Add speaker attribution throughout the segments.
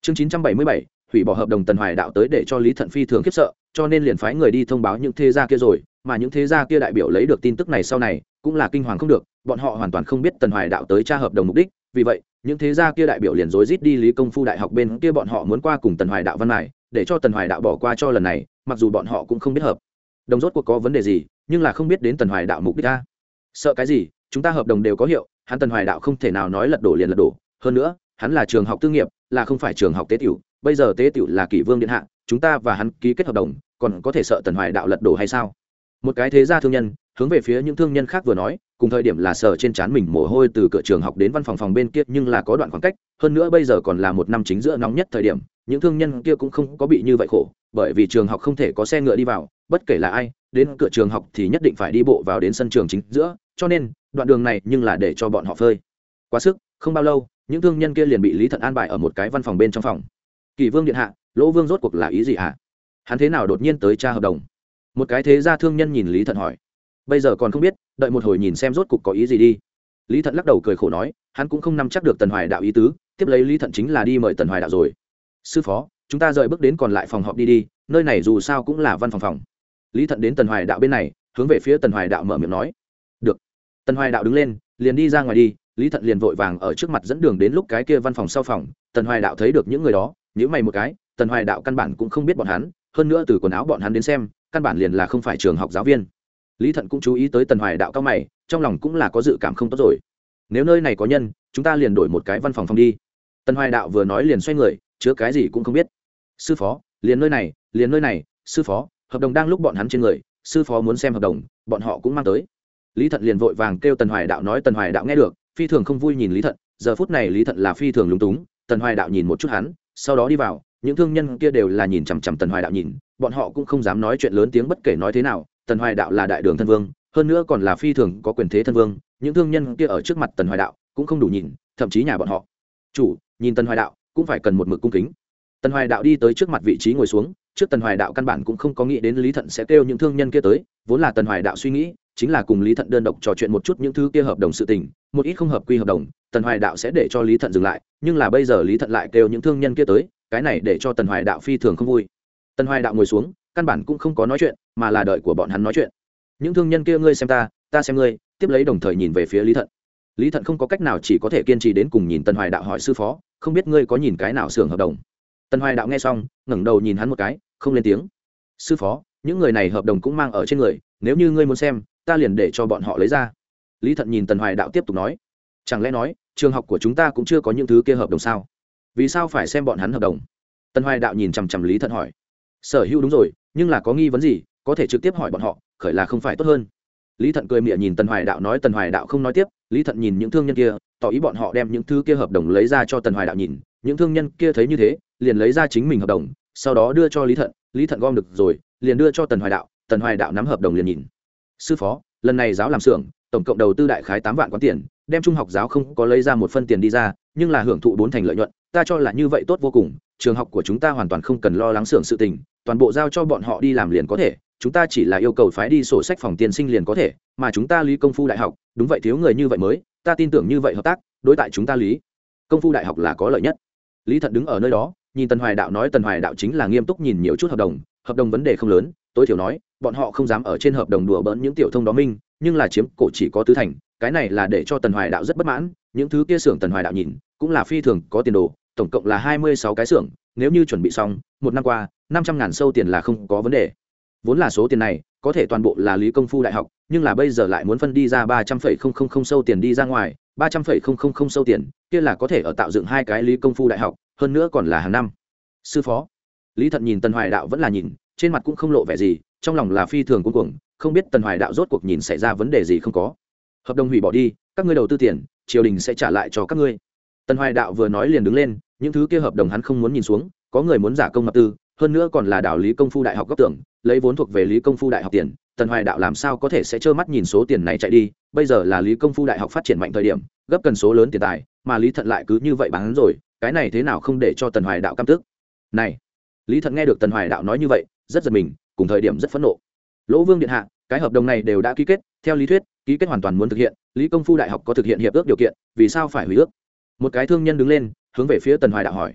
Speaker 1: Chương 977, hủy bỏ hợp đồng. Tần Hoài Đạo tới để cho Lý Thận phi thường khiếp sợ, cho nên liền phái người đi thông báo những thế gia kia rồi, mà những thế gia kia đại biểu lấy được tin tức này sau này, cũng là kinh hoàng không được, bọn họ hoàn toàn không biết Tần Hoài Đạo tới tra hợp đồng mục đích, vì vậy, những thế gia kia đại biểu liền rối rít đi Lý Công Phu Đại học bên kia, bọn họ muốn qua cùng Tần Hoài Đạo văn mài, để cho Tần Hoài Đạo bỏ qua cho lần này, mặc dù bọn họ cũng không biết hợp đồng rốt cuộc có vấn đề gì, nhưng là không biết đến Tần Hoài Đạo mục đích a. Sợ cái gì, chúng ta hợp đồng đều có hiệu, hắn Tần Hoài Đạo không thể nào nói lật đổ liền lật đổ, hơn nữa, hắn là trường học tư nghiệp, là không phải trường học tế tiểu, bây giờ tế tiểu là Kỷ Vương điện hạ, chúng ta và hắn ký kết hợp đồng, còn có thể sợ Tần Hoài Đạo lật đổ hay sao? Một cái thế gia thương nhân hướng về phía những thương nhân khác vừa nói, cùng thời điểm là sờ trên trán mình mồ hôi từ cửa trường học đến văn phòng phòng bên kia, nhưng là có đoạn khoảng cách, hơn nữa bây giờ còn là một năm chính giữa nóng nhất thời điểm, những thương nhân kia cũng không có bị như vậy khổ, bởi vì trường học không thể có xe ngựa đi vào, bất kể là ai đến cửa trường học thì nhất định phải đi bộ vào đến sân trường chính giữa, cho nên đoạn đường này nhưng là để cho bọn họ phơi quá sức. Không bao lâu, những thương nhân kia liền bị Lý Thận an bài ở một cái văn phòng bên trong phòng. Kỷ Vương điện hạ, Lỗ Vương rốt cuộc là ý gì hả? Hắn thế nào đột nhiên tới tra hợp đồng? Một cái thế gia thương nhân nhìn Lý Thận hỏi. Bây giờ còn không biết, đợi một hồi nhìn xem rốt cuộc có ý gì đi. Lý Thận lắc đầu cười khổ nói, hắn cũng không nắm chắc được Tần Hoài Đạo ý tứ, tiếp lấy Lý Thận chính là đi mời Tần Hoài Đạo rồi. Sư phó, chúng ta rời bước đến còn lại phòng họp đi, nơi này dù sao cũng là văn phòng. Lý Thận đến Tần Hoài Đạo bên này, hướng về phía Tần Hoài Đạo mở miệng nói. Được. Tần Hoài Đạo đứng lên, liền đi ra ngoài đi, Lý Thận liền vội vàng ở trước mặt dẫn đường đến lúc cái kia văn phòng sau phòng. Tần Hoài Đạo thấy được những người đó, nhíu mày một cái, Tần Hoài Đạo căn bản cũng không biết bọn hắn, hơn nữa từ quần áo bọn hắn đến xem, căn bản liền là không phải trường học giáo viên. Lý Thận cũng chú ý tới Tần Hoài Đạo cao mày, trong lòng cũng là có dự cảm không tốt rồi. Nếu nơi này có nhân, chúng ta liền đổi một cái văn phòng đi. Tần Hoài Đạo vừa nói liền xoay người, chứa cái gì cũng không biết. Sư phó, liền nơi này, sư phó, hợp đồng đang lúc bọn hắn trên người, sư phó muốn xem hợp đồng, bọn họ cũng mang tới. Lý Thận liền vội vàng kêu Tần Hoài Đạo nói. Tần Hoài Đạo nghe được, phi thường không vui nhìn Lý Thận, giờ phút này Lý Thận là phi thường lúng túng. Tần Hoài Đạo nhìn một chút hắn, sau đó đi vào, những thương nhân kia đều là nhìn chằm chằm Tần Hoài Đạo nhìn, bọn họ cũng không dám nói chuyện lớn tiếng, bất kể nói thế nào, Tần Hoài Đạo là đại đường thân vương, hơn nữa còn là phi thường có quyền thế thân vương, những thương nhân kia ở trước mặt Tần Hoài Đạo cũng không đủ nhìn, thậm chí nhà bọn họ chủ nhìn Tần Hoài Đạo cũng phải cần một mực cung kính. Tần Hoài Đạo đi tới trước mặt vị trí ngồi xuống, trước Tần Hoài Đạo căn bản cũng không có nghĩ đến Lý Thận sẽ kêu những thương nhân kia tới, vốn là Tần Hoài Đạo suy nghĩ chính là cùng Lý Thận đơn độc trò chuyện một chút những thứ kia hợp đồng sự tình, một ít không hợp quy hợp đồng, Tần Hoài Đạo sẽ để cho Lý Thận dừng lại, nhưng là bây giờ Lý Thận lại kêu những thương nhân kia tới, cái này để cho Tần Hoài Đạo phi thường không vui. Tần Hoài Đạo ngồi xuống, căn bản cũng không có nói chuyện, mà là đợi của bọn hắn nói chuyện. Những thương nhân kia ngươi xem ta, ta xem ngươi, tiếp lấy đồng thời nhìn về phía Lý Thận. Lý Thận không có cách nào, chỉ có thể kiên trì đến cùng nhìn Tần Hoài Đạo hỏi sư phó, không biết ngươi có nhìn cái nào xưởng hợp đồng? Tần Hoài Đạo nghe xong, ngẩng đầu nhìn hắn một cái, không lên tiếng. Sư phó, những người này hợp đồng cũng mang ở trên người, nếu như ngươi muốn xem, ta liền để cho bọn họ lấy ra. Lý Thận nhìn Tần Hoài Đạo tiếp tục nói, chẳng lẽ nói trường học của chúng ta cũng chưa có những thứ kia hợp đồng sao? Vì sao phải xem bọn hắn hợp đồng? Tần Hoài Đạo nhìn chằm chằm Lý Thận hỏi. Sở hữu đúng rồi, nhưng là có nghi vấn gì có thể trực tiếp hỏi bọn họ, khởi là không phải tốt hơn? Lý Thận cười mỉa nhìn Tần Hoài Đạo nói. Tần Hoài Đạo không nói tiếp, Lý Thận nhìn những thương nhân kia, tỏ ý bọn họ đem những thứ kia hợp đồng lấy ra cho Tần Hoài Đạo nhìn. Những thương nhân kia thấy như thế, liền lấy ra chính mình hợp đồng, sau đó đưa cho Lý Thận. Lý Thận gom được rồi, liền đưa cho Tần Hoài Đạo. Tần Hoài Đạo nắm hợp đồng liền nhìn. Sư phó, lần này giáo làm xưởng, tổng cộng đầu tư đại khái 8 vạn quán tiền, đem trung học giáo không có lấy ra một phân tiền đi ra, nhưng là hưởng thụ 4 thành lợi nhuận, ta cho là như vậy tốt vô cùng, trường học của chúng ta hoàn toàn không cần lo lắng xưởng sự tình, toàn bộ giao cho bọn họ đi làm liền có thể, chúng ta chỉ là yêu cầu phái đi sổ sách phòng tiên sinh liền có thể, mà chúng ta Lý Công Phu Đại học, đúng vậy thiếu người như vậy mới, ta tin tưởng như vậy hợp tác, đối tại chúng ta Lý Công Phu Đại học là có lợi nhất. Lý Thận đứng ở nơi đó, nhìn Tần Hoài Đạo nói. Tần Hoài Đạo chính là nghiêm túc nhìn nhiều chút hợp đồng vấn đề không lớn, tối thiểu nói, bọn họ không dám ở trên hợp đồng đùa bỡn những tiểu thông đó minh, nhưng là chiếm cổ chỉ có tứ thành, cái này là để cho Tần Hoài Đạo rất bất mãn. Những thứ kia xưởng Tần Hoài Đạo nhìn, cũng là phi thường có tiền đồ, tổng cộng là 26 cái xưởng, nếu như chuẩn bị xong, một năm qua, 500.000 sâu tiền là không có vấn đề. Vốn là số tiền này, có thể toàn bộ là Lý Công Phu Đại học, nhưng là bây giờ lại muốn phân đi ra 300,000 sâu tiền đi ra ngoài, 300,000 sâu tiền, kia là có thể ở tạo dựng 2 cái Lý Công Phu Đại học, hơn nữa còn là hàng năm. Sư phó. Lý Thận nhìn Tần Hoài Đạo vẫn là nhìn, trên mặt cũng không lộ vẻ gì, trong lòng là phi thường cuống cuồng, không biết Tần Hoài Đạo rốt cuộc nhìn xảy ra vấn đề gì không có. Hợp đồng hủy bỏ đi, các ngươi đầu tư tiền, triều đình sẽ trả lại cho các ngươi. Tần Hoài Đạo vừa nói liền đứng lên, những thứ kia hợp đồng hắn không muốn nhìn xuống, có người muốn giả công mập tư, hơn nữa còn là đảo Lý Công Phu Đại học góc tưởng, lấy vốn thuộc về Lý Công Phu Đại học tiền, Tần Hoài Đạo làm sao có thể sẽ trơ mắt nhìn số tiền này chạy đi, bây giờ là Lý Công Phu Đại học phát triển mạnh thời điểm, gấp cần số lớn tiền tài, mà Lý Thận lại cứ như vậy bán rồi, cái này thế nào không để cho Tần Hoài Đạo căm tức. Này, Lý Thận nghe được Tần Hoài Đạo nói như vậy, rất giật mình, cùng thời điểm rất phẫn nộ. Lỗ Vương điện hạ, cái hợp đồng này đều đã ký kết, theo lý thuyết, ký kết hoàn toàn muốn thực hiện, Lý Công Phu Đại học có thực hiện hiệp ước điều kiện, vì sao phải hủy ước? Một cái thương nhân đứng lên, hướng về phía Tần Hoài Đạo hỏi.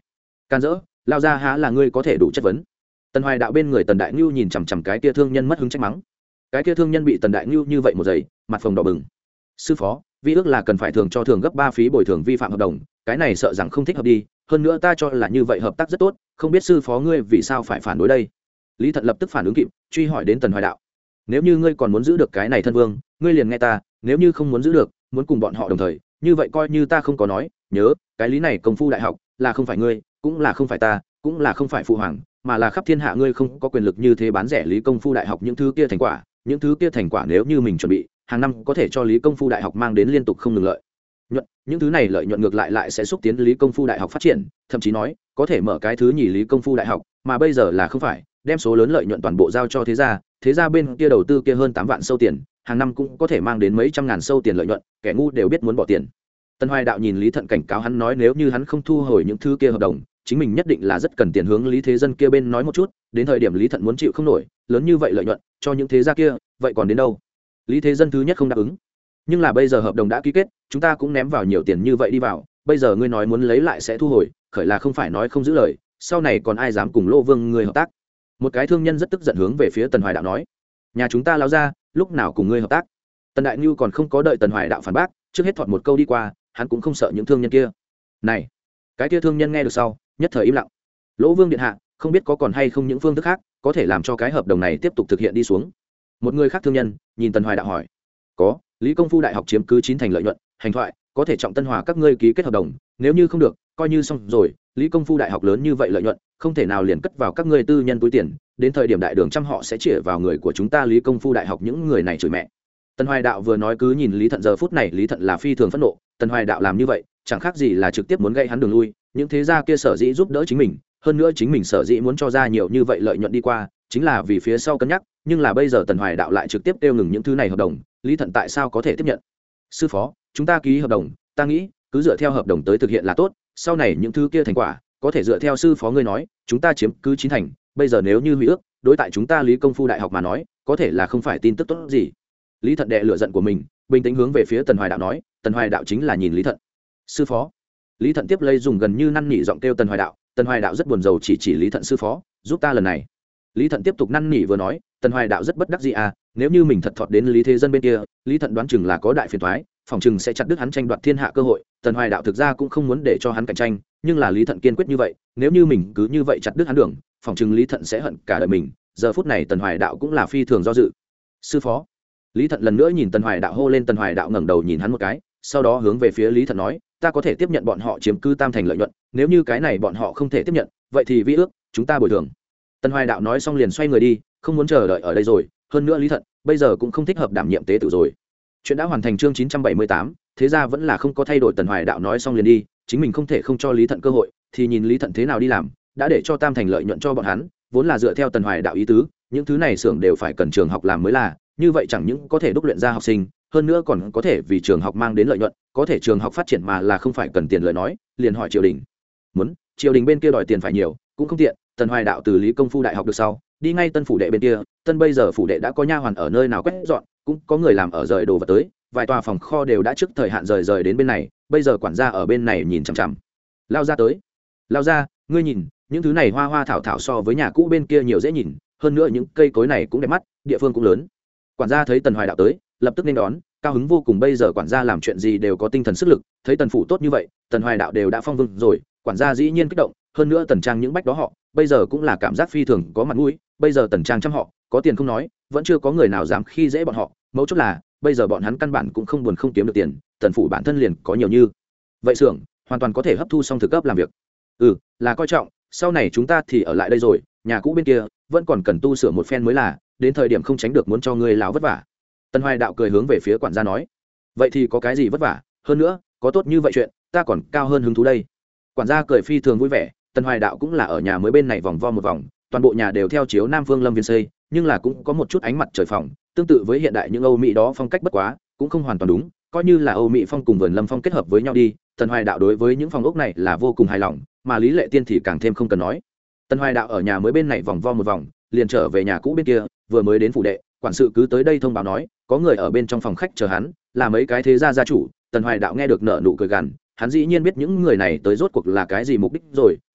Speaker 1: Can dỡ, lao ra há là ngươi có thể đủ chất vấn. Tần Hoài Đạo bên người Tần Đại Nưu nhìn chằm chằm cái kia thương nhân mất hứng trách mắng. Cái kia thương nhân bị Tần Đại Nưu như vậy một giây, mặt phồng đỏ bừng. Sư phó, vi ước là cần phải thường cho thường gấp 3 phí bồi thường vi phạm hợp đồng, cái này sợ rằng không thích hợp đi, hơn nữa ta cho là như vậy hợp tác rất tốt, không biết sư phó ngươi vì sao phải phản đối đây. Lý Thận lập tức phản ứng kịp, truy hỏi đến Tần Hoài Đạo. Nếu như ngươi còn muốn giữ được cái này thân vương, ngươi liền nghe ta, nếu như không muốn giữ được, muốn cùng bọn họ đồng thời, như vậy coi như ta không có nói, nhớ, cái lý này công phu đại học là không phải ngươi, cũng là không phải ta, cũng là không phải phụ hoàng, mà là khắp thiên hạ ngươi không có quyền lực như thế bán rẻ lý công phu đại học những thứ kia thành quả, những thứ kia thành quả nếu như mình chuẩn bị, hàng năm có thể cho lý công phu đại học mang đến liên tục không ngừng lợi nhuận, những thứ này lợi nhuận ngược lại sẽ xúc tiến lý công phu đại học phát triển, thậm chí nói có thể mở cái thứ nhì lý công phu đại học, mà bây giờ là không phải đem số lớn lợi nhuận toàn bộ giao cho thế gia bên kia đầu tư kia hơn 8 vạn sâu tiền, hàng năm cũng có thể mang đến mấy trăm ngàn sâu tiền lợi nhuận, kẻ ngu đều biết muốn bỏ tiền. Tần Hoài Đạo nhìn Lý Thận cảnh cáo hắn nói nếu như hắn không thu hồi những thứ kia hợp đồng, chính mình nhất định là rất cần tiền hướng Lý Thế Dân kia bên nói một chút, đến thời điểm Lý Thận muốn chịu không nổi, lớn như vậy lợi nhuận cho những thế gia kia, vậy còn đến đâu? Lý Thế Dân thứ nhất không đáp ứng. Nhưng là bây giờ hợp đồng đã ký kết, chúng ta cũng ném vào nhiều tiền như vậy đi vào, bây giờ ngươi nói muốn lấy lại sẽ thu hồi, khởi là không phải nói không giữ lời, sau này còn ai dám cùng Lô Vương ngươi hợp tác? Một cái thương nhân rất tức giận hướng về phía Tần Hoài Đạo nói, nhà chúng ta lao ra, lúc nào cùng ngươi hợp tác? Tần Đại Nhu còn không có đợi Tần Hoài Đạo phản bác, trước hết thọt một câu đi qua, hắn cũng không sợ những thương nhân kia. Này, cái kia thương nhân nghe được sau, nhất thời im lặng. Lỗ Vương điện hạ, không biết có còn hay không những phương thức khác có thể làm cho cái hợp đồng này tiếp tục thực hiện đi xuống. Một người khác thương nhân nhìn Tần Hoài Đạo hỏi, có, Lý Công Phu đại học chiếm cứ 9 thành lợi nhuận, hành thoại có thể trọng Tân Hòa các ngươi ký kết hợp đồng, nếu như không được, coi như xong rồi, Lý Công Phu đại học lớn như vậy lợi nhuận, không thể nào liền cất vào các ngươi tư nhân túi tiền, đến thời điểm đại đường trăm họ sẽ chĩa vào người của chúng ta Lý Công Phu đại học những người này chửi mẹ. Tần Hoài Đạo vừa nói cứ nhìn Lý Thận giờ phút này Lý Thận là phi thường phẫn nộ, Tần Hoài Đạo làm như vậy, chẳng khác gì là trực tiếp muốn gây hắn đường lui, những thế gia kia sở dĩ giúp đỡ chính mình, hơn nữa chính mình sở dĩ muốn cho ra nhiều như vậy lợi nhuận đi qua, chính là vì phía sau cân nhắc, nhưng là bây giờ Tần Hoài Đạo lại trực tiếp kêu ngừng những thứ này hợp đồng, Lý Thận tại sao có thể tiếp nhận? Sư phó, chúng ta ký hợp đồng, ta nghĩ cứ dựa theo hợp đồng tới thực hiện là tốt, sau này những thứ kia thành quả có thể dựa theo sư phó ngươi nói, chúng ta chiếm cứ 9 thành, bây giờ nếu như hủy ước, đối tại chúng ta Lý Công Phu đại học mà nói, có thể là không phải tin tức tốt gì. Lý Thận đè lửa giận của mình, bình tĩnh hướng về phía Tần Hoài Đạo nói, Tần Hoài Đạo chính là nhìn Lý Thận. Sư phó. Lý Thận tiếp lấy dùng gần như năn nỉ giọng kêu Tần Hoài Đạo, Tần Hoài Đạo rất buồn rầu chỉ Lý Thận sư phó, giúp ta lần này. Lý Thận tiếp tục năn nỉ vừa nói, Tần Hoài Đạo rất bất đắc dĩ à, nếu như mình thật thọt đến Lý Thế Dân bên kia, Lý Thận đoán chừng là có đại phiền toái, phòng chừng sẽ chặt đứt hắn tranh đoạt thiên hạ cơ hội. Tần Hoài Đạo thực ra cũng không muốn để cho hắn cạnh tranh, nhưng là Lý Thận kiên quyết như vậy, nếu như mình cứ như vậy chặt đứt hắn đường, phòng chừng Lý Thận sẽ hận cả đời mình. Giờ phút này Tần Hoài Đạo cũng là phi thường do dự. Sư phó. Lý Thận lần nữa nhìn Tần Hoài Đạo hô lên, Tần Hoài Đạo ngẩng đầu nhìn hắn một cái, sau đó hướng về phía Lý Thận nói, ta có thể tiếp nhận bọn họ chiếm cứ 8 thành lợi nhuận, nếu như cái này bọn họ không thể tiếp nhận, vậy thì vi ước chúng ta bồi thường. Tần Hoài Đạo nói xong liền xoay người đi, không muốn chờ đợi ở đây rồi, hơn nữa Lý Thận bây giờ cũng không thích hợp đảm nhiệm tế tự rồi. Chuyện đã hoàn thành. Chương 978, thế ra vẫn là không có thay đổi. Tần Hoài Đạo nói xong liền đi, chính mình không thể không cho Lý Thận cơ hội, thì nhìn Lý Thận thế nào đi làm, đã để cho 8 thành lợi nhuận cho bọn hắn, vốn là dựa theo Tần Hoài Đạo ý tứ, những thứ này xưởng đều phải cần trường học làm mới là, như vậy chẳng những có thể đúc luyện ra học sinh, hơn nữa còn có thể vì trường học mang đến lợi nhuận, có thể trường học phát triển mà là không phải cần tiền lời nói, liền hỏi triều đình. Muốn, triều đình bên kia đòi tiền phải nhiều, cũng không tiện. Tần Hoài Đạo từ Lý Công Phu đại học được sau, đi ngay Tân phủ đệ bên kia, Tân bây giờ phủ đệ đã có nha hoàn ở nơi nào quét dọn, cũng có người làm ở rời đồ vật tới, vài tòa phòng kho đều đã trước thời hạn rời đến bên này, bây giờ quản gia ở bên này nhìn chằm chằm. Lao ra tới. Lao ra, ngươi nhìn, những thứ này hoa hoa thảo thảo so với nhà cũ bên kia nhiều dễ nhìn, hơn nữa những cây cối này cũng đẹp mắt, địa phương cũng lớn. Quản gia thấy Tần Hoài Đạo tới, lập tức nên đón, cao hứng vô cùng, bây giờ quản gia làm chuyện gì đều có tinh thần sức lực, thấy Tần phủ tốt như vậy, Tần Hoài Đạo đều đã phong vương rồi, quản gia dĩ nhiên kích động, hơn nữa Tần Trang những bách đó họ, bây giờ cũng là cảm giác phi thường có mặt mũi, bây giờ Tần Trang trăm họ, có tiền không nói, vẫn chưa có người nào dám khi dễ bọn họ, mấu chốt là, bây giờ bọn hắn căn bản cũng không buồn không kiếm được tiền, Tần phủ bản thân liền có nhiều như vậy xưởng, hoàn toàn có thể hấp thu xong thực cấp làm việc. Là coi trọng, sau này chúng ta thì ở lại đây rồi, nhà cũ bên kia vẫn còn cần tu sửa một phen mới là, đến thời điểm không tránh được muốn cho người lão vất vả. Tần Hoài Đạo cười hướng về phía quản gia nói, vậy thì có cái gì vất vả, hơn nữa có tốt như vậy chuyện, ta còn cao hơn hứng thú đây. Quản gia cười phi thường vui vẻ. Tần Hoài Đạo cũng là ở nhà mới bên này vòng vo một vòng, toàn bộ nhà đều theo chiếu Nam Phương Lâm Viên xây, nhưng là cũng có một chút ánh mặt trời phòng, tương tự với hiện đại những Âu Mỹ đó phong cách bất quá, cũng không hoàn toàn đúng, coi như là Âu Mỹ phong cùng vườn lâm phong kết hợp với nhau đi. Tần Hoài Đạo đối với những phòng ốc này là vô cùng hài lòng, mà Lý Lệ Tiên thì càng thêm không cần nói. Tần Hoài Đạo ở nhà mới bên này vòng vo một vòng, liền trở về nhà cũ bên kia, vừa mới đến phủ đệ, quản sự cứ tới đây thông báo nói, có người ở bên trong phòng khách chờ hắn, là mấy cái thế gia gia chủ. Tần Hoài Đạo nghe được nở nụ cười gằn, hắn dĩ nhiên biết những người này tới rốt cuộc là cái gì mục đích rồi,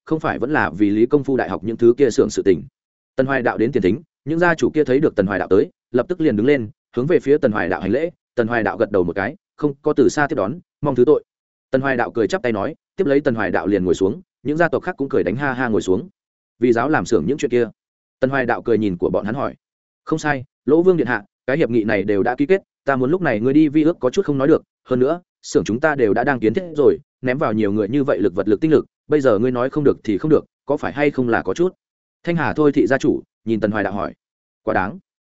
Speaker 1: không phải vẫn là vì lý công phu đại học những thứ kia xưởng sự tình. Tần Hoài Đạo đến tiền thính, những gia chủ kia thấy được Tần Hoài Đạo tới, lập tức liền đứng lên, hướng về phía Tần Hoài Đạo hành lễ. Tần Hoài Đạo gật đầu một cái, không có từ xa tiếp đón, mong thứ tội. Tần Hoài Đạo cười chắp tay nói, tiếp lấy Tần Hoài Đạo liền ngồi xuống, những gia tộc khác cũng cười đánh ha ha ngồi xuống. Vì giáo làm xưởng những chuyện kia. Tần Hoài Đạo cười nhìn của bọn hắn hỏi, không sai, Lỗ Vương điện hạ, cái hiệp nghị này đều đã ký kết, ta muốn lúc này ngươi đi vi ước có chút không nói được, hơn nữa, xưởng chúng ta đều đã đang kiến thiết rồi, ném vào nhiều người như vậy lực vật lực tinh lực, bây giờ ngươi nói không được thì không được, có phải hay không là có chút. Thanh Hà thôi thị gia chủ nhìn Tần Hoài Đạo hỏi, quá đáng.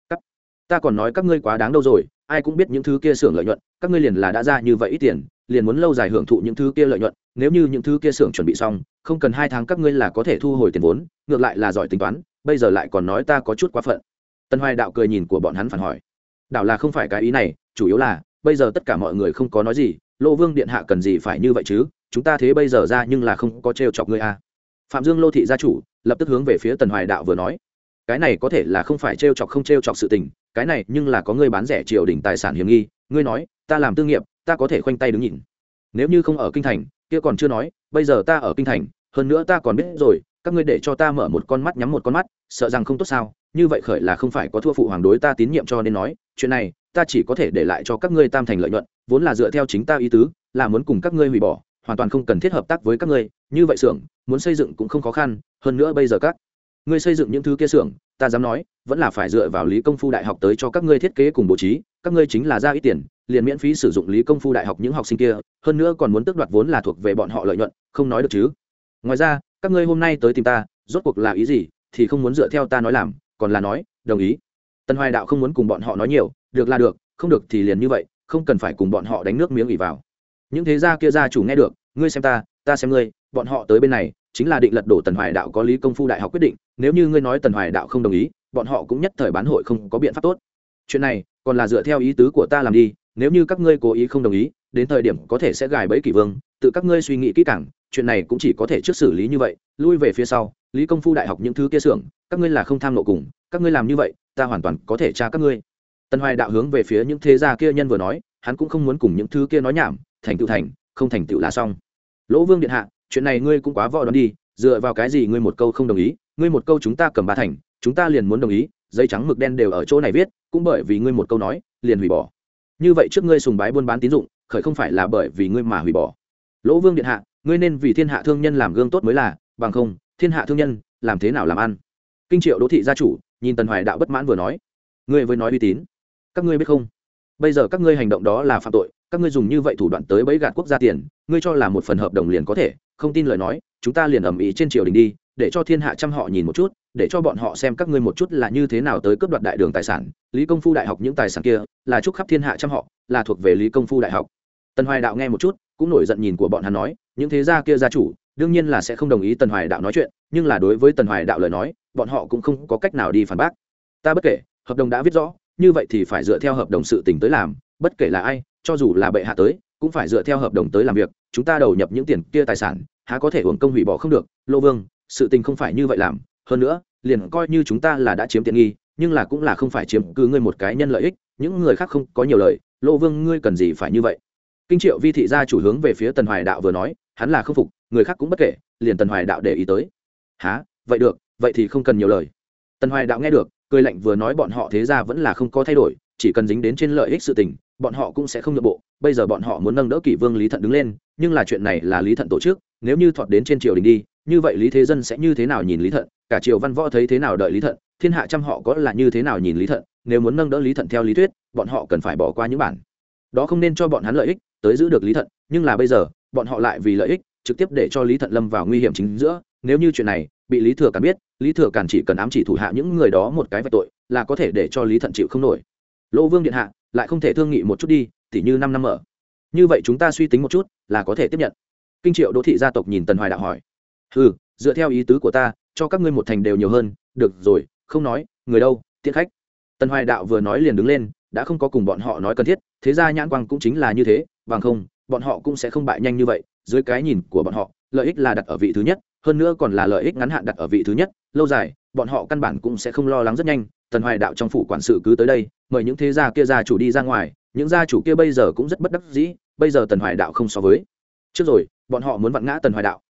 Speaker 1: Ta còn nói các ngươi quá đáng đâu rồi, ai cũng biết những thứ kia xưởng lợi nhuận, các ngươi liền là đã ra như vậy ít tiền, liền muốn lâu dài hưởng thụ những thứ kia lợi nhuận, nếu như những thứ kia xưởng chuẩn bị xong, không cần 2 tháng các ngươi là có thể thu hồi tiền vốn, ngược lại là giỏi tính toán, bây giờ lại còn nói ta có chút quá phận. Tần Hoài Đạo cười nhìn của bọn hắn phản hỏi, đạo là không phải cái ý này, chủ yếu là bây giờ tất cả mọi người không có nói gì, Lô Vương điện hạ cần gì phải như vậy chứ, chúng ta thế bây giờ ra nhưng là không có trêu chọc ngươi à. Phạm Dương Lô thị gia chủ lập tức hướng về phía Tần Hoài Đạo vừa nói, cái này có thể là không phải trêu chọc không trêu chọc sự tình, cái này nhưng là có ngươi bán rẻ triều đình tài sản hiểm nghi, ngươi nói ta làm tư nghiệp, ta có thể khoanh tay đứng nhìn, nếu như không ở kinh thành kia còn chưa nói, bây giờ ta ở kinh thành, hơn nữa ta còn biết rồi, các ngươi để cho ta mở một con mắt nhắm một con mắt, sợ rằng không tốt sao, như vậy khởi là không phải có thua phụ hoàng đối ta tín nhiệm cho nên nói, chuyện này ta chỉ có thể để lại cho các ngươi tam thành lợi nhuận, vốn là dựa theo chính ta ý tứ, là muốn cùng các ngươi hủy bỏ, hoàn toàn không cần thiết hợp tác với các ngươi, như vậy xưởng muốn xây dựng cũng không khó khăn, hơn nữa bây giờ các ngươi xây dựng những thứ kia xưởng, ta dám nói, vẫn là phải dựa vào Lý Công Phu đại học tới cho các ngươi thiết kế cùng bố trí, các ngươi chính là ra ít tiền, liền miễn phí sử dụng Lý Công Phu đại học những học sinh kia, hơn nữa còn muốn tước đoạt vốn là thuộc về bọn họ lợi nhuận, không nói được chứ. Ngoài ra, các ngươi hôm nay tới tìm ta, rốt cuộc là ý gì, thì không muốn dựa theo ta nói làm, còn là nói đồng ý. Tần Hoài Đạo không muốn cùng bọn họ nói nhiều, được là được, không được thì liền như vậy, không cần phải cùng bọn họ đánh nước miếng ỉ vào. Những thế gia kia gia chủ nghe được, ngươi xem ta, ta xem ngươi, bọn họ tới bên này chính là định lật đổ Tần Hoài Đạo có Lý Công Phu đại học quyết định, nếu như ngươi nói Tần Hoài Đạo không đồng ý, bọn họ cũng nhất thời bán hội không có biện pháp tốt. Chuyện này còn là dựa theo ý tứ của ta làm đi, nếu như các ngươi cố ý không đồng ý, đến thời điểm có thể sẽ gài bẫy kỷ vương, tự các ngươi suy nghĩ kỹ càng, chuyện này cũng chỉ có thể trước xử lý như vậy, lui về phía sau, Lý Công Phu đại học những thứ kia xưởng, các ngươi là không tham nộ cùng, các ngươi làm như vậy, ta hoàn toàn có thể tra các ngươi. Tần Hoài Đạo hướng về phía những thế gia kia nhân vừa nói, hắn cũng không muốn cùng những thứ kia nói nhảm, thành tựu thành, không thành tựu là xong. Lỗ Vương điện hạ, chuyện này ngươi cũng quá võ đoán đi, dựa vào cái gì ngươi một câu không đồng ý, ngươi một câu chúng ta cầm 3 thành, chúng ta liền muốn đồng ý, giấy trắng mực đen đều ở chỗ này viết, cũng bởi vì ngươi một câu nói, liền hủy bỏ. Như vậy trước ngươi sùng bái buôn bán tín dụng, khởi không phải là bởi vì ngươi mà hủy bỏ. Lỗ Vương điện hạ, ngươi nên vì thiên hạ thương nhân làm gương tốt mới là, bằng không, thiên hạ thương nhân làm thế nào làm ăn. Kinh Triệu Đỗ thị gia chủ nhìn Tần Hoài Đạo bất mãn vừa nói, ngươi với nói uy tín, các ngươi biết không, bây giờ các ngươi hành động đó là phạm tội, các ngươi dùng như vậy thủ đoạn tới bẫy gạt quốc gia tiền, ngươi cho là một phần hợp đồng liền có thể, không tin lời nói, chúng ta liền ầm ĩ trên triều đình đi, để cho thiên hạ trăm họ nhìn một chút, để cho bọn họ xem các ngươi một chút là như thế nào tới cướp đoạt đại đường tài sản, Lý Công Phu đại học những tài sản kia là chúc khắp thiên hạ trăm họ, là thuộc về Lý Công Phu đại học. Tần Hoài Đạo nghe một chút, cũng nổi giận nhìn của bọn hắn nói, những thế gia kia gia chủ đương nhiên là sẽ không đồng ý Tần Hoài Đạo nói chuyện, nhưng là đối với Tần Hoài Đạo lời nói, bọn họ cũng không có cách nào đi phản bác. Ta bất kể, hợp đồng đã viết rõ, như vậy thì phải dựa theo hợp đồng sự tình tới làm, bất kể là ai, cho dù là bệ hạ tới, cũng phải dựa theo hợp đồng tới làm việc, chúng ta đầu nhập những tiền kia tài sản, há có thể uổng công hủy bỏ không được. Lô Vương, sự tình không phải như vậy làm, hơn nữa, liền coi như chúng ta là đã chiếm tiện nghi, nhưng là cũng là không phải chiếm cứ ngươi một cái nhân lợi ích, những người khác không có nhiều lợi, Lô Vương ngươi cần gì phải như vậy. Kinh Triệu Vi thị gia chủ hướng về phía Tần Hoài Đạo vừa nói, hắn là không phục, người khác cũng bất kể, liền Tần Hoài Đạo để ý tới. Hả, vậy được, vậy thì không cần nhiều lời. Tần Hoài Đạo nghe được, cười lạnh vừa nói bọn họ thế gia vẫn là không có thay đổi, chỉ cần dính đến trên lợi ích sự tình, bọn họ cũng sẽ không nhượng bộ. Bây giờ bọn họ muốn nâng đỡ Kỷ Vương Lý Thận đứng lên, nhưng là chuyện này là Lý Thận tổ chức, nếu như thọt đến trên triều đình đi, như vậy Lý Thế Dân sẽ như thế nào nhìn Lý Thận, cả triều văn võ thấy thế nào đợi Lý Thận, thiên hạ trăm họ có là như thế nào nhìn Lý Thận, nếu muốn nâng đỡ Lý Thận theo lý thuyết, bọn họ cần phải bỏ qua những bản đó không nên cho bọn hắn lợi ích, tới giữ được Lý Thận, nhưng là bây giờ, bọn họ lại vì lợi ích, trực tiếp để cho Lý Thận lâm vào nguy hiểm chính giữa, nếu như chuyện này bị Lý Thừa Càn biết, Lý Thừa Càn chỉ cần ám chỉ thủ hạ những người đó một cái vạch tội, là có thể để cho Lý Thận chịu không nổi. Lỗ Vương điện hạ, lại không thể thương nghị một chút đi, tỉ như 5 năm ở. Như vậy chúng ta suy tính một chút, là có thể tiếp nhận. Kinh Triệu Đỗ thị gia tộc nhìn Tần Hoài Đạo hỏi. Hừ, dựa theo ý tứ của ta, cho các ngươi một thành đều nhiều hơn, được rồi, không nói, người đâu, tiễn khách. Tần Hoài Đạo vừa nói liền đứng lên, đã không có cùng bọn họ nói cần thiết, thế ra nhãn quang cũng chính là như thế, bằng không, bọn họ cũng sẽ không bại nhanh như vậy, dưới cái nhìn của bọn họ, lợi ích là đặt ở vị thứ nhất, hơn nữa còn là lợi ích ngắn hạn đặt ở vị thứ nhất, lâu dài, bọn họ căn bản cũng sẽ không lo lắng rất nhanh. Tần Hoài Đạo trong phủ quản sự cứ tới đây, mời những thế gia kia gia chủ đi ra ngoài, những gia chủ kia bây giờ cũng rất bất đắc dĩ, bây giờ Tần Hoài Đạo không so với trước rồi, bọn họ muốn vặn ngã Tần Hoài Đạo,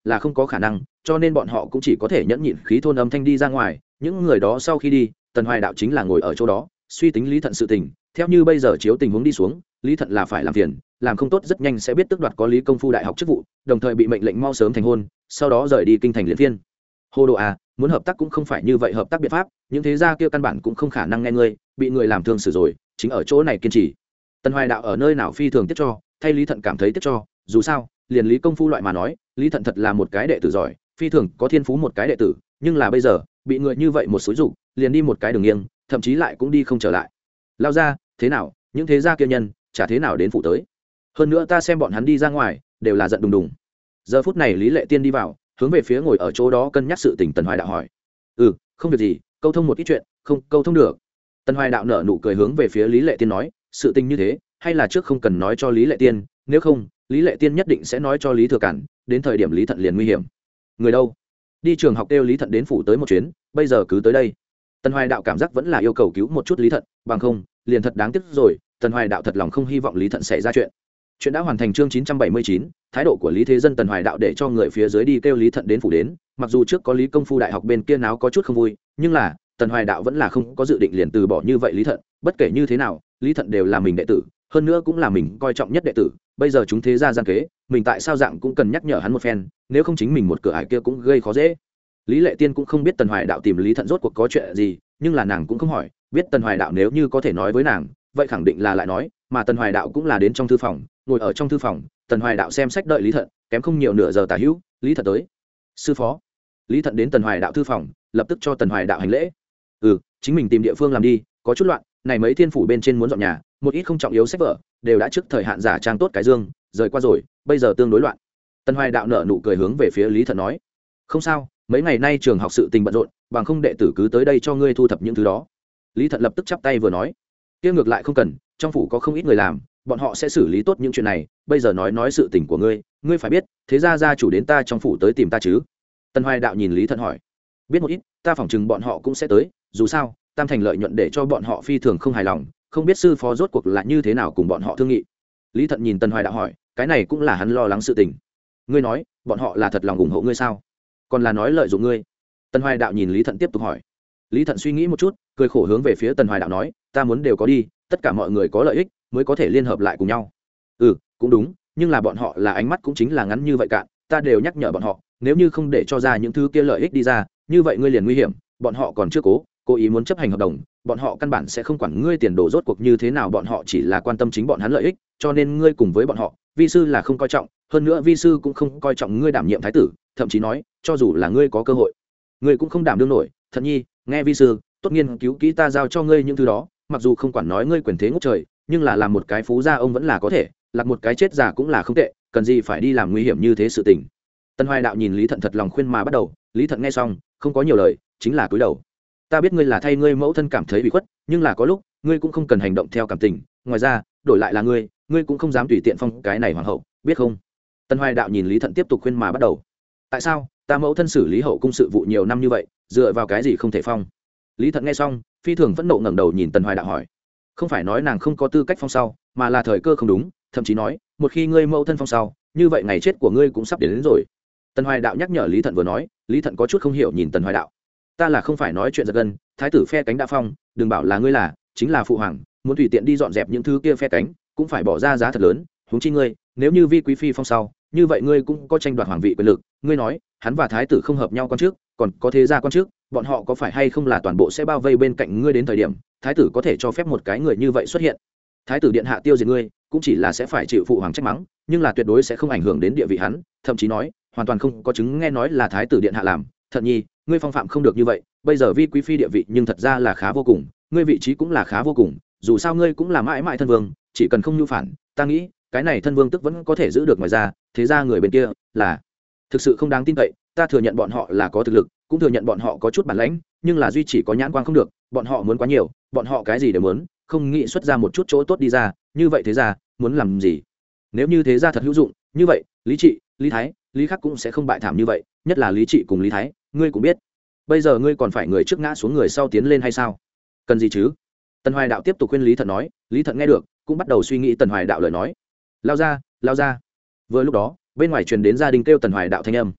Speaker 1: là không có khả năng, cho nên bọn họ cũng chỉ có thể nhẫn nhịn khí thôn âm thanh đi ra ngoài. Những người đó sau khi đi, Tần Hoài Đạo chính là ngồi ở chỗ đó suy tính Lý Thận sự tình. Theo như bây giờ chiếu tình huống đi xuống, Lý Thận là phải làm phiền, làm không tốt rất nhanh sẽ biết tước đoạt có Lý Công Phu đại học chức vụ, đồng thời bị mệnh lệnh mau sớm thành hôn, sau đó rời đi kinh thành Liên Viên. Hồ Đồ à, muốn hợp tác cũng không phải như vậy hợp tác biện pháp, những thế gia kia căn bản cũng không khả năng nghe ngươi, bị người làm thương xử rồi, chính ở chỗ này kiên trì. Tần Hoài Đạo ở nơi nào phi thường tiếc cho, thay Lý Thận cảm thấy tiếc cho, dù sao, liền Lý Công Phu loại mà nói, Lý Thận thật là một cái đệ tử giỏi, phi thường có thiên phú một cái đệ tử, nhưng là bây giờ, bị người như vậy một xúi dục, liền đi một cái đường nghiêng, thậm chí lại cũng đi không trở lại. Lao ra, thế nào, những thế gia kia nhân, chả thế nào đến phụ tới. Hơn nữa ta xem bọn hắn đi ra ngoài, đều là giận đùng đùng. Giờ phút này Lý Lệ Tiên đi vào, hướng về phía ngồi ở chỗ đó cân nhắc sự tình Tần Hoài Đạo hỏi. Không việc gì, câu thông một ít chuyện, không câu thông được. Tần Hoài Đạo nở nụ cười hướng về phía Lý Lệ Tiên nói, sự tình như thế, hay là trước không cần nói cho Lý Lệ Tiên, nếu không, Lý Lệ Tiên nhất định sẽ nói cho Lý Thừa Cản, đến thời điểm Lý Thận liền nguy hiểm. Người đâu? Đi trường học kêu Lý Thận đến phủ tới một chuyến, bây giờ cứ tới đây. Tần Hoài Đạo cảm giác vẫn là yêu cầu cứu một chút Lý Thận, bằng không, liền thật đáng tiếc rồi. Tần Hoài Đạo thật lòng không hy vọng Lý Thận xảy ra chuyện. Chuyện đã hoàn thành. Chương 979, thái độ của Lý Thế Dân. Tần Hoài Đạo để cho người phía dưới đi kêu Lý Thận đến phủ đến, mặc dù trước có Lý Công Phu đại học bên kia náo có chút không vui, nhưng là Tần Hoài Đạo vẫn là không có dự định liền từ bỏ như vậy Lý Thận. Bất kể như thế nào, Lý Thận đều là mình đệ tử, hơn nữa cũng là mình coi trọng nhất đệ tử. Bây giờ chúng thế gia gian kế, mình tại sao dạng cũng cần nhắc nhở hắn một phen, nếu không chính mình một cửa ải kia cũng gây khó dễ. Lý Lệ Tiên cũng không biết Tần Hoài Đạo tìm Lý Thận rốt cuộc có chuyện gì, nhưng là nàng cũng không hỏi, biết Tần Hoài Đạo nếu như có thể nói với nàng, vậy khẳng định là lại nói, mà Tần Hoài Đạo cũng là đến trong thư phòng, ngồi ở trong thư phòng, Tần Hoài Đạo xem sách đợi Lý Thận, kém không nhiều nửa giờ tả hữu, Lý Thận tới. Sư phó. Lý Thận đến Tần Hoài Đạo thư phòng, lập tức cho Tần Hoài Đạo hành lễ. Chính mình tìm địa phương làm đi, có chút loạn, này mấy thiên phủ bên trên muốn dọn nhà, một ít không trọng yếu sách vở, đều đã trước thời hạn giả trang tốt cái dương, rời qua rồi, bây giờ tương đối loạn. Tần Hoài Đạo nở nụ cười hướng về phía Lý Thận nói, không sao, mấy ngày nay trường học sự tình bận rộn, bằng không đệ tử cứ tới đây cho ngươi thu thập những thứ đó. Lý Thận lập tức chắp tay vừa nói, kia ngược lại không cần, trong phủ có không ít người làm, bọn họ sẽ xử lý tốt những chuyện này, bây giờ nói sự tình của ngươi, ngươi phải biết, thế ra gia chủ đến ta trong phủ tới tìm ta chứ? Tần Hoài Đạo nhìn Lý Thận hỏi, biết một ít, ta phỏng chừng bọn họ cũng sẽ tới, dù sao, Tam Thành lợi nhuận để cho bọn họ phi thường không hài lòng, không biết sư phó rốt cuộc là như thế nào cùng bọn họ thương nghị. Lý Thận nhìn Tần Hoài Đạo hỏi, cái này cũng là hắn lo lắng sự tình. Ngươi nói, bọn họ là thật lòng ủng hộ ngươi sao? Còn là nói lợi dụng ngươi? Tần Hoài Đạo nhìn Lý Thận tiếp tục hỏi. Lý Thận suy nghĩ một chút, cười khổ hướng về phía Tần Hoài Đạo nói, ta muốn đều có đi, tất cả mọi người có lợi ích mới có thể liên hợp lại cùng nhau. Cũng đúng, nhưng là bọn họ là ánh mắt cũng chính là ngắn như vậy cạn, ta đều nhắc nhở bọn họ, nếu như không để cho ra những thứ kia lợi ích đi ra, như vậy ngươi liền nguy hiểm, bọn họ còn chưa cố ý muốn chấp hành hợp đồng, bọn họ căn bản sẽ không quản ngươi tiền đồ rốt cuộc như thế nào, bọn họ chỉ là quan tâm chính bọn hắn lợi ích, cho nên ngươi cùng với bọn họ, vi sư là không coi trọng, hơn nữa vi sư cũng không coi trọng ngươi đảm nhiệm thái tử, thậm chí nói, cho dù là ngươi có cơ hội, ngươi cũng không đảm đương nổi. Thận nhi, nghe vi sư, tốt nghiên cứu kỹ ta giao cho ngươi những thứ đó, mặc dù không quản nói ngươi quyền thế ngút trời, nhưng là làm một cái phú gia ông vẫn là có thể, lạc một cái chết già cũng là không tệ, cần gì phải đi làm nguy hiểm như thế sự tình. Tần Hoài Đạo nhìn Lý Thận thật lòng khuyên mà bắt đầu, Lý Thận nghe xong, không có nhiều lời, chính là cúi đầu. Ta biết ngươi là thay ngươi mẫu thân cảm thấy bị khuất, nhưng là có lúc, ngươi cũng không cần hành động theo cảm tình, ngoài ra, đổi lại là ngươi cũng không dám tùy tiện phong cái này hoàng hậu, biết không? Tần Hoài Đạo nhìn Lý Thận tiếp tục khuyên mà bắt đầu. Tại sao? Ta mẫu thân xử lý hậu cung sự vụ nhiều năm như vậy, dựa vào cái gì không thể phong? Lý Thận nghe xong, phi thường phẫn nộ ngẩng đầu nhìn Tần Hoài Đạo hỏi. Không phải nói nàng không có tư cách phong sau, mà là thời cơ không đúng, thậm chí nói, một khi ngươi mẫu thân phong sau, như vậy ngày chết của ngươi cũng sắp đến rồi. Tần Hoài Đạo nhắc nhở Lý Thận vừa nói, Lý Thận có chút không hiểu nhìn Tần Hoài Đạo. Ta là không phải nói chuyện giật gân, thái tử phe cánh đã phong, đừng bảo là ngươi là, chính là phụ hoàng, muốn tùy tiện đi dọn dẹp những thứ kia phe cánh, cũng phải bỏ ra giá thật lớn, huống chi ngươi, nếu như vi quý phi phong sau, như vậy ngươi cũng có tranh đoạt hoàng vị quyền lực, ngươi nói, hắn và thái tử không hợp nhau con trước, còn có thế gia con trước, bọn họ có phải hay không là toàn bộ sẽ bao vây bên cạnh ngươi đến thời điểm, thái tử có thể cho phép một cái người như vậy xuất hiện. Thái tử điện hạ tiêu diệt ngươi, cũng chỉ là sẽ phải chịu phụ hoàng trách mắng, nhưng là tuyệt đối sẽ không ảnh hưởng đến địa vị hắn, thậm chí nói, hoàn toàn không có chứng nghe nói là thái tử điện hạ làm. Thận nhi, ngươi phong phạm không được như vậy, bây giờ vi quý phi địa vị nhưng thật ra là khá vô cùng, ngươi vị trí cũng là khá vô cùng, dù sao ngươi cũng là mãi mãi thân vương, chỉ cần không nhu phản, ta nghĩ cái này thân vương tức vẫn có thể giữ được. Ngoài ra, thế ra người bên kia là thực sự không đáng tin cậy, ta thừa nhận bọn họ là có thực lực, cũng thừa nhận bọn họ có chút bản lãnh, nhưng là duy chỉ có nhãn quang không được, bọn họ muốn quá nhiều, bọn họ cái gì đều muốn, không nghĩ xuất ra một chút chỗ tốt đi ra, như vậy thế ra muốn làm gì? Nếu như thế ra thật hữu dụng, như vậy Lý Trị, Lý Thái, Lý Khắc cũng sẽ không bại thảm như vậy, nhất là Lý Trị cùng Lý Thái, ngươi cũng biết, bây giờ ngươi còn phải người trước ngã xuống người sau tiến lên hay sao? Cần gì chứ? Tần Hoài Đạo tiếp tục khuyên Lý Thận nói. Lý Thận nghe được, cũng bắt đầu suy nghĩ Tần Hoài Đạo lời nói. Lao ra, lao ra. Vừa lúc đó, bên ngoài truyền đến gia đình kêu Tần Hoài Đạo thanh âm.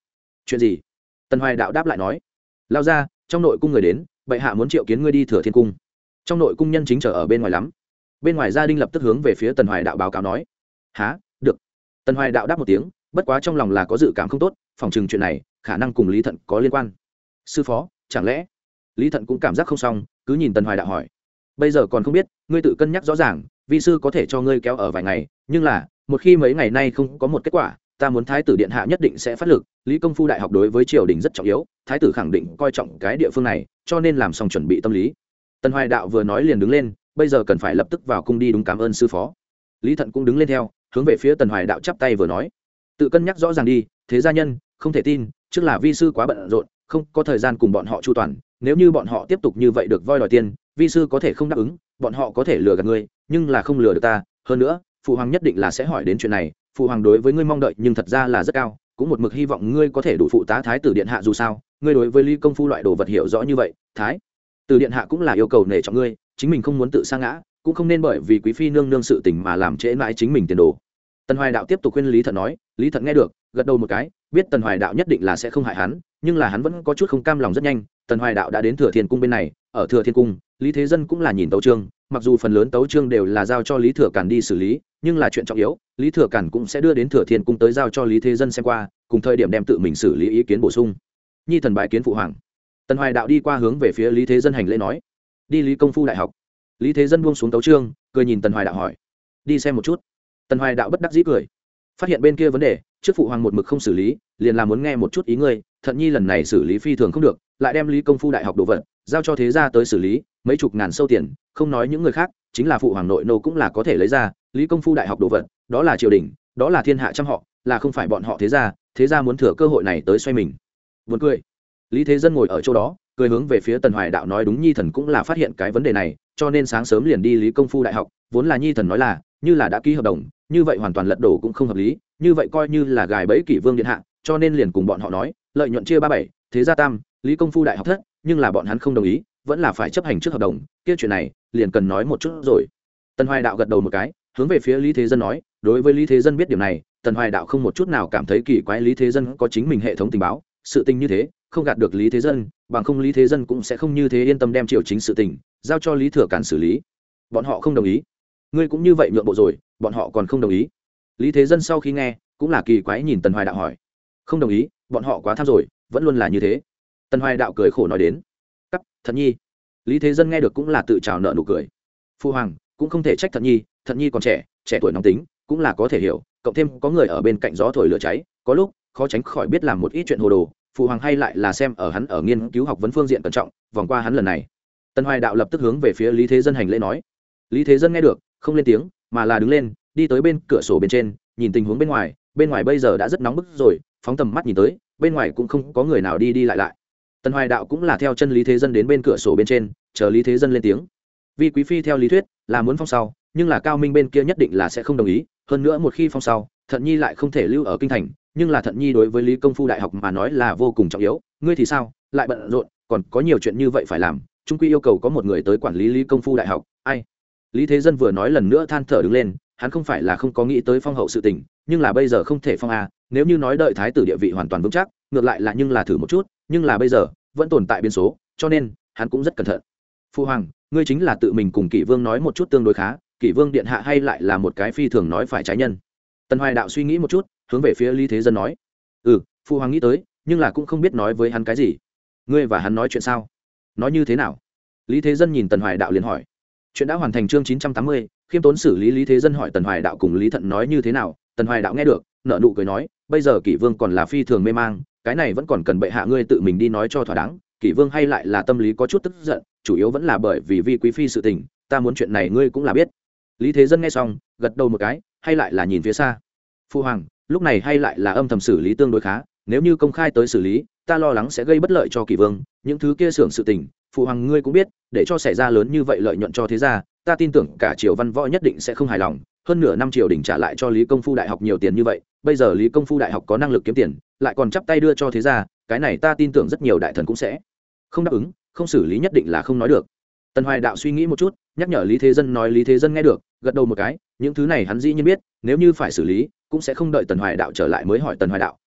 Speaker 1: chuyện gì? Tần Hoài đạo đáp lại nói, lao ra, trong nội cung người đến, bệ hạ muốn triệu kiến ngươi đi Thừa Thiên cung. Trong nội cung nhân chính chờ ở bên ngoài lắm. Bên ngoài gia đình lập tức hướng về phía Tần Hoài đạo báo cáo nói, há, được. Tần Hoài đạo đáp một tiếng, bất quá trong lòng là có dự cảm không tốt, phòng chừng chuyện này khả năng cùng Lý Thận có liên quan. Sư phó, chẳng lẽ? Lý Thận cũng cảm giác không xong, cứ nhìn Tần Hoài đạo hỏi, bây giờ còn không biết, ngươi tự cân nhắc rõ ràng, vi sư có thể cho ngươi kéo ở vài ngày, nhưng là một khi mấy ngày nay không có một kết quả, ta muốn thái tử điện hạ nhất định sẽ phát lực. Lý công phu đại học đối với triều đình rất trọng yếu, thái tử khẳng định coi trọng cái địa phương này, cho nên làm xong chuẩn bị tâm lý. Tần Hoài đạo vừa nói liền đứng lên, bây giờ cần phải lập tức vào cung đi, đúng, cảm ơn sư phó. Lý Thận cũng đứng lên theo, hướng về phía Tần Hoài đạo chắp tay vừa nói, tự cân nhắc rõ ràng đi, thế gia nhân không thể tin, trước là vi sư quá bận rộn, không có thời gian cùng bọn họ chu toàn, nếu như bọn họ tiếp tục như vậy được voi đòi tiền, vi sư có thể không đáp ứng, bọn họ có thể lừa gạt ngươi, nhưng là không lừa được ta. Hơn nữa phụ hoàng nhất định là sẽ hỏi đến chuyện này, phụ hoàng đối với ngươi mong đợi nhưng thật ra là rất cao, cũng một mực hy vọng ngươi có thể đủ phụ tá thái tử điện hạ. Dù sao ngươi đối với Lý công phu loại đồ vật hiểu rõ như vậy, thái tử điện hạ cũng là yêu cầu nể trọng ngươi, chính mình không muốn tự sa ngã, cũng không nên bởi vì quý phi nương nương sự tình mà làm trễ mãi chính mình tiền đồ. Tần Hoài đạo tiếp tục khuyên Lý Thận nói, Lý Thận nghe được gật đầu một cái, biết Tần Hoài đạo nhất định là sẽ không hại hắn, nhưng là hắn vẫn có chút không cam lòng. Rất nhanh Tần Hoài đạo đã đến Thừa Thiên cung bên này. Ở Thừa Thiên cung, Lý Thế Dân cũng là nhìn tấu chương, mặc dù phần lớn tấu chương đều là giao cho Lý Thừa Càn đi xử lý, nhưng là chuyện trọng yếu, Lý Thừa Càn cũng sẽ đưa đến Thừa Thiên cung tới giao cho Lý Thế Dân xem qua, cùng thời điểm đem tự mình xử lý ý kiến bổ sung. Nhi thần bái kiến phụ hoàng. Tần Hoài đạo đi qua hướng về phía Lý Thế Dân hành lễ nói, đi Lý công phu đại học. Lý Thế Dân buông xuống tấu chương, cười nhìn Tần Hoài đạo hỏi, đi xem một chút. Tần Hoài đạo bất đắc dĩ cười, phát hiện bên kia vấn đề trước phụ hoàng một mực không xử lý, liền là muốn nghe một chút ý ngươi. Thận nhi lần này xử lý phi thường không được, lại đem Lý công phu đại học đồ vật giao cho thế gia tới xử lý, mấy chục ngàn sâu tiền, không nói những người khác, chính là phụ hoàng nội nô cũng là có thể lấy ra. Lý công phu đại học đồ vật đó là triều đình, đó là thiên hạ trăm họ, là không phải bọn họ thế gia muốn thừa cơ hội này tới xoay mình. Buồn cười. Lý Thế Dân ngồi ở chỗ đó cười hướng về phía Tần Hoài đạo nói, đúng, nhi thần cũng là phát hiện cái vấn đề này, cho nên sáng sớm liền đi Lý công phu đại học. Vốn là nhi thần nói là như là đã ký hợp đồng, như vậy hoàn toàn lật đổ cũng không hợp lý, như vậy coi như là gài bẫy kỷ vương điện hạ, cho nên liền cùng bọn họ nói lợi nhuận chia 37, thế gia tam, Lý công phu đại học thất, nhưng là bọn hắn không đồng ý, vẫn là phải chấp hành trước hợp đồng kia. Chuyện này liền cần nói một chút rồi. Tần Hoài đạo gật đầu một cái, hướng về phía Lý Thế Dân nói, đối với Lý Thế Dân biết điểm này, Tần Hoài đạo không một chút nào cảm thấy kỳ quái. Lý Thế Dân có chính mình hệ thống tình báo, sự tình như thế không gạt được Lý Thế Dân, bằng không Lý Thế Dân cũng sẽ không như thế yên tâm đem triều chính sự tình giao cho Lý Thừa Càn xử lý. Bọn họ không đồng ý, ngươi cũng như vậy nhượng bộ rồi, bọn họ còn không đồng ý. Lý Thế Dân sau khi nghe cũng là kỳ quái nhìn Tần Hoài đạo hỏi, không đồng ý, bọn họ quá tham rồi, vẫn luôn là như thế. Tần Hoài đạo cười khổ nói đến, cắp Thận nhi. Lý Thế Dân nghe được cũng là tự trào nợ nụ cười, phu hoàng cũng không thể trách Thận nhi còn trẻ tuổi nóng tính, cũng là có thể hiểu, cộng thêm có người ở bên cạnh gió thổi lửa cháy, có lúc khó tránh khỏi biết làm một ít chuyện hồ đồ. Phụ hoàng hay lại là xem ở hắn ở nghiên cứu học vấn phương diện cẩn trọng, vòng qua hắn lần này. Tần Hoài đạo lập tức hướng về phía Lý Thế Dân hành lễ nói. Lý Thế Dân nghe được không lên tiếng, mà là đứng lên đi tới bên cửa sổ bên trên, nhìn tình huống bên ngoài. Bên ngoài bây giờ đã rất nóng bức rồi, phóng tầm mắt nhìn tới, bên ngoài cũng không có người nào đi lại. Tần Hoài đạo cũng là theo chân Lý Thế Dân đến bên cửa sổ bên trên, chờ Lý Thế Dân lên tiếng. Vì quý phi theo lý thuyết là muốn phong sau, nhưng là Cao Minh bên kia nhất định là sẽ không đồng ý. Hơn nữa một khi phong sau, Thận nhi lại không thể lưu ở kinh thành, nhưng là Thận nhi đối với Lý công phu đại học mà nói là vô cùng trọng yếu. Ngươi thì sao, lại bận rộn, còn có nhiều chuyện như vậy phải làm, trung quy yêu cầu có một người tới quản lý Lý công phu đại học. Ai? Lý Thế Dân vừa nói lần nữa than thở đứng lên, hắn không phải là không có nghĩ tới phong hậu sự tình, nhưng là bây giờ không thể phong à, nếu như nói đợi thái tử địa vị hoàn toàn vững chắc, ngược lại là nhưng là thử một chút, nhưng là bây giờ vẫn tồn tại biến số, cho nên hắn cũng rất cẩn thận. Phu hoàng, ngươi chính là tự mình cùng Kỷ Vương nói một chút tương đối khá, Kỷ Vương điện hạ hay lại là một cái phi thường nói phải trái nhân. Tần Hoài đạo suy nghĩ một chút, hướng về phía Lý Thế Dân nói, phu hoàng nghĩ tới, nhưng là cũng không biết nói với hắn cái gì. Ngươi và hắn nói chuyện sao? Nói như thế nào? Lý Thế Dân nhìn Tần Hoài đạo liền hỏi. Chuyện đã hoàn thành. Chương 980, khiêm tốn xử lý. Lý Thế Dân hỏi Tần Hoài đạo cùng Lý Thận nói như thế nào. Tần Hoài đạo nghe được nợ nụ cười nói, bây giờ Kỷ Vương còn là phi thường mê mang, cái này vẫn còn cần bệ hạ ngươi tự mình đi nói cho thỏa đáng. Kỷ Vương hay lại là tâm lý có chút tức giận, chủ yếu vẫn là bởi vì vi quý phi sự tình, ta muốn chuyện này ngươi cũng là biết. Lý Thế Dân nghe xong gật đầu một cái, hay lại là nhìn phía xa. Phu hoàng, lúc này hay lại là âm thầm xử lý tương đối khá, nếu như công khai tới xử lý, ta lo lắng sẽ gây bất lợi cho Kỷ Vương. Những thứ kia xưởng sự tình, phụ hoàng ngươi cũng biết, để cho xảy ra lớn như vậy lợi nhuận cho thế gia, ta tin tưởng cả triều văn võ nhất định sẽ không hài lòng. Hơn nửa năm triều đình trả lại cho Lý công phu đại học nhiều tiền như vậy, bây giờ Lý công phu đại học có năng lực kiếm tiền, lại còn chắp tay đưa cho thế gia, cái này ta tin tưởng rất nhiều đại thần cũng sẽ không đáp ứng, không xử lý nhất định là không nói được. Tần Hoài đạo suy nghĩ một chút, nhắc nhở Lý Thế Dân nói. Lý Thế Dân nghe được gật đầu một cái, những thứ này hắn dĩ nhiên biết, nếu như phải xử lý cũng sẽ không đợi Tần Hoài đạo trở lại mới hỏi. Tần Hoài đạo,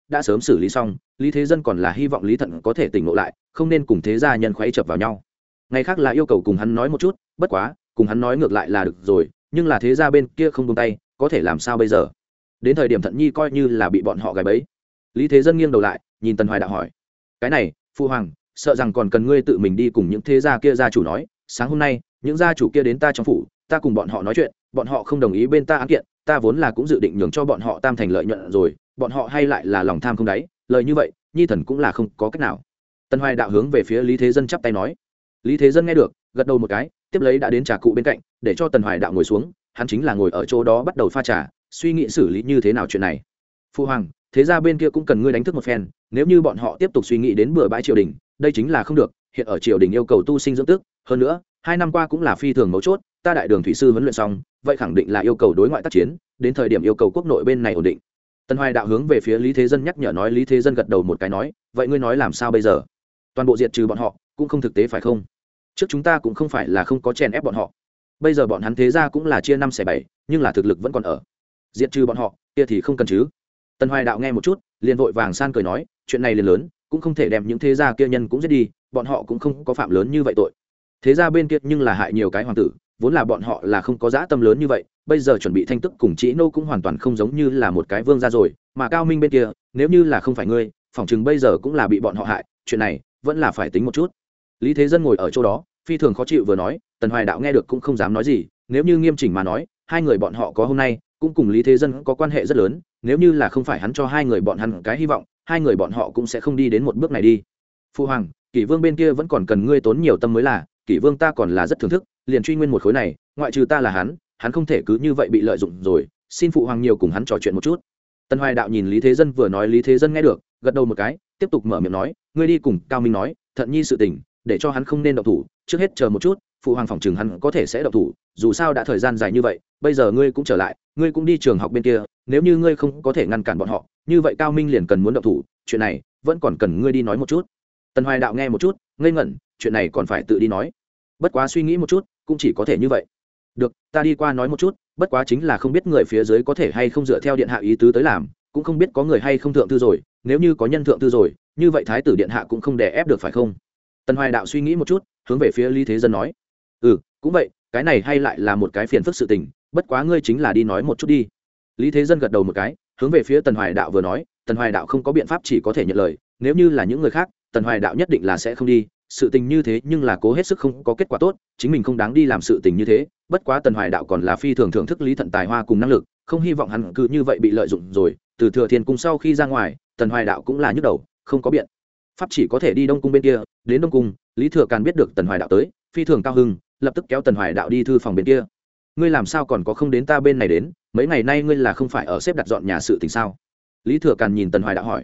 Speaker 1: đã sớm xử lý xong, lý thế dân còn là hy vọng lý thận có thể tỉnh ngộ lại, không nên cùng thế gia nhân khuấy chập vào nhau. Ngày khác là yêu cầu cùng hắn nói một chút, bất quá cùng hắn nói ngược lại là được rồi, nhưng là thế gia bên kia không buông tay, có thể làm sao bây giờ? Đến thời điểm Thận Nhi coi như là bị bọn họ gài bẫy. Lý thế dân nghiêng đầu lại nhìn Tần Hoài Đạo hỏi, cái này phu hoàng sợ rằng còn cần ngươi tự mình đi cùng những thế gia kia gia chủ nói, sáng hôm nay những gia chủ kia đến ta trong phủ, ta cùng bọn họ nói chuyện, bọn họ không đồng ý bên ta án kiện, ta vốn là cũng dự định nhường cho bọn họ tam thành lợi nhuận rồi, bọn họ hay lại là lòng tham không đáy, lời như vậy nhi thần cũng là không có cách nào. Tần Hoài Đạo hướng về phía Lý thế dân chắp tay nói. Lý thế dân nghe được gật đầu một cái, tiếp lấy đã đến trà cụ bên cạnh để cho Tần Hoài Đạo ngồi xuống, hắn chính là ngồi ở chỗ đó bắt đầu pha trà, suy nghĩ xử lý như thế nào chuyện này. Phu hoàng, thế ra bên kia cũng cần ngươi đánh thức một phen, nếu như bọn họ tiếp tục suy nghĩ đến bừa bãi triều đình, đây chính là không được, hiện ở triều đình yêu cầu tu sinh dưỡng tức, hơn nữa 2 năm qua cũng là phi thường mấu chốt, ta đại đường thủy sư huấn luyện xong, vậy khẳng định là yêu cầu đối ngoại tác chiến, đến thời điểm yêu cầu quốc nội bên này ổn định. Tần Hoài Đạo hướng về phía Lý thế dân nhắc nhở nói. Lý thế dân gật đầu một cái nói, vậy ngươi nói làm sao bây giờ? Toàn bộ diệt trừ bọn họ cũng không thực tế phải không? Trước chúng ta cũng không phải là không có chèn ép bọn họ, bây giờ bọn hắn thế ra cũng là chia 5/7, nhưng là thực lực vẫn còn ở, diệt trừ bọn họ kia thì không cần chứ. Tần Hoài Đạo nghe một chút liền vội vàng san cười nói, chuyện này liền lớn, cũng không thể đem những thế gia kia nhân cũng giết đi, bọn họ cũng không có phạm lớn như vậy tội. Thế gia bên kia nhưng là hại nhiều cái hoàng tử, vốn là bọn họ là không có dã tâm lớn như vậy, bây giờ chuẩn bị thanh tức cùng Trĩ Nô cũng hoàn toàn không giống như là một cái vương gia rồi, mà Cao Minh bên kia nếu như là không phải ngươi, phỏng chừng bây giờ cũng là bị bọn họ hại, chuyện này vẫn là phải tính một chút. Lý thế dân ngồi ở chỗ đó phi thường khó chịu vừa nói. Tần Hoài Đạo nghe được cũng không dám nói gì, nếu như nghiêm chỉnh mà nói, hai người bọn họ có hôm nay cũng cùng Lý thế dân có quan hệ rất lớn, nếu như là không phải hắn cho hai người bọn hắn cái hy vọng, hai người bọn họ cũng sẽ không đi đến một bước này đi. Phu hoàng, Kỷ Vương bên kia vẫn còn cần ngươi tốn nhiều tâm mới là, Kỷ Vương ta còn là rất thưởng thức, liền truy nguyên một khối này, ngoại trừ ta là hắn không thể cứ như vậy bị lợi dụng rồi, xin phụ hoàng nhiều cùng hắn trò chuyện một chút. Tần Hoài Đạo nhìn Lý thế dân vừa nói, Lý thế dân nghe được gật đầu một cái, tiếp tục mở miệng nói, ngươi đi cùng Cao Minh nói, Thận Nhi sự tình để cho hắn không nên động thủ, trước hết chờ một chút, phụ hoàng phỏng chừng hắn có thể sẽ động thủ, dù sao đã thời gian dài như vậy, bây giờ ngươi cũng trở lại, ngươi cũng đi trường học bên kia, nếu như ngươi không có thể ngăn cản bọn họ, như vậy Cao Minh liền cần muốn động thủ, chuyện này vẫn còn cần ngươi đi nói một chút. Tần Hoài Đạo nghe một chút ngây ngẩn, chuyện này còn phải tự đi nói, bất quá suy nghĩ một chút cũng chỉ có thể như vậy. Được, ta đi qua nói một chút, bất quá chính là không biết người phía dưới có thể hay không dựa theo điện hạ ý tứ tới làm, cũng không biết có người hay không thượng thư rồi, nếu như có nhân thượng thư rồi, như vậy thái tử điện hạ cũng không đè ép được phải không? Tần Hoài Đạo suy nghĩ một chút hướng về phía Lý thế dân nói, cũng vậy, cái này hay lại là một cái phiền phức sự tình, bất quá ngươi chính là đi nói một chút đi. Lý thế dân gật đầu một cái hướng về phía Tần Hoài Đạo vừa nói. Tần Hoài Đạo không có biện pháp, chỉ có thể nhận lời, nếu như là những người khác Tần Hoài Đạo nhất định là sẽ không đi, sự tình như thế nhưng là cố hết sức không có kết quả tốt, chính mình không đáng đi làm sự tình như thế, bất quá Tần Hoài Đạo còn là phi thường thưởng thức Lý Thận tài hoa cùng năng lực, không hy vọng hắn cứ như vậy bị lợi dụng rồi. Từ Thừa Thiên cung sau khi ra ngoài, Tần Hoài Đạo cũng là nhức đầu, không có biện pháp, chỉ có thể đi Đông cung bên kia. Đến Đông cung, Lý Thừa Càn biết được Tần Hoài Đạo tới, phi thường cao hưng, lập tức kéo Tần Hoài Đạo đi thư phòng bên kia. Ngươi làm sao còn có không đến ta bên này đến, mấy ngày nay ngươi là không phải ở xếp đặt dọn nhà sự tình sao? Lý Thừa Càn nhìn Tần Hoài Đạo hỏi.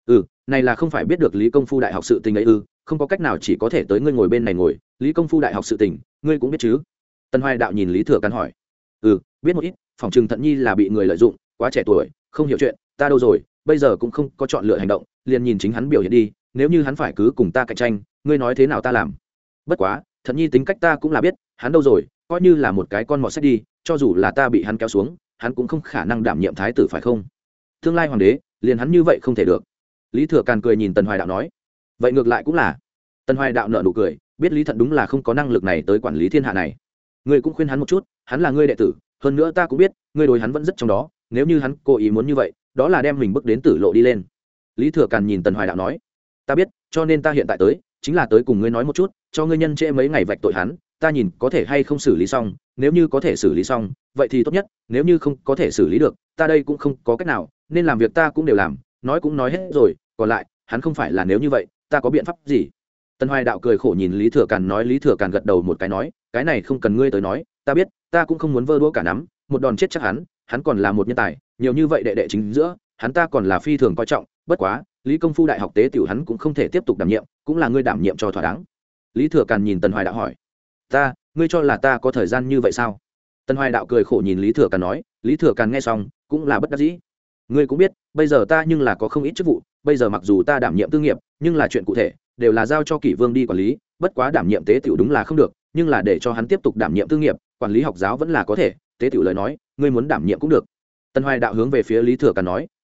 Speaker 1: Này là không phải biết được Lý công phu đại học sự tình ấy không có cách nào, chỉ có thể tới ngươi ngồi bên này ngồi, Lý công phu đại học sự tình ngươi cũng biết chứ? Tần Hoài Đạo nhìn Lý Thừa Càn hỏi. Biết một ít, phòng trừng Thận Nhi là bị người lợi dụng, quá trẻ tuổi không hiểu chuyện, ta đâu rồi, bây giờ cũng không có chọn lựa hành động, liền nhìn chính hắn biểu hiện đi, nếu như hắn phải cứ cùng ta cạnh tranh, ngươi nói thế nào ta làm. Bất quá Thận Nhi tính cách ta cũng là biết, hắn đâu rồi, coi như là một cái con mọt sách đi, cho dù là ta bị hắn kéo xuống, hắn cũng không khả năng đảm nhiệm thái tử phải không? Tương lai hoàng đế liền hắn như vậy không thể được. Lý Thừa Càn cười nhìn Tần Hoài Đạo nói. Vậy ngược lại cũng là. Tần Hoài Đạo nở nụ cười, biết Lý Thận đúng là không có năng lực này tới quản lý thiên hạ này. Ngươi cũng khuyên hắn một chút, hắn là ngươi đệ tử, hơn nữa ta cũng biết ngươi đối hắn vẫn rất trong đó, nếu như hắn cố ý muốn như vậy, đó là đem mình bước đến tử lộ đi lên. Lý Thừa Càn nhìn Tần Hoài Đạo nói. Ta biết, cho nên ta hiện tại tới chính là tới cùng ngươi nói một chút, cho ngươi nhân trễ mấy ngày vạch tội hắn, ta nhìn có thể hay không xử lý xong, nếu như có thể xử lý xong vậy thì tốt nhất, nếu như không có thể xử lý được, ta đây cũng không có cách nào, nên làm việc ta cũng đều làm, nói cũng nói hết rồi, còn lại hắn không phải là nếu như vậy ta có biện pháp gì? Tần Hoài Đạo cười khổ nhìn Lý Thừa Càn nói. Lý Thừa Càn gật đầu một cái nói, cái này không cần ngươi tới nói, ta biết, ta cũng không muốn vơ đũa cả nắm, một đòn chết chắc hắn còn là một nhân tài, nhiều như vậy đệ đệ chính giữa hắn ta còn là phi thường coi trọng, bất quá Lý công phu đại học tế tiểu hắn cũng không thể tiếp tục đảm nhiệm, cũng là ngươi đảm nhiệm cho thỏa đáng. Lý Thừa Càn nhìn Tần Hoài Đạo hỏi. Ngươi cho là ta có thời gian như vậy sao? Tần Hoài Đạo cười khổ nhìn Lý Thừa Càn nói. Lý Thừa Càn nghe xong cũng là bất đắc dĩ. Ngươi cũng biết, bây giờ ta nhưng là có không ít chức vụ, bây giờ mặc dù ta đảm nhiệm tư nghiệp, nhưng là chuyện cụ thể đều là giao cho Kỷ Vương đi quản lý, bất quá đảm nhiệm tế tiểu đúng là không được, nhưng là để cho hắn tiếp tục đảm nhiệm tư nghiệp, quản lý học giáo vẫn là có thể, tế tiểu lời nói, ngươi muốn đảm nhiệm cũng được. Tần Hoài Đạo hướng về phía Lý Thừa Càn nói,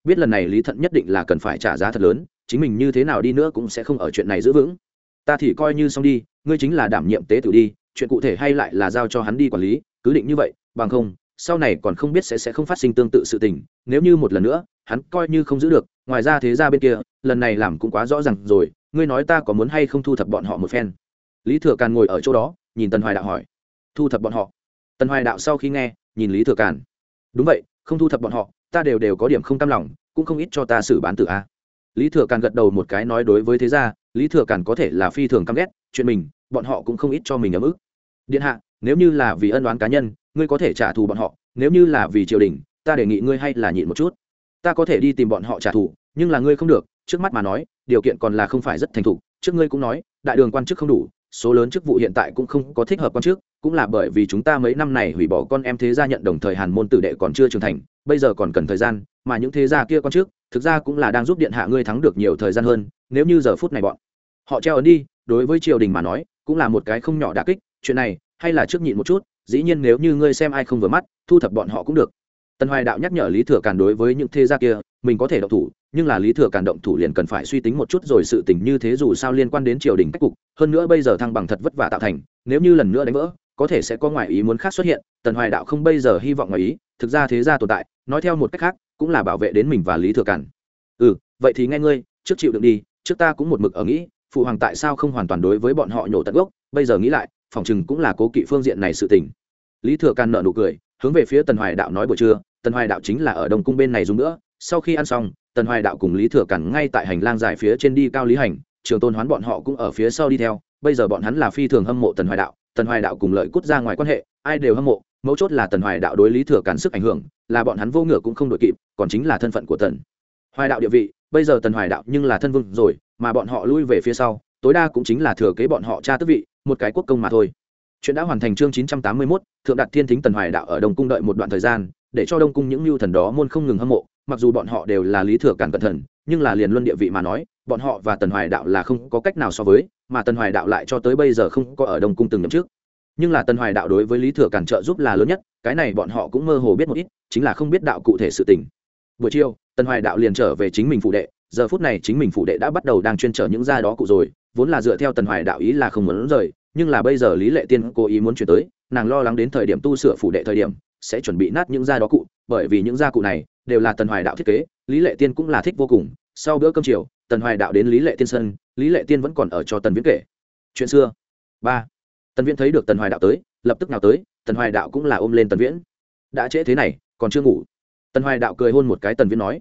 Speaker 1: biết lần này lý thận nhất định là cần phải trả giá thật lớn, chính mình như thế nào đi nữa cũng sẽ không ở chuyện này giữ vững. Ta thì coi như xong đi, ngươi chính là đảm nhiệm tế tự đi, chuyện cụ thể hay lại là giao cho hắn đi quản lý, cứ định như vậy, bằng không sau này còn không biết sẽ không phát sinh tương tự sự tình. Nếu như một lần nữa hắn coi như không giữ được, ngoài ra thế ra bên kia lần này làm cũng quá rõ ràng rồi, ngươi nói ta có muốn hay không thu thập bọn họ một phen. Lý Thừa Càn ngồi ở chỗ đó nhìn Tần Hoài Đạo hỏi. Thu thập bọn họ? Tần Hoài Đạo sau khi nghe nhìn Lý Thừa Càn. Đúng vậy, không thu thập bọn họ ta đều có điểm không cam lòng, cũng không ít cho ta xử bán tử a. Lý Thừa Càn gật đầu một cái nói đối với thế gia Lý Thừa Càn có thể là phi thường căm ghét chuyện mình, bọn họ cũng không ít cho mình ấm ức. Điện hạ, nếu như là vì ân oán cá nhân ngươi có thể trả thù bọn họ, nếu như là vì triều đình ta đề nghị ngươi hay là nhịn một chút. Ta có thể đi tìm bọn họ trả thù, nhưng là ngươi không được, trước mắt mà nói điều kiện còn là không phải rất thành thục. Trước ngươi cũng nói đại đường quan chức không đủ, số lớn chức vụ hiện tại cũng không có thích hợp quan chức, cũng là bởi vì chúng ta mấy năm này hủy bỏ con em thế gia nhận đồng thời hàn môn tử đệ còn chưa trưởng thành, bây giờ còn cần thời gian, mà những thế gia kia quan chức thực ra cũng là đang giúp điện hạ ngươi thắng được nhiều thời gian hơn. Nếu như giờ phút này bọn họ treo ấn đi, đối với triều đình mà nói cũng là một cái không nhỏ đả kích. Chuyện này hay là trước nhịn một chút, dĩ nhiên nếu như ngươi xem ai không vừa mắt thu thập bọn họ cũng được. Tần Hoài Đạo nhắc nhở Lý Thừa Càn đối với những thế gia kia mình có thể động thủ, nhưng là Lý Thừa Càn động thủ liền cần phải suy tính một chút rồi, sự tình như thế dù sao liên quan đến triều đình cách cục, hơn nữa bây giờ thăng bằng thật vất vả tạo thành, nếu như lần nữa đánh vỡ có thể sẽ có ngoại ý muốn khác xuất hiện. Tần Hoài Đạo không bây giờ hy vọng ngoại ý, thực ra thế gia tồn tại nói theo một cách khác cũng là bảo vệ đến mình và Lý Thừa Càn. Vậy thì nghe ngươi, trước chịu đựng đi, trước ta cũng một mực ở nghĩ phụ hoàng tại sao không hoàn toàn đối với bọn họ nhổ tận gốc, bây giờ nghĩ lại phòng chừng cũng là cố kỵ phương diện này sự tình. Lý Thừa Càn nở nụ cười hướng về phía Tần Hoài Đạo nói buổi trưa Tần Hoài Đạo chính là ở Đông cung bên này dùng nữa. Sau khi ăn xong Tần Hoài Đạo cùng Lý Thừa Càn ngay tại hành lang dài phía trên đi cao Lý Hành, Trường Tôn Hoán bọn họ cũng ở phía sau đi theo. Bây giờ bọn hắn là phi thường hâm mộ Tần Hoài Đạo, Tần Hoài Đạo cùng Lợi Cút ra ngoài quan hệ ai đều hâm mộ, mấu chốt là Tần Hoài Đạo đối Lý Thừa Càn sức ảnh hưởng là bọn hắn vô ngựa cũng không đội kịp, còn chính là thân phận của Tần Hoài Đạo địa vị. Bây giờ Tần Hoài Đạo nhưng là thân vương rồi, mà bọn họ lui về phía sau tối đa cũng chính là thừa kế bọn họ cha tước vị, một cái quốc công mà thôi. Chuyện đã hoàn thành. Chương 981, thượng đạt thiên thính. Tần Hoài Đạo ở Đông cung đợi một đoạn thời gian, để cho Đông cung những nhu thần đó môn không ngừng hâm mộ. Mặc dù bọn họ đều là Lý Thừa Càn cẩn thận, nhưng là liền luân địa vị mà nói, bọn họ và Tần Hoài Đạo là không có cách nào so với, mà Tần Hoài Đạo lại cho tới bây giờ không có ở Đông cung từng nhậm trước. Nhưng là Tần Hoài Đạo đối với Lý Thừa Càn trợ giúp là lớn nhất, cái này bọn họ cũng mơ hồ biết một ít, chính là không biết đạo cụ thể sự tình. Buổi chiều, Tần Hoài Đạo liền trở về chính mình phụ đệ, giờ phút này chính mình phụ đệ đã bắt đầu đang chuyên chở những gia đó cụ rồi, vốn là dựa theo Tần Hoài Đạo ý là không muốn rời, nhưng là bây giờ Lý Lệ Tiên cố ý muốn chuyển tới, nàng lo lắng đến thời điểm tu sửa phủ đệ thời điểm sẽ chuẩn bị nát những gia đó cụ, bởi vì những gia cụ này đều là Tần Hoài Đạo thiết kế, Lý Lệ Tiên cũng là thích vô cùng. Sau bữa cơm chiều, Tần Hoài Đạo đến Lý Lệ Tiên sân, Lý Lệ Tiên vẫn còn ở cho Tần Viễn kể chuyện xưa. Tần Viễn thấy được Tần Hoài Đạo tới, lập tức nào tới, Tần Hoài Đạo cũng là ôm lên Tần Viễn. Đã trễ thế này, còn chưa ngủ? Tần Hoài Đạo cười hôn một cái Tần Viễn nói.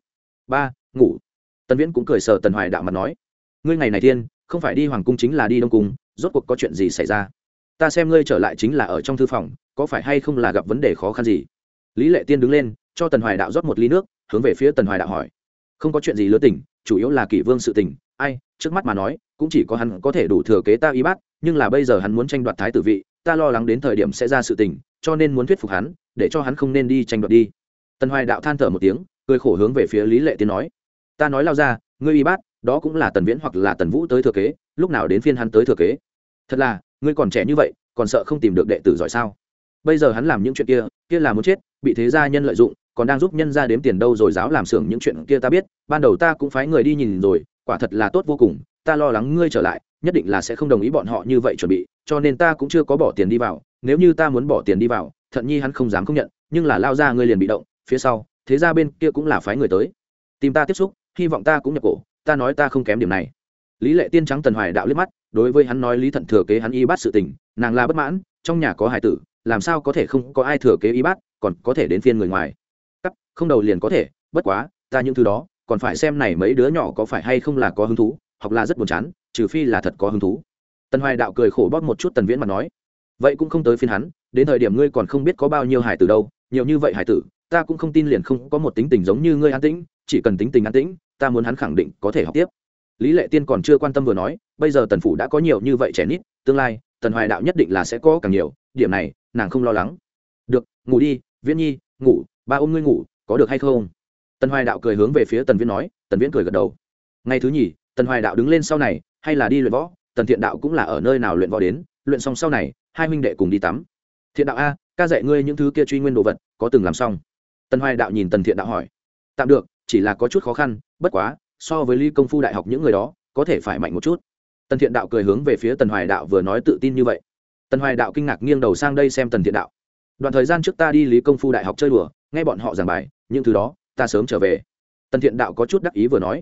Speaker 1: Ngủ. Tần Viễn cũng cười sờ Tần Hoài Đạo mặt nói, ngươi ngày này thiên không phải đi hoàng cung chính là đi đông cung, rốt cuộc có chuyện gì xảy ra? Ta xem ngươi trở lại chính là ở trong thư phòng, có phải hay không là gặp vấn đề khó khăn gì? Lý Lệ Tiên đứng lên cho Tần Hoài Đạo rót một ly nước, hướng về phía Tần Hoài Đạo hỏi. Không có chuyện gì lớn tình, chủ yếu là Kỷ Vương sự tình, ai trước mắt mà nói cũng chỉ có hắn có thể đủ thừa kế ta y bát, nhưng là bây giờ hắn muốn tranh đoạt thái tử vị, ta lo lắng đến thời điểm sẽ ra sự tình, cho nên muốn thuyết phục hắn để cho hắn không nên đi tranh đoạt đi. Tần Hoài Đạo than thở một tiếng, cười khổ hướng về phía Lý Lệ Tiên nói, ta nói lao ra, ngươi y bát đó cũng là Tần Viễn hoặc là Tần Vũ tới thừa kế, lúc nào đến phiên hắn tới thừa kế? Thật là ngươi còn trẻ như vậy, còn sợ không tìm được đệ tử giỏi sao? Bây giờ hắn làm những chuyện kia là muốn chết, bị thế gia nhân lợi dụng, còn đang giúp nhân gia đếm tiền đâu rồi giáo làm xưởng những chuyện kia ta biết, ban đầu ta cũng phái người đi nhìn rồi, quả thật là tốt vô cùng, ta lo lắng ngươi trở lại nhất định là sẽ không đồng ý bọn họ như vậy chuẩn bị, cho nên ta cũng chưa có bỏ tiền đi vào, nếu như ta muốn bỏ tiền đi vào, Thận Nhi hắn không dám không nhận, nhưng là lao ra ngươi liền bị động, phía sau thế gia bên kia cũng là phái người tới tìm ta tiếp xúc, hy vọng ta cũng nhập cổ, ta nói ta không kém điểm này. Lý Lệ Tiên trắng Tần Hoài Đạo liếc mắt, đối với hắn nói Lý Thận thừa kế hắn y bát sự tình, nàng là bất mãn, trong nhà có hài tử, làm sao có thể không có ai thừa kế y bát, còn có thể đến phiên người ngoài. Cắt, không đầu liền có thể, bất quá, ta những thứ đó, còn phải xem này mấy đứa nhỏ có phải hay không là có hứng thú, hoặc là rất buồn chán, trừ phi là thật có hứng thú. Tần Hoài Đạo cười khổ bóp một chút Tần Viễn mà nói, vậy cũng không tới phiên hắn, đến thời điểm ngươi còn không biết có bao nhiêu hài tử đâu, nhiều như vậy hài tử, ta cũng không tin liền không có một tính tình giống như ngươi an tĩnh, chỉ cần tính tình an tĩnh, ta muốn hắn khẳng định có thể học tiếp. Lý Lệ Tiên còn chưa quan tâm vừa nói, bây giờ Tần phủ đã có nhiều như vậy trẻ nít, tương lai Tần Hoài Đạo nhất định là sẽ có càng nhiều, điểm này nàng không lo lắng. Được, ngủ đi, Viễn Nhi, ngủ, ba ôm ngươi ngủ, có được hay không? Tần Hoài Đạo cười hướng về phía Tần Viễn nói, Tần Viễn cười gật đầu. Ngày thứ nhì, Tần Hoài Đạo đứng lên sau này, hay là đi luyện võ, Tần Thiện Đạo cũng là ở nơi nào luyện võ đến, luyện xong sau này, hai huynh đệ cùng đi tắm. Thiện Đạo a, ca dạy ngươi những thứ kia truy nguyên đồ vật, có từng làm xong? Tần Hoài Đạo nhìn Tần Thiện Đạo hỏi. Tạm được, chỉ là có chút khó khăn, bất quá so với Lý Công Phu đại học những người đó có thể phải mạnh một chút. Tần Thiện Đạo cười hướng về phía Tần Hoài Đạo vừa nói tự tin như vậy. Tần Hoài Đạo kinh ngạc nghiêng đầu sang đây xem Tần Thiện Đạo. Đoạn thời gian trước ta đi Lý Công Phu đại học chơi đùa, nghe bọn họ giảng bài, những thứ đó ta sớm trở về. Tần Thiện Đạo có chút đắc ý vừa nói,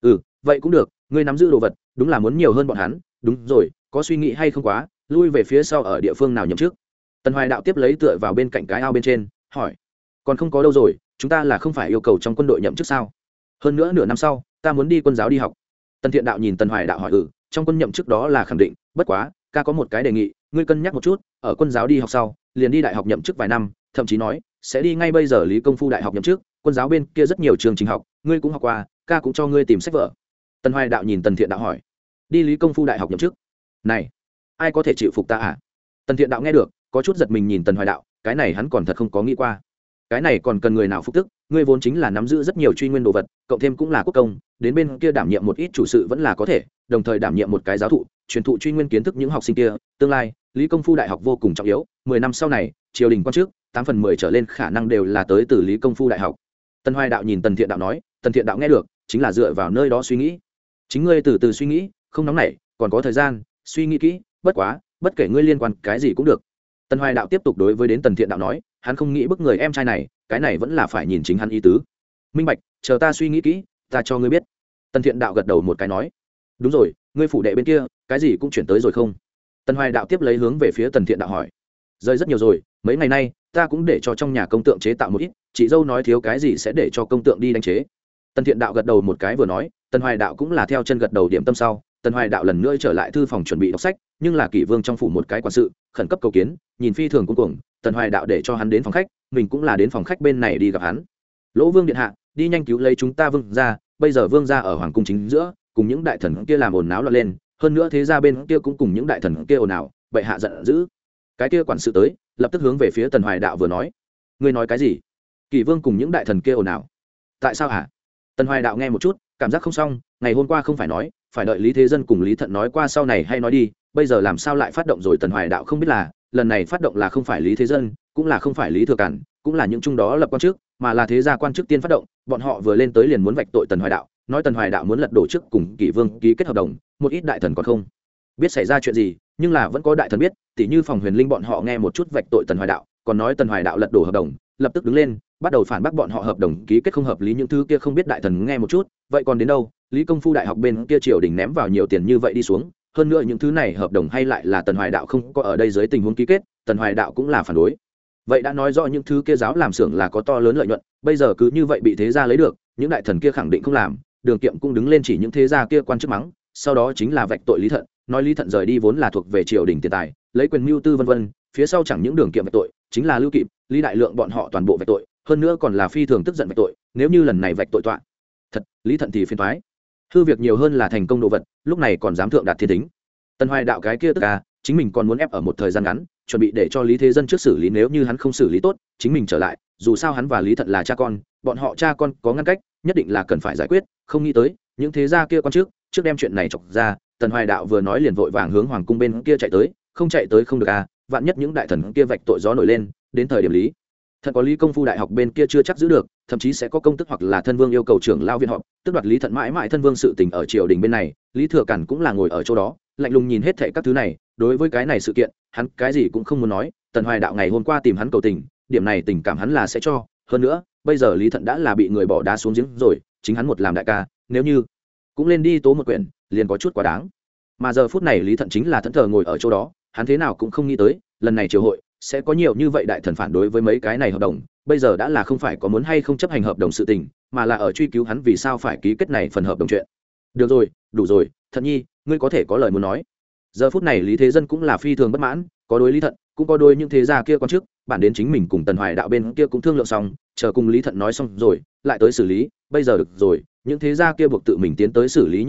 Speaker 1: vậy cũng được, ngươi nắm giữ đồ vật đúng là muốn nhiều hơn bọn hắn. Đúng rồi, có suy nghĩ hay không quá lui về phía sau ở địa phương nào nhậm chức? Tần Hoài Đạo tiếp lấy tựa vào bên cạnh cái ao bên trên hỏi. Còn không có đâu rồi, chúng ta là không phải yêu cầu trong quân đội nhậm chức sao? Hơn nữa nửa năm sau ta muốn đi quân giáo đi học. Tần Thiện Đạo nhìn Tần Hoài Đạo hỏi, trong quân nhậm chức đó là khẳng định, bất quá ca có một cái đề nghị, ngươi cân nhắc một chút, ở quân giáo đi học sau liền đi đại học nhậm chức vài năm, thậm chí nói sẽ đi ngay bây giờ Lý Công Phu đại học nhậm chức. Quân giáo bên kia rất nhiều trường trình học, ngươi cũng học qua, ca cũng cho ngươi tìm sách vở. Tần Hoài Đạo nhìn Tần Thiện Đạo hỏi, đi Lý Công Phu đại học nhậm chức, này ai có thể chịu phục ta à? Tần Thiện Đạo nghe được có chút giật mình nhìn Tần Hoài Đạo, cái này hắn còn thật không có nghĩ qua. Cái này còn cần người nào phục tức, ngươi vốn chính là nắm giữ rất nhiều truy nguyên đồ vật, cộng thêm cũng là quốc công, đến bên kia đảm nhiệm một ít chủ sự vẫn là có thể, đồng thời đảm nhiệm một cái giáo thụ, truyền thụ truy nguyên kiến thức những học sinh kia, tương lai Lý Công Phu đại học vô cùng trọng yếu, 10 năm sau này triều đình quan chức 8/10 trở lên khả năng đều là tới từ Lý Công Phu đại học. Tần Hoài Đạo nhìn Tần Thiện Đạo nói. Tần Thiện Đạo nghe được chính là dựa vào nơi đó suy nghĩ, chính ngươi từ từ suy nghĩ, không nóng nảy, còn có thời gian suy nghĩ kỹ, bất quá bất kể ngươi liên quan cái gì cũng được. Tần Hoài Đạo tiếp tục đối với đến Tần Thiện Đạo nói, hắn không nghĩ bức người em trai này, cái này vẫn là phải nhìn chính hắn ý tứ. Minh bạch, chờ ta suy nghĩ kỹ, ta cho ngươi biết. Tần Thiện Đạo gật đầu một cái nói, đúng rồi, ngươi phủ đệ bên kia cái gì cũng chuyển tới rồi không? Tần Hoài Đạo tiếp lấy hướng về phía Tần Thiện Đạo hỏi, rơi rất nhiều rồi, mấy ngày nay ta cũng để cho trong nhà công tượng chế tạo một ít, chị dâu nói thiếu cái gì sẽ để cho công tượng đi đánh chế. Tần Thiện Đạo gật đầu một cái vừa nói. Tần Hoài Đạo cũng là theo chân gật đầu điểm tâm sau. Tần Hoài Đạo lần nữa trở lại thư phòng chuẩn bị đọc sách, nhưng là Kỷ Vương trong phủ một cái quản sự khẩn cấp cầu kiến, nhìn phi thường cuống cuồng. Tần Hoài Đạo để cho hắn đến phòng khách, mình cũng là đến phòng khách bên này đi gặp hắn. Lỗ Vương điện hạ, đi nhanh cứu lấy chúng ta Vương gia, bây giờ Vương gia ở hoàng cung chính giữa, cùng những đại thần kia làm ồn náo loạn lên, hơn nữa thế gia bên kia cũng cùng những đại thần kia ồn ào, bệ hạ giận dữ. Cái kia quản sự tới, lập tức hướng về phía Tần Hoài Đạo vừa nói, ngươi nói cái gì? Kỷ Vương cùng những đại thần kia ồn ào? Tại sao hả? Tần Hoài Đạo nghe một chút, cảm giác không xong, ngày hôm qua không phải nói phải đợi Lý Thế Dân cùng Lý Thận nói qua sau này hay nói đi, bây giờ làm sao lại phát động rồi? Tần Hoài Đạo không biết là lần này phát động là không phải Lý Thế Dân, cũng là không phải Lý Thừa Cản, cũng là những trung đó lập quan chức, mà là thế gia quan chức tiên phát động. Bọn họ vừa lên tới liền muốn vạch tội Tần Hoài Đạo, nói Tần Hoài Đạo muốn lật đổ trước cùng Kỷ Vương ký kết hợp đồng. Một ít đại thần còn không biết xảy ra chuyện gì, nhưng là vẫn có đại thần biết, tỷ như Phòng Huyền Linh bọn họ nghe một chút vạch tội Tần Hoài Đạo, còn nói Tần Hoài Đạo lật đổ hợp đồng, lập tức đứng lên bắt đầu phản bác bọn họ hợp đồng ký kết không hợp lý. những thứ kia không biết đại thần nghe một chút, vậy còn đến đâu? Lý Công Phu đại học bên kia triều đình ném vào nhiều tiền như vậy đi xuống, hơn nữa những thứ này hợp đồng hay lại là Tần Hoài Đạo không có ở đây dưới tình huống ký kết, Tần Hoài Đạo cũng là phản đối. Vậy đã nói rõ những thứ kia giáo làm xưởng là có to lớn lợi nhuận, bây giờ cứ như vậy bị thế gia lấy được, những đại thần kia khẳng định không làm. Đường Kiệm cũng đứng lên chỉ những thế gia kia quan chức mắng, sau đó chính là vạch tội Lý Thận, nói Lý Thận rời đi vốn là thuộc về triều đình tiền tài, lấy quyền mưu tư vân vân, phía sau chẳng những Đường Kiệm vạch tội, chính là Lưu Kịp, Lý Đại Lượng bọn họ toàn bộ vạch tội, hơn nữa còn là phi thường tức giận vạch tội. Nếu như lần này vạch tội tọa thật Lý Thận thì phiền toái, hư việc nhiều hơn là thành công đồ vật, lúc này còn dám thượng đạt thiên tính. Tần Hoài Đạo cái kia tức à, chính mình còn muốn ép ở một thời gian ngắn, chuẩn bị để cho Lý Thế Dân trước xử lý, nếu như hắn không xử lý tốt, chính mình trở lại, dù sao hắn và Lý Thận là cha con, bọn họ cha con có ngăn cách, nhất định là cần phải giải quyết. Không nghĩ tới những thế gia kia con trước đem chuyện này chọc ra. Tần Hoài Đạo vừa nói liền vội vàng hướng hoàng cung bên kia chạy tới, không chạy tới không được à, vạn nhất những đại thần kia vạch tội gió nổi lên, đến thời điểm Lý Thận có Lý Công Phu đại học bên kia chưa chắc giữ được, thậm chí sẽ có công tức hoặc là thân vương yêu cầu trưởng lao viên họp, tức đoạt Lý Thận mãi mãi thân vương sự tình. ở triều đình bên này, Lý Thừa Cản cũng là ngồi ở chỗ đó, lạnh lùng nhìn hết thảy các thứ này. Đối với cái này sự kiện, hắn cái gì cũng không muốn nói. Tần Hoài Đạo ngày hôm qua tìm hắn cầu tình, điểm này tình cảm hắn là sẽ cho. Hơn nữa bây giờ Lý Thận đã là bị người bỏ đá xuống giếng rồi, chính hắn một làm đại ca, nếu như cũng lên đi tố một quyển, liền có chút quá đáng. Mà giờ phút này Lý Thận chính là thẫn thờ ngồi ở chỗ đó, hắn thế nào cũng không nghĩ tới lần này triều hội sẽ có nhiều như vậy đại thần phản đối với mấy cái này hợp đồng. Bây giờ đã là không phải có muốn hay không chấp hành hợp đồng sự tình, mà là ở truy cứu hắn vì sao phải ký kết này phần hợp đồng chuyện. Được rồi, đủ rồi, Thận nhi, ngươi có thể có lời muốn nói. Giờ phút này Lý Thế Dân cũng là phi thường bất mãn, có đối Lý Thận, cũng có đối những thế gia kia quan chức, bản đến chính mình cùng Tần Hoài Đạo bên kia cũng thương lượng xong, chờ cùng Lý Thận nói xong rồi lại tới xử lý. Bây giờ được rồi, những thế gia kia buộc tự mình tiến tới xử lý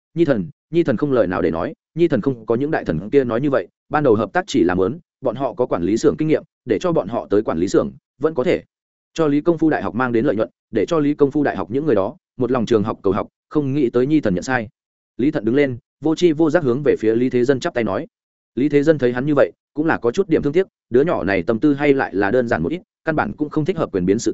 Speaker 1: Nhi thần không lời nào để nói, Nhi thần không có những đại thần kia nói như vậy, ban đầu hợp tác chỉ là mớn, bọn họ có quản lý xưởng kinh nghiệm, để cho bọn họ tới quản lý xưởng vẫn có thể cho Lý Công Phu đại học mang đến lợi nhuận, để cho Lý Công Phu đại học những người đó một lòng trường học cầu học, không nghĩ tới Nhi thần nhận sai. Lý Thận đứng lên, vô chi vô giác hướng về phía Lý Thế Dân chắp tay nói. Lý Thế Dân thấy hắn như vậy cũng là có chút điểm thương tiếc, đứa nhỏ này tâm tư hay lại là đơn giản một ít, căn bản cũng không thích hợp quyền biến sự tình,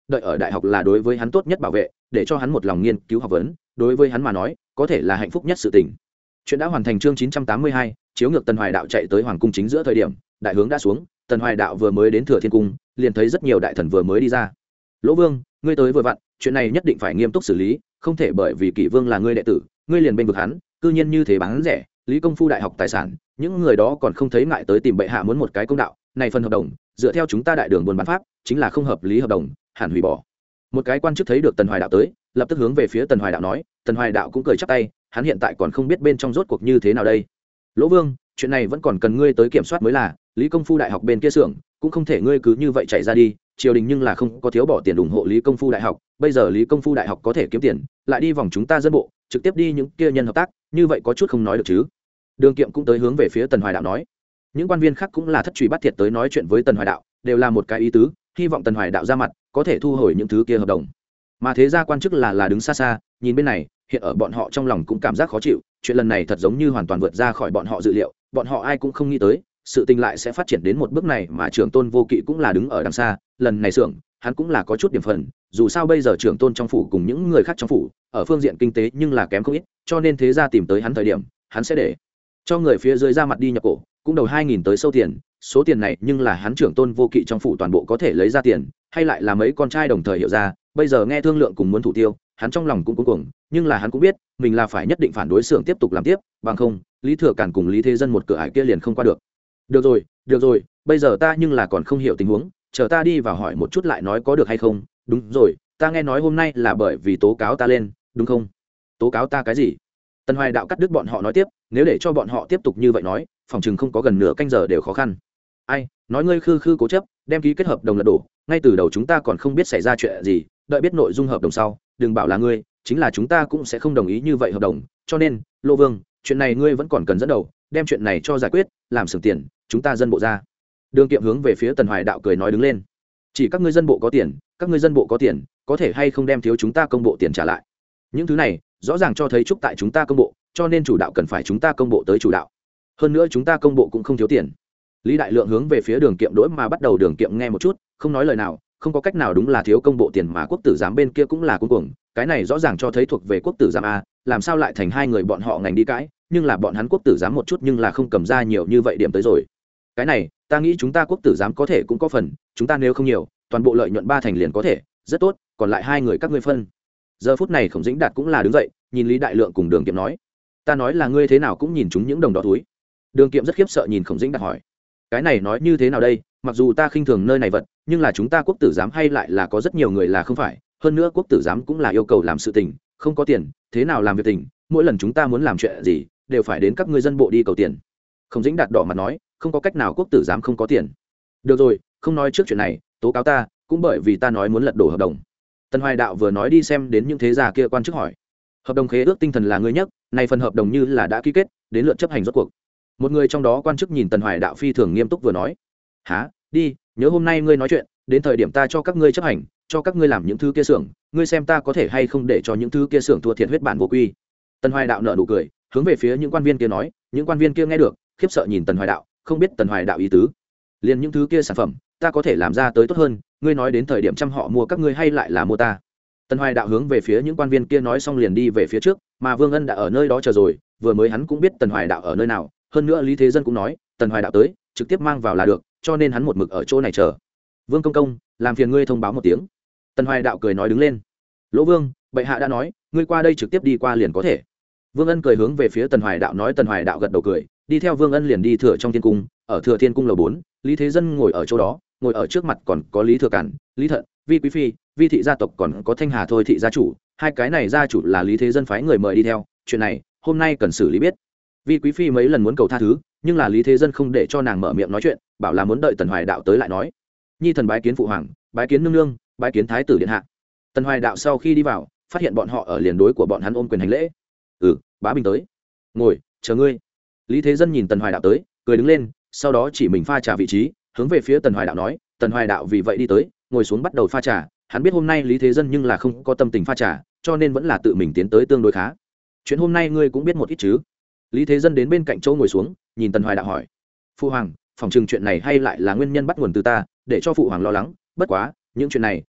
Speaker 1: đợi ở đại học là đối với hắn tốt nhất bảo vệ, để cho hắn một lòng nghiên cứu học vấn, đối với hắn mà nói có thể là hạnh phúc nhất sự tình. Chuyện đã hoàn thành. Chương 982, chiếu ngược Tần Hoài Đạo chạy tới hoàng cung chính giữa thời điểm, đại hướng đã xuống, Tần Hoài Đạo vừa mới đến Thừa Thiên cung, liền thấy rất nhiều đại thần vừa mới đi ra. Lỗ Vương, ngươi tới vừa vặn, chuyện này nhất định phải nghiêm túc xử lý, không thể bởi vì Kỷ Vương là ngươi đệ tử, ngươi liền bên vực hắn, cư nhiên như thế bán rẻ, Lý Công Phu đại học tài sản, những người đó còn không thấy ngại tới tìm bệ hạ muốn một cái công đạo, này phần hợp đồng, dựa theo chúng ta đại đường buôn bán pháp, chính là không hợp lý hợp đồng, hẳn hủy bỏ. Một cái quan chức thấy được Tần Hoài Đạo tới, lập tức hướng về phía Tần Hoài Đạo nói, Tần Hoài Đạo cũng cười chắp tay, hắn hiện tại còn không biết bên trong rốt cuộc như thế nào đây. Lỗ Vương, chuyện này vẫn còn cần ngươi tới kiểm soát mới là, Lý Công Phu đại học bên kia xưởng, cũng không thể ngươi cứ như vậy chạy ra đi, triều đình nhưng là không có thiếu bỏ tiền ủng hộ Lý Công Phu đại học, bây giờ Lý Công Phu đại học có thể kiếm tiền, lại đi vòng chúng ta dân bộ, trực tiếp đi những kia nhân hợp tác, như vậy có chút không nói được chứ. Đường Kiệm cũng tới hướng về phía Tần Hoài Đạo nói, những quan viên khác cũng là thất truy bắt thiệt tới nói chuyện với Tần Hoài Đạo, đều là một cái ý tứ, hy vọng Tần Hoài Đạo ra mặt, có thể thu hồi những thứ kia hợp đồng. Mà thế gia quan chức là đứng xa xa, nhìn bên này, hiện ở bọn họ trong lòng cũng cảm giác khó chịu, chuyện lần này thật giống như hoàn toàn vượt ra khỏi bọn họ dự liệu, bọn họ ai cũng không nghĩ tới, sự tình lại sẽ phát triển đến một bước này, mà trưởng tôn Vô Kỵ cũng là đứng ở đằng xa, lần này xưởng, hắn cũng là có chút điểm phần, dù sao bây giờ trưởng tôn trong phủ cùng những người khác trong phủ, ở phương diện kinh tế nhưng là kém không ít, cho nên thế gia tìm tới hắn thời điểm, hắn sẽ để cho người phía dưới ra mặt đi nhập cổ, cũng đầu 2000 tới sâu tiền, số tiền này nhưng là hắn trưởng tôn Vô Kỵ trong phủ toàn bộ có thể lấy ra tiền, hay lại là mấy con trai đồng thời hiểu ra, bây giờ nghe thương lượng cùng muốn thủ tiêu, hắn trong lòng cũng cuống cuồng, nhưng là hắn cũng biết, mình là phải nhất định phản đối xưởng tiếp tục làm tiếp, bằng không, Lý Thừa Càn cùng Lý Thế Dân một cửa ải kia liền không qua được. Được rồi, bây giờ ta nhưng là còn không hiểu tình huống, chờ ta đi vào hỏi một chút lại nói có được hay không. Đúng rồi, ta nghe nói hôm nay là bởi vì tố cáo ta lên, đúng không? Tố cáo ta cái gì? Tần Hoài Đạo cắt đứt bọn họ nói tiếp, nếu để cho bọn họ tiếp tục như vậy nói, phòng chừng không có gần nửa canh giờ đều khó khăn. Ai, nói ngươi khư cố chấp, đem ký kết hợp đồng lật đổ, ngay từ đầu chúng ta còn không biết xảy ra chuyện gì, đợi biết nội dung hợp đồng sau, đừng bảo là ngươi, chính là chúng ta cũng sẽ không đồng ý như vậy hợp đồng, cho nên, Lô Vương, chuyện này ngươi vẫn còn cần dẫn đầu, đem chuyện này cho giải quyết, làm sừng tiền, chúng ta dân bộ ra. Đường Kiệm hướng về phía Tần Hoài Đạo cười nói đứng lên, chỉ các ngươi dân bộ có tiền, các ngươi dân bộ có tiền, có thể hay không đem thiếu chúng ta công bộ tiền trả lại? Những thứ này, rõ ràng cho thấy chúc tại chúng ta công bộ, cho nên chủ đạo cần phải chúng ta công bộ tới chủ đạo. Hơn nữa chúng ta công bộ cũng không thiếu tiền. Lý Đại Lượng hướng về phía Đường Kiệm đối mà bắt đầu. Đường Kiệm nghe một chút, không nói lời nào, không có cách nào, đúng là thiếu công bộ tiền, mà quốc tử giám bên kia cũng là cuống cuồng, cái này rõ ràng cho thấy thuộc về quốc tử giám a, làm sao lại thành hai người bọn họ ngành đi cãi, nhưng là bọn hắn quốc tử giám một chút nhưng là không cầm ra nhiều như vậy điểm tới rồi. Cái này, ta nghĩ chúng ta quốc tử giám có thể cũng có phần, chúng ta nếu không nhiều, toàn bộ lợi nhuận 3 thành liền có thể, rất tốt, còn lại hai người các ngươi phân. Giờ phút này Khổng Dĩnh Đạt cũng là đứng dậy, nhìn Lý Đại Lượng cùng Đường Kiệm nói, ta nói là ngươi thế nào cũng nhìn chúng những đồng đó túi. Đường Kiệm rất khiếp sợ nhìn Khổng Dĩnh Đạt hỏi, cái này nói như thế nào đây, mặc dù ta khinh thường nơi này vật, nhưng là chúng ta quốc tử giám hay lại là có rất nhiều người là không phải, hơn nữa quốc tử giám cũng là yêu cầu làm sự tình, không có tiền thế nào làm việc tình, mỗi lần chúng ta muốn làm chuyện gì đều phải đến các ngươi dân bộ đi cầu tiền. Khổng Dĩnh Đạt đỏ mặt nói, không có cách nào, quốc tử giám không có tiền. Được rồi, không nói trước chuyện này, tố cáo ta cũng bởi vì ta nói muốn lật đổ hợp đồng. Tần Hoài Đạo vừa nói đi xem đến những thế gia kia quan chức hỏi, hợp đồng khế ước tinh thần là ngươi nhất, này phần hợp đồng như là đã ký kết, đến lượt chấp hành rốt cuộc. Một người trong đó quan chức nhìn Tần Hoài Đạo phi thường nghiêm túc vừa nói, há đi, nhớ hôm nay ngươi nói chuyện, đến thời điểm ta cho các ngươi chấp hành, cho các ngươi làm những thứ kia xưởng, ngươi xem ta có thể hay không để cho những thứ kia xưởng thua thiệt huyết bản vô quy. Tần Hoài Đạo nở nụ cười, hướng về phía những quan viên kia nói, những quan viên kia nghe được, khiếp sợ nhìn Tần Hoài Đạo, không biết Tần Hoài Đạo ý tứ. Liền những thứ kia sản phẩm, ta có thể làm ra tới tốt hơn, ngươi nói đến thời điểm trăm họ mua các ngươi hay lại là mua ta. Tần Hoài Đạo hướng về phía những quan viên kia nói xong liền đi về phía trước, mà Vương Ân đã ở nơi đó chờ rồi, vừa mới hắn cũng biết Tần Hoài Đạo ở nơi nào, hơn nữa Lý Thế Dân cũng nói, Tần Hoài Đạo tới, trực tiếp mang vào là được, cho nên hắn một mực ở chỗ này chờ. Vương công công, làm phiền ngươi thông báo một tiếng. Tần Hoài Đạo cười nói đứng lên. Lỗ Vương, bệ hạ đã nói, ngươi qua đây trực tiếp đi qua liền có thể. Vương Ân cười hướng về phía Tần Hoài Đạo nói. Tần Hoài Đạo gật đầu cười, đi theo Vương Ân liền đi Thừa trong Thiên cung. Ở Thừa Thiên cung lầu 4, Lý Thế Dân ngồi ở chỗ đó, ngồi ở trước mặt còn có Lý Thừa Cản, Lý Thận, Vi Quý Phi, Vi thị gia tộc, còn có Thanh Hà Thôi thị gia chủ. Hai cái này gia chủ là Lý Thế Dân phái người mời đi theo, chuyện này hôm nay cần xử lý biết. Vi Quý Phi mấy lần muốn cầu tha thứ, nhưng là Lý Thế Dân không để cho nàng mở miệng nói chuyện, bảo là muốn đợi Tần Hoài Đạo tới lại nói. Nhi thần bái kiến phụ hoàng, bái kiến nương nương, bái kiến thái tử điện hạ. Tần Hoài Đạo sau khi đi vào, phát hiện bọn họ ở liền đối của bọn hắn ôm quyền hành lễ. Bá Bình tới, ngồi, chờ ngươi. Lý Thế Dân nhìn Tần Hoài Đạo tới, cười đứng lên, sau đó chỉ mình pha trà vị trí, hướng về phía Tần Hoài Đạo nói. Tần Hoài Đạo vì vậy đi tới, ngồi xuống bắt đầu pha trà. Hắn biết hôm nay Lý Thế Dân nhưng là không có tâm tình pha trà, cho nên vẫn là tự mình tiến tới tương đối khá. Chuyện hôm nay ngươi cũng biết một ít chứ? Lý Thế Dân đến bên cạnh chỗ ngồi xuống, nhìn Tần Hoài Đạo hỏi. Phụ hoàng, phòng trừng chuyện này hay lại là nguyên nhân bắt nguồn từ ta, để cho phụ hoàng lo lắng, bất quá những chuyện này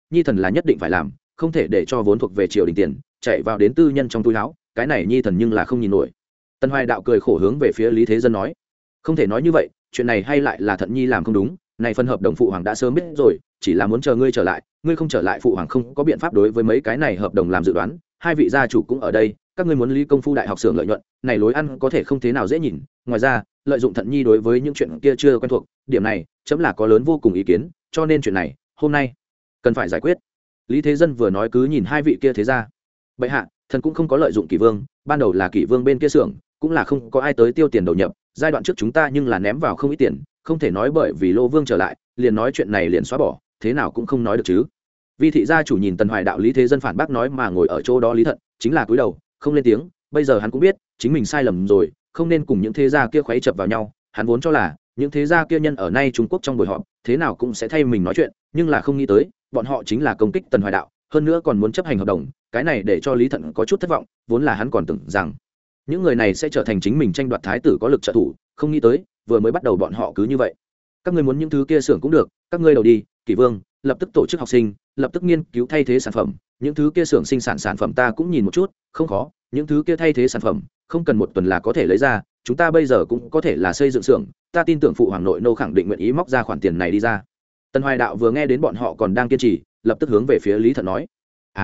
Speaker 1: nhi thần là nhất định phải làm, không thể để cho vốn thuộc về triều đình tiền chạy vào đến tư nhân trong túi áo, cái này nhi thần nhưng là không nhìn nổi. Tần Hoài Đạo cười khổ hướng về phía Lý Thế Dân nói, không thể nói như vậy, chuyện này hay lại là Thận nhi làm không đúng, này phân hợp đồng phụ hoàng đã sớm biết rồi, chỉ là muốn chờ ngươi trở lại, ngươi không trở lại phụ hoàng không có biện pháp đối với mấy cái này hợp đồng làm dự đoán, hai vị gia chủ cũng ở đây, các ngươi muốn Lý Công Phu đại học xưởng lợi nhuận, này lối ăn có thể không thế nào dễ nhìn, ngoài ra, lợi dụng Thận nhi đối với những chuyện kia chưa quen thuộc, điểm này chấm là có lớn vô cùng ý kiến, cho nên chuyện này hôm nay cần phải giải quyết. Lý Thế Dân vừa nói cứ nhìn hai vị kia thế ra. Bệ hạ, thần cũng không có lợi dụng Kỷ Vương, ban đầu là Kỷ Vương bên kia xưởng, cũng là không có ai tới tiêu tiền đầu nhập, giai đoạn trước chúng ta nhưng là ném vào không ít tiền, không thể nói bởi vì Lô Vương trở lại, liền nói chuyện này liền xóa bỏ, thế nào cũng không nói được chứ. Vi thị gia chủ nhìn Tần Hoài Đạo Lý Thế Dân phản bác nói mà ngồi ở chỗ đó Lý Thận, chính là cúi đầu, không lên tiếng, bây giờ hắn cũng biết, chính mình sai lầm rồi, không nên cùng những thế gia kia khuấy chập vào nhau, hắn vốn cho là những thế gia kia nhân ở nay Trung Quốc trong buổi họp, thế nào cũng sẽ thay mình nói chuyện, nhưng là không nghĩ tới, bọn họ chính là công kích Tần Hoài Đạo, hơn nữa còn muốn chấp hành hợp đồng, cái này để cho Lý Thận có chút thất vọng, vốn là hắn còn tưởng rằng những người này sẽ trở thành chính mình tranh đoạt thái tử có lực trợ thủ, không nghĩ tới, vừa mới bắt đầu bọn họ cứ như vậy. Các ngươi muốn những thứ kia xưởng cũng được, các ngươi đầu đi, Kỷ Vương, lập tức tổ chức học sinh, lập tức nghiên cứu thay thế sản phẩm, những thứ kia xưởng sinh sản sản phẩm ta cũng nhìn một chút, không khó, những thứ kia thay thế sản phẩm, không cần một tuần là có thể lấy ra, chúng ta bây giờ cũng có thể là xây dựng xưởng, ta tin tưởng phụ hoàng nội nô khẳng định nguyện ý móc ra khoản tiền này đi ra. Tần Hoài Đạo vừa nghe đến bọn họ còn đang kiên trì, lập tức hướng về phía Lý Thận nói,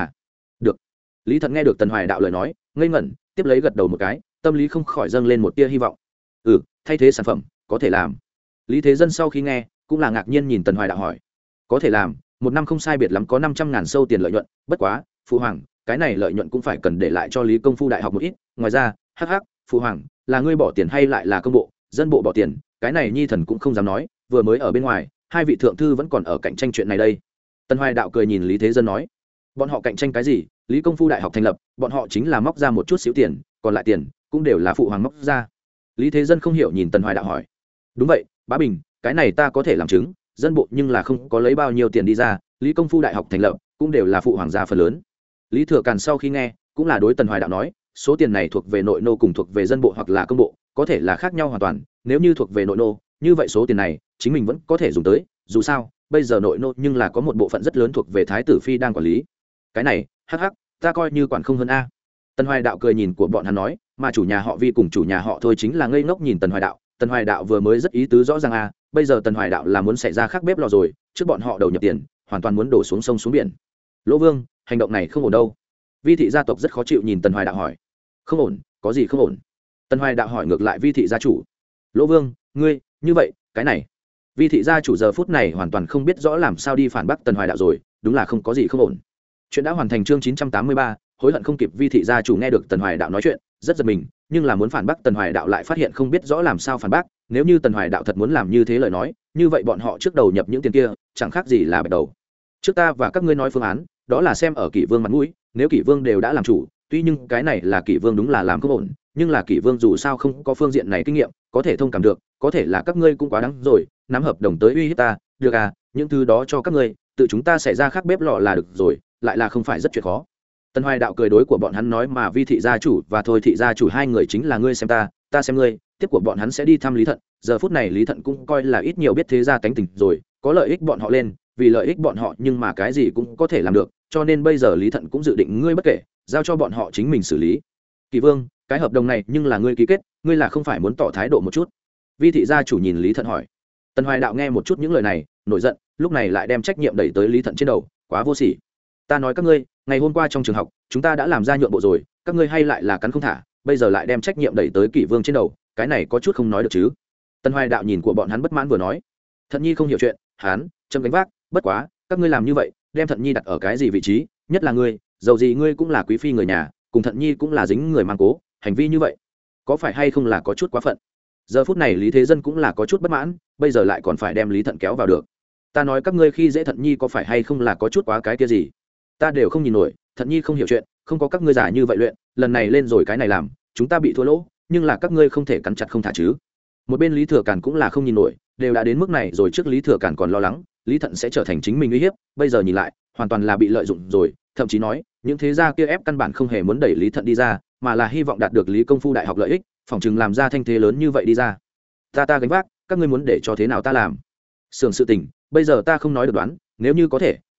Speaker 1: được. Lý Thận nghe được Tần Hoài Đạo lời nói, ngây ngẩn, tiếp lấy gật đầu một cái, tâm lý không khỏi dâng lên một tia hy vọng. Thay thế sản phẩm có thể làm. Lý Thế Dân sau khi nghe cũng là ngạc nhiên nhìn Tần Hoài Đạo hỏi, có thể làm, một năm không sai biệt lắm có 500.000 sâu tiền lợi nhuận, bất quá phụ hoàng, cái này lợi nhuận cũng phải cần để lại cho Lý Công Phu đại học một ít, ngoài ra hắc phụ hoàng, là ngươi bỏ tiền hay lại là công bộ dân bộ bỏ tiền, cái này nhi thần cũng không dám nói, vừa mới ở bên ngoài hai vị thượng thư vẫn còn ở cạnh tranh chuyện này đây. Tần Hoài Đạo cười nhìn Lý Thế Dân nói, bọn họ cạnh tranh cái gì, Lý Công Phu đại học thành lập, bọn họ chính là móc ra một chút xíu tiền, còn lại tiền cũng đều là phụ hoàng móc ra. Lý Thế Dân không hiểu nhìn Tần Hoài Đạo hỏi, đúng vậy bá bình, cái này ta có thể làm chứng, dân bộ nhưng là không có lấy bao nhiêu tiền đi ra, Lý Công Phu đại học thành lập cũng đều là phụ hoàng gia phần lớn. Lý Thừa Càn sau khi nghe cũng là đối Tần Hoài Đạo nói, số tiền này thuộc về nội nô cùng thuộc về dân bộ hoặc là công bộ có thể là khác nhau hoàn toàn, nếu như thuộc về nội nô, như vậy số tiền này chính mình vẫn có thể dùng tới, dù sao bây giờ nội nô nhưng là có một bộ phận rất lớn thuộc về thái tử phi đang quản lý, cái này ta coi như quản không hơn a. Tần Hoài Đạo cười nhìn của bọn hắn nói, mà chủ nhà họ Vi cùng chủ nhà họ Thôi chính là ngây ngốc nhìn Tần Hoài Đạo. Tần Hoài Đạo vừa mới rất ý tứ rõ ràng a, bây giờ Tần Hoài Đạo là muốn xảy ra khác bếp lò rồi, trước bọn họ đầu nhập tiền hoàn toàn muốn đổ xuống sông xuống biển. Lỗ Vương, hành động này không ổn đâu. Vi thị gia tộc rất khó chịu nhìn Tần Hoài Đạo hỏi, không ổn, có gì không ổn? Tần Hoài Đạo hỏi ngược lại Vi thị gia chủ. Lỗ Vương, ngươi như vậy cái này, Vi thị gia chủ giờ phút này hoàn toàn không biết rõ làm sao đi phản bác Tần Hoài Đạo rồi, đúng là không có gì không ổn. Chuyện đã hoàn thành. Chương 983, hối hận không kịp. Vi thị gia chủ nghe được Tần Hoài Đạo nói chuyện rất giật mình, nhưng là muốn phản bác Tần Hoài Đạo lại phát hiện không biết rõ làm sao phản bác, nếu như Tần Hoài Đạo thật muốn làm như thế lời nói, như vậy bọn họ trước đầu nhập những tiền kia chẳng khác gì là bạch đầu. Trước ta và các ngươi nói phương án, đó là xem ở Kỷ Vương mặt mũi, nếu Kỷ Vương đều đã làm chủ, tuy nhưng cái này là Kỷ Vương đúng là làm không ổn, nhưng là Kỷ Vương dù sao không có phương diện này kinh nghiệm, có thể thông cảm được, có thể là các ngươi cũng quá đáng rồi, nắm hợp đồng tới uy hiếp ta, được à, những thứ đó cho các ngươi, tự chúng ta sẽ ra khác bếp lò là được rồi, lại là không phải rất chuyện khó. Tần Hoài Đạo cười đối của bọn hắn nói, mà Vi thị gia chủ và Thôi thị gia chủ hai người chính là ngươi xem ta xem ngươi, tiếp của bọn hắn sẽ đi thăm Lý Thận, giờ phút này Lý Thận cũng coi là ít nhiều biết thế gia tánh tình rồi, có lợi ích bọn họ lên, vì lợi ích bọn họ nhưng mà cái gì cũng có thể làm được, cho nên bây giờ Lý Thận cũng dự định ngươi bất kể, giao cho bọn họ chính mình xử lý. Kỷ Vương, cái hợp đồng này nhưng là ngươi ký kết, ngươi là không phải muốn tỏ thái độ một chút? Vi thị gia chủ nhìn Lý Thận hỏi. Tần Hoài Đạo nghe một chút những lời này nổi giận, lúc này lại đem trách nhiệm đẩy tới Lý Thận trên đầu, quá vô sỉ. Ta nói các ngươi, ngày hôm qua trong trường học chúng ta đã làm ra nhượng bộ rồi, các ngươi hay lại là cắn không thả, bây giờ lại đem trách nhiệm đẩy tới Kỷ Vương trên đầu, cái này có chút không nói được chứ. Tần Hoài Đạo nhìn của bọn hắn bất mãn vừa nói, Thận Nhi không hiểu chuyện, hắn châm gánh vác, bất quá các ngươi làm như vậy đem Thận Nhi đặt ở cái gì vị trí, nhất là ngươi, dầu gì ngươi cũng là quý phi người nhà, cùng Thận Nhi cũng là dính người mang cố, hành vi như vậy có phải hay không là có chút quá phận? Giờ phút này Lý Thế Dân cũng là có chút bất mãn, bây giờ lại còn phải đem Lý Thận kéo vào được. Ta nói các ngươi khi dễ Thận Nhi có phải hay không là có chút quá cái kia gì? Ta đều không nhìn nổi, Thận Nhi không hiểu chuyện, không có các ngươi giả như vậy luyện, lần này lên rồi cái này làm, chúng ta bị thua lỗ, nhưng là các ngươi không thể cắn chặt không thả chứ. Một bên Lý Thừa Càn cũng là không nhìn nổi, đều đã đến mức này rồi, trước Lý Thừa Càn còn lo lắng Lý Thận sẽ trở thành chính mình uy hiếp, bây giờ nhìn lại hoàn toàn là bị lợi dụng rồi, thậm chí nói những thế gia kia ép căn bản không hề muốn đẩy Lý Thận đi ra, mà là hy vọng đạt được Lý Công Phu đại học lợi ích, phòng chừng làm ra thanh thế lớn như vậy đi ra. Ta gánh vác, các ngươi muốn để cho thế nào ta làm? Sưởng sự tình bây giờ ta không nói được đoán, nếu như có thể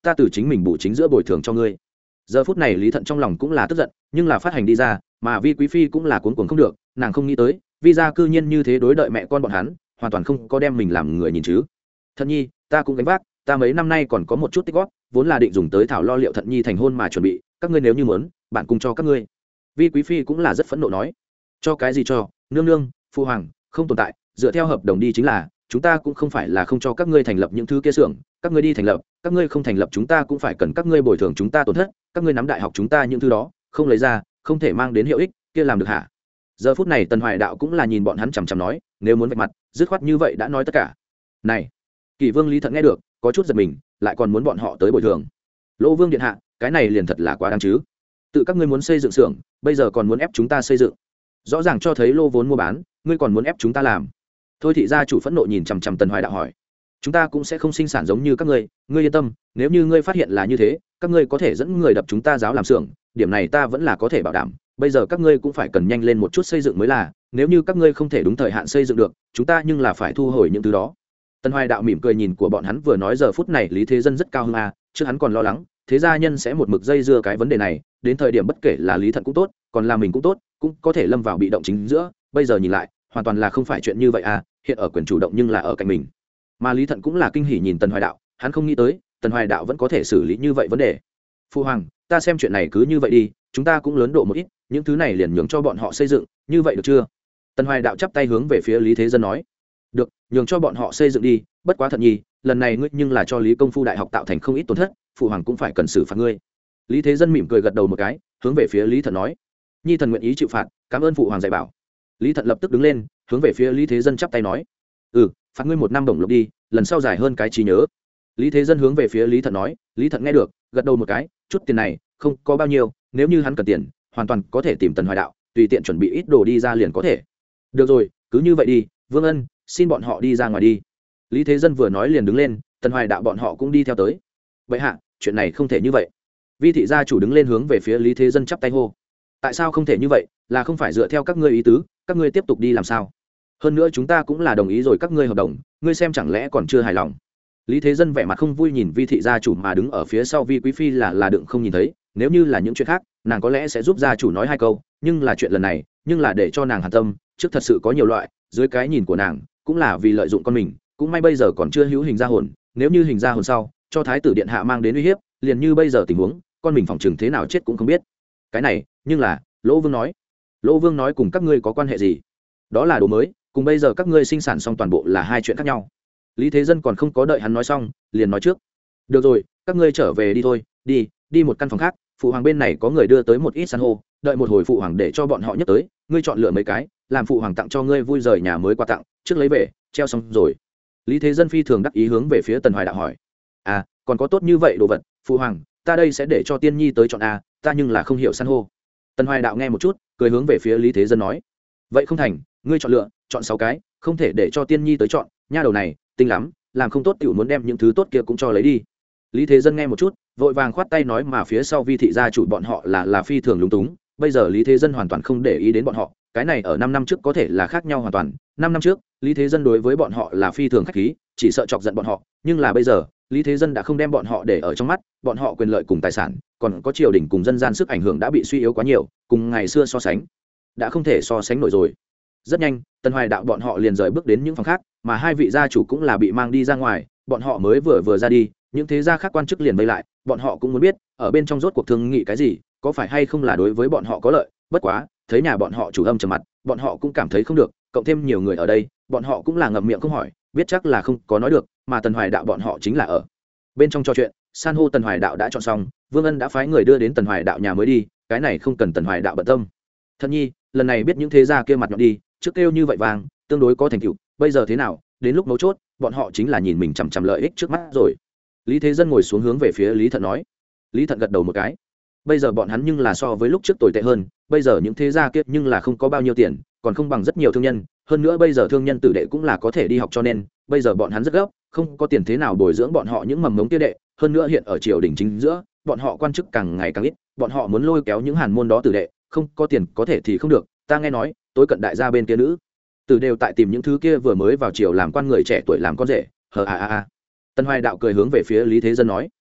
Speaker 1: ta từ chính mình bù chính giữa bồi thường cho ngươi. Giờ phút này Lý Thận trong lòng cũng là tức giận, nhưng là phát hành đi ra, mà Vi Quý Phi cũng là cuống cuồng không được, nàng không nghĩ tới Vi gia cư nhiên như thế đối đợi mẹ con bọn hắn, hoàn toàn không có đem mình làm người nhìn chứ. Thận nhi, ta cũng gánh vác, ta mấy năm nay còn có một chút tích góp, vốn là định dùng tới thảo lo liệu Thận nhi thành hôn mà chuẩn bị, các ngươi nếu như muốn, bạn cùng cho các ngươi. Vi Quý Phi cũng là rất phẫn nộ nói, cho cái gì cho, nương nương, phu hoàng, không tồn tại, dựa theo hợp đồng đi chính là, chúng ta cũng không phải là không cho các ngươi thành lập những thứ kia xưởng, các ngươi đi thành lập, các ngươi không thành lập chúng ta cũng phải cần các ngươi bồi thường chúng ta tổn thất, các ngươi nắm đại học chúng ta những thứ đó, không lấy ra, không thể mang đến hiệu ích, kia làm được hả? Giờ phút này Tần Hoài Đạo cũng là nhìn bọn hắn chằm chằm nói, nếu muốn vạch mặt, dứt khoát như vậy đã nói tất cả. Này, Kỷ Vương Lý Thận nghe được, có chút giật mình, lại còn muốn bọn họ tới bồi thường. Lỗ Vương điện hạ, cái này liền thật là quá đáng chứ. Tự các ngươi muốn xây dựng xưởng, bây giờ còn muốn ép chúng ta xây dựng. Rõ ràng cho thấy lô vốn mua bán, ngươi còn muốn ép chúng ta làm. Thôi thị gia chủ phẫn nộ nhìn chằm chằm Tần Hoài Đạo hỏi, chúng ta cũng sẽ không sinh sản giống như các ngươi yên tâm, nếu như ngươi phát hiện là như thế, các ngươi có thể dẫn người đập chúng ta giáo làm xưởng, điểm này ta vẫn là có thể bảo đảm. Bây giờ các ngươi cũng phải cần nhanh lên một chút xây dựng mới là, nếu như các ngươi không thể đúng thời hạn xây dựng được, chúng ta nhưng là phải thu hồi những thứ đó. Tần Hoài Đạo mỉm cười nhìn của bọn hắn vừa nói, giờ phút này Lý Thế Dân rất cao hứng trước hắn còn lo lắng thế gia nhân sẽ một mực dây dưa cái vấn đề này, đến thời điểm bất kể là Lý Thận cũng tốt, còn là mình cũng tốt, cũng có thể lâm vào bị động chính giữa. Bây giờ nhìn lại, hoàn toàn là không phải chuyện như vậy hiện ở quyền chủ động nhưng là ở cạnh mình. Mà Lý Thận cũng là kinh hỉ nhìn Tần Hoài Đạo, hắn không nghĩ tới Tần Hoài Đạo vẫn có thể xử lý như vậy vấn đề. Phu hoàng, ta xem chuyện này cứ như vậy đi, chúng ta cũng lớn độ một ít, những thứ này liền nhường cho bọn họ xây dựng, như vậy được chưa? Tần Hoài Đạo chắp tay hướng về phía Lý Thế Dân nói, được, nhường cho bọn họ xây dựng đi, bất quá Thận nhi, lần này ngươi nhưng là cho Lý Công Phu đại học tạo thành không ít tổn thất, phụ hoàng cũng phải cần xử phạt ngươi. Lý Thế Dân mỉm cười gật đầu một cái, hướng về phía Lý Thận nói, nhi thần nguyện ý chịu phạt, cảm ơn phụ hoàng dạy bảo. Lý Thận lập tức đứng lên, hướng về phía Lý Thế Dân chắp tay nói, phạt ngươi 1 năm bổng lộc đi, lần sau dài hơn cái trí nhớ. Lý Thế Dân hướng về phía Lý Thận nói, Lý Thận nghe được, gật đầu một cái, chút tiền này không có bao nhiêu, nếu như hắn cần tiền, hoàn toàn có thể tìm Tần Hoài Đạo, tùy tiện chuẩn bị ít đồ đi ra liền có thể. Được rồi, cứ như vậy đi, Vương Ân, xin bọn họ đi ra ngoài đi. Lý Thế Dân vừa nói liền đứng lên, Tần Hoài Đạo bọn họ cũng đi theo tới. Vậy hạ, chuyện này không thể như vậy. Vi thị gia chủ đứng lên hướng về phía Lý Thế Dân chắp tay hô, tại sao không thể như vậy, là không phải dựa theo các ngươi ý tứ, các ngươi tiếp tục đi làm sao? Hơn nữa chúng ta cũng là đồng ý rồi các ngươi hợp đồng, ngươi xem chẳng lẽ còn chưa hài lòng? Lý Thế Dân vẻ mặt không vui nhìn Vi thị gia chủ mà đứng ở phía sau Vi Quý Phi là đừng không nhìn thấy, nếu như là những chuyện khác, nàng có lẽ sẽ giúp gia chủ nói 2 câu, nhưng là chuyện lần này, nhưng là để cho nàng hàn tâm, trước thật sự có nhiều loại, dưới cái nhìn của nàng, cũng là vì lợi dụng con mình, cũng may bây giờ còn chưa hữu hình ra hồn, nếu như hình ra hồn sau, cho thái tử điện hạ mang đến uy hiếp, liền như bây giờ tình huống, con mình phòng chừng thế nào chết cũng không biết. Cái này, nhưng là, Lỗ Vương nói cùng các ngươi có quan hệ gì? Đó là đồ mới, cùng bây giờ các ngươi sinh sản xong toàn bộ là 2 chuyện khác nhau. Lý Thế Dân còn không có đợi hắn nói xong, liền nói trước, được rồi, các ngươi trở về đi thôi, đi một căn phòng khác, phụ hoàng bên này có người đưa tới một ít san hô, đợi một hồi phụ hoàng để cho bọn họ nhấc tới, ngươi chọn lựa mấy cái, làm phụ hoàng tặng cho ngươi vui rời nhà mới quà tặng, trước lấy về, treo xong rồi. Lý Thế Dân phi thường đắc ý hướng về phía Tần Hoài Đạo hỏi, còn có tốt như vậy đồ vật, phụ hoàng, ta đây sẽ để cho Tiên Nhi tới chọn ta nhưng là không hiểu san hô. Tần Hoài Đạo nghe một chút, cười hướng về phía Lý Thế Dân nói, vậy không thành, ngươi chọn lựa, chọn 6 cái, không thể để cho Tiên Nhi tới chọn, nha đầu này tinh lắm, làm không tốt tiểu muốn đem những thứ tốt kia cũng cho lấy đi. Lý Thế Dân nghe một chút, vội vàng khoát tay nói, mà phía sau Vi thị gia chủ bọn họ là phi thường lúng túng, bây giờ Lý Thế Dân hoàn toàn không để ý đến bọn họ, cái này ở 5 năm trước có thể là khác nhau hoàn toàn. 5 năm trước Lý Thế Dân đối với bọn họ là phi thường khách khí, chỉ sợ chọc giận bọn họ, nhưng là bây giờ Lý Thế Dân đã không đem bọn họ để ở trong mắt, bọn họ quyền lợi cùng tài sản, còn có triều đình cùng dân gian sức ảnh hưởng đã bị suy yếu quá nhiều, cùng ngày xưa so sánh đã không thể so sánh nổi rồi. Rất nhanh, Tần Hoài Đạo bọn họ liền rời bước đến những phòng khác, mà 2 vị gia chủ cũng là bị mang đi ra ngoài, bọn họ mới vừa ra đi, những thế gia khác quan chức liền vây lại, bọn họ cũng muốn biết ở bên trong rốt cuộc thương nghị cái gì, có phải hay không là đối với bọn họ có lợi. Bất quá thấy nhà bọn họ chủ âm trầm mặt, bọn họ cũng cảm thấy không được, cộng thêm nhiều người ở đây, bọn họ cũng là ngậm miệng không hỏi, biết chắc là không có nói được. Mà Tần Hoài Đạo bọn họ chính là ở bên trong trò chuyện, san hô Tần Hoài Đạo đã chọn xong, Vương Ân đã phái người đưa đến Tần Hoài Đạo nhà mới đi, cái này không cần Tần Hoài Đạo bận tâm. Thân nhi, lần này biết những thế gia kia mặt nhọn đi, trước kêu như vậy vàng, tương đối có thành tựu, bây giờ thế nào, đến lúc mấu chốt, bọn họ chính là nhìn mình chằm chằm lợi ích trước mắt rồi. Lý Thế Dân ngồi xuống hướng về phía Lý Thận nói. Lý Thận gật đầu một cái. Bây giờ bọn hắn nhưng là so với lúc trước tồi tệ hơn, bây giờ những thế gia kia nhưng là không có bao nhiêu tiền, còn không bằng rất nhiều thương nhân, hơn nữa bây giờ thương nhân tử đệ cũng là có thể đi học, cho nên bây giờ bọn hắn rất gấp, không có tiền thế nào bồi dưỡng bọn họ những mầm mống kia đệ, hơn nữa hiện ở triều đình chính giữa, bọn họ quan chức càng ngày càng ít, bọn họ muốn lôi kéo những hàn môn đó tử đệ, không có tiền có thể thì không được. Ta nghe nói, tối cận đại gia bên kia nữ tử đều tại tìm những thứ kia vừa mới vào triều làm quan người trẻ tuổi làm con rể. Tần Hoài Đạo cười hướng về phía Lý Thế Dân nói,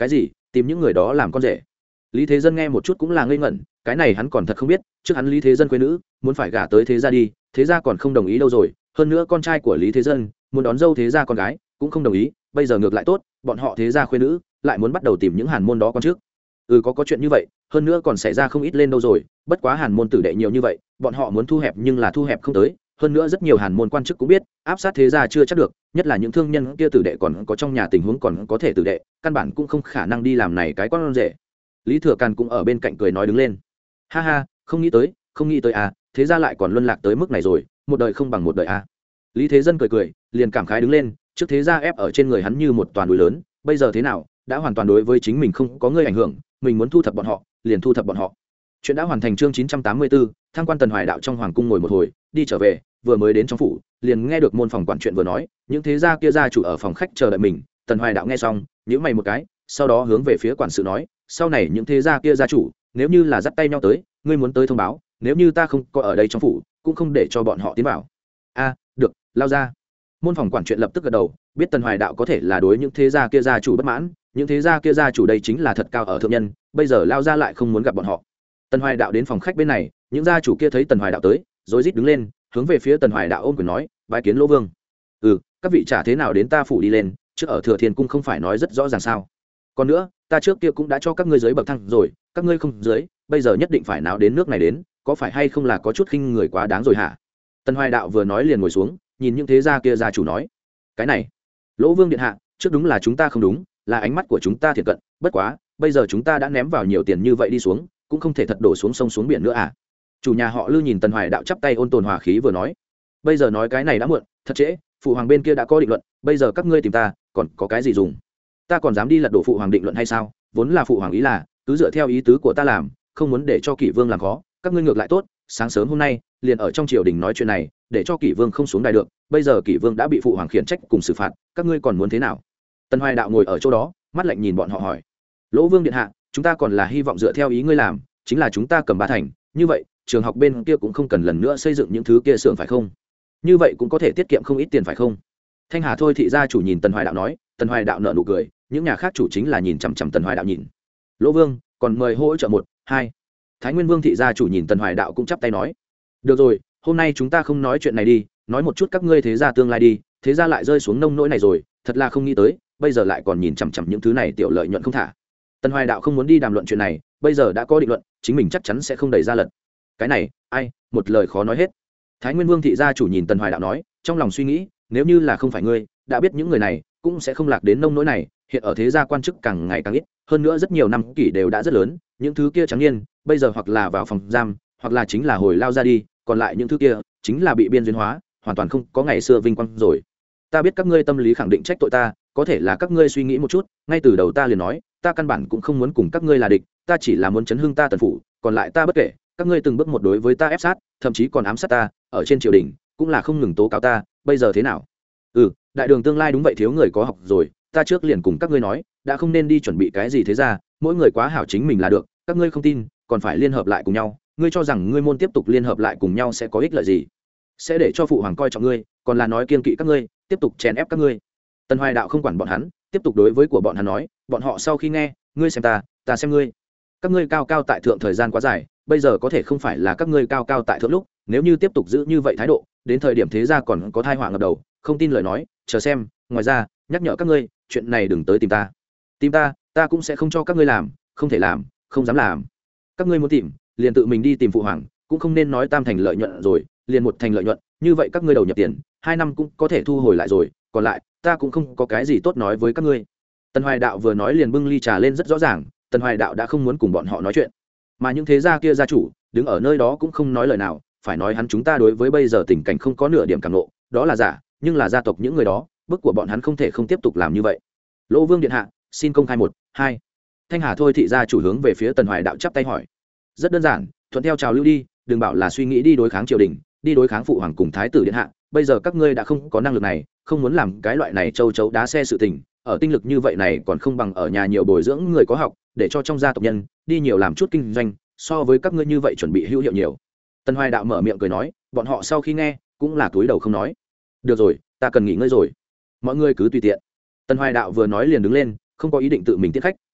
Speaker 1: cái gì tìm những người đó làm con rể? Lý Thế Dân nghe một chút cũng là ngây ngẩn, cái này hắn còn thật không biết, trước hắn Lý Thế Dân quê nữ muốn phải gả tới thế gia đi, thế gia còn không đồng ý đâu rồi, hơn nữa con trai của Lý Thế Dân muốn đón dâu thế gia con gái cũng không đồng ý, bây giờ ngược lại tốt, bọn họ thế gia khuê nữ lại muốn bắt đầu tìm những hàn môn đó con trước. Có chuyện như vậy, hơn nữa còn xảy ra không ít lên đâu rồi, bất quá hàn môn tử đệ nhiều như vậy, bọn họ muốn thu hẹp nhưng là thu hẹp không tới, hơn nữa rất nhiều hàn môn quan chức cũng biết áp sát thế gia chưa chắc được, nhất là những thương nhân kia tử đệ còn có trong nhà tình huống còn có thể tử đệ, căn bản cũng không khả năng đi làm này cái con rể. Lý Thừa Càn cũng ở bên cạnh cười nói đứng lên, ha ha, không nghĩ tới à, thế gia lại còn luân lạc tới mức này rồi, một đời không bằng một đời à. Lý Thế Dân cười liền cảm khái đứng lên, trước thế gia ép ở trên người hắn như một toàn núi lớn, bây giờ thế nào, đã hoàn toàn đối với chính mình không có người ảnh hưởng, mình muốn thu thập bọn họ liền thu thập bọn họ. Chuyện đã hoàn thành. Chương 984, thăng quan Tần Hoài Đạo trong hoàng cung ngồi một hồi, đi trở về, vừa mới đến trong phủ, liền nghe được môn phòng quản chuyện vừa nói, những thế gia kia gia chủ ở phòng khách chờ đợi mình. Tần Hoài Đạo nghe xong, nhíu mày một cái, sau đó hướng về phía quản sự nói, sau này những thế gia kia gia chủ, nếu như là dắt tay nhau tới, ngươi muốn tới thông báo, nếu như ta không có ở đây trong phủ, cũng không để cho bọn họ tiến vào. A, được, lao ra. Môn phòng quản chuyện lập tức gật đầu, biết Tần Hoài Đạo có thể là đối những thế gia kia gia chủ bất mãn, những thế gia kia gia chủ đây chính là thật cao ở thượng nhân, bây giờ lao ra lại không muốn gặp bọn họ. Tần Hoài Đạo đến phòng khách bên này, những gia chủ kia thấy Tần Hoài Đạo tới, rối rít đứng lên, hướng về phía Tần Hoài Đạo ôm quyền nói, bái kiến Lỗ Vương. Các vị trả thế nào đến ta phủ đi lên, trước ở Thừa Thiên cung không phải nói rất rõ ràng sao? Còn nữa, ta trước kia cũng đã cho các ngươi dưới bậc thang rồi, các ngươi không dưới, bây giờ nhất định phải náo đến nước này đến, có phải hay không là có chút khinh người quá đáng rồi hả? Tần Hoài Đạo vừa nói liền ngồi xuống, nhìn những thế gia kia gia chủ nói, cái này, Lỗ Vương điện hạ, trước đúng là chúng ta không đúng, là ánh mắt của chúng ta thiệt cận, bất quá, bây giờ chúng ta đã ném vào nhiều tiền như vậy đi xuống, cũng không thể thật đổ xuống sông xuống biển nữa à? Chủ nhà họ Lư nhìn Tần Hoài Đạo chắp tay ôn tồn hòa khí vừa nói, bây giờ nói cái này đã muộn, thật trễ, phụ hoàng bên kia đã có định luận, bây giờ các ngươi tìm ta, còn có cái gì dùng? Ta còn dám đi lật đổ phụ hoàng định luận hay sao? Vốn là phụ hoàng ý là cứ dựa theo ý tứ của ta làm, không muốn để cho Kỷ Vương làm khó, các ngươi ngược lại tốt, sáng sớm hôm nay liền ở trong triều đình nói chuyện này, để cho Kỷ Vương không xuống đài được, bây giờ Kỷ Vương đã bị phụ hoàng khiển trách cùng xử phạt, các ngươi còn muốn thế nào? Tần Hoài Đạo ngồi ở chỗ đó, mắt lạnh nhìn bọn họ hỏi, Lỗ Vương điện hạ, chúng ta còn là hy vọng dựa theo ý ngươi làm, chính là chúng ta cầm ba thành, như vậy trường học bên kia cũng không cần lần nữa xây dựng những thứ kia xưởng phải không? Như vậy cũng có thể tiết kiệm không ít tiền phải không? Thanh Hà Thôi thị gia chủ nhìn Tần Hoài Đạo nói, Tần Hoài Đạo nở nụ cười, những nhà khác chủ chính là nhìn chằm chằm Tần Hoài Đạo nhìn. Lỗ Vương, còn mời hỗ trợ 1, 2. Thái Nguyên Vương thị gia chủ nhìn Tần Hoài Đạo cũng chắp tay nói, được rồi, hôm nay chúng ta không nói chuyện này đi, nói một chút các ngươi thế gia tương lai đi, thế gia lại rơi xuống nông nỗi này rồi, thật là không nghĩ tới, bây giờ lại còn nhìn chằm chằm những thứ này tiểu lợi nhuận không thả. Tần Hoài Đạo không muốn đi đàm luận chuyện này, bây giờ đã có định luận, chính mình chắc chắn sẽ không đẩy ra lật. Cái này, ai, một lời khó nói hết. Thái Nguyên Vương thị gia chủ nhìn Tần Hoài Đạo nói, trong lòng suy nghĩ, nếu như là không phải ngươi, đã biết những người này cũng sẽ không lạc đến nông nỗi này, hiện ở thế gia quan chức càng ngày càng ít, hơn nữa rất nhiều năm kỷ đều đã rất lớn, những thứ kia trắng niên, bây giờ hoặc là vào phòng giam, hoặc là chính là hồi lao ra đi, còn lại những thứ kia chính là bị biên duyên hóa, hoàn toàn không có ngày xưa vinh quang rồi. Ta biết các ngươi tâm lý khẳng định trách tội ta, có thể là các ngươi suy nghĩ một chút, ngay từ đầu ta liền nói, ta căn bản cũng không muốn cùng các ngươi là địch, ta chỉ là muốn chấn hưng ta Tần phủ, còn lại ta bất kể, các ngươi từng bước một đối với ta ép sát, thậm chí còn ám sát ta, ở trên triều đình cũng là không ngừng tố cáo ta, bây giờ thế nào? Đại đường tương lai đúng vậy thiếu người có học rồi, ta trước liền cùng các ngươi nói, đã không nên đi chuẩn bị cái gì thế ra, mỗi người quá hảo chính mình là được, các ngươi không tin, còn phải liên hợp lại cùng nhau, ngươi cho rằng ngươi môn tiếp tục liên hợp lại cùng nhau sẽ có ích lợi gì? Sẽ để cho phụ hoàng coi trọng ngươi, còn là nói kiêng kỵ các ngươi, tiếp tục chèn ép các ngươi. Tần Hoài Đạo không quản bọn hắn, tiếp tục đối với của bọn hắn nói, bọn họ sau khi nghe, ngươi xem ta, ta xem ngươi. Các ngươi cao cao tại thượng thời gian quá dài, bây giờ có thể không phải là các ngươi cao cao tại thượng lúc, nếu như tiếp tục giữ như vậy thái độ, đến thời điểm thế gia còn có tai họa ngập đầu, không tin lời nói, chờ xem, ngoài ra, nhắc nhở các ngươi, chuyện này đừng tới tìm ta. Tìm ta, ta cũng sẽ không cho các ngươi làm, không thể làm, không dám làm. Các ngươi muốn tìm, liền tự mình đi tìm phụ hoàng, cũng không nên nói tam thành lợi nhuận rồi, liền một thành lợi nhuận, như vậy các ngươi đầu nhập tiền, 2 năm cũng có thể thu hồi lại rồi, còn lại, ta cũng không có cái gì tốt nói với các ngươi. Tần Hoài Đạo vừa nói liền bưng ly trà lên rất rõ ràng, Tần Hoài Đạo đã không muốn cùng bọn họ nói chuyện. Mà những thế gia kia gia chủ, đứng ở nơi đó cũng không nói lời nào, phải nói hắn chúng ta đối với bây giờ tình cảnh không có nửa điểm cảm nộ, đó là giả, nhưng là gia tộc những người đó, bức của bọn hắn không thể không tiếp tục làm như vậy. Lỗ Vương điện hạ, xin công khai 1, 2. Thanh Hà Thôi thị gia chủ hướng về phía Tần Hoài Đạo chắp tay hỏi. Rất đơn giản, thuận theo trào lưu đi, đừng bảo là suy nghĩ đi đối kháng triều đình, đi đối kháng phụ hoàng cùng thái tử điện hạ, bây giờ các ngươi đã không có năng lực này, không muốn làm cái loại này châu chấu đá xe sự tình, ở tinh lực như vậy này còn không bằng ở nhà nhiều bồi dưỡng người có học, để cho trong gia tộc nhân đi nhiều làm chút kinh doanh, so với các ngươi như vậy chuẩn bị hữu hiệu nhiều. Tần Hoài Đạo mở miệng cười nói, bọn họ sau khi nghe cũng là cúi đầu không nói. Được rồi, ta cần nghỉ ngơi rồi, mọi người cứ tùy tiện. Tần Hoài Đạo vừa nói liền đứng lên, không có ý định tự mình tiếp khách,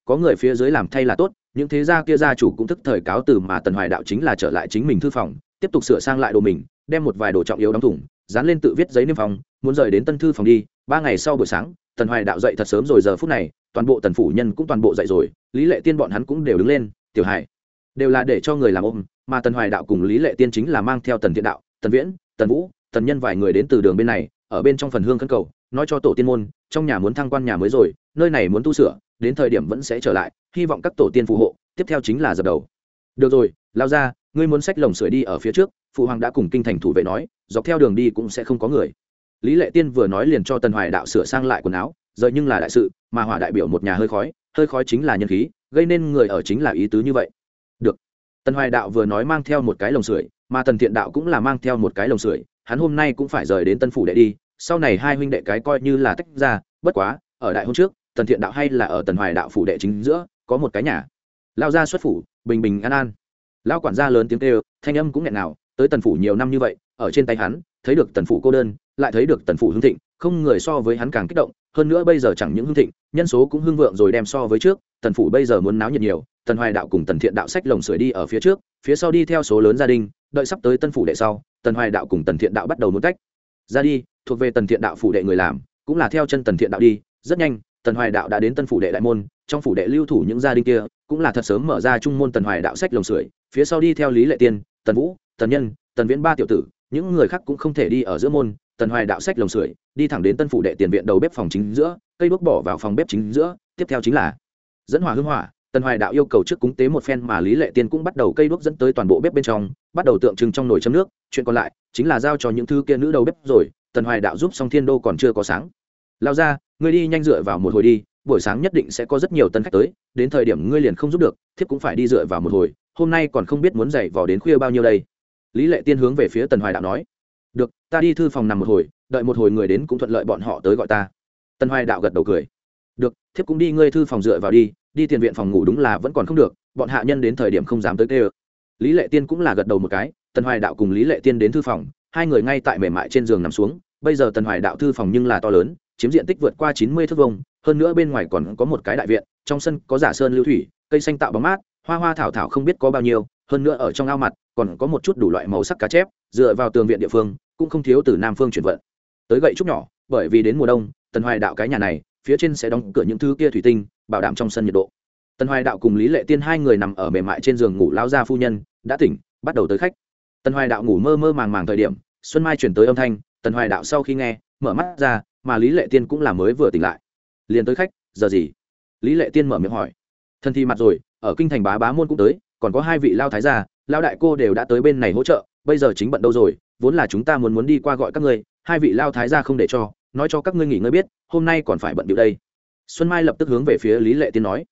Speaker 1: có người phía dưới làm thay là tốt, những thế gia kia gia chủ cũng tức thời cáo từ, mà Tần Hoài Đạo chính là trở lại chính mình thư phòng, tiếp tục sửa sang lại đồ mình, đem một vài đồ trọng yếu đóng thùng, dán lên tự viết giấy niêm phong, muốn rời đến tân thư phòng đi. 3 ngày sau buổi sáng, Tần Hoài Đạo dậy thật sớm rồi, giờ phút này toàn bộ Tần phủ nhân cũng toàn bộ dậy rồi, Lý Lệ Tiên bọn hắn cũng đều đứng lên, Tiểu Hải đều là để cho người làm ôm, mà Tần Hoài Đạo cùng Lý Lệ Tiên chính là mang theo Tần Thiện Đạo, Tần Viễn, Tần Vũ, Tần Nhân vài người đến từ đường bên này, ở bên trong phần hương khấn cầu, nói cho tổ tiên môn, trong nhà muốn thăng quan nhà mới rồi, nơi này muốn tu sửa, đến thời điểm vẫn sẽ trở lại, hy vọng các tổ tiên phù hộ. Tiếp theo chính là dập đầu. Được rồi, lao ra, ngươi muốn xách lồng sưởi đi ở phía trước, phụ hoàng đã cùng kinh thành thủ vệ nói, dọc theo đường đi cũng sẽ không có người. Lý Lệ Tiên vừa nói liền cho Tần Hoài Đạo sửa sang lại quần áo, rời nhưng là đại sự, mà hỏa đại biểu một nhà hơi khói chính là nhân khí, gây nên người ở chính là ý tứ như vậy. Được. Tần Hoài Đạo vừa nói mang theo một cái lồng sưởi, mà Tần Thiện Đạo cũng là mang theo một cái lồng sưởi, hắn hôm nay cũng phải rời đến Tân phủ để đi, sau này hai huynh đệ cái coi như là tách ra, bất quá, ở đại hôn trước, Tần Thiện Đạo hay là ở Tần Hoài Đạo phủ đệ chính giữa, có một cái nhà. Lao ra xuất phủ, bình bình an an. Lão quản gia lớn tiếng kêu, thanh âm cũng nghẹn ngào, tới Tần phủ nhiều năm như vậy, ở trên tay hắn, thấy được Tần phủ cô đơn, lại thấy được Tần phủ hưng thịnh, không người so với hắn càng kích động, hơn nữa bây giờ chẳng những hưng thịnh, nhân số cũng hưng vượng rồi, đem so với trước, Tần phủ bây giờ muốn náo nhiệt nhiều. Tần Hoài Đạo cùng Tần Thiện Đạo xách lồng sưởi đi ở phía trước, phía sau đi theo số lớn gia đình, đợi sắp tới Tân phủ đệ sau, Tần Hoài Đạo cùng Tần Thiện Đạo bắt đầu muốn cách ra đi, thuộc về Tần Thiện Đạo phủ đệ người làm, cũng là theo chân Tần Thiện Đạo đi. Rất nhanh, Tần Hoài Đạo đã đến Tân phủ đệ đại môn, trong phủ đệ lưu thủ những gia đình kia, cũng là thật sớm mở ra trung môn. Tần Hoài Đạo xách lồng sưởi, phía sau đi theo Lý Lệ Tiên, Tần Vũ, Tần Nhân, Tần Viễn ba tiểu tử, những người khác cũng không thể đi ở giữa môn. Tần Hoài Đạo xách lồng sưởi, đi thẳng đến Tân phủ đệ tiền viện đầu bếp phòng chính giữa, cây đuốc bỏ vào phòng bếp chính giữa, tiếp theo chính là dẫn hỏa hương hỏa. Tần Hoài Đạo yêu cầu trước cúng tế một phen, mà Lý Lệ Tiên cũng bắt đầu cây đuốc dẫn tới toàn bộ bếp bên trong, bắt đầu tượng trưng trong nồi châm nước, chuyện còn lại chính là giao cho những thứ kia nữ đầu bếp rồi. Tần Hoài Đạo giúp xong thiên đô còn chưa có sáng. Lao ra, ngươi đi nhanh dựa vào một hồi đi, buổi sáng nhất định sẽ có rất nhiều tân khách tới, đến thời điểm ngươi liền không giúp được, thiếp cũng phải đi dựa vào một hồi, hôm nay còn không biết muốn dậy vò đến khuya bao nhiêu đây. Lý Lệ Tiên hướng về phía Tần Hoài Đạo nói. Được, ta đi thư phòng nằm một hồi, đợi một hồi người đến cũng thuận lợi bọn họ tới gọi ta. Tần Hoài Đạo gật đầu cười. Được, thiếp cũng đi ngươi thư phòng dựa vào đi, đi tiền viện phòng ngủ đúng là vẫn còn không được, bọn hạ nhân đến thời điểm không dám tới tê. Lý Lệ Tiên cũng là gật đầu một cái. Tần Hoài Đạo cùng Lý Lệ Tiên đến thư phòng, hai người ngay tại mềm mại trên giường nằm xuống. Bây giờ Tần Hoài Đạo thư phòng nhưng là to lớn, chiếm diện tích vượt qua 90 thước vuông, hơn nữa bên ngoài còn có một cái đại viện, trong sân có giả sơn lưu thủy, cây xanh tạo bóng mát, hoa hoa thảo thảo không biết có bao nhiêu, hơn nữa ở trong ao mặt còn có một chút đủ loại màu sắc cá chép, dựa vào tường viện địa phương cũng không thiếu từ Nam phương chuyển vận tới gậy trúc nhỏ, bởi vì đến mùa đông, Tần Hoài Đạo cái nhà này phía trên sẽ đóng cửa những thứ kia thủy tinh, bảo đảm trong sân nhiệt độ. Tần Hoài Đạo cùng Lý Lệ Tiên hai người nằm ở mềm mại trên giường ngủ. Lão gia phu nhân đã tỉnh, bắt đầu tới khách. Tần Hoài Đạo ngủ mơ mơ màng màng thời điểm, Xuân Mai chuyển tới âm thanh. Tần Hoài Đạo sau khi nghe, mở mắt ra, mà Lý Lệ Tiên cũng là mới vừa tỉnh lại. Liền tới khách, giờ gì? Lý Lệ Tiên mở miệng hỏi. Thân thi mặt rồi, ở kinh thành bá môn cũng tới, còn có hai vị lao thái gia, lao đại cô đều đã tới bên này hỗ trợ, bây giờ chính bận đâu rồi, vốn là chúng ta muốn đi qua gọi các ngươi, hai vị lao thái gia không để cho, nói cho các ngươi nghỉ ngơi biết, hôm nay còn phải bận điệu đây. Xuân Mai lập tức hướng về phía Lý Lệ Tiên nói.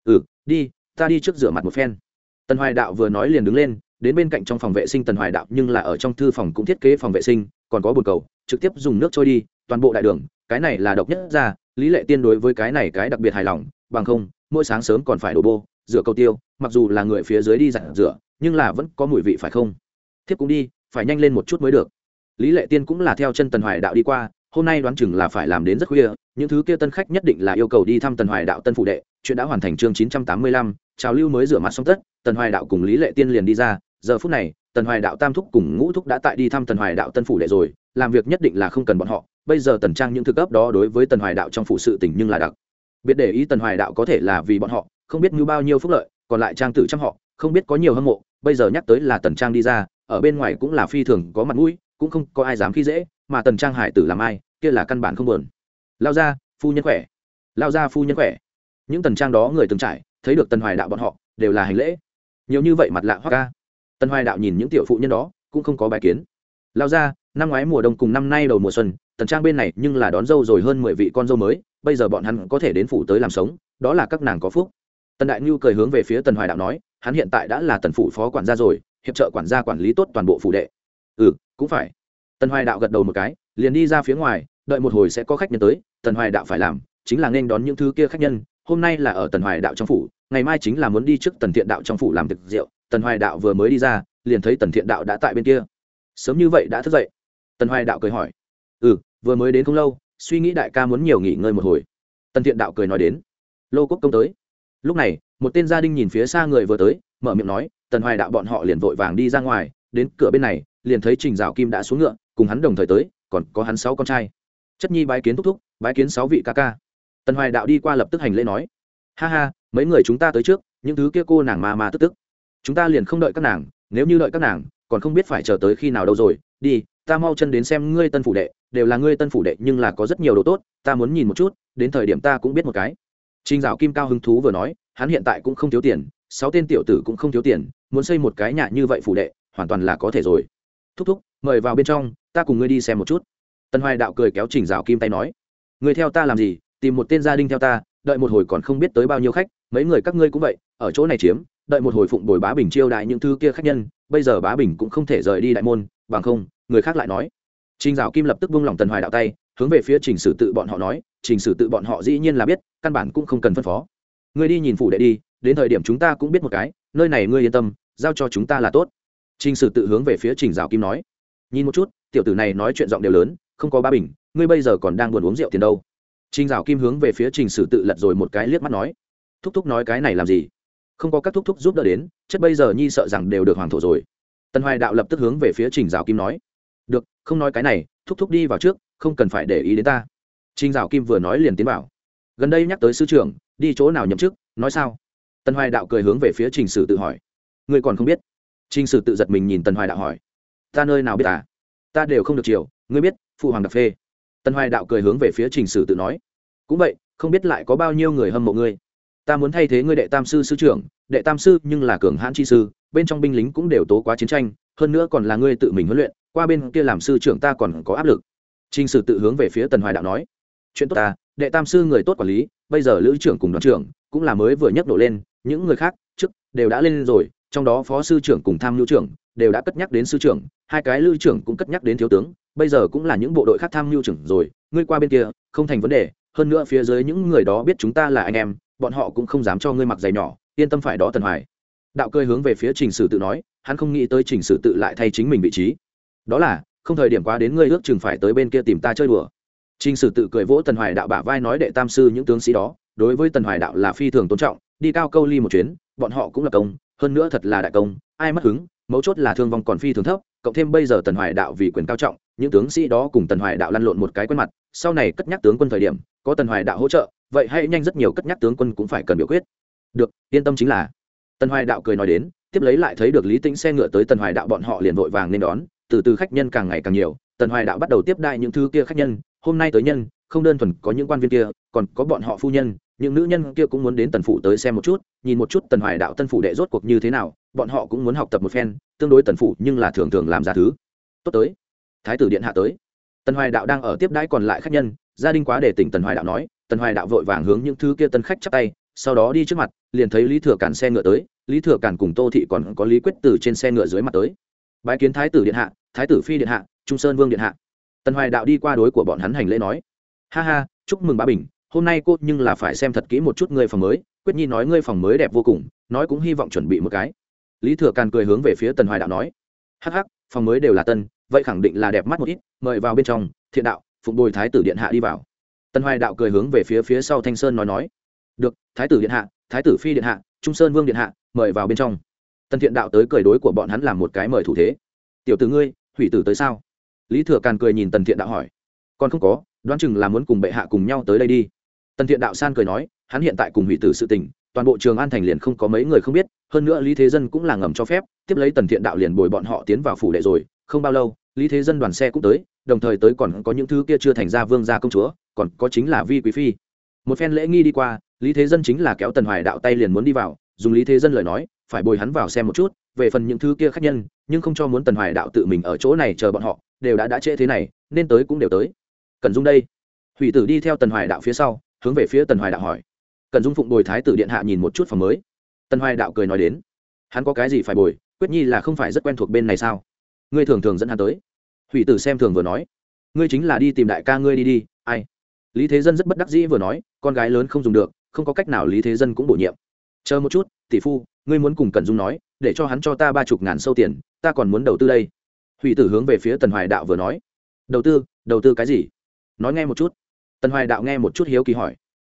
Speaker 1: Đi, ta đi trước rửa mặt một phen. Tần Hoài Đạo vừa nói liền đứng lên, đến bên cạnh trong phòng vệ sinh. Tần Hoài Đạo nhưng là ở trong thư phòng cũng thiết kế phòng vệ sinh, còn có bồn cầu, trực tiếp dùng nước trôi đi, toàn bộ đại đường, cái này là độc nhất ra. Lý Lệ Tiên đối với cái này cái đặc biệt hài lòng, bằng không, mỗi sáng sớm còn phải đổ bô, rửa cầu tiêu, mặc dù là người phía dưới đi giặt rửa, nhưng là vẫn có mùi vị phải không? Thiếp cũng đi, phải nhanh lên một chút mới được. Lý Lệ Tiên cũng là theo chân Tần Hoài Đạo đi qua, hôm nay đoán chừng là phải làm đến rất khuya, những thứ kia tân khách nhất định là yêu cầu đi thăm Tần Hoài Đạo tân phủ đệ. Chuyện đã hoàn thành. Chương 985, Trào Lưu mới rửa mặt xong tất, Tần Hoài Đạo cùng Lý Lệ Tiên liền đi ra. Giờ phút này, Tần Hoài Đạo tam thúc cùng ngũ thúc đã tại đi thăm Tần Hoài Đạo tân phủ đệ rồi, làm việc nhất định là không cần bọn họ. Bây giờ Tần Trang những thực cấp đó đối với Tần Hoài Đạo trong phủ sự tình nhưng là đặc biệt để ý. Tần Hoài Đạo có thể là vì bọn họ, không biết như bao nhiêu phúc lợi, còn lại Trang tử chăm họ, không biết có nhiều hâm mộ. Bây giờ nhắc tới là Tần Trang đi ra, ở bên ngoài cũng là phi thường có mặt mũi, cũng không có ai dám khi dễ, mà Tần Trang hải tử làm ai, kia là căn bản không buồn. Lao ra, phu nhân khỏe. Lao ra, phu nhân khỏe. Những Tần Trang đó người từng trải, thấy được Tần Hoài Đạo bọn họ đều là hành lễ. Nhiều như vậy mặt lạ hoắc ca. Tần Hoài Đạo nhìn những tiểu phụ nhân đó cũng không có bài kiến. Lao ra, năm ngoái mùa đông cùng năm nay đầu mùa xuân, Tần Trang bên này nhưng là đón dâu rồi hơn 10 vị con dâu mới, bây giờ bọn hắn có thể đến phủ tới làm sống, đó là các nàng có phúc. Tần Đại Nhu cười hướng về phía Tần Hoài Đạo nói, hắn hiện tại đã là Tần phủ phó quản gia rồi, hiệp trợ quản gia quản lý tốt toàn bộ phủ đệ. Cũng phải. Tần Hoài Đạo gật đầu một cái, liền đi ra phía ngoài, đợi một hồi sẽ có khách nhân tới. Tần Hoài Đạo phải làm chính là nên đón những thứ kia khách nhân. Hôm nay là ở Tần Hoài Đạo trong phủ, ngày mai chính là muốn đi trước Tần Thiện Đạo trong phủ làm thực rượu. Tần Hoài Đạo vừa mới đi ra, liền thấy Tần Thiện Đạo đã tại bên kia. Sớm như vậy đã thức dậy? Tần Hoài Đạo cười hỏi. Vừa mới đến không lâu, suy nghĩ đại ca muốn nhiều nghỉ ngơi một hồi. Tần Thiện Đạo cười nói đến. Lô Quốc công tới. lúc này một tên gia đình nhìn phía xa người vừa tới, mở miệng nói. Tần Hoài Đạo bọn họ liền vội vàng đi ra ngoài, đến cửa bên này liền thấy Trình Dạo Kim đã xuống ngựa, cùng hắn đồng thời tới, còn có hắn 6 con trai. Chất nhi bái kiến thúc thúc, bái kiến 6 vị ca ca. Tần Hoài Đạo đi qua lập tức hành lễ nói. Ha ha, mấy người chúng ta tới trước, những thứ kia cô nàng ma tức tức, chúng ta liền không đợi các nàng, nếu như đợi các nàng còn không biết phải chờ tới khi nào đâu rồi. Đi, ta mau chân đến xem ngươi tân phủ đệ, đều là ngươi tân phủ đệ nhưng là có rất nhiều đồ tốt, ta muốn nhìn một chút, đến thời điểm ta cũng biết một cái. Trình Dạo Kim cao hứng thú vừa nói, hắn hiện tại cũng không thiếu tiền, 6 tên tiểu tử cũng không thiếu tiền, muốn xây một cái nhà như vậy phủ đệ hoàn toàn là có thể rồi. Thúc thúc, mời vào bên trong, ta cùng ngươi đi xem một chút. Tần Hoài Đạo cười kéo Trình Dạo Kim tay nói. Ngươi theo ta làm gì, tìm một tên gia đình theo ta, đợi một hồi còn không biết tới bao nhiêu khách, mấy người các ngươi cũng vậy, ở chỗ này chiếm, đợi một hồi phụng bồi Bá Bình chiêu đại những thứ kia khách nhân, bây giờ Bá Bình cũng không thể rời đi đại môn, bằng không người khác lại nói. Trình Dạo Kim lập tức buông lỏng Tần Hoài Đạo tay, hướng về phía Trình Sử Tự bọn họ nói. Trình Sử Tự bọn họ dĩ nhiên là biết, căn bản cũng không cần phân phó. Ngươi đi nhìn phủ đệ đi, đến thời điểm chúng ta cũng biết một cái, nơi này ngươi yên tâm, giao cho chúng ta là tốt. Trình Sử Tự hướng về phía Trình Dạo Kim nói. Nhìn một chút, tiểu tử này nói chuyện giọng đều lớn, không có Bá Bình, ngươi bây giờ còn đang buồn uống rượu tiền đâu. Trình Dạo Kim hướng về phía Trình Sử Tự lật rồi một cái liếc mắt nói. Thúc thúc nói cái này làm gì, không có các thúc thúc giúp đỡ đến, chất bây giờ nhi sợ rằng đều được hoàng thổ rồi. Tần Hoài Đạo lập tức hướng về phía Trình Dạo Kim nói. Được, không nói cái này, thúc thúc đi vào trước, không cần phải để ý đến ta. Trình Dạo Kim vừa nói liền tiến vào. Gần đây nhắc tới sư trưởng, đi chỗ nào nhậm chức, nói sao? Tần Hoài Đạo cười hướng về phía Trình Sử Tự hỏi. Ngươi còn không biết? Trình Sử Tự giật mình nhìn Tần Hoài Đạo hỏi. Ta nơi nào biết à? Ta đều không được chiều, ngươi biết, phụ hoàng đặc phê. Tần Hoài Đạo cười hướng về phía Trình Sử Tự nói. Cũng vậy, không biết lại có bao nhiêu người hâm mộ ngươi. Ta muốn thay thế ngươi đệ tam sư sư trưởng, đệ tam sư nhưng là cường hãn chi sư, bên trong binh lính cũng đều tố quá chiến tranh, hơn nữa còn là ngươi tự mình huấn luyện, qua bên kia làm sư trưởng ta còn có áp lực. Trình Sử Tự hướng về phía Tần Hoài Đạo nói. Chuyện tốt ta, đệ tam sư người tốt quản lý, bây giờ lữ trưởng cùng đoàn trưởng cũng là mới vừa nhấc nổ lên, những người khác trước đều đã lên rồi, trong đó phó sư trưởng cùng tham mưu trưởng đều đã cất nhắc đến sư trưởng, hai cái lữ trưởng cũng cất nhắc đến thiếu tướng, bây giờ cũng là những bộ đội khác tham mưu trưởng rồi, ngươi qua bên kia không thành vấn đề, hơn nữa phía dưới những người đó biết chúng ta là anh em, bọn họ cũng không dám cho ngươi mặc giày nhỏ, yên tâm phải đó. Tần Hoài Đạo cười hướng về phía Trình Sử Tự nói, hắn không nghĩ tới Trình Sử Tự lại thay chính mình vị trí, đó là không thời điểm quá đến ngươi ước chừng phải tới bên kia tìm ta chơi đùa. Trình Sử Tự cười vỗ Tần Hoài Đạo bả vai nói, đệ tam sư những tướng sĩ đó đối với Tần Hoài Đạo là phi thường tôn trọng, đi cao câu ly một chuyến bọn họ cũng là công, hơn nữa thật là đại công, ai mất hứng, mấu chốt là thương vong còn phi thường thấp, cộng thêm bây giờ Tần Hoài Đạo vì quyền cao trọng, những tướng sĩ đó cùng Tần Hoài Đạo lăn lộn một cái quen mặt, sau này cất nhắc tướng quân thời điểm có Tần Hoài Đạo hỗ trợ, vậy hãy nhanh rất nhiều, cất nhắc tướng quân cũng phải cần biểu quyết. Được, yên tâm chính là. Tần Hoài Đạo cười nói đến, tiếp lấy lại thấy được Lý Tĩnh xe ngựa tới, Tần Hoài Đạo bọn họ liền vội vàng nên đón, từ từ khách nhân càng ngày càng nhiều, Tần Hoài Đạo bắt đầu tiếp đại những thứ kia khách nhân, hôm nay tới nhân không đơn thuần có những quan viên kia, còn có bọn họ phu nhân, những nữ nhân kia cũng muốn đến Tần phủ tới xem một chút, nhìn một chút Tần Hoài Đạo tân phủ đệ rốt cuộc như thế nào, bọn họ cũng muốn học tập một phen, tương đối Tần phủ nhưng là thường thường làm ra thứ tốt tới. Thái tử điện hạ tới. Tần Hoài Đạo đang ở tiếp đãi còn lại khách nhân, gia đình quá để tỉnh Tần Hoài Đạo nói. Tần Hoài Đạo vội vàng hướng những thứ kia tân khách chắp tay, sau đó đi trước mặt, liền thấy Lý Thừa Cản xe ngựa tới, Lý Thừa Cản cùng Tô Thị còn có Lý Quyết từ trên xe ngựa dưới mặt tới. Bái kiến Thái tử điện hạ, Thái tử phi điện hạ, Trung Sơn Vương điện hạ. Tần Hoài Đạo đi qua đối của bọn hắn hành lễ nói. Ha ha, chúc mừng Bá Bình, hôm nay cô nhưng là phải xem thật kỹ một chút ngươi phòng mới, Quyết Nhi nói ngươi phòng mới đẹp vô cùng, nói cũng hy vọng chuẩn bị một cái. Lý Thừa Cản cười hướng về phía Tần Hoài Đạo nói. Hắc hắc, phòng mới đều là tân, vậy khẳng định là đẹp mắt một ít, mời vào bên trong. Thiện đạo, phụng bồi Thái tử điện hạ đi vào. Tần Hoài Đạo cười hướng về phía sau Thanh Sơn nói. Được, Thái tử điện hạ, Thái tử phi điện hạ, Trung Sơn Vương điện hạ, mời vào bên trong. Tần Thiện đạo tới cười đối của bọn hắn làm một cái mời thủ thế. Tiểu tử ngươi, hủy tử tới sao? Lý Thừa Càn cười nhìn Tần Thiện đạo hỏi. Còn không có, đoán chừng là muốn cùng bệ hạ cùng nhau tới đây đi. Tần Thiện đạo san cười nói, hắn hiện tại cùng hủy tử sự tình, toàn bộ Trường An thành liền không có mấy người không biết, hơn nữa Lý Thế Dân cũng là ngầm cho phép, tiếp lấy Tần Thiện đạo liền bồi bọn họ tiến vào phủ đệ rồi, không bao lâu, Lý Thế Dân đoàn xe cũng tới, đồng thời tới còn có những thứ kia chưa thành ra vương gia công chúa, còn có chính là Vi quý phi. Một phen lễ nghi đi qua, Lý Thế Dân chính là kéo Tần Hoài đạo tay liền muốn đi vào, dùng Lý Thế Dân lời nói, phải bồi hắn vào xem một chút, về phần những thứ kia khách nhân, nhưng không cho muốn Tần Hoài đạo tự mình ở chỗ này chờ bọn họ, đều đã trễ thế này, nên tới cũng đều tới. Cần Dung đây. Hủy tử đi theo Tần Hoài đạo phía sau, hướng về phía Tần Hoài đạo hỏi. Cần Dung phụng bồi thái tử điện hạ nhìn một chút phòng mới. Tần Hoài đạo cười nói đến, hắn có cái gì phải bồi, Quyết Nhi là không phải rất quen thuộc bên này sao? Ngươi thường thường dẫn hắn tới. Hủy tử xem thường vừa nói, ngươi chính là đi tìm đại ca ngươi đi, ai? Lý Thế Dân rất bất đắc dĩ vừa nói, con gái lớn không dùng được, không có cách nào, Lý Thế Dân cũng bổ nhiệm. Chờ một chút, tỷ phu, ngươi muốn cùng Cẩn Dung nói, để cho hắn cho ta 30.000 sâu tiền, ta còn muốn đầu tư đây. Hủy tử hướng về phía Tần Hoài đạo vừa nói, đầu tư cái gì? Nói nghe một chút. Tần Hoài đạo nghe một chút hiếu kỳ hỏi,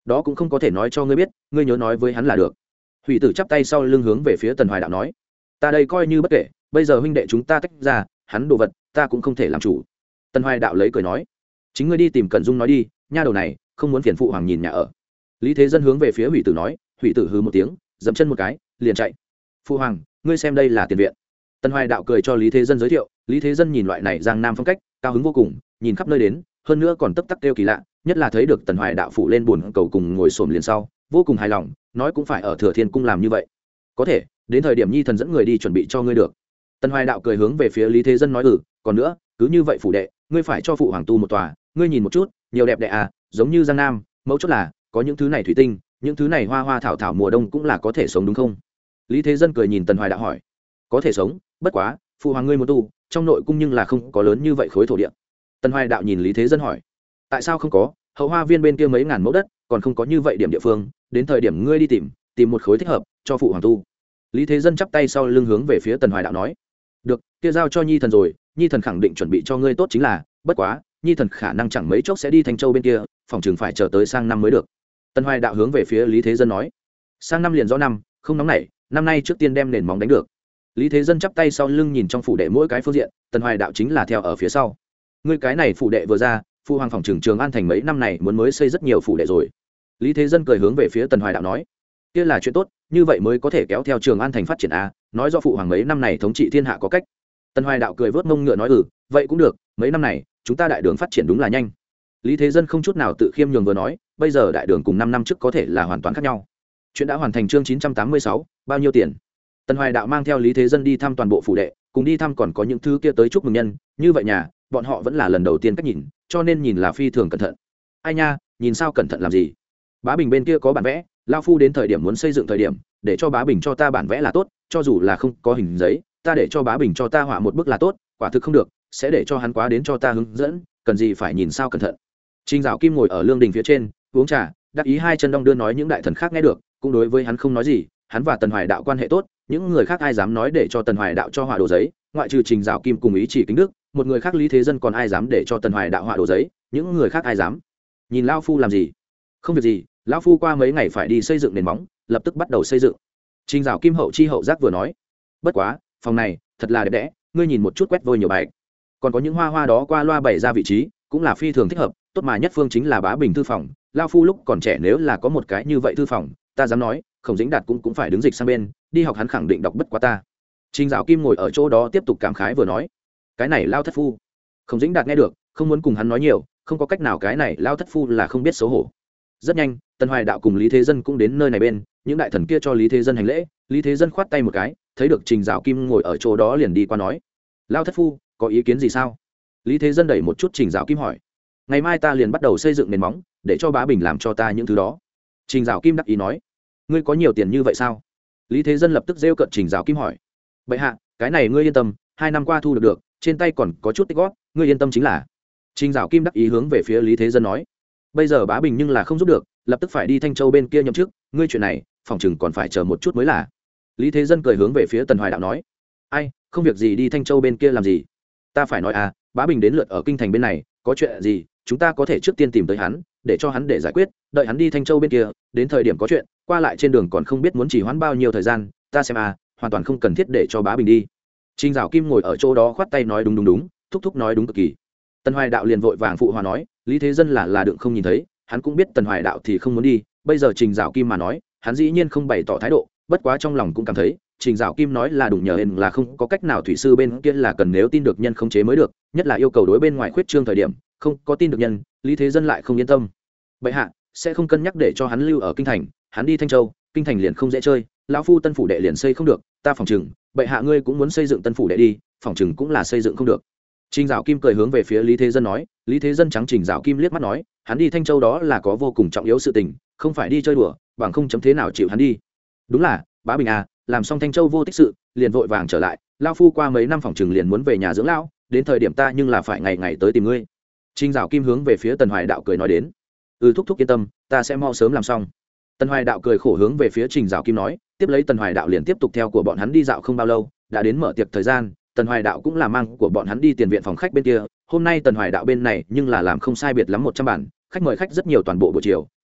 Speaker 1: đó cũng không có thể nói cho ngươi biết, ngươi nhớ nói với hắn là được. Hủy tử chắp tay sau lưng hướng về phía Tần Hoài Đạo nói, ta đây coi như bất kể, bây giờ huynh đệ chúng ta tách ra, hắn đồ vật ta cũng không thể làm chủ. Tần Hoài Đạo lấy cười nói, chính ngươi đi tìm Cẩn Dung nói đi, nha đầu này không muốn phiền phụ hoàng nhìn nhà ở. Lý Thế Dân hướng về phía Hủy tử nói. Hủy tử hừ một tiếng, dậm chân một cái liền chạy. Phụ hoàng, ngươi xem đây là tiền viện. Tần Hoài Đạo cười cho Lý Thế Dân giới thiệu. Lý Thế Dân nhìn loại này giang nam phong cách, cao hứng vô cùng, nhìn khắp nơi đến, hơn nữa còn tấp tắc kêu kỳ lạ, nhất là thấy được Tần Hoài Đạo phủ lên buồn cầu cùng ngồi xổm liền sau, vô cùng hài lòng, nói cũng phải ở Thừa Thiên cung làm như vậy. Có thể, đến thời điểm nhi thần dẫn người đi chuẩn bị cho ngươi được. Tần Hoài Đạo cười hướng về phía Lý Thế Dân nói, còn nữa, cứ như vậy phủ đệ, ngươi phải cho phụ hoàng tu một tòa, ngươi nhìn một chút, nhiều đẹp đẽ à, giống như giang nam, mẫu chốt là có những thứ này thủy tinh, những thứ này hoa hoa thảo thảo mùa đông cũng là có thể sống đúng không? Lý Thế Dân cười nhìn Tần Hoài Đạo hỏi, có thể sống, bất quá phụ hoàng ngươi muốn tu, trong nội cung nhưng là không có lớn như vậy khối thổ địa. Tần Hoài Đạo nhìn Lý Thế Dân hỏi, tại sao không có? Hậu hoa viên bên kia mấy ngàn mẫu đất, còn không có như vậy điểm địa phương, đến thời điểm ngươi đi tìm một khối thích hợp cho phụ hoàng tu. Lý Thế Dân chắp tay sau lưng hướng về phía Tần Hoài Đạo nói, được, kia giao cho nhi thần rồi, nhi thần khẳng định chuẩn bị cho ngươi tốt chính là, bất quá nhi thần khả năng chẳng mấy chốc sẽ đi Thanh Châu bên kia, phòng trường phải chờ tới sang năm mới được. Tần Hoài Đạo hướng về phía Lý Thế Dân nói, sang năm liền rõ năm, không nóng nảy, năm nay trước tiên đem nền móng đánh được. Lý Thế Dân chắp tay sau lưng nhìn trong phủ đệ mỗi cái phương diện, Tần Hoài Đạo chính là theo ở phía sau. Ngươi cái này phủ đệ vừa ra, phụ hoàng phòng trường An thành mấy năm này muốn mới xây rất nhiều phủ đệ rồi. Lý Thế Dân cười hướng về phía Tần Hoài Đạo nói, kia là chuyện tốt, như vậy mới có thể kéo theo Trường An thành phát triển a, nói do phụ hoàng mấy năm này thống trị thiên hạ có cách. Tần Hoài Đạo cười vớt mông ngựa nói, vậy cũng được, mấy năm này chúng ta đại đường phát triển đúng là nhanh. Lý Thế Dân không chút nào tự khiêm nhường vừa nói, bây giờ đại đường cùng 5 năm trước có thể là hoàn toàn khác nhau. Chuyện đã hoàn thành. Chương 986, bao nhiêu tiền? Tần Hoài Đạo mang theo Lý Thế Dân đi thăm toàn bộ phủ đệ, cùng đi thăm còn có những thứ kia tới chúc mừng nhân, như vậy nhà, bọn họ vẫn là lần đầu tiên cách nhìn, cho nên nhìn là phi thường cẩn thận. Ai nha, nhìn sao cẩn thận làm gì? Bá Bình bên kia có bản vẽ, lão phu đến thời điểm muốn xây dựng thời điểm, để cho Bá Bình cho ta bản vẽ là tốt, cho dù là không có hình giấy, ta để cho Bá Bình cho ta họa một bức là tốt, quả thực không được, sẽ để cho hắn quá đến cho ta hướng dẫn, cần gì phải nhìn sao cẩn thận. Trình Dạo Kim ngồi ở lương đình phía trên, uống trà, đắc ý hai chân đong đưa nói những đại thần khác nghe được, cũng đối với hắn không nói gì, hắn và Tần Hoài Đạo quan hệ tốt, những người khác ai dám nói để cho Tần Hoài Đạo cho họa đồ giấy, ngoại trừ Trình Dạo Kim cùng ý chỉ kính đức, một người khác Lý Thế Dân còn ai dám để cho Tần Hoài Đạo họa đồ giấy, những người khác ai dám. Nhìn lão phu làm gì? Không việc gì, lão phu qua mấy ngày phải đi xây dựng nền móng, lập tức bắt đầu xây dựng. Trình Dạo Kim hậu chi hậu giác vừa nói, bất quá, phòng này thật là đẹp đẽ, ngươi nhìn một chút quét vôi nhiều bài, còn có những hoa hoa đó qua loa bày ra vị trí, cũng là phi thường thích hợp, tốt mà nhất phương chính là Bá Bình thư phòng, lão phu lúc còn trẻ nếu là có một cái như vậy thư phòng, ta dám nói, Khổng Dĩnh Đạt cũng phải đứng dịch sang bên, đi học hắn khẳng định đọc bất quá ta. Trình Dạo Kim ngồi ở chỗ đó tiếp tục cảm khái vừa nói, cái này lao thất phu. Khổng Dĩnh Đạt nghe được, không muốn cùng hắn nói nhiều, không có cách nào, cái này lao thất phu là không biết xấu hổ. Rất nhanh, Tần Hoài Đạo cùng Lý Thế Dân cũng đến nơi này bên, những đại thần kia cho Lý Thế Dân hành lễ, Lý Thế Dân khoát tay một cái, thấy được Trình Dạo Kim ngồi ở chỗ đó liền đi qua nói, lao thất phu, có ý kiến gì sao? Lý Thế Dân đẩy một chút Trình Dạo Kim hỏi, ngày mai ta liền bắt đầu xây dựng nền móng, để cho Bá Bình làm cho ta những thứ đó. Trình Dạo Kim đắc ý nói, ngươi có nhiều tiền như vậy sao? Lý Thế Dân lập tức rêu cợt Trình Dạo Kim hỏi, bệ hạ, cái này ngươi yên tâm, 2 năm qua thu được, trên tay còn có chút tích góp, ngươi yên tâm chính là. Trình Dạo Kim đắc ý hướng về phía Lý Thế Dân nói, bây giờ Bá Bình nhưng là không giúp được, lập tức phải đi Thanh Châu bên kia nhậm chức, ngươi chuyện này phòng chừng còn phải chờ một chút mới là. Lý Thế Dân cười hướng về phía Tần Hoài Đạo nói, ai, không việc gì đi Thanh Châu bên kia làm gì? Ta phải nói à, Bá Bình đến lượt ở kinh thành bên này, có chuyện gì chúng ta có thể trước tiên tìm tới hắn, để cho hắn để giải quyết, đợi hắn đi Thanh Châu bên kia, đến thời điểm có chuyện, qua lại trên đường còn không biết muốn chỉ hoãn bao nhiêu thời gian, ta xem à, hoàn toàn không cần thiết để cho Bá Bình đi. Trình Dạo Kim ngồi ở chỗ đó khoát tay nói đúng, thúc thúc nói đúng cực kỳ. Tần Hoài Đạo liền vội vàng phụ hòa nói, Lý Thế Dân là đựng không nhìn thấy, hắn cũng biết Tần Hoài Đạo thì không muốn đi, bây giờ Trình Dạo Kim mà nói, hắn dĩ nhiên không bày tỏ thái độ, bất quá trong lòng cũng cảm thấy, Trình Dạo Kim nói là đụng nhờ hên là không có cách nào, thủy sư bên kia là cần nếu tin được nhân khống chế mới được, nhất là yêu cầu đối bên ngoài khuyết trương thời điểm, không có tin được nhân, Lý Thế Dân lại không yên tâm. Bệ hạ sẽ không cân nhắc để cho hắn lưu ở kinh thành, hắn đi Thanh Châu, kinh thành liền không dễ chơi, lão phu tân phủ đệ liền xây không được, ta phòng chừng, bệ hạ ngươi cũng muốn xây dựng tân phủ đệ đi, phòng chừng cũng là xây dựng không được. Trình Dạo Kim cười hướng về phía Lý Thế Dân nói, Lý Thế Dân trắng Trình Dạo Kim liếc mắt nói, hắn đi Thanh Châu đó là có vô cùng trọng yếu sự tình, không phải đi chơi đùa, bằng không chấm thế nào chịu hắn đi. Đúng là, Bá Bình à, làm xong Thanh Châu vô tích sự, liền vội vàng trở lại, lão phu qua mấy năm phòng chừng liền muốn về nhà dưỡng lão, đến thời điểm ta nhưng là phải ngày ngày tới tìm ngươi. Trình Dạo Kim hướng về phía Tần Hoài Đạo cười nói đến, thúc thúc yên tâm, ta sẽ mau sớm làm xong. Tần Hoài Đạo cười khổ hướng về phía Trình Dạo Kim nói, tiếp lấy Tần Hoài Đạo liền tiếp tục theo của bọn hắn đi dạo không bao lâu, đã đến mở tiệc thời gian, Tần Hoài Đạo cũng là mang của bọn hắn đi tiền viện phòng khách bên kia, hôm nay Tần Hoài Đạo bên này nhưng là làm không sai biệt lắm 100 bản, khách mời khách rất nhiều toàn bộ buổi chiều,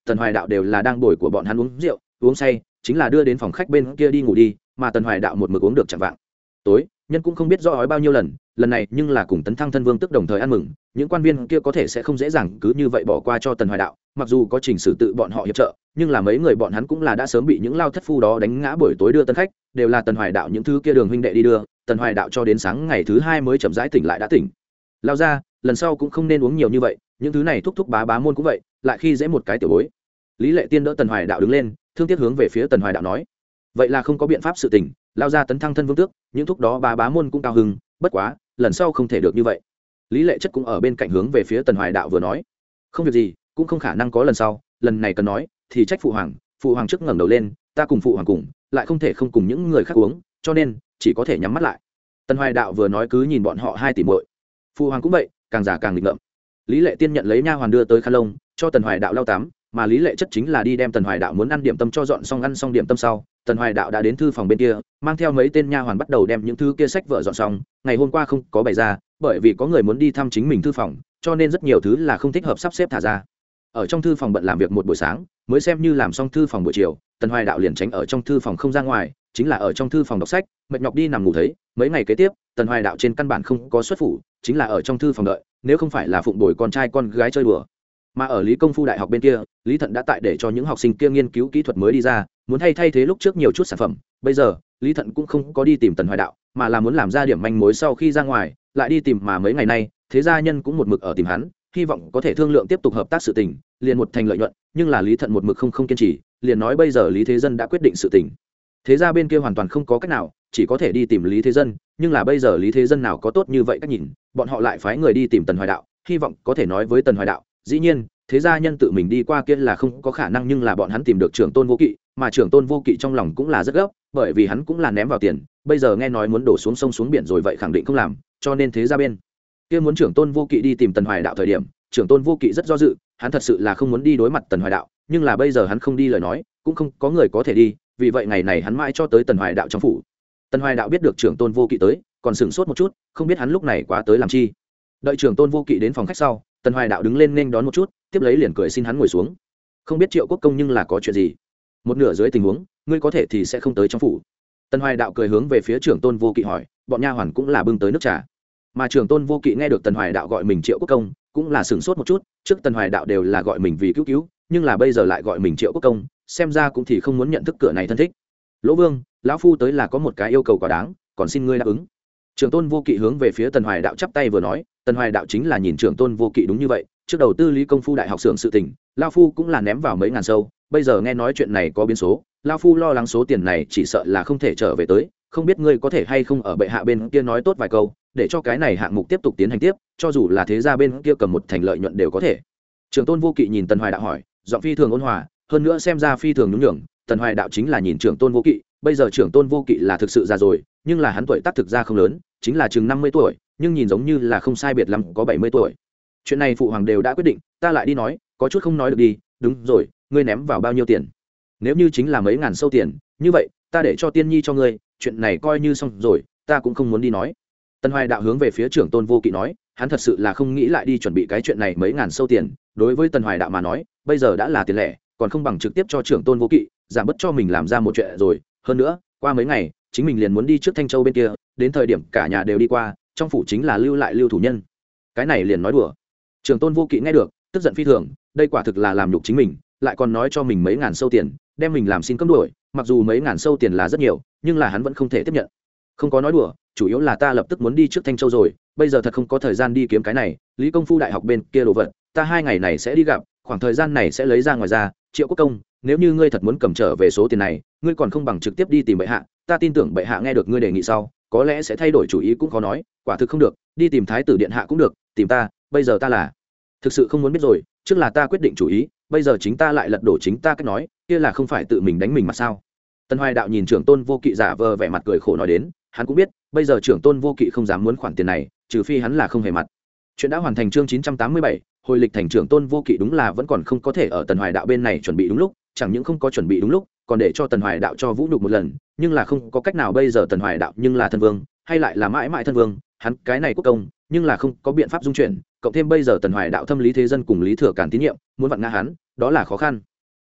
Speaker 1: tần hoài đạo đều là đang bồi của bọn hắn uống rượu uống say, chính là đưa đến phòng khách bên kia đi ngủ đi, mà tần hoài đạo một mực uống được chạm vạng tối, nhân cũng không biết rõ ói bao nhiêu lần này nhưng là cùng tấn thăng thân vương tức đồng thời ăn mừng, những quan viên kia có thể sẽ không dễ dàng cứ như vậy bỏ qua cho tần hoài đạo, mặc dù có trình xử tự bọn họ hiệp trợ, nhưng là mấy người bọn hắn cũng là đã sớm bị những lao thất phu đó đánh ngã buổi tối đưa tân khách, đều là tần hoài đạo những thứ kia đường huynh đệ đi đưa, tần hoài đạo cho đến sáng ngày thứ 2 mới chậm rãi tỉnh lại đã tỉnh. Lao ra, lần sau cũng không nên uống nhiều như vậy, những thứ này thúc thúc bá môn cũng vậy, lại khi dễ một cái tiểu bối. Lý Lệ Tiên đỡ tần hoài đạo đứng lên, thương tiếc hướng về phía tần hoài đạo nói, vậy là không có biện pháp sự tình, lao ra tấn thăng thân vương tước, những thúc đó bá môn cũng cao hứng, bất quá lần sau không thể được như vậy. Lý Lệ Chất cũng ở bên cạnh hướng về phía tần hoài đạo vừa nói, không việc gì, cũng không khả năng có lần sau, lần này cần nói thì trách phụ hoàng trước ngẩng đầu lên, ta cùng phụ hoàng cùng, lại không thể không cùng những người khác uống, cho nên chỉ có thể nhắm mắt lại. Tần hoài đạo vừa nói cứ nhìn bọn họ hai tỷ muội, phụ hoàng cũng vậy, càng già càng nghịch ngợm. Lý Lệ Tiên nhận lấy nha hoàn đưa tới khăn lông cho tần hoài đạo lau tắm, mà Lý Lệ Chất chính là đi đem tần hoài đạo muốn ăn điểm tâm cho dọn xong, ăn xong điểm tâm sau, tần hoài đạo đã đến thư phòng bên kia, mang theo mấy tên nha hoàn bắt đầu đem những thứ kia sách vợ dọn xong. Ngày hôm qua không có bày ra, bởi vì có người muốn đi thăm chính mình thư phòng, cho nên rất nhiều thứ là không thích hợp sắp xếp thả ra. Ở trong thư phòng bận làm việc một buổi sáng, mới xem như làm xong thư phòng buổi chiều, tần hoài đạo liền tránh ở trong thư phòng không ra ngoài, chính là ở trong thư phòng đọc sách, mệt nhọc đi nằm ngủ thấy. Mấy ngày kế tiếp, tần hoài đạo trên căn bản không có xuất phủ, chính là ở trong thư phòng đợi, nếu không phải là phụng bồi con trai con gái chơi đùa. Mà ở Lý Công Phu Đại học bên kia, Lý Thận đã tại để cho những học sinh kia nghiên cứu kỹ thuật mới đi ra, muốn thay thế lúc trước nhiều chút sản phẩm. Bây giờ Lý Thận cũng không có đi tìm tần hoài đạo, mà là muốn làm ra điểm manh mối sau khi ra ngoài lại đi tìm, mà mấy ngày nay thế gia nhân cũng một mực ở tìm hắn, hy vọng có thể thương lượng tiếp tục hợp tác sự tình, liền một thành lợi nhuận. Nhưng là Lý Thận một mực không kiên trì, liền nói bây giờ Lý Thế Dân đã quyết định sự tình, thế gia bên kia hoàn toàn không có cách nào, chỉ có thể đi tìm Lý Thế Dân. Nhưng là bây giờ Lý Thế Dân nào có tốt như vậy cách nhìn, bọn họ lại phái người đi tìm tần hoài đạo, hy vọng có thể nói với tần hoài đạo. Dĩ nhiên thế gia nhân tự mình đi qua kia là không có khả năng, nhưng là bọn hắn tìm được trưởng tôn vô kỵ, mà trưởng tôn vô kỵ trong lòng cũng là rất gấp, bởi vì hắn cũng là ném vào tiền, bây giờ nghe nói muốn đổ xuống sông xuống biển rồi, vậy khẳng định không làm, cho nên thế gia bên kia muốn trưởng tôn vô kỵ đi tìm tần hoài đạo thời điểm, trưởng tôn vô kỵ rất do dự, hắn thật sự là không muốn đi đối mặt tần hoài đạo, nhưng là bây giờ hắn không đi lời nói cũng không có người có thể đi, vì vậy ngày này hắn mãi cho tới tần hoài đạo trong phủ. Tần hoài đạo biết được trưởng tôn vô kỵ tới, còn sửng sốt một chút, không biết hắn lúc này quá tới làm chi. Đợi trưởng tôn vô kỵ đến phòng khách sau, tần hoài đạo đứng lên nên đón một chút, tiếp lấy liền cười xin hắn ngồi xuống. Không biết Triệu Quốc công nhưng là có chuyện gì, một nửa dưới tình huống ngươi có thể thì sẽ không tới trong phủ. Tần hoài đạo cười hướng về phía trưởng tôn vô kỵ hỏi, bọn nha hoàn cũng là bưng tới nước trà. Mà trưởng tôn vô kỵ nghe được tần hoài đạo gọi mình Triệu Quốc công, cũng là sửng sốt một chút, trước tần hoài đạo đều là gọi mình vì cứu, nhưng là bây giờ lại gọi mình Triệu Quốc công, xem ra cũng thì không muốn nhận thức cửa này thân thích. Lỗ Vương, lão phu tới là có một cái yêu cầu quá đáng, còn xin ngươi đáp ứng. Trưởng tôn vô kỵ hướng về phía tần hoài đạo chắp tay vừa nói. Tần hoài đạo chính là nhìn trưởng tôn vô kỵ đúng như vậy, trước đầu tư Lý Công Phu Đại học xưởng sự tình, lao phu cũng là ném vào mấy ngàn sâu, bây giờ nghe nói chuyện này có biến số, lao phu lo lắng số tiền này chỉ sợ là không thể trở về tới, không biết ngươi có thể hay không ở bệ hạ bên kia nói tốt vài câu, để cho cái này hạng mục tiếp tục tiến hành tiếp, cho dù là thế gia bên kia cầm một thành lợi nhuận đều có thể. Trưởng tôn vô kỵ nhìn tần hoài đạo hỏi, giọng phi thường ôn hòa, hơn nữa xem ra phi thường nhún nhường. Tần hoài đạo chính là nhìn trưởng tôn vô kỵ, bây giờ trưởng tôn vô kỵ là thực sự già rồi, nhưng là hắn tuổi tác thực ra không lớn, chính là chừng 50 tuổi, nhưng nhìn giống như là không sai biệt lắm có 70 tuổi. Chuyện này phụ hoàng đều đã quyết định, ta lại đi nói có chút không nói được đi. Đúng rồi, ngươi ném vào bao nhiêu tiền? Nếu như chính là mấy ngàn sâu tiền, như vậy ta để cho tiên nhi cho ngươi, chuyện này coi như xong rồi, ta cũng không muốn đi nói. Tần hoài đạo hướng về phía trưởng tôn vô kỵ nói, hắn thật sự là không nghĩ lại đi chuẩn bị cái chuyện này mấy ngàn sâu tiền, đối với tần hoài đạo mà nói bây giờ đã là tiền lẻ, còn không bằng trực tiếp cho trưởng tôn vô kỵ, giảm bớt cho mình làm ra một chuyện rồi. Hơn nữa qua mấy ngày chính mình liền muốn đi trước Thanh Châu bên kia, đến thời điểm cả nhà đều đi qua, trong phủ chính là lưu lại lưu thủ nhân, cái này liền nói đùa. Trưởng tôn vô kỵ nghe được tức giận phi thường, đây quả thực là làm nhục chính mình, lại còn nói cho mình mấy ngàn sâu tiền, đem mình làm xin cấm đuổi. Mặc dù mấy ngàn sâu tiền là rất nhiều, nhưng là hắn vẫn không thể tiếp nhận. Không có nói đùa, chủ yếu là ta lập tức muốn đi trước Thanh Châu rồi, bây giờ thật không có thời gian đi kiếm cái này Lý Công Phu Đại học bên kia đồ vật, ta 2 ngày này sẽ đi gặp, khoảng thời gian này sẽ lấy ra ngoài ra. Triệu Quốc công, nếu như ngươi thật muốn cầm trở về số tiền này, ngươi còn không bằng trực tiếp đi tìm bệ hạ, ta tin tưởng bệ hạ nghe được ngươi đề nghị sau có lẽ sẽ thay đổi chủ ý cũng khó nói. Quả thực không được, đi tìm thái tử điện hạ cũng được, tìm ta, bây giờ ta là thực sự không muốn biết rồi, trước là ta quyết định chủ ý, bây giờ chính ta lại lật đổ chính ta cách nói, kia là không phải tự mình đánh mình mà sao? Tần hoài đạo nhìn trưởng tôn vô kỵ giả vờ vẻ mặt cười khổ nói đến, hắn cũng biết bây giờ trưởng tôn vô kỵ không dám muốn khoản tiền này, trừ phi hắn là không hề mặt. Chuyện đã hoàn thành. Chương 987, hồi lịch thành. Trưởng tôn vô kỵ đúng là vẫn còn không có thể ở tần hoài đạo bên này chuẩn bị đúng lúc, chẳng những không có chuẩn bị đúng lúc, còn để cho tần hoài đạo cho vũ nhục một lần, nhưng là không có cách nào, bây giờ tần hoài đạo nhưng là thân vương, hay lại là mãi mãi thân vương, hắn cái này quốc công, nhưng là không có biện pháp dung chuyển, cộng thêm bây giờ tần hoài đạo thâm Lý Thế Dân cùng Lý Thừa Càn tín nhiệm, muốn vặn ngã hắn đó là khó khăn.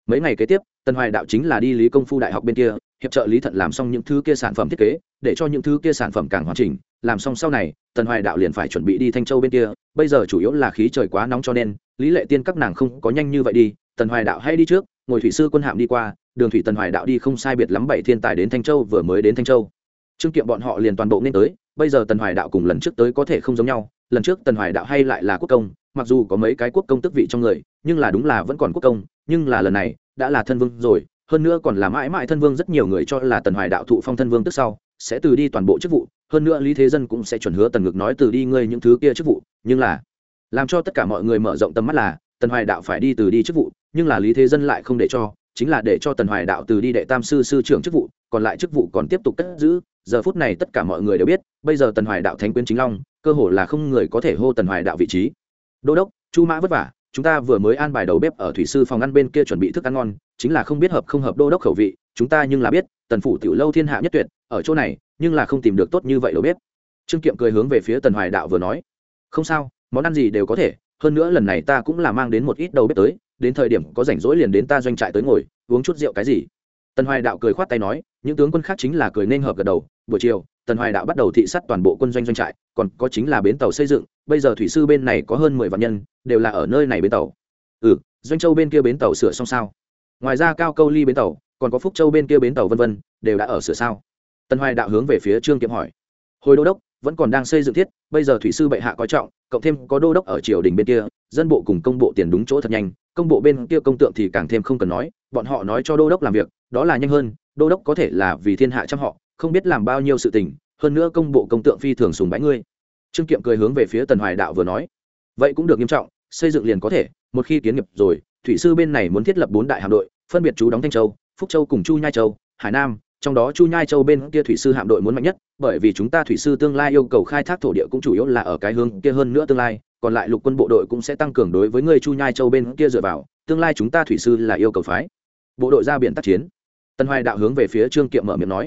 Speaker 1: mấy ngày kế tiếp tần hoài đạo chính là đi lý công phu đại học bên kia hiệp trợ lý thận làm xong những thứ kia sản phẩm thiết kế để cho những thứ kia sản phẩm càng hoàn chỉnh. Làm xong sau này tần hoài đạo liền phải chuẩn bị đi Thanh Châu bên kia. Bây giờ chủ yếu là khí trời quá nóng cho nên Lý Lệ Tiên các nàng không có nhanh như vậy đi. Tần hoài đạo hay đi trước, ngồi thủy sư quân hạm đi qua đường thủy. Tần hoài đạo đi không sai biệt lắm 7 thiên tài đến Thanh Châu. Vừa mới đến Thanh Châu, Trương Kiệm bọn họ liền toàn bộ nên tới. Bây giờ tần hoài đạo cùng lần trước tới có thể không giống nhau. Lần trước tần hoài đạo hay lại là quốc công, mặc dù có mấy cái quốc công tước vị trong người nhưng là đúng là vẫn còn quốc công. Nhưng là lần này đã là thân vương rồi, hơn nữa còn là mãi mãi thân vương. Rất nhiều người cho là tần hoài đạo thụ phong thân vương tức sau sẽ từ đi toàn bộ chức vụ, hơn nữa Lý Thế Dân cũng sẽ chuẩn hứa Tần Ngực nói từ đi ngươi những thứ kia chức vụ. Nhưng là làm cho tất cả mọi người mở rộng tầm mắt là tần hoài đạo phải đi từ đi chức vụ, nhưng là Lý Thế Dân lại không để cho, chính là để cho tần hoài đạo từ đi đệ tam sư sư trưởng chức vụ, còn lại chức vụ còn tiếp tục cất giữ. Giờ phút này tất cả mọi người đều biết bây giờ tần hoài đạo thánh quyến chính long, cơ hồ là không người có thể hô tần hoài đạo vị trí đô đốc. Chu Mã vất vả, chúng ta vừa mới an bài đầu bếp ở thủy sư phòng ăn bên kia chuẩn bị thức ăn ngon, chính là không biết hợp không hợp đô đốc khẩu vị. Chúng ta nhưng là biết tần phủ tiểu lâu thiên hạ nhất tuyệt, ở chỗ này nhưng là không tìm được tốt như vậy đầu bếp. Trương Kiệm cười hướng về phía tần hoài đạo vừa nói, không sao, món ăn gì đều có thể, hơn nữa lần này ta cũng là mang đến một ít đầu bếp tới, đến thời điểm có rảnh rỗi liền đến ta doanh trại tới ngồi uống chút rượu cái gì. Tần hoài đạo cười khoát tay nói. Những tướng quân khác chính là cười nên hợp gật đầu. Buổi chiều tần hoài đạo bắt đầu thị sát toàn bộ quân doanh trại, còn có chính là bến tàu xây dựng. Bây giờ thủy sư bên này có hơn 10 vạn nhân đều là ở nơi này bến tàu. Doanh Châu bên kia bến tàu sửa xong sao? Ngoài ra Cao Câu Ly bến tàu, còn có Phúc Châu bên kia bến tàu vân vân, đều đã ở sửa sao? Tần hoài đạo hướng về phía Trương Kiệm hỏi. Hồi đô đốc vẫn còn đang xây dựng thiết, bây giờ thủy sư bệ hạ coi trọng, cộng thêm có đô đốc ở triều đình bên kia, dân bộ cùng công bộ tiền đúng chỗ thật nhanh. Công bộ bên kia công tượng thì càng thêm không cần nói, bọn họ nói cho đô đốc làm việc đó là nhanh hơn. Đô đốc có thể là vì thiên hạ trăm họ, không biết làm bao nhiêu sự tình, hơn nữa công bộ công tượng phi thường sùng bái ngươi. Trương Kiệm cười hướng về phía tần hoài đạo vừa nói. Vậy cũng được, nghiêm trọng xây dựng liền có thể. Một khi kiến nghiệp rồi, thủy sư bên này muốn thiết lập 4 đại hạm đội, phân biệt trú đóng Thanh Châu, Phúc Châu cùng Chu Nhai Châu, Hải Nam. Trong đó Chu Nhai Châu bên kia thủy sư hạm đội muốn mạnh nhất, bởi vì chúng ta thủy sư tương lai yêu cầu khai thác thổ địa cũng chủ yếu là ở cái hướng kia. hơn nữa tương lai còn lại lục quân bộ đội cũng sẽ tăng cường đối với người Chu Nhai Châu bên kia dựa vào. Tương lai chúng ta thủy sư là yêu cầu phái bộ đội ra biển tác chiến. Tần hoài đạo hướng về phía Trương Kiệm mở miệng nói.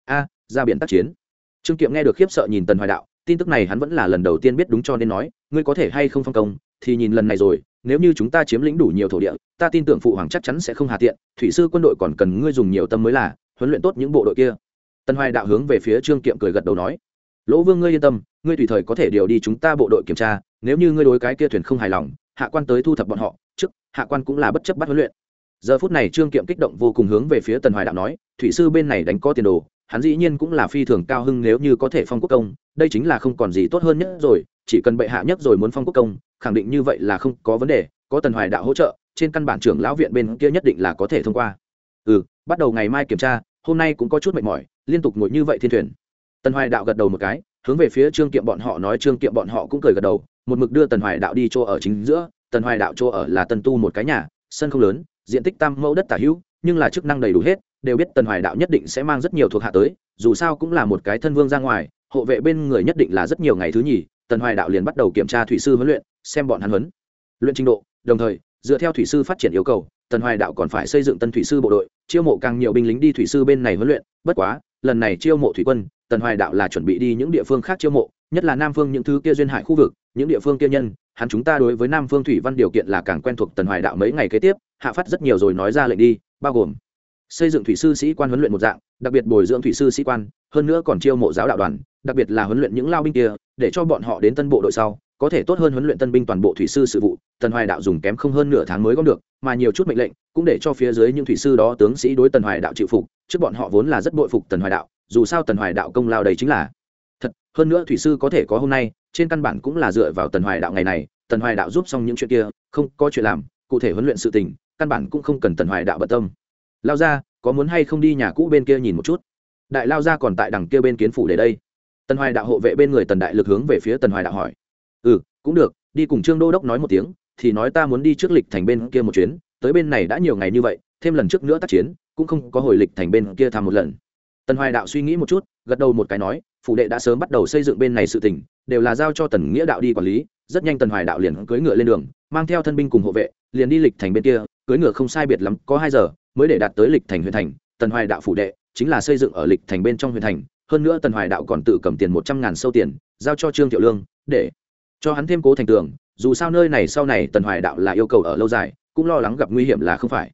Speaker 1: Ra biển tác chiến. Trương Kiệm nghe được khiếp sợ nhìn tần hoài đạo, tin tức này hắn vẫn là lần đầu tiên biết, đúng cho nên nói ngươi có thể hay không phong công thì nhìn lần này rồi. Nếu như chúng ta chiếm lĩnh đủ nhiều thổ địa, ta tin tưởng phụ hoàng chắc chắn sẽ không hà tiện. Thủy sư quân đội còn cần ngươi dùng nhiều tâm mới là, huấn luyện tốt những bộ đội kia. Tần hoài đạo hướng về phía Trương Kiệm cười gật đầu nói. Lỗ Vương ngươi yên tâm, ngươi tùy thời có thể điều đi chúng ta bộ đội kiểm tra. Nếu như ngươi đối cái kia thuyền không hài lòng, hạ quan tới thu thập bọn họ trước, hạ quan cũng là bất chấp bắt huấn luyện. Giờ phút này Trương Kiệm kích động vô cùng hướng về phía tần hoài đạo nói. Thủy sư bên này đánh có tiền đồ, hắn dĩ nhiên cũng là phi thường cao hưng. Nếu như có thể phong quốc công, đây chính là không còn gì tốt hơn nhất rồi. Chỉ cần bệ hạ nhất rồi muốn phong quốc công, khẳng định như vậy là không có vấn đề. Có tần hoài đạo hỗ trợ, trên căn bản trưởng lão viện bên kia nhất định là có thể thông qua. Bắt đầu ngày mai kiểm tra, hôm nay cũng có chút mệt mỏi, liên tục ngồi như vậy thiên thuyền. Tần hoài đạo gật đầu một cái, hướng về phía Trương Kiệm bọn họ nói. Trương Kiệm bọn họ cũng cười gật đầu, một mực đưa tần hoài đạo đi chỗ ở chính giữa. Tần hoài đạo chỗ ở là tân tu một cái nhà, sân không lớn, diện tích 3 mẫu đất tả hữu, nhưng là chức năng đầy đủ hết. Đều biết tần hoài đạo nhất định sẽ mang rất nhiều thuộc hạ tới, dù sao cũng là một cái thân vương ra ngoài, hộ vệ bên người nhất định là rất nhiều. Ngày thứ nhì tần hoài đạo liền bắt đầu kiểm tra thủy sư huấn luyện, xem bọn hắn huấn luyện trình độ. Đồng thời dựa theo thủy sư phát triển yêu cầu, tần hoài đạo còn phải xây dựng tân thủy sư bộ đội, chiêu mộ càng nhiều binh lính đi thủy sư bên này huấn luyện. Bất quá lần này chiêu mộ thủy quân, tần hoài đạo là chuẩn bị đi những địa phương khác chiêu mộ, nhất là nam phương những thứ kia duyên hải khu vực, những địa phương kia nhân hắn chúng ta đối với nam phương thủy văn điều kiện là càng quen thuộc. Tần hoài đạo mấy ngày kế tiếp hạ phát rất nhiều rồi nói ra lệnh đi, bao gồm xây dựng thủy sư sĩ quan huấn luyện một dạng, đặc biệt bồi dưỡng thủy sư sĩ quan, hơn nữa còn chiêu mộ giáo đạo đoàn, đặc biệt là huấn luyện những lao binh kia, để cho bọn họ đến tân bộ đội sau có thể tốt hơn huấn luyện tân binh. Toàn bộ thủy sư sự vụ tần hoài đạo dùng kém không hơn nửa tháng mới có được, mà nhiều chút mệnh lệnh cũng để cho phía dưới những thủy sư đó tướng sĩ đối tần hoài đạo chịu phục. Trước bọn họ vốn là rất bội phục tần hoài đạo, dù sao tần hoài đạo công lao đầy chính là thật, hơn nữa thủy sư có thể có hôm nay trên căn bản cũng là dựa vào tần hoài đạo. Ngày này tần hoài đạo giúp xong những chuyện kia, không có chuyện làm, cụ thể huấn luyện sự tình căn bản cũng không cần tần hoài đạo bận tâm. Lao ra có muốn hay không đi nhà cũ bên kia nhìn một chút? Đại lao ra còn tại đằng kia bên kiến phủ để đây. Tần hoài đạo hộ vệ bên người tần đại lực hướng về phía tần hoài đạo hỏi. Cũng được, đi cùng Trương đô đốc nói một tiếng, thì nói ta muốn đi trước lịch thành bên kia một chuyến, tới bên này đã nhiều ngày như vậy, thêm lần trước nữa tác chiến cũng không có hồi lịch thành bên kia thăm một lần. Tần hoài đạo suy nghĩ một chút, gật đầu một cái nói. Phủ đệ đã sớm bắt đầu xây dựng bên này sự tình, đều là giao cho tần nghĩa đạo đi quản lý. Rất nhanh tần hoài đạo liền cưỡi ngựa lên đường, mang theo thân binh cùng hộ vệ liền đi lịch thành bên kia. Cưỡi ngựa không sai biệt lắm có 2 giờ mới để đạt tới lịch thành huyện thành. Tần hoài đạo phủ đệ chính là xây dựng ở lịch thành bên trong huyện thành, hơn nữa tần hoài đạo còn tự cầm tiền 100.000 sâu tiền giao cho Trương Thiệu Lương để cho hắn thêm cố thành tường. Dù sao nơi này sau này tần hoài đạo là yêu cầu ở lâu dài, cũng lo lắng gặp nguy hiểm là không phải.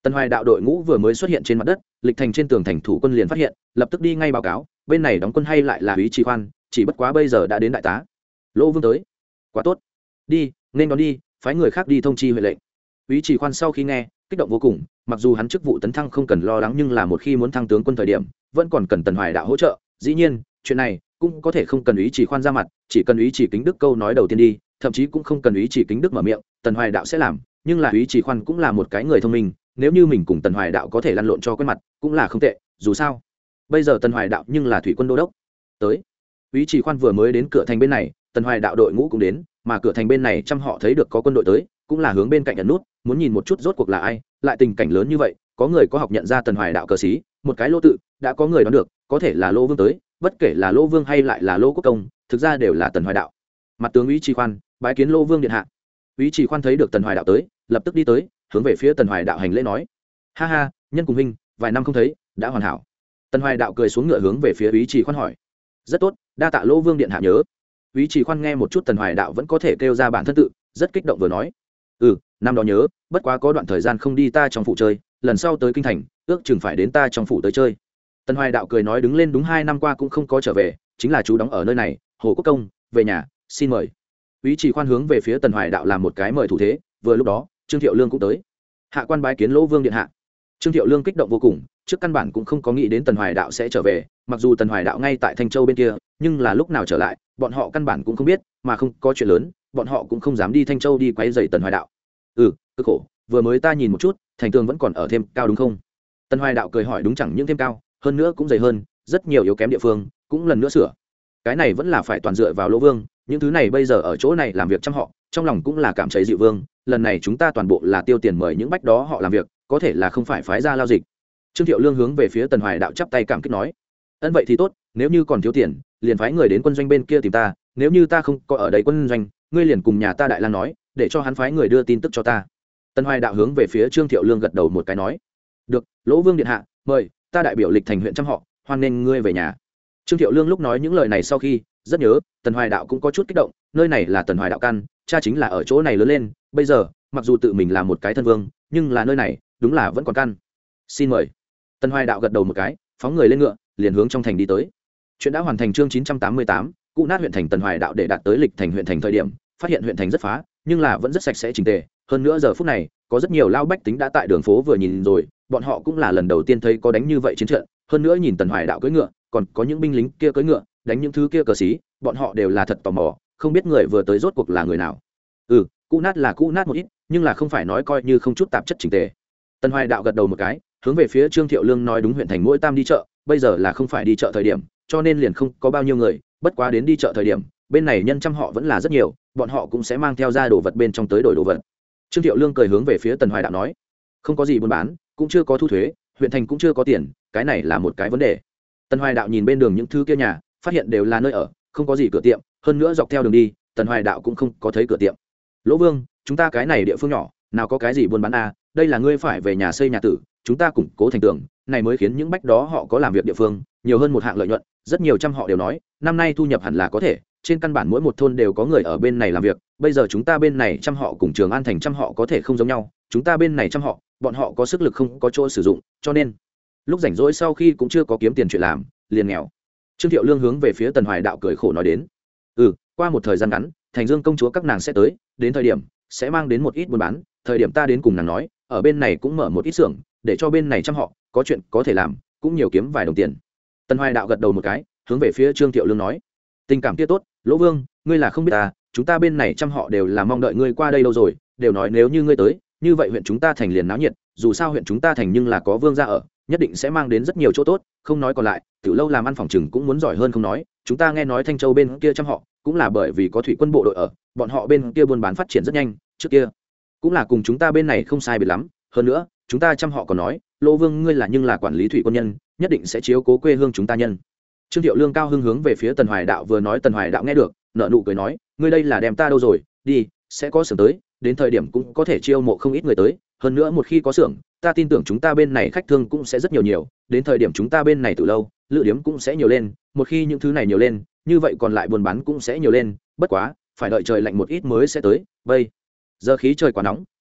Speaker 1: Tần Hoài đạo đội ngũ vừa mới xuất hiện trên mặt đất, lịch thành trên tường thành thủ quân liền phát hiện, lập tức đi ngay báo cáo, bên này đóng quân hay lại là úy Trì Khoan, chỉ bất quá bây giờ đã đến đại tá. Lỗ Vương tới. Quá tốt. Đi, nên đón đi, phái người khác đi thông chi huệ lệnh. Úy Trì Khoan sau khi nghe, kích động vô cùng, mặc dù hắn chức vụ tấn thăng không cần lo lắng nhưng là một khi muốn thăng tướng quân thời điểm, vẫn còn cần Tần Hoài đạo hỗ trợ. Dĩ nhiên, chuyện này cũng có thể không cần Úy Trì Khoan ra mặt, chỉ cần Úy Trì Kính Đức câu nói đầu tiên đi, thậm chí cũng không cần Úy Trì Kính Đức mở miệng, Tần Hoài đạo sẽ làm. Nhưng là Úy Trì Khoan cũng là một cái người thông minh, nếu như mình cùng Tần Hoài đạo có thể lăn lộn cho quen mặt, cũng là không tệ. Dù sao, bây giờ Tần Hoài đạo nhưng là thủy quân đô đốc. Tới, Úy Trì Khoan vừa mới đến cửa thành bên này, Tần Hoài đạo đội ngũ cũng đến, mà cửa thành bên này trăm họ thấy được có quân đội tới, cũng là hướng bên cạnh ẩn nút, muốn nhìn một chút rốt cuộc là ai, lại tình cảnh lớn như vậy, có người có học nhận ra Tần Hoài đạo cờ sĩ, một cái Lô tự, đã có người đoán được, có thể là Lô Vương tới, bất kể là Lô Vương hay lại là Lô Quốc công, thực ra đều là Tần Hoài đạo. Mặt tướng Úy Trì Khoan, bái kiến Lô Vương điện hạ. Úy Trì Khoan thấy được Tần Hoài đạo tới, lập tức đi tới, hướng về phía Tần Hoài đạo hành lễ nói: "Ha ha, nhân cùng huynh, vài năm không thấy, đã hoàn hảo." Tần Hoài đạo cười xuống ngựa hướng về phía Úy Trì Khoan hỏi: "Rất tốt, đa tạ Lô Vương điện hạ nhớ." Úy Trì Khoan nghe một chút Tần Hoài đạo vẫn có thể kêu ra bản thân tự, rất kích động vừa nói: "Năm đó nhớ, bất quá có đoạn thời gian không đi ta trong phủ chơi, lần sau tới kinh thành, ước chừng phải đến ta trong phủ tới chơi." Tần Hoài đạo cười nói: "Đứng lên, đúng 2 năm qua cũng không có trở về, chính là chú đóng ở nơi này, Hồ Quốc công, về nhà, xin mời." Úy Trì Khoan hướng về phía Tần Hoài đạo làm một cái mời thủ thế, vừa lúc đó, Trương Thiệu Lương cũng tới. "Hạ quan bái kiến Lỗ Vương điện hạ." Trương Thiệu Lương kích động vô cùng, trước căn bản cũng không có nghĩ đến Tần Hoài đạo sẽ trở về, mặc dù Tần Hoài đạo ngay tại Thanh Châu bên kia, nhưng là lúc nào trở lại, bọn họ căn bản cũng không biết, mà không có chuyện lớn, bọn họ cũng không dám đi Thanh Châu đi quấy rầy Tần Hoài đạo. Cực khổ, vừa mới ta nhìn một chút, thành tường vẫn còn ở thêm cao đúng không?" Tần Hoài đạo cười hỏi: "Đúng, chẳng những thêm cao, hơn nữa cũng dày hơn, rất nhiều yếu kém địa phương cũng lần nữa sửa. Cái này vẫn là phải toàn dựa vào Lỗ Vương, những thứ này bây giờ ở chỗ này làm việc chăm họ, trong lòng cũng là cảm thấy dịu Vương, lần này chúng ta toàn bộ là tiêu tiền mời những bách đó họ làm việc, có thể là không phải phái ra lao dịch." Trương Thiệu Lương hướng về phía Tần Hoài đạo chắp tay cảm kích nói: "Ân vậy thì tốt, nếu như còn thiếu tiền, liền phái người đến quân doanh bên kia tìm ta, nếu như ta không có ở đây quân doanh, ngươi liền cùng nhà ta đại lang nói, để cho hắn phái người đưa tin tức cho ta." Tần Hoài đạo hướng về phía Trương Thiệu Lương gật đầu một cái nói: "Được, Lỗ Vương điện hạ, mời, ta đại biểu lịch thành huyện trăm họ, hoan nghênh ngươi về nhà." Trương Thiệu Lương lúc nói những lời này sau khi, rất nhớ, Tần Hoài đạo cũng có chút kích động, nơi này là Tần Hoài đạo căn, cha chính là ở chỗ này lớn lên, bây giờ, mặc dù tự mình là một cái thân vương, nhưng là nơi này, đúng là vẫn còn căn. "Xin mời." Tần Hoài đạo gật đầu một cái, phóng người lên ngựa, liền hướng trong thành đi tới. Chuyện đã hoàn thành. Chương 988, cụ nát huyện thành. Tần Hoài đạo để đạt tới lịch thành huyện thành thời điểm, phát hiện huyện thành rất phá, nhưng là vẫn rất sạch sẽ chỉnh tề, hơn nữa giờ phút này, có rất nhiều lao bách tính đã tại đường phố vừa nhìn rồi, bọn họ cũng là lần đầu tiên thấy có đánh như vậy chiến trận, hơn nữa nhìn Tần Hoài đạo cưỡi ngựa, còn có những binh lính kia cưỡi ngựa, đánh những thứ kia cờ xí, bọn họ đều là thật tò mò, không biết người vừa tới rốt cuộc là người nào. Cũ nát là cũ nát một ít, nhưng là không phải nói coi như không chút tạp chất chỉnh tề. Tần Hoài đạo gật đầu một cái, hướng về phía Trương Thiệu Lương nói: "Đúng, huyện thành mỗi tam đi chợ, bây giờ là không phải đi chợ thời điểm, cho nên liền không có bao nhiêu người, bất quá đến đi chợ thời điểm, bên này nhân trăm họ vẫn là rất nhiều, bọn họ cũng sẽ mang theo ra đồ vật bên trong tới đổi đồ vật." Trương Thiệu Lương cười hướng về phía Tần Hoài đạo nói: "Không có gì buôn bán, cũng chưa có thu thuế, huyện thành cũng chưa có tiền, cái này là một cái vấn đề." Tần Hoài đạo nhìn bên đường những thứ kia nhà, phát hiện đều là nơi ở, không có gì cửa tiệm, hơn nữa dọc theo đường đi, Tần Hoài đạo cũng không có thấy cửa tiệm. "Lỗ Vương, chúng ta cái này địa phương nhỏ, nào có cái gì buôn bán a, đây là ngươi phải về nhà xây nhà tử, chúng ta củng cố thành tường, này mới khiến những bách đó họ có làm việc địa phương, nhiều hơn một hạng lợi nhuận, rất nhiều trăm họ đều nói, năm nay thu nhập hẳn là có thể, trên căn bản mỗi một thôn đều có người ở bên này làm việc, bây giờ chúng ta bên này trăm họ cùng Trường An thành trăm họ có thể không giống nhau, chúng ta bên này trăm họ, bọn họ có sức lực không có chỗ sử dụng, cho nên lúc rảnh rỗi sau khi cũng chưa có kiếm tiền chuyện làm, liền nghèo." Trương Thiệu Lương hướng về phía Tần Hoài đạo cười khổ nói đến: "Qua một thời gian ngắn, Thành Dương công chúa các nàng sẽ tới, đến thời điểm sẽ mang đến một ít buôn bán, thời điểm ta đến cùng nàng nói, ở bên này cũng mở một ít xưởng, để cho bên này trăm họ có chuyện có thể làm, cũng nhiều kiếm vài đồng tiền." Tần Hoài đạo gật đầu một cái, hướng về phía Trương Thiệu Lương nói: "Tình cảm kia tốt, Lỗ Vương, ngươi là không biết ta, chúng ta bên này trăm họ đều là mong đợi ngươi qua đây lâu rồi, đều nói nếu như ngươi tới, như vậy huyện chúng ta thành liền náo nhiệt, dù sao huyện chúng ta thành nhưng là có vương gia ở, nhất định sẽ mang đến rất nhiều chỗ tốt, không nói còn lại, tiểu lâu làm ăn phòng trừng cũng muốn giỏi hơn không nói, chúng ta nghe nói Thanh Châu bên kia trăm họ, cũng là bởi vì có thủy quân bộ đội ở, bọn họ bên kia buôn bán phát triển rất nhanh, trước kia cũng là cùng chúng ta bên này không sai biệt lắm, hơn nữa, chúng ta trăm họ còn nói, Lỗ Vương ngươi là nhưng là quản lý thủy quân nhân, nhất định sẽ chiếu cố quê hương chúng ta nhân." Trương Thiệu Lương cao hưng hướng về phía Tần Hoài đạo vừa nói, Tần Hoài đạo nghe được, nợ nụ cười nói: "Ngươi đây là đem ta đâu rồi, đi, sẽ có xưởng tới, đến thời điểm cũng có thể chiêu mộ không ít người tới, hơn nữa một khi có xưởng, ta tin tưởng chúng ta bên này khách thương cũng sẽ rất nhiều, đến thời điểm chúng ta bên này từ lâu, lữ điếm cũng sẽ nhiều lên, một khi những thứ này nhiều lên, như vậy còn lại buôn bán cũng sẽ nhiều lên, bất quá, phải đợi trời lạnh một ít mới sẽ tới, bây giờ khí trời quá nóng,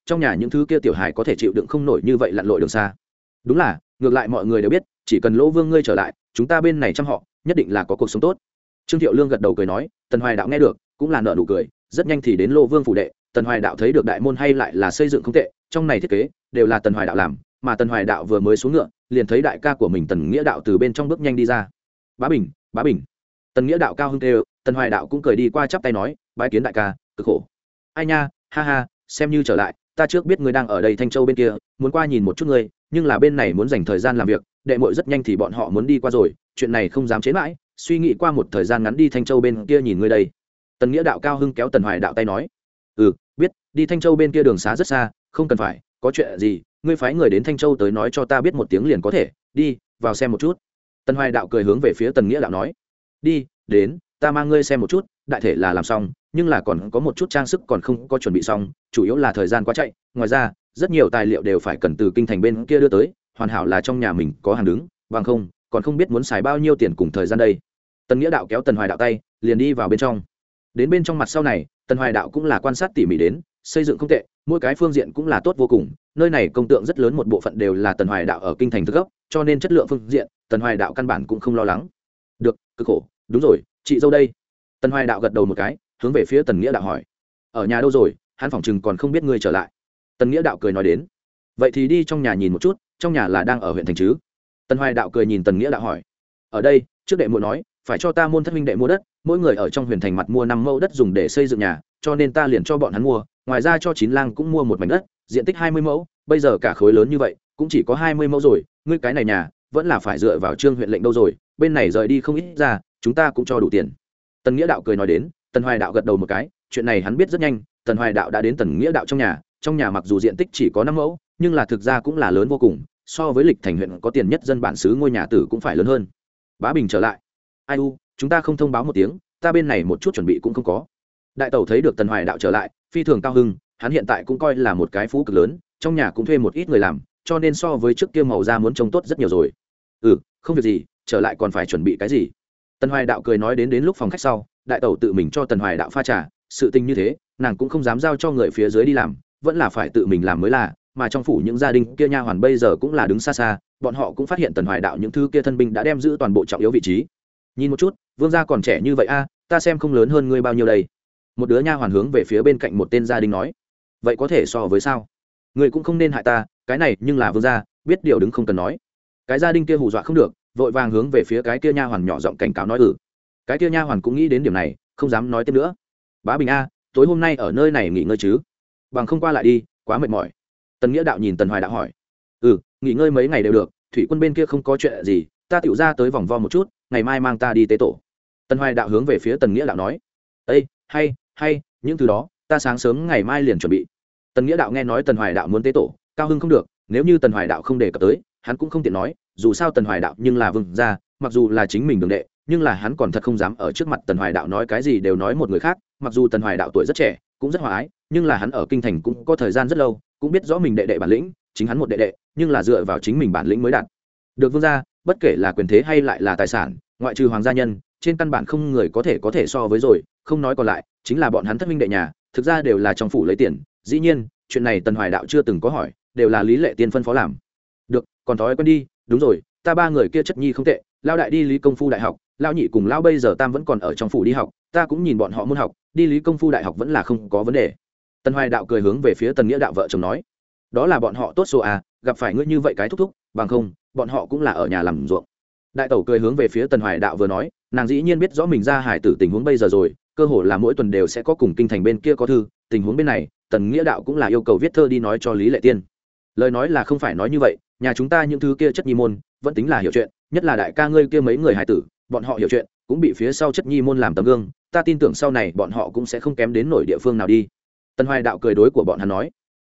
Speaker 1: trong nhà những thứ kia tiểu hài có thể chịu đựng không nổi như vậy lặn lội đường xa. Đúng là, ngược lại mọi người đều biết, chỉ cần Lỗ Vương ngươi trở lại, chúng ta bên này chăm họ nhất định là có cuộc sống tốt. Trương Thiệu Lương gật đầu cười nói. Tần Hoài Đạo nghe được cũng là nở nụ cười, rất nhanh thì đến Lỗ Vương phủ đệ. Tần Hoài Đạo thấy được đại môn hay lại là xây dựng không tệ, trong này thiết kế đều là Tần Hoài Đạo làm, mà Tần Hoài Đạo vừa mới xuống ngựa liền thấy đại ca của mình Tần Nghĩa Đạo từ bên trong bước nhanh đi ra. Bá Bình, Bá Bình. Tần Nghĩa Đạo cao hưng kêu. Tần Hoài Đạo cũng cười đi qua chắp tay nói, bái kiến đại ca, cực khổ. Ai nha, ha ha, xem như trở lại, ta trước biết ngươi đang ở đây Thanh Châu bên kia, muốn qua nhìn một chút ngươi, nhưng là bên này muốn dành thời gian làm việc, đệ muội rất nhanh thì bọn họ muốn đi qua rồi, chuyện này không dám chế mãi, suy nghĩ qua một thời gian ngắn đi Thanh Châu bên kia nhìn ngươi đây. Tần Nghĩa Đạo cao hưng kéo Tần Hoài Đạo tay nói, biết, đi Thanh Châu bên kia đường xá rất xa, không cần phải, có chuyện gì, ngươi phái người đến Thanh Châu tới nói cho ta biết một tiếng liền có thể, đi, vào xem một chút. Tần Hoài Đạo cười hướng về phía Tần Nghĩa Đạo nói, đi, đến, ta mang ngươi xem một chút, đại thể là làm xong, nhưng là còn có một chút trang sức còn không có chuẩn bị xong, chủ yếu là thời gian quá chạy, ngoài ra rất nhiều tài liệu đều phải cần từ kinh thành bên kia đưa tới, hoàn hảo là trong nhà mình có hàng đứng, bằng không còn không biết muốn xài bao nhiêu tiền cùng thời gian đây. Tần Nghĩa Đạo kéo Tần Hoài Đạo tay liền đi vào bên trong. Đến bên trong mặt sau này, Tần Hoài Đạo cũng là quan sát tỉ mỉ đến, xây dựng không tệ, mỗi cái phương diện cũng là tốt vô cùng, nơi này công tượng rất lớn một bộ phận đều là Tần Hoài Đạo ở kinh thành thực gốc, cho nên chất lượng phương diện Tần Hoài Đạo căn bản cũng không lo lắng. Được, cực khổ, đúng rồi, chị dâu đây. Tần Hoài Đạo gật đầu một cái, hướng về phía Tần Nghĩa Đạo hỏi, ở nhà đâu rồi, hắn phỏng chừng còn không biết ngươi trở lại. Tần Nghĩa Đạo cười nói đến, vậy thì đi trong nhà nhìn một chút, trong nhà là đang ở huyện thành chứ. Tần Hoài Đạo cười nhìn Tần Nghĩa Đạo hỏi, ở đây, trước đệ muội nói phải cho ta môn thất huynh đệ mua đất, mỗi người ở trong huyện thành mặt mua 5 mẫu đất dùng để xây dựng nhà, cho nên ta liền cho bọn hắn mua, ngoài ra cho Chín Lang cũng mua một mảnh đất, diện tích 20 mẫu, bây giờ cả khối lớn như vậy, cũng chỉ có 20 mẫu rồi, ngươi cái này nhà vẫn là phải dựa vào Trương huyện lệnh đâu rồi, bên này rời đi không ít ra, chúng ta cũng cho đủ tiền. Tần Nghĩa Đạo cười nói đến. Tần Hoài Đạo gật đầu một cái, chuyện này hắn biết rất nhanh, Tần Hoài Đạo đã đến Tần Nghĩa Đạo trong nhà mặc dù diện tích chỉ có 5 mẫu, nhưng là thực ra cũng là lớn vô cùng, so với Lịch Thành huyện có tiền nhất dân bản xứ ngôi nhà tử cũng phải lớn hơn. Bá Bình trở lại. Ai u, chúng ta không thông báo một tiếng, ta bên này một chút chuẩn bị cũng không có. Đại tẩu thấy được Tần Hoài Đạo trở lại, phi thường cao hưng, hắn hiện tại cũng coi là một cái phú cực lớn, trong nhà cũng thuê một ít người làm, cho nên so với trước kia màu da muốn trông tốt rất nhiều rồi. Không việc gì, trở lại còn phải chuẩn bị cái gì? Tần Hoài Đạo cười nói đến lúc phòng khách sau, đại tẩu tự mình cho Tần Hoài Đạo pha trà, sự tình như thế, nàng cũng không dám giao cho người phía dưới đi làm, vẫn là phải tự mình làm mới là, mà trong phủ những gia đình kia nha hoàn bây giờ cũng là đứng xa xa, bọn họ cũng phát hiện Tần Hoài Đạo những thứ kia thân binh đã đem giữ toàn bộ trọng yếu vị trí. Nhìn một chút, vương gia còn trẻ như vậy a, ta xem không lớn hơn ngươi bao nhiêu đây. Một đứa nha hoàn hướng về phía bên cạnh một tên gia đình nói, vậy có thể so với sao? Ngươi cũng không nên hại ta, cái này nhưng là vương gia, biết điều đứng không cần nói. Cái gia đình kia hù dọa không được, vội vàng hướng về phía cái kia nha hoàn nhỏ giọng cảnh cáo nói cái kia nha hoàn cũng nghĩ đến điểm này, không dám nói tiếp nữa. Bá Bình a, tối hôm nay ở nơi này nghỉ ngơi chứ? Bằng không qua lại đi, quá mệt mỏi. Tần Nghĩa Đạo nhìn Tần Hoài Đạo hỏi, nghỉ ngơi mấy ngày đều được, thủy quân bên kia không có chuyện gì, ta tựu ra tới vòng vo một chút, ngày mai mang ta đi tế tổ. Tần Hoài Đạo hướng về phía Tần Nghĩa Đạo nói, ây, hay, những thứ đó ta sáng sớm ngày mai liền chuẩn bị. Tần Nghĩa Đạo nghe nói Tần Hoài Đạo muốn tế tổ, cao hưng không được, nếu như Tần Hoài Đạo không đề cập tới, hắn cũng không tiện nói, dù sao Tần Hoài Đạo nhưng là vương gia, mặc dù là chính mình đường đệ, nhưng là hắn còn thật không dám ở trước mặt Tần Hoài Đạo nói cái gì đều nói một người khác, mặc dù Tần Hoài Đạo tuổi rất trẻ, cũng rất hòa ái, nhưng là hắn ở kinh thành cũng có thời gian rất lâu, cũng biết rõ mình đệ đệ bản lĩnh, chính hắn một đệ đệ, nhưng là dựa vào chính mình bản lĩnh mới đạt được vương gia, bất kể là quyền thế hay lại là tài sản, ngoại trừ hoàng gia nhân, trên căn bản không người có thể so với rồi, không nói còn lại, chính là bọn hắn thất minh đệ nhà, thực ra đều là trong phủ lấy tiền, dĩ nhiên, chuyện này Tần Hoài Đạo chưa từng có hỏi, đều là Lý Lệ Tiên phân phó làm. Được, còn thói quen đi, đúng rồi, ta ba người kia chất nhi không tệ, lao đại đi Lý Công Phu đại học, lao nhị cùng lao bây giờ tam vẫn còn ở trong phủ đi học, ta cũng nhìn bọn họ môn học, đi Lý Công Phu đại học vẫn là không có vấn đề. Tần Hoài Đạo cười hướng về phía Tần Nghĩa Đạo vợ chồng nói, đó là bọn họ tốt số à, gặp phải ngươi như vậy cái thúc thúc, bằng không bọn họ cũng là ở nhà làm ruộng. Đại tẩu cười hướng về phía Tần Hoài Đạo vừa nói, nàng dĩ nhiên biết rõ mình ra hải tử tình huống bây giờ rồi, cơ hồ là mỗi tuần đều sẽ có cùng kinh thành bên kia có thư, tình huống bên này Tần Nghĩa Đạo cũng là yêu cầu viết thơ đi nói cho Lý Lệ Tiên. Lời nói là không phải nói như vậy, nhà chúng ta những thứ kia chất nhi môn vẫn tính là hiểu chuyện, nhất là đại ca ngươi kia mấy người hải tử, bọn họ hiểu chuyện, cũng bị phía sau chất nhi môn làm tấm gương, ta tin tưởng sau này bọn họ cũng sẽ không kém đến nổi địa phương nào đi. Tần Hoài Đạo cười đối của bọn hắn nói,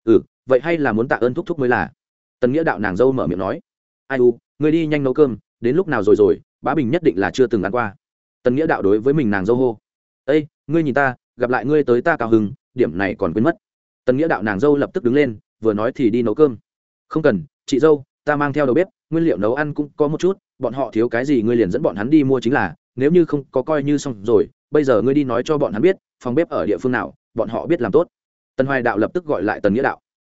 Speaker 1: vậy hay là muốn tạ ơn thúc thúc mới là. Tần Nghĩa Đạo nàng dâu mở miệng nói, ai u, ngươi đi nhanh nấu cơm, đến lúc nào rồi, Bá Bình nhất định là chưa từng ăn qua. Tần Nghĩa Đạo đối với mình nàng dâu hô, ây, ngươi nhìn ta, gặp lại ngươi tới ta cao hứng, điểm này còn quên mất. Tần Nghĩa Đạo nàng dâu lập tức đứng lên, vừa nói thì đi nấu cơm. Không cần, chị dâu, ta mang theo đầu bếp, nguyên liệu nấu ăn cũng có một chút, bọn họ thiếu cái gì ngươi liền dẫn bọn hắn đi mua chính là, nếu như không có coi như xong rồi, bây giờ ngươi đi nói cho bọn hắn biết, phòng bếp ở địa phương nào, bọn họ biết làm tốt. Tần Hoài Đạo lập tức gọi lại Tần Nghĩa Đạo,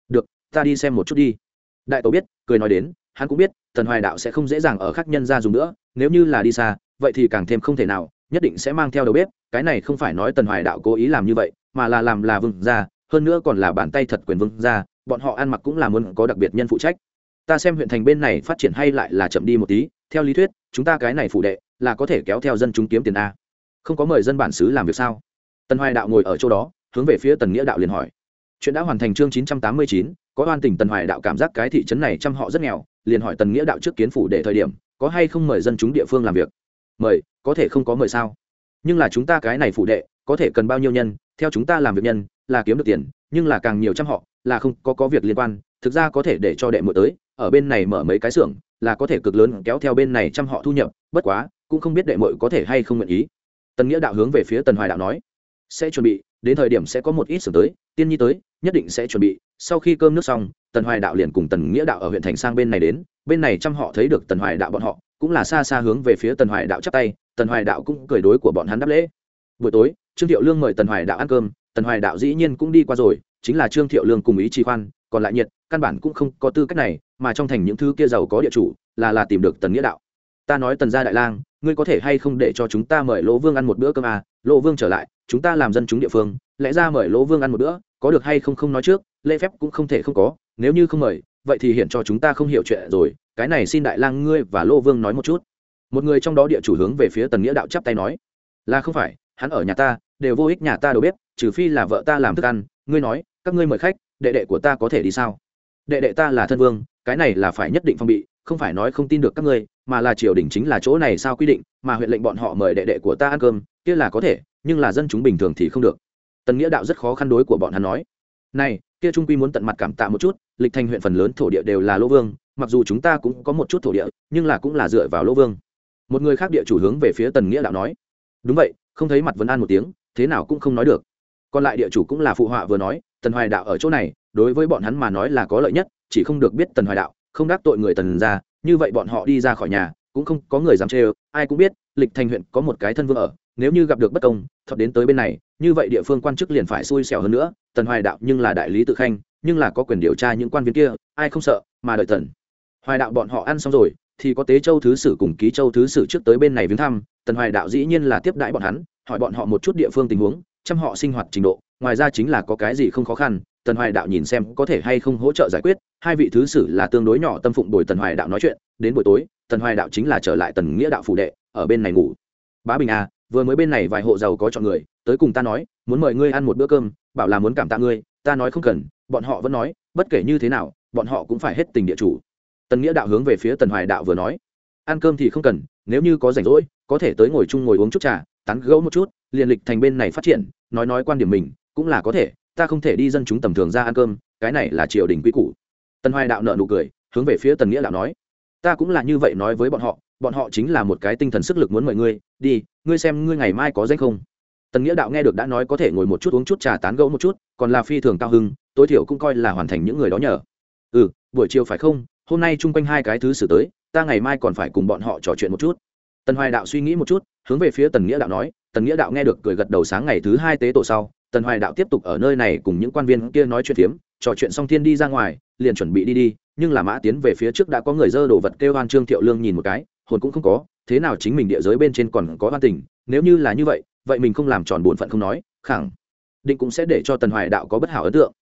Speaker 1: được, ta đi xem một chút đi. Đại tổ biết, cười nói đến, hắn cũng biết tần hoài đạo sẽ không dễ dàng ở khác nhân ra dùng nữa, nếu như là đi xa vậy thì càng thêm không thể nào, nhất định sẽ mang theo đầu bếp. Cái này không phải nói tần hoài đạo cố ý làm như vậy, mà là làm là vương gia, hơn nữa còn là bàn tay thật quyền vương gia, bọn họ ăn mặc cũng là muốn có đặc biệt nhân phụ trách. Ta xem huyện thành bên này phát triển hay lại là chậm đi một tí, theo lý thuyết chúng ta cái này phủ đệ là có thể kéo theo dân chúng kiếm tiền a. Không có mời dân bản xứ làm việc sao? Tần hoài đạo ngồi ở chỗ đó hướng về phía tần nghĩa đạo liền hỏi. Chuyện đã hoàn thành. Chương 989, có oan tình. Tần hoài đạo cảm giác cái thị trấn này trăm họ rất nghèo, liền hỏi tần nghĩa đạo trước kiến phủ để thời điểm có hay không mời dân chúng địa phương làm việc. Mời, có thể không có mời sao? Nhưng là chúng ta cái này phủ đệ có thể cần bao nhiêu nhân, theo chúng ta làm việc nhân là kiếm được tiền, nhưng là càng nhiều trăm họ là không có việc liên quan. Thực ra có thể để cho đệ muội tới ở bên này mở mấy cái xưởng, là có thể cực lớn kéo theo bên này trăm họ thu nhập, bất quá cũng không biết đệ muội có thể hay không nguyện ý. Tần nghĩa đạo hướng về phía tần hoài đạo nói, sẽ chuẩn bị, đến thời điểm sẽ có một ít xưởng tới, tiên nhi tới nhất định sẽ chuẩn bị. Sau khi cơm nước xong, tần hoài đạo liền cùng tần nghĩa đạo ở huyện thành sang bên này đến. Bên này trăm họ thấy được tần hoài đạo, bọn họ cũng là xa xa hướng về phía tần hoài đạo chắp tay. Tần hoài đạo cũng cười đối của bọn hắn đáp lễ. Buổi tối Trương Thiệu Lương mời tần hoài đạo ăn cơm, tần hoài đạo dĩ nhiên cũng đi qua rồi, chính là Trương Thiệu Lương cùng Ý Trì Khoan còn lại nhiệt căn bản cũng không có tư cách này, mà trong thành những thứ kia giàu có địa chủ là tìm được tần nghĩa đạo. Ta nói tần gia đại lang, ngươi có thể hay không để cho chúng ta mời Lỗ Vương ăn một bữa cơm à? Lỗ Vương trở lại, chúng ta làm dân chúng địa phương, lẽ ra mời Lỗ Vương ăn một bữa, có được hay không không nói trước, lễ phép cũng không thể không có, nếu như không mời, vậy thì hiện cho chúng ta không hiểu chuyện rồi. Cái này xin đại lang ngươi và Lỗ Vương nói một chút. Một người trong đó địa chủ hướng về phía tần nghĩa đạo chắp tay nói, là không phải, hắn ở nhà ta, đều vô ích nhà ta đầu bếp, trừ phi là vợ ta làm thức ăn. Ngươi nói, các ngươi mời khách, đệ đệ của ta có thể đi sao? Đệ đệ ta là thân vương, cái này là phải nhất định phong bị, không phải nói không tin được các ngươi, mà là triều đình chính là chỗ này sao quy định, mà huyện lệnh bọn họ mời đệ đệ của ta ăn cơm, kia là có thể, nhưng là dân chúng bình thường thì không được. Tần nghĩa đạo rất khó khăn đối của bọn hắn nói, này kia trung quy muốn tận mặt cảm tạ một chút, lịch thành huyện phần lớn thổ địa đều là Lỗ Vương, mặc dù chúng ta cũng có một chút thổ địa, nhưng là cũng là dựa vào Lỗ Vương. Một người khác địa chủ hướng về phía tần nghĩa đạo nói, đúng vậy, không thấy mặt vấn an một tiếng, thế nào cũng không nói được. Còn lại địa chủ cũng là phụ họa vừa nói, tần hoài đạo ở chỗ này đối với bọn hắn mà nói là có lợi nhất, chỉ không được biết tần hoài đạo không đắc tội người tần ra, như vậy bọn họ đi ra khỏi nhà cũng không có người dám chê. Ai cũng biết lịch thành huyện có một cái thân vương ở, nếu như gặp được bất công thật đến tới bên này, như vậy địa phương quan chức liền phải xui xẻo hơn nữa. Tần hoài đạo nhưng là đại lý tự khanh, nhưng là có quyền điều tra những quan viên kia, ai không sợ mà đợi tần hoài đạo bọn họ ăn xong rồi thì có Tế Châu thứ sử cùng Ký Châu thứ sử trước tới bên này viếng thăm. Tần hoài đạo dĩ nhiên là tiếp đãi bọn hắn, hỏi bọn họ một chút địa phương tình huống, chăm họ sinh hoạt trình độ, ngoài ra chính là có cái gì không khó khăn, tần hoài đạo nhìn xem có thể hay không hỗ trợ giải quyết. Hai vị thứ sử là tương đối nhỏ tâm phụng bồi tần hoài đạo nói chuyện. Đến buổi tối tần hoài đạo chính là trở lại tần nghĩa đạo phủ đệ, ở bên này ngủ. Bá Bình à, vừa mới bên này vài hộ giàu có chọn người tới cùng ta nói muốn mời ngươi ăn một bữa cơm, bảo là muốn cảm tạ ngươi, ta nói không cần, bọn họ vẫn nói bất kể như thế nào bọn họ cũng phải hết tình địa chủ. Tần nghĩa đạo hướng về phía tần hoài đạo vừa nói, ăn cơm thì không cần, nếu như có rảnh rỗi có thể tới ngồi chung ngồi uống chút trà, tán gẫu một chút, liền lịch thành bên này phát triển, nói quan điểm mình cũng là có thể, ta không thể đi dân chúng tầm thường ra ăn cơm, cái này là triều đình quy củ. Tần hoài đạo nợ nụ cười hướng về phía tần nghĩa đạo nói, ta cũng là như vậy nói với bọn họ chính là một cái tinh thần sức lực muốn mời ngươi đi, ngươi xem ngươi ngày mai có danh không. Tần nghĩa đạo nghe được đã nói có thể ngồi một chút uống chút trà tán gẫu một chút, còn là phi thường cao hưng, tối thiểu cũng coi là hoàn thành những người đó nhờ. Buổi chiều phải không, hôm nay chung quanh hai cái thứ sử tới, ta ngày mai còn phải cùng bọn họ trò chuyện một chút. Tần hoài đạo suy nghĩ một chút hướng về phía tần nghĩa đạo nói. Tần nghĩa đạo nghe được cười gật đầu. Sáng ngày thứ hai tế tổ sau, tần hoài đạo tiếp tục ở nơi này cùng những quan viên kia nói chuyện phiếm, trò chuyện xong thiên đi ra ngoài, liền chuẩn bị đi, nhưng là mã tiến về phía trước đã có người dơ đồ vật kêu oan. Trương Thiệu Lương nhìn một cái, hồn cũng không có, thế nào chính mình địa giới bên trên còn có oan tình, nếu như là như vậy, vậy mình không làm tròn bổn phận không nói, khẳng định cũng sẽ để cho tần hoài đạo có bất hảo ấn tượng.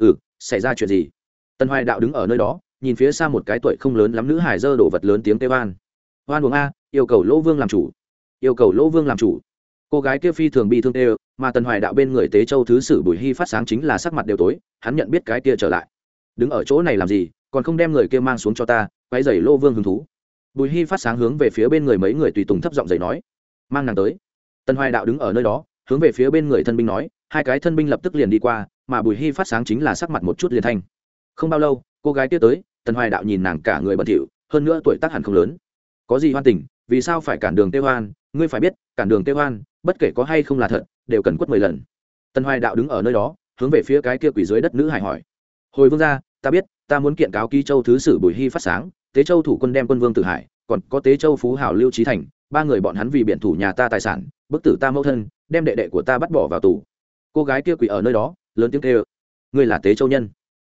Speaker 1: Xảy ra chuyện gì? Tần hoài đạo đứng ở nơi đó, nhìn phía xa một cái tuổi không lớn lắm nữ hài dơ đồ vật lớn tiếng kêu oan uống a, yêu cầu Lỗ Vương làm chủ, yêu cầu Lỗ Vương làm chủ. Cô gái kia phi thường bi thương kêu, mà tần hoài đạo bên người Tế Châu thứ sử Bùi Hy phát sáng chính là sắc mặt đều tối, hắn nhận biết cái kia trở lại, đứng ở chỗ này làm gì, còn không đem người kia mang xuống cho ta, quấy rầy Lỗ Vương hứng thú. Bùi Hy phát sáng hướng về phía bên người mấy người tùy tùng thấp giọng dậy nói, mang nàng tới. Tần hoài đạo đứng ở nơi đó hướng về phía bên người thân binh nói, hai cái thân binh lập tức liền đi qua, mà Bùi Hy phát sáng chính là sắc mặt một chút liền thanh. Không bao lâu cô gái kia tới, tần hoài đạo nhìn nàng cả người bẩn thỉu, hơn nữa tuổi tác hẳn không lớn, có gì hoan tình, vì sao phải cản đường tê hoan, ngươi phải biết cản đường tê hoan bất kể có hay không là thật đều cần quất 10 lần. Tần hoài đạo đứng ở nơi đó hướng về phía cái kia quỷ dưới đất nữ hải hỏi, hồi vương gia, ta biết, ta muốn kiện cáo Ký Châu thứ sử Bùi Hy phát sáng, Tế Châu thủ quân đem quân vương Tử Hải, còn có Tế Châu phú hảo Lưu Trí Thành, ba người bọn hắn vì biển thủ nhà ta tài sản, bức tử ta mẫu thân, đem đệ đệ của ta bắt bỏ vào tù. Cô gái kia quỷ ở nơi đó lớn tiếng kêu, ngươi là Tế Châu nhân?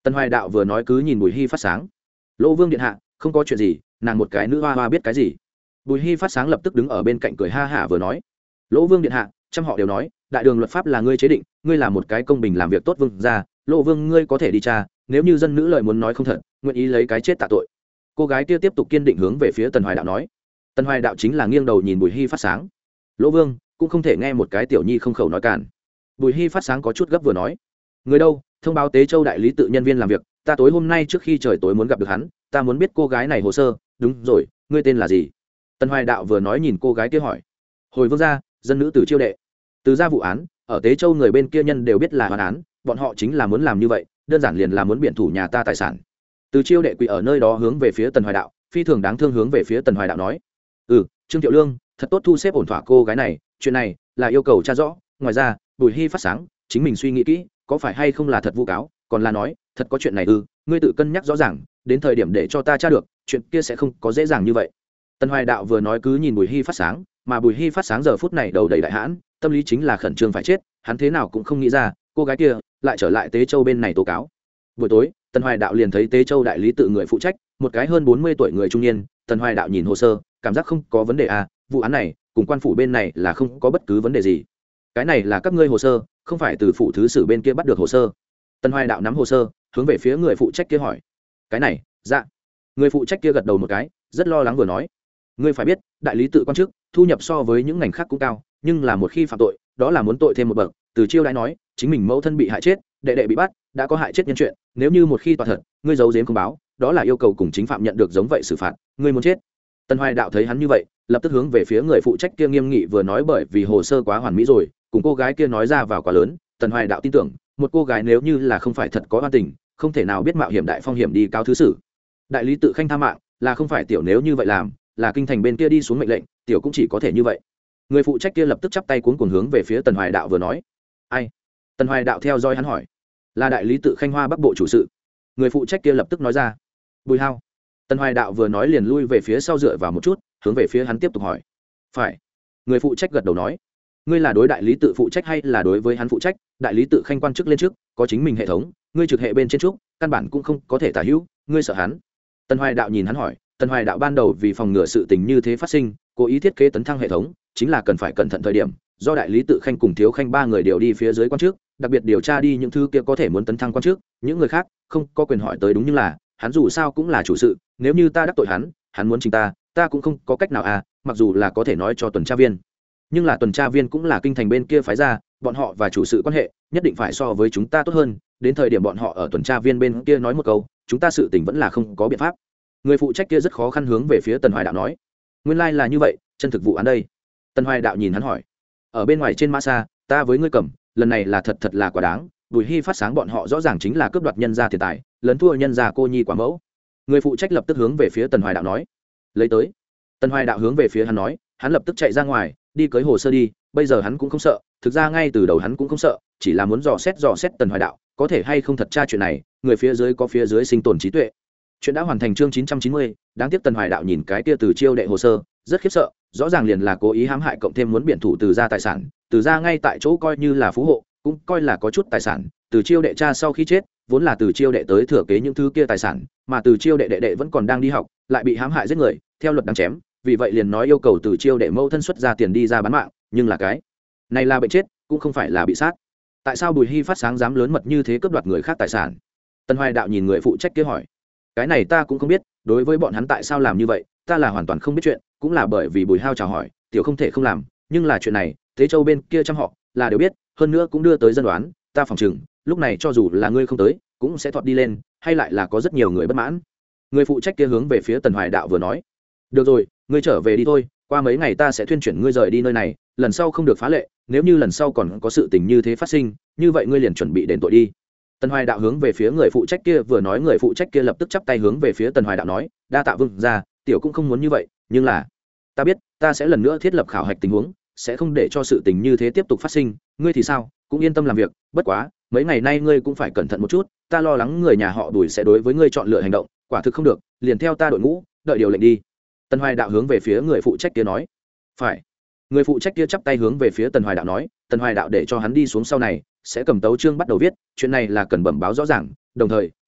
Speaker 1: Tần Hoài Đạo vừa nói cứ nhìn Bùi Hi phát sáng. Lỗ Vương điện hạ, không có chuyện gì, nàng một cái nữ hoa hoa biết cái gì. Bùi Hi phát sáng lập tức đứng ở bên cạnh cười ha hả vừa nói. Lỗ Vương điện hạ, trăm họ đều nói, đại đường luật pháp là ngươi chế định, ngươi là một cái công bình làm việc tốt vương gia, Lỗ Vương ngươi có thể đi tra, nếu như dân nữ lời muốn nói không thật, nguyện ý lấy cái chết tạ tội. Cô gái kia tiếp tục kiên định hướng về phía Tần Hoài Đạo nói. Tần Hoài Đạo chính là nghiêng đầu nhìn Bùi Hi phát sáng. Lỗ Vương cũng không thể nghe một cái tiểu nhi không khẩu nói cản. Bùi Hi phát sáng có chút gấp vừa nói. Người đâu, thông báo Tế Châu đại lý tự nhân viên làm việc, ta tối hôm nay trước khi trời tối muốn gặp được hắn, ta muốn biết cô gái này hồ sơ. Đúng rồi, ngươi tên là gì? Tần Hoài Đạo vừa nói nhìn cô gái kia hỏi. Hồi vương gia, dân nữ Từ Chiêu đệ. Từ ra vụ án, ở Tế Châu người bên kia nhân đều biết là hoàn án, bọn họ chính là muốn làm như vậy, đơn giản liền là muốn biện thủ nhà ta tài sản. Từ Chiêu đệ quỳ ở nơi đó hướng về phía Tần Hoài Đạo, phi thường đáng thương hướng về phía Tần Hoài Đạo nói. Trương Thiệu Lương, thật tốt thu xếp ổn thỏa cô gái này, chuyện này là yêu cầu tra rõ. Ngoài ra, Bùi Hi phát sáng, chính mình suy nghĩ kỹ, có phải hay không là thật vu cáo, còn là nói thật có chuyện này ngươi tự cân nhắc rõ ràng, đến thời điểm để cho ta tra được, chuyện kia sẽ không có dễ dàng như vậy. Tần Hoài Đạo vừa nói cứ nhìn Bùi Hi phát sáng, mà Bùi Hi phát sáng giờ phút này đầu đầy đại hãn, tâm lý chính là khẩn trương phải chết, hắn thế nào cũng không nghĩ ra, cô gái kia lại trở lại Tế Châu bên này tố cáo. Buổi tối, Tần Hoài Đạo liền thấy Tế Châu đại lý tự người phụ trách, một cái hơn 40 tuổi người trung niên. Tần Hoài Đạo nhìn hồ sơ, cảm giác không có vấn đề à, vụ án này cùng quan phủ bên này là không có bất cứ vấn đề gì. Cái này là các ngươi hồ sơ, không phải từ phủ thứ sử bên kia bắt được hồ sơ. Tần Hoài Đạo nắm hồ sơ, hướng về phía người phụ trách kia hỏi. Cái này, dạ. Người phụ trách kia gật đầu một cái, rất lo lắng vừa nói. Ngươi phải biết, đại lý tự quan chức, thu nhập so với những ngành khác cũng cao, nhưng là một khi phạm tội, đó là muốn tội thêm một bậc. Từ Chiêu đã nói, chính mình mẫu thân bị hại chết, đệ đệ bị bắt, đã có hại chết nhân chuyện, nếu như một khi tòa thật, ngươi giấu giếm không báo, đó là yêu cầu cùng chính phạm nhận được giống vậy xử phạt, ngươi muốn chết. Tần Hoài Đạo thấy hắn như vậy, lập tức hướng về phía người phụ trách kia nghiêm nghị vừa nói, bởi vì hồ sơ quá hoàn mỹ rồi, cùng cô gái kia nói ra vào quá lớn. Tần Hoài Đạo tin tưởng, một cô gái nếu như là không phải thật có oan tình, không thể nào biết mạo hiểm đại phong hiểm đi cáo thứ sử. Đại lý tự khanh tha mạng, là không phải tiểu nếu như vậy làm, là kinh thành bên kia đi xuống mệnh lệnh, tiểu cũng chỉ có thể như vậy. Người phụ trách kia lập tức chắp tay cuống cuồng hướng về phía Tần Hoài Đạo vừa nói. Ai? Tần Hoài Đạo theo dõi hắn hỏi. Là đại lý tự khanh hoa bắc bộ chủ sự. Người phụ trách kia lập tức nói ra. Bùi Hao. Tần Hoài Đạo vừa nói liền lui về phía sau dựa vào một chút, hướng về phía hắn tiếp tục hỏi. Phải. Người phụ trách gật đầu nói. Ngươi là đối đại lý tự phụ trách hay là đối với hắn phụ trách? Đại lý tự khanh quan chức lên trước, có chính mình hệ thống, ngươi trực hệ bên trên trúc, căn bản cũng không có thể tả hữu, ngươi sợ hắn? Tần Hoài Đạo nhìn hắn hỏi. Tần Hoài Đạo ban đầu vì phòng ngừa sự tình như thế phát sinh, cố ý thiết kế tấn thăng hệ thống, chính là cần phải cẩn thận thời điểm, do đại lý tự khanh cùng thiếu khanh ba người đều đi phía dưới quan chức, đặc biệt điều tra đi những thứ kia có thể muốn tấn thăng quan chức, những người khác không có quyền hỏi tới, đúng, nhưng là hắn dù sao cũng là chủ sự, nếu như ta đắc tội hắn muốn chính ta cũng không có cách nào à, mặc dù là có thể nói cho tuần tra viên, nhưng là tuần tra viên cũng là kinh thành bên kia phái ra, bọn họ và chủ sự quan hệ nhất định phải so với chúng ta tốt hơn, đến thời điểm bọn họ ở tuần tra viên bên kia nói một câu, chúng ta sự tình vẫn là không có biện pháp. Người phụ trách kia rất khó khăn hướng về phía Tần Hoài Đạo nói. Nguyên lai là như vậy, chân thực vụ án đây. Tần Hoài Đạo nhìn hắn hỏi. Ở bên ngoài trên mã xa, ta với ngươi cầm, lần này là thật là quá đáng. Bùi Hi phát sáng bọn họ rõ ràng chính là cướp đoạt nhân gia tiền tài, lấn thua nhân gia cô nhi quả mẫu. Người phụ trách lập tức hướng về phía Tần Hoài Đạo nói. Lấy tới. Tần Hoài Đạo hướng về phía hắn nói, hắn lập tức chạy ra ngoài, đi cưới hồ sơ đi. Bây giờ hắn cũng không sợ, thực ra ngay từ đầu hắn cũng không sợ, chỉ là muốn dò xét Tần Hoài Đạo có thể hay không thật tra chuyện này, người phía dưới có phía dưới sinh tồn trí tuệ. Chuyện đã hoàn thành. Chương 990, đáng tiếc Tần Hoài Đạo nhìn cái kia Từ Chiêu đệ hồ sơ, rất khiếp sợ, rõ ràng liền là cố ý hãm hại cộng thêm muốn biện thủ Từ gia tài sản, Từ gia ngay tại chỗ coi như là phú hộ, cũng coi là có chút tài sản, Từ Chiêu đệ cha sau khi chết, vốn là Từ Chiêu đệ tới thừa kế những thứ kia tài sản, mà Từ Chiêu đệ đệ vẫn còn đang đi học, lại bị hãm hại giết người, theo luật đáng chém, vì vậy liền nói yêu cầu Từ Chiêu đệ mâu thân xuất ra tiền đi ra bán mạng, nhưng là cái này là bệnh chết, cũng không phải là bị sát. Tại sao Bùi Hi phát sáng dám lớn mật như thế cướp đoạt người khác tài sản? Tần Hoài Đạo nhìn người phụ trách kia hỏi. Cái này ta cũng không biết, đối với bọn hắn tại sao làm như vậy, ta là hoàn toàn không biết chuyện, cũng là bởi vì Bùi Hao chào hỏi, tiểu không thể không làm, nhưng là chuyện này, Tế Châu bên kia trăm họ là đều biết, hơn nữa cũng đưa tới dân đoán, ta phòng chừng, lúc này cho dù là ngươi không tới, cũng sẽ thọt đi lên, hay lại là có rất nhiều người bất mãn. Người phụ trách kia hướng về phía Tần Hoài Đạo vừa nói. Được rồi, ngươi trở về đi thôi, qua mấy ngày ta sẽ tuyên chuyển ngươi rời đi nơi này, lần sau không được phá lệ, nếu như lần sau còn có sự tình như thế phát sinh, như vậy ngươi liền chuẩn bị đền tội đi. Tần Hoài Đạo hướng về phía người phụ trách kia vừa nói, người phụ trách kia lập tức chắp tay hướng về phía Tần Hoài Đạo nói, đa tạ vương gia, tiểu cũng không muốn như vậy, nhưng là ta biết, ta sẽ lần nữa thiết lập khảo hạch tình huống, sẽ không để cho sự tình như thế tiếp tục phát sinh, ngươi thì sao, cũng yên tâm làm việc, bất quá mấy ngày nay ngươi cũng phải cẩn thận một chút, ta lo lắng người nhà họ Bùi sẽ đối với ngươi chọn lựa hành động, quả thực không được, liền theo ta đội ngũ, đợi điều lệnh đi. Tần Hoài Đạo hướng về phía người phụ trách kia nói. Phải. Người phụ trách kia chắp tay hướng về phía Tần Hoài Đạo nói, Tần Hoài Đạo để cho hắn đi xuống sau này sẽ cầm tấu chương bắt đầu viết, chuyện này là cần bẩm báo rõ ràng, đồng thời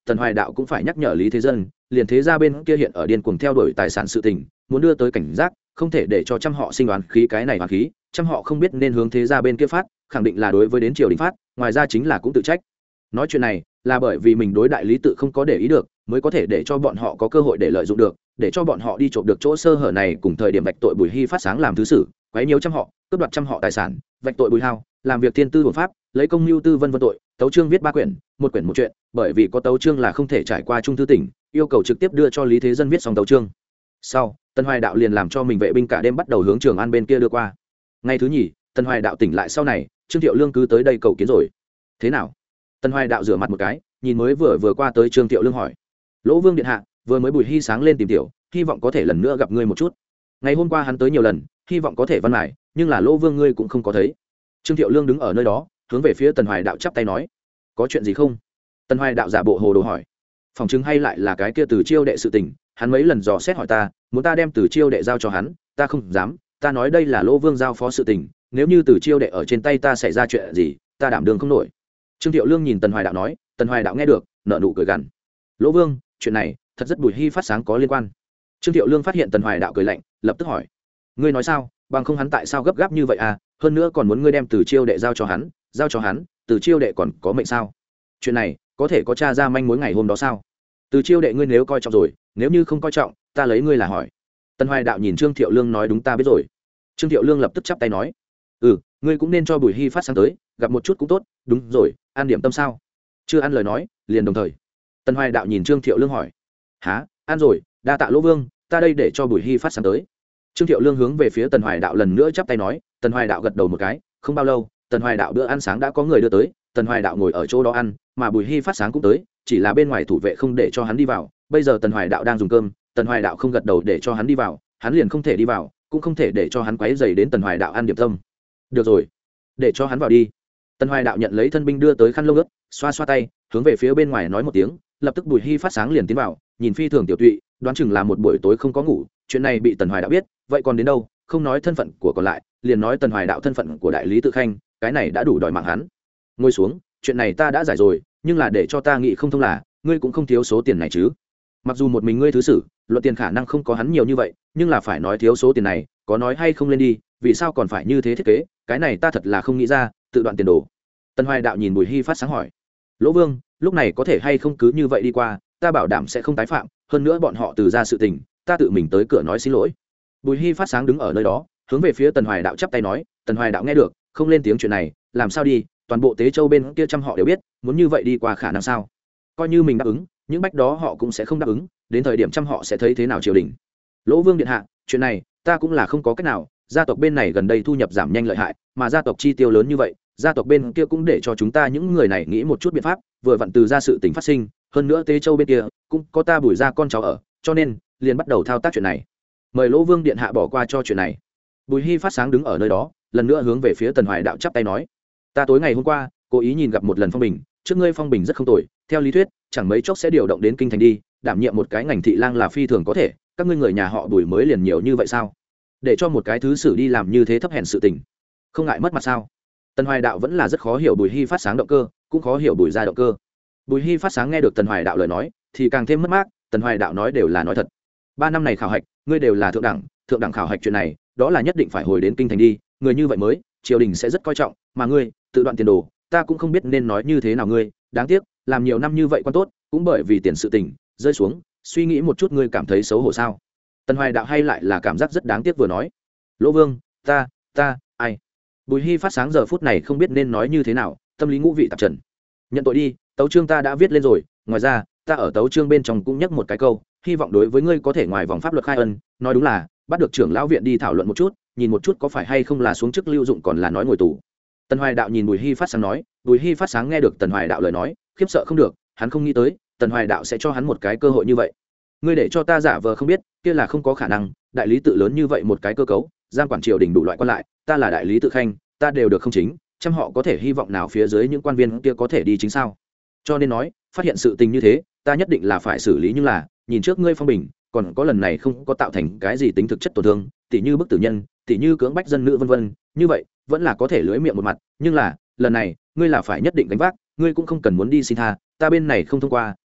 Speaker 1: Tần Hoài Đạo cũng phải nhắc nhở Lý Thế Dân, liền thế gia bên kia hiện ở điên cuồng theo đuổi tài sản sự tình, muốn đưa tới cảnh giác, không thể để cho trăm họ sinh đoán khí, cái này đoán khí, trăm họ không biết nên hướng thế gia bên kia phát, khẳng định là đối với đến triều đình phát, ngoài ra chính là cũng tự trách. Nói chuyện này là bởi vì mình đối đại lý tự không có để ý được, mới có thể để cho bọn họ có cơ hội để lợi dụng được, để cho bọn họ đi trộm được chỗ sơ hở này, cùng thời điểm vạch tội Bùi Hi phát sáng làm thứ sử, quấy nhiễu trăm họ, cướp đoạt trăm họ tài sản, vạch tội Bùi Hao, làm việc tiên tư bổn pháp, lấy công mưu tư vân vân tội. Tấu chương viết 3 quyển, một quyển một chuyện, bởi vì có tấu chương là không thể trải qua trung thư tỉnh, yêu cầu trực tiếp đưa cho Lý Thế Dân viết xong tấu chương. Sau, Tần Hoài Đạo liền làm cho mình vệ binh cả đêm bắt đầu hướng Trường An bên kia đưa qua. Ngày thứ nhì, Tần Hoài Đạo tỉnh lại sau này, Trương Thiệu Lương cứ tới đây cầu kiến rồi. Thế nào? Tần Hoài Đạo rửa mặt một cái, nhìn mới vừa qua tới Trương Thiệu Lương hỏi. Lỗ Vương điện hạ, vừa mới Bùi Hi sáng lên tìm tiểu, hy vọng có thể lần nữa gặp ngươi một chút. Ngày hôm qua hắn tới nhiều lần, hy vọng có thể văn lại, nhưng là Lỗ Vương ngươi cũng không có thấy. Trương Thiệu Lương đứng ở nơi đó, hướng về phía Tần Hoài Đạo chắp tay nói, có chuyện gì không? Tần Hoài Đạo giả bộ hồ đồ hỏi. Phòng chứng hay lại là cái kia Từ Chiêu đệ sự tình, hắn mấy lần dò xét hỏi ta, muốn ta đem Từ Chiêu đệ giao cho hắn, ta không dám, ta nói đây là Lỗ Vương giao phó sự tình, nếu như Từ Chiêu đệ ở trên tay ta xảy ra chuyện gì, ta đảm đương không nổi. Trương Thiệu Lương nhìn Tần Hoài Đạo nói. Tần Hoài Đạo nghe được, nở nụ cười gằn. Lỗ Vương, chuyện này thật rất Bùi Hi phát sáng có liên quan. Trương Thiệu Lương phát hiện Tần Hoài Đạo cười lạnh, lập tức hỏi, ngươi nói sao? Bằng không hắn tại sao gấp gáp như vậy à? Hơn nữa còn muốn ngươi đem Từ Chiêu đệ giao cho hắn, Từ Chiêu đệ còn có mệnh sao? Chuyện này có thể có tra ra manh mối ngày hôm đó sao? Từ Chiêu đệ ngươi nếu coi trọng rồi, nếu như không coi trọng, ta lấy ngươi là hỏi. Tần Hoài Đạo nhìn Trương Thiệu Lương nói, đúng, ta biết rồi. Trương Thiệu Lương lập tức chắp tay nói, ngươi cũng nên cho Bùi Hi phát sáng tới, gặp một chút cũng tốt. Đúng rồi, ăn điểm tâm sao? Chưa ăn lời nói, liền đồng thời. Tần Hoài Đạo nhìn Trương Thiệu Lương hỏi, há, ăn rồi, đa tạ Lỗ Vương, ta đây để cho Bùi Hi phát sáng tới. Trương Thiệu Lương hướng về phía Tần Hoài Đạo lần nữa chắp tay nói. Tần Hoài Đạo gật đầu một cái. Không bao lâu, Tần Hoài Đạo bữa ăn sáng đã có người đưa tới, Tần Hoài Đạo ngồi ở chỗ đó ăn, mà Bùi Hi phát sáng cũng tới, chỉ là bên ngoài thủ vệ không để cho hắn đi vào. Bây giờ Tần Hoài Đạo đang dùng cơm, Tần Hoài Đạo không gật đầu để cho hắn đi vào, hắn liền không thể đi vào, cũng không thể để cho hắn quấy rầy đến Tần Hoài Đạo ăn điểm tâm. Được rồi, để cho hắn vào đi. Tần Hoài Đạo nhận lấy thân binh đưa tới khăn lông ướt, xoa xoa tay, hướng về phía bên ngoài nói một tiếng, lập tức Bùi Hi phát sáng liền tiến vào, nhìn phi thường tiểu tụy, đoán chừng là một buổi tối không có ngủ. Chuyện này bị Tần Hoài Đạo biết, vậy còn đến đâu? Không nói thân phận của còn lại, liền nói Tần Hoài Đạo thân phận của đại lý tự khanh, cái này đã đủ đòi mạng hắn. Ngồi xuống, chuyện này ta đã giải rồi, nhưng là để cho ta nghĩ không thông là, ngươi cũng không thiếu số tiền này chứ? Mặc dù một mình ngươi thứ sử, luận tiền khả năng không có hắn nhiều như vậy, nhưng là phải nói thiếu số tiền này, có nói hay không lên đi, vì sao còn phải như thế thiết kế? Cái này ta thật là không nghĩ ra, tự đoạn tiền đồ. Tần Hoài Đạo nhìn Bùi Hi phát sáng hỏi, Lỗ Vương, lúc này có thể hay không cứ như vậy đi qua, ta bảo đảm sẽ không tái phạm, hơn nữa bọn họ từ ra sự tình, ta tự mình tới cửa nói xin lỗi. Bùi Hi phát sáng đứng ở nơi đó, hướng về phía Tần Hoài Đạo chắp tay nói. Tần Hoài Đạo nghe được, không lên tiếng. Chuyện này làm sao đi, toàn bộ Tế Châu bên kia trăm họ đều biết, muốn như vậy đi qua khả năng sao? Coi như mình đáp ứng, những bách đó họ cũng sẽ không đáp ứng, đến thời điểm trăm họ sẽ thấy thế nào triều đình? Lỗ Vương điện hạ, chuyện này ta cũng là không có cách nào, gia tộc bên này gần đây thu nhập giảm nhanh lợi hại, mà gia tộc chi tiêu lớn như vậy, gia tộc bên kia cũng để cho chúng ta những người này nghĩ một chút biện pháp, vừa vặn từ ra sự tình phát sinh, hơn nữa Tế Châu bên kia cũng có ta Bùi gia con cháu ở, cho nên liền bắt đầu thao tác chuyện này. Mời Lỗ Vương điện hạ bỏ qua cho chuyện này. Bùi Hi phát sáng đứng ở nơi đó, lần nữa hướng về phía Tần Hoài Đạo chắp tay nói, ta tối ngày hôm qua cố ý nhìn gặp một lần Phong Bình, trước ngươi Phong Bình rất không tồi, theo lý thuyết chẳng mấy chốc sẽ điều động đến kinh thành đi, đảm nhiệm một cái ngành thị lang là phi thường có thể, các ngươi người nhà họ Bùi mới liền nhiều như vậy sao? Để cho một cái thứ sử đi làm như thế thấp hèn sự tình, không ngại mất mặt sao? Tần Hoài Đạo vẫn là rất khó hiểu Bùi Hi phát sáng động cơ, cũng khó hiểu Bùi gia động cơ. Bùi Hi phát sáng nghe được Tần Hoài Đạo lời nói thì càng thêm mất mát. Tần Hoài Đạo nói đều là nói thật, 3 năm này khảo hạch ngươi đều là thượng đẳng khảo hạch, chuyện này đó là nhất định phải hồi đến kinh thành đi, người như vậy mới triều đình sẽ rất coi trọng, mà ngươi tự đoạn tiền đồ, ta cũng không biết nên nói như thế nào. Ngươi đáng tiếc làm nhiều năm như vậy quan tốt, cũng bởi vì tiền sự tình rơi xuống, suy nghĩ một chút ngươi cảm thấy xấu hổ sao? Tần Hoài Đạo hay lại là cảm giác rất đáng tiếc vừa nói. Lỗ Vương, ta ai? Bùi Hi phát sáng giờ phút này không biết nên nói như thế nào, tâm lý ngũ vị tạp trần. Nhận tội đi, tấu chương ta đã viết lên rồi, ngoài ra ta ở tấu chương bên trong cũng nhắc một cái câu, hy vọng đối với ngươi có thể ngoài vòng pháp luật khai ân. Nói đúng là bắt được trưởng lão viện đi thảo luận một chút, nhìn một chút có phải hay không là xuống chức lưu dụng, còn là nói ngồi tù. Tần Hoài Đạo nhìn Bùi Hi phát sáng nói. Bùi Hi phát sáng nghe được Tần Hoài Đạo lời nói, khiếp sợ không được, hắn không nghĩ tới Tần Hoài Đạo sẽ cho hắn một cái cơ hội như vậy. Ngươi để cho ta giả vờ không biết, kia là không có khả năng, đại lý tự lớn như vậy một cái cơ cấu, giang quản triều đình đủ loại quan lại, ta là đại lý tự khanh, ta đều được không chính, trăm họ có thể hy vọng nào phía dưới những quan viên kia có thể đi chính sao? Cho nên nói, phát hiện sự tình như thế, ta nhất định là phải xử lý, nhưng là nhìn trước ngươi Phong Bình, còn có lần này không có tạo thành cái gì tính thực chất tổn thương, tỉ như bức tử nhân, tỉ như cưỡng bách dân nữ vân vân, như vậy vẫn là có thể lưỡi miệng một mặt, nhưng là lần này ngươi là phải nhất định gánh vác, ngươi cũng không cần muốn đi xin tha, ta bên này không thông qua,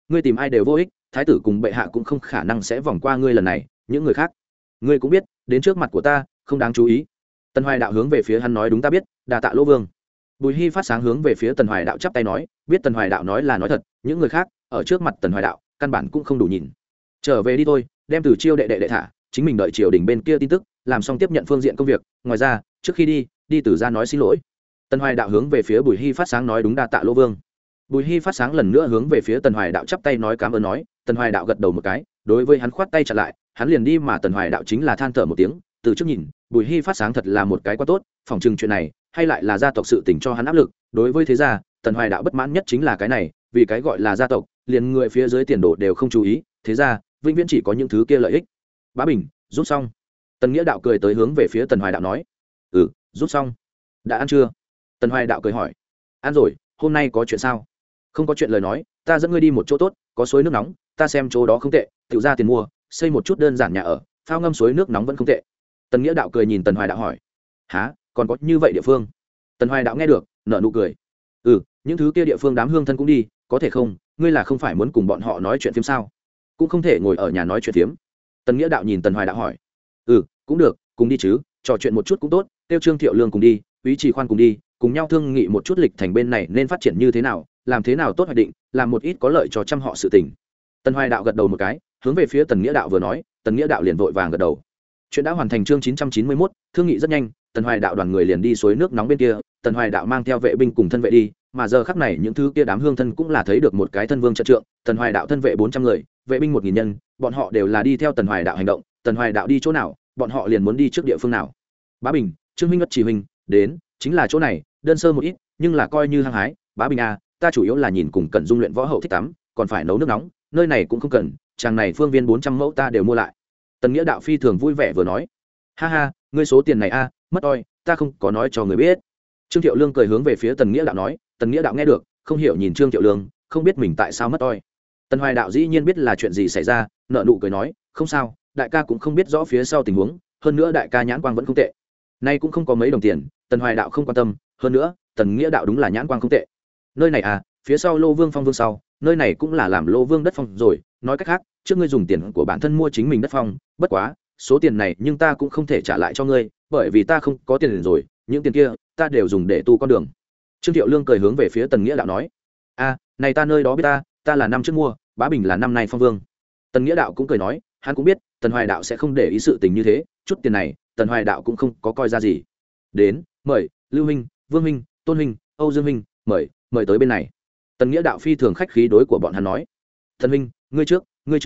Speaker 1: ngươi tìm ai đều vô ích, thái tử cùng bệ hạ cũng không khả năng sẽ vòng qua ngươi lần này, những người khác ngươi cũng biết, đến trước mặt của ta không đáng chú ý. Tần Hoài Đạo hướng về phía hắn nói, đúng ta biết, đà tạ Lỗ Vương. Bùi Hi phát sáng hướng về phía Tần Hoài Đạo chắp tay nói, biết Tần Hoài Đạo nói là nói thật, những người khác ở trước mặt Tần Hoài Đạo căn bản cũng không đủ nhìn. Trở về đi thôi, đem Từ Chiêu đệ đệ thả, chính mình đợi triều đình bên kia tin tức, làm xong tiếp nhận phương diện công việc, ngoài ra trước khi đi Từ ra nói xin lỗi. Tần Hoài Đạo hướng về phía Bùi Hi phát sáng nói, đúng đa tạ Lỗ Vương. Bùi Hi phát sáng lần nữa hướng về phía Tần Hoài Đạo chắp tay nói cảm ơn nói. Tần Hoài Đạo gật đầu một cái, đối với hắn khoát tay chặn lại, hắn liền đi, mà Tần Hoài Đạo chính là than thở một tiếng, từ trước nhìn Bùi Hi phát sáng thật là một cái quá tốt, phỏng chừng chuyện này hay lại là gia tộc sự tình cho hắn áp lực. Đối với thế gia, Tần Hoài Đạo bất mãn nhất chính là cái này, vì cái gọi là gia tộc, liền người phía dưới tiền đồ đều không chú ý, thế gia vĩnh viễn chỉ có những thứ kia lợi ích. Bá Bình, rút xong. Tần Nghĩa Đạo cười tới hướng về phía Tần Hoài Đạo nói, rút xong. Đã ăn chưa? Tần Hoài Đạo cười hỏi. Ăn rồi, hôm nay có chuyện sao? Không có chuyện lời nói, ta dẫn ngươi đi một chỗ tốt, có suối nước nóng, ta xem chỗ đó không tệ, tự ra tiền mua, xây một chút đơn giản nhà ở, phao ngâm suối nước nóng vẫn không tệ. Tần Nghĩa Đạo cười nhìn Tần Hoài Đạo hỏi, há, còn có như vậy địa phương? Tần Hoài Đạo nghe được, nở nụ cười. Những thứ kia địa phương đám hương thân cũng đi, có thể không? Ngươi là không phải muốn cùng bọn họ nói chuyện phiếm sao? Cũng không thể ngồi ở nhà nói chuyện phiếm. Tần Nghĩa Đạo nhìn Tần Hoài Đạo hỏi, cũng được, cùng đi chứ, trò chuyện một chút cũng tốt, tiêu Trương Thiệu Lương cùng đi, Úy Trì Khoan cùng đi, cùng nhau thương nghị một chút lịch thành bên này nên phát triển như thế nào, làm thế nào tốt hoạch định, làm một ít có lợi cho trăm họ sự tình. Tần Hoài Đạo gật đầu một cái, hướng về phía Tần Nghĩa Đạo vừa nói, Tần Nghĩa Đạo liền vội vàng gật đầu. Chuyện đã hoàn thành. Chương 991, thương nghị rất nhanh, Tần Hoài Đạo đoàn người liền đi suối nước nóng bên kia, Tần Hoài Đạo mang theo vệ binh cùng thân vệ đi, mà giờ khắc này những thứ kia đám hương thân cũng là thấy được một cái thân vương trận trượng, Tần Hoài Đạo thân vệ 400 người, vệ binh 1000 nhân, bọn họ đều là đi theo Tần Hoài Đạo hành động, Tần Hoài Đạo đi chỗ nào, bọn họ liền muốn đi trước địa phương nào. Bá Bình, Trương huynh Ngất Chỉ huynh, đến, chính là chỗ này, đơn sơ một ít, nhưng là coi như hăng hái. Bá Bình à, ta chủ yếu là nhìn cùng cần dung luyện võ hậu thích tắm, còn phải nấu nước nóng, nơi này cũng không cần, chàng này phương viên 400 mẫu ta đều mua lại. Tần Nghĩa Đạo phi thường vui vẻ vừa nói, ha ha, ngươi số tiền này a, mất oi, ta không có nói cho người biết. Trương Thiệu Lương cười hướng về phía Tần Nghĩa Đạo nói, Tần Nghĩa Đạo nghe được, không hiểu nhìn Trương Thiệu Lương, không biết mình tại sao mất oi. Tần Hoài Đạo dĩ nhiên biết là chuyện gì xảy ra, nợ nụ cười nói, không sao, đại ca cũng không biết rõ phía sau tình huống, hơn nữa đại ca nhãn quang vẫn không tệ, nay cũng không có mấy đồng tiền. Tần Hoài Đạo không quan tâm, hơn nữa Tần Nghĩa Đạo đúng là nhãn quang không tệ. Nơi này à, phía sau Lô Vương phong vương sau, nơi này cũng là làm Lô Vương đất phong rồi, nói cách khác, trước ngươi dùng tiền của bản thân mua chính mình đất phong, bất quá số tiền này nhưng ta cũng không thể trả lại cho ngươi, bởi vì ta không có tiền rồi, những tiền kia ta đều dùng để tu con đường. Trương Thiệu Lương cười hướng về phía Tần Nghĩa Đạo nói, này ta nơi đó biết, ta là năm trước mua, Bá Bình là năm nay phong vương. Tần Nghĩa Đạo cũng cười nói, hắn cũng biết Tần Hoài Đạo sẽ không để ý sự tình như thế, chút tiền này Tần Hoài Đạo cũng không có coi ra gì. Đến, mời Lưu huynh, Vương huynh, Tôn huynh, Âu Dương huynh, mời tới bên này. Tần Nghĩa Đạo phi thường khách khí đối của bọn hắn nói, Thần huynh, ngươi trước.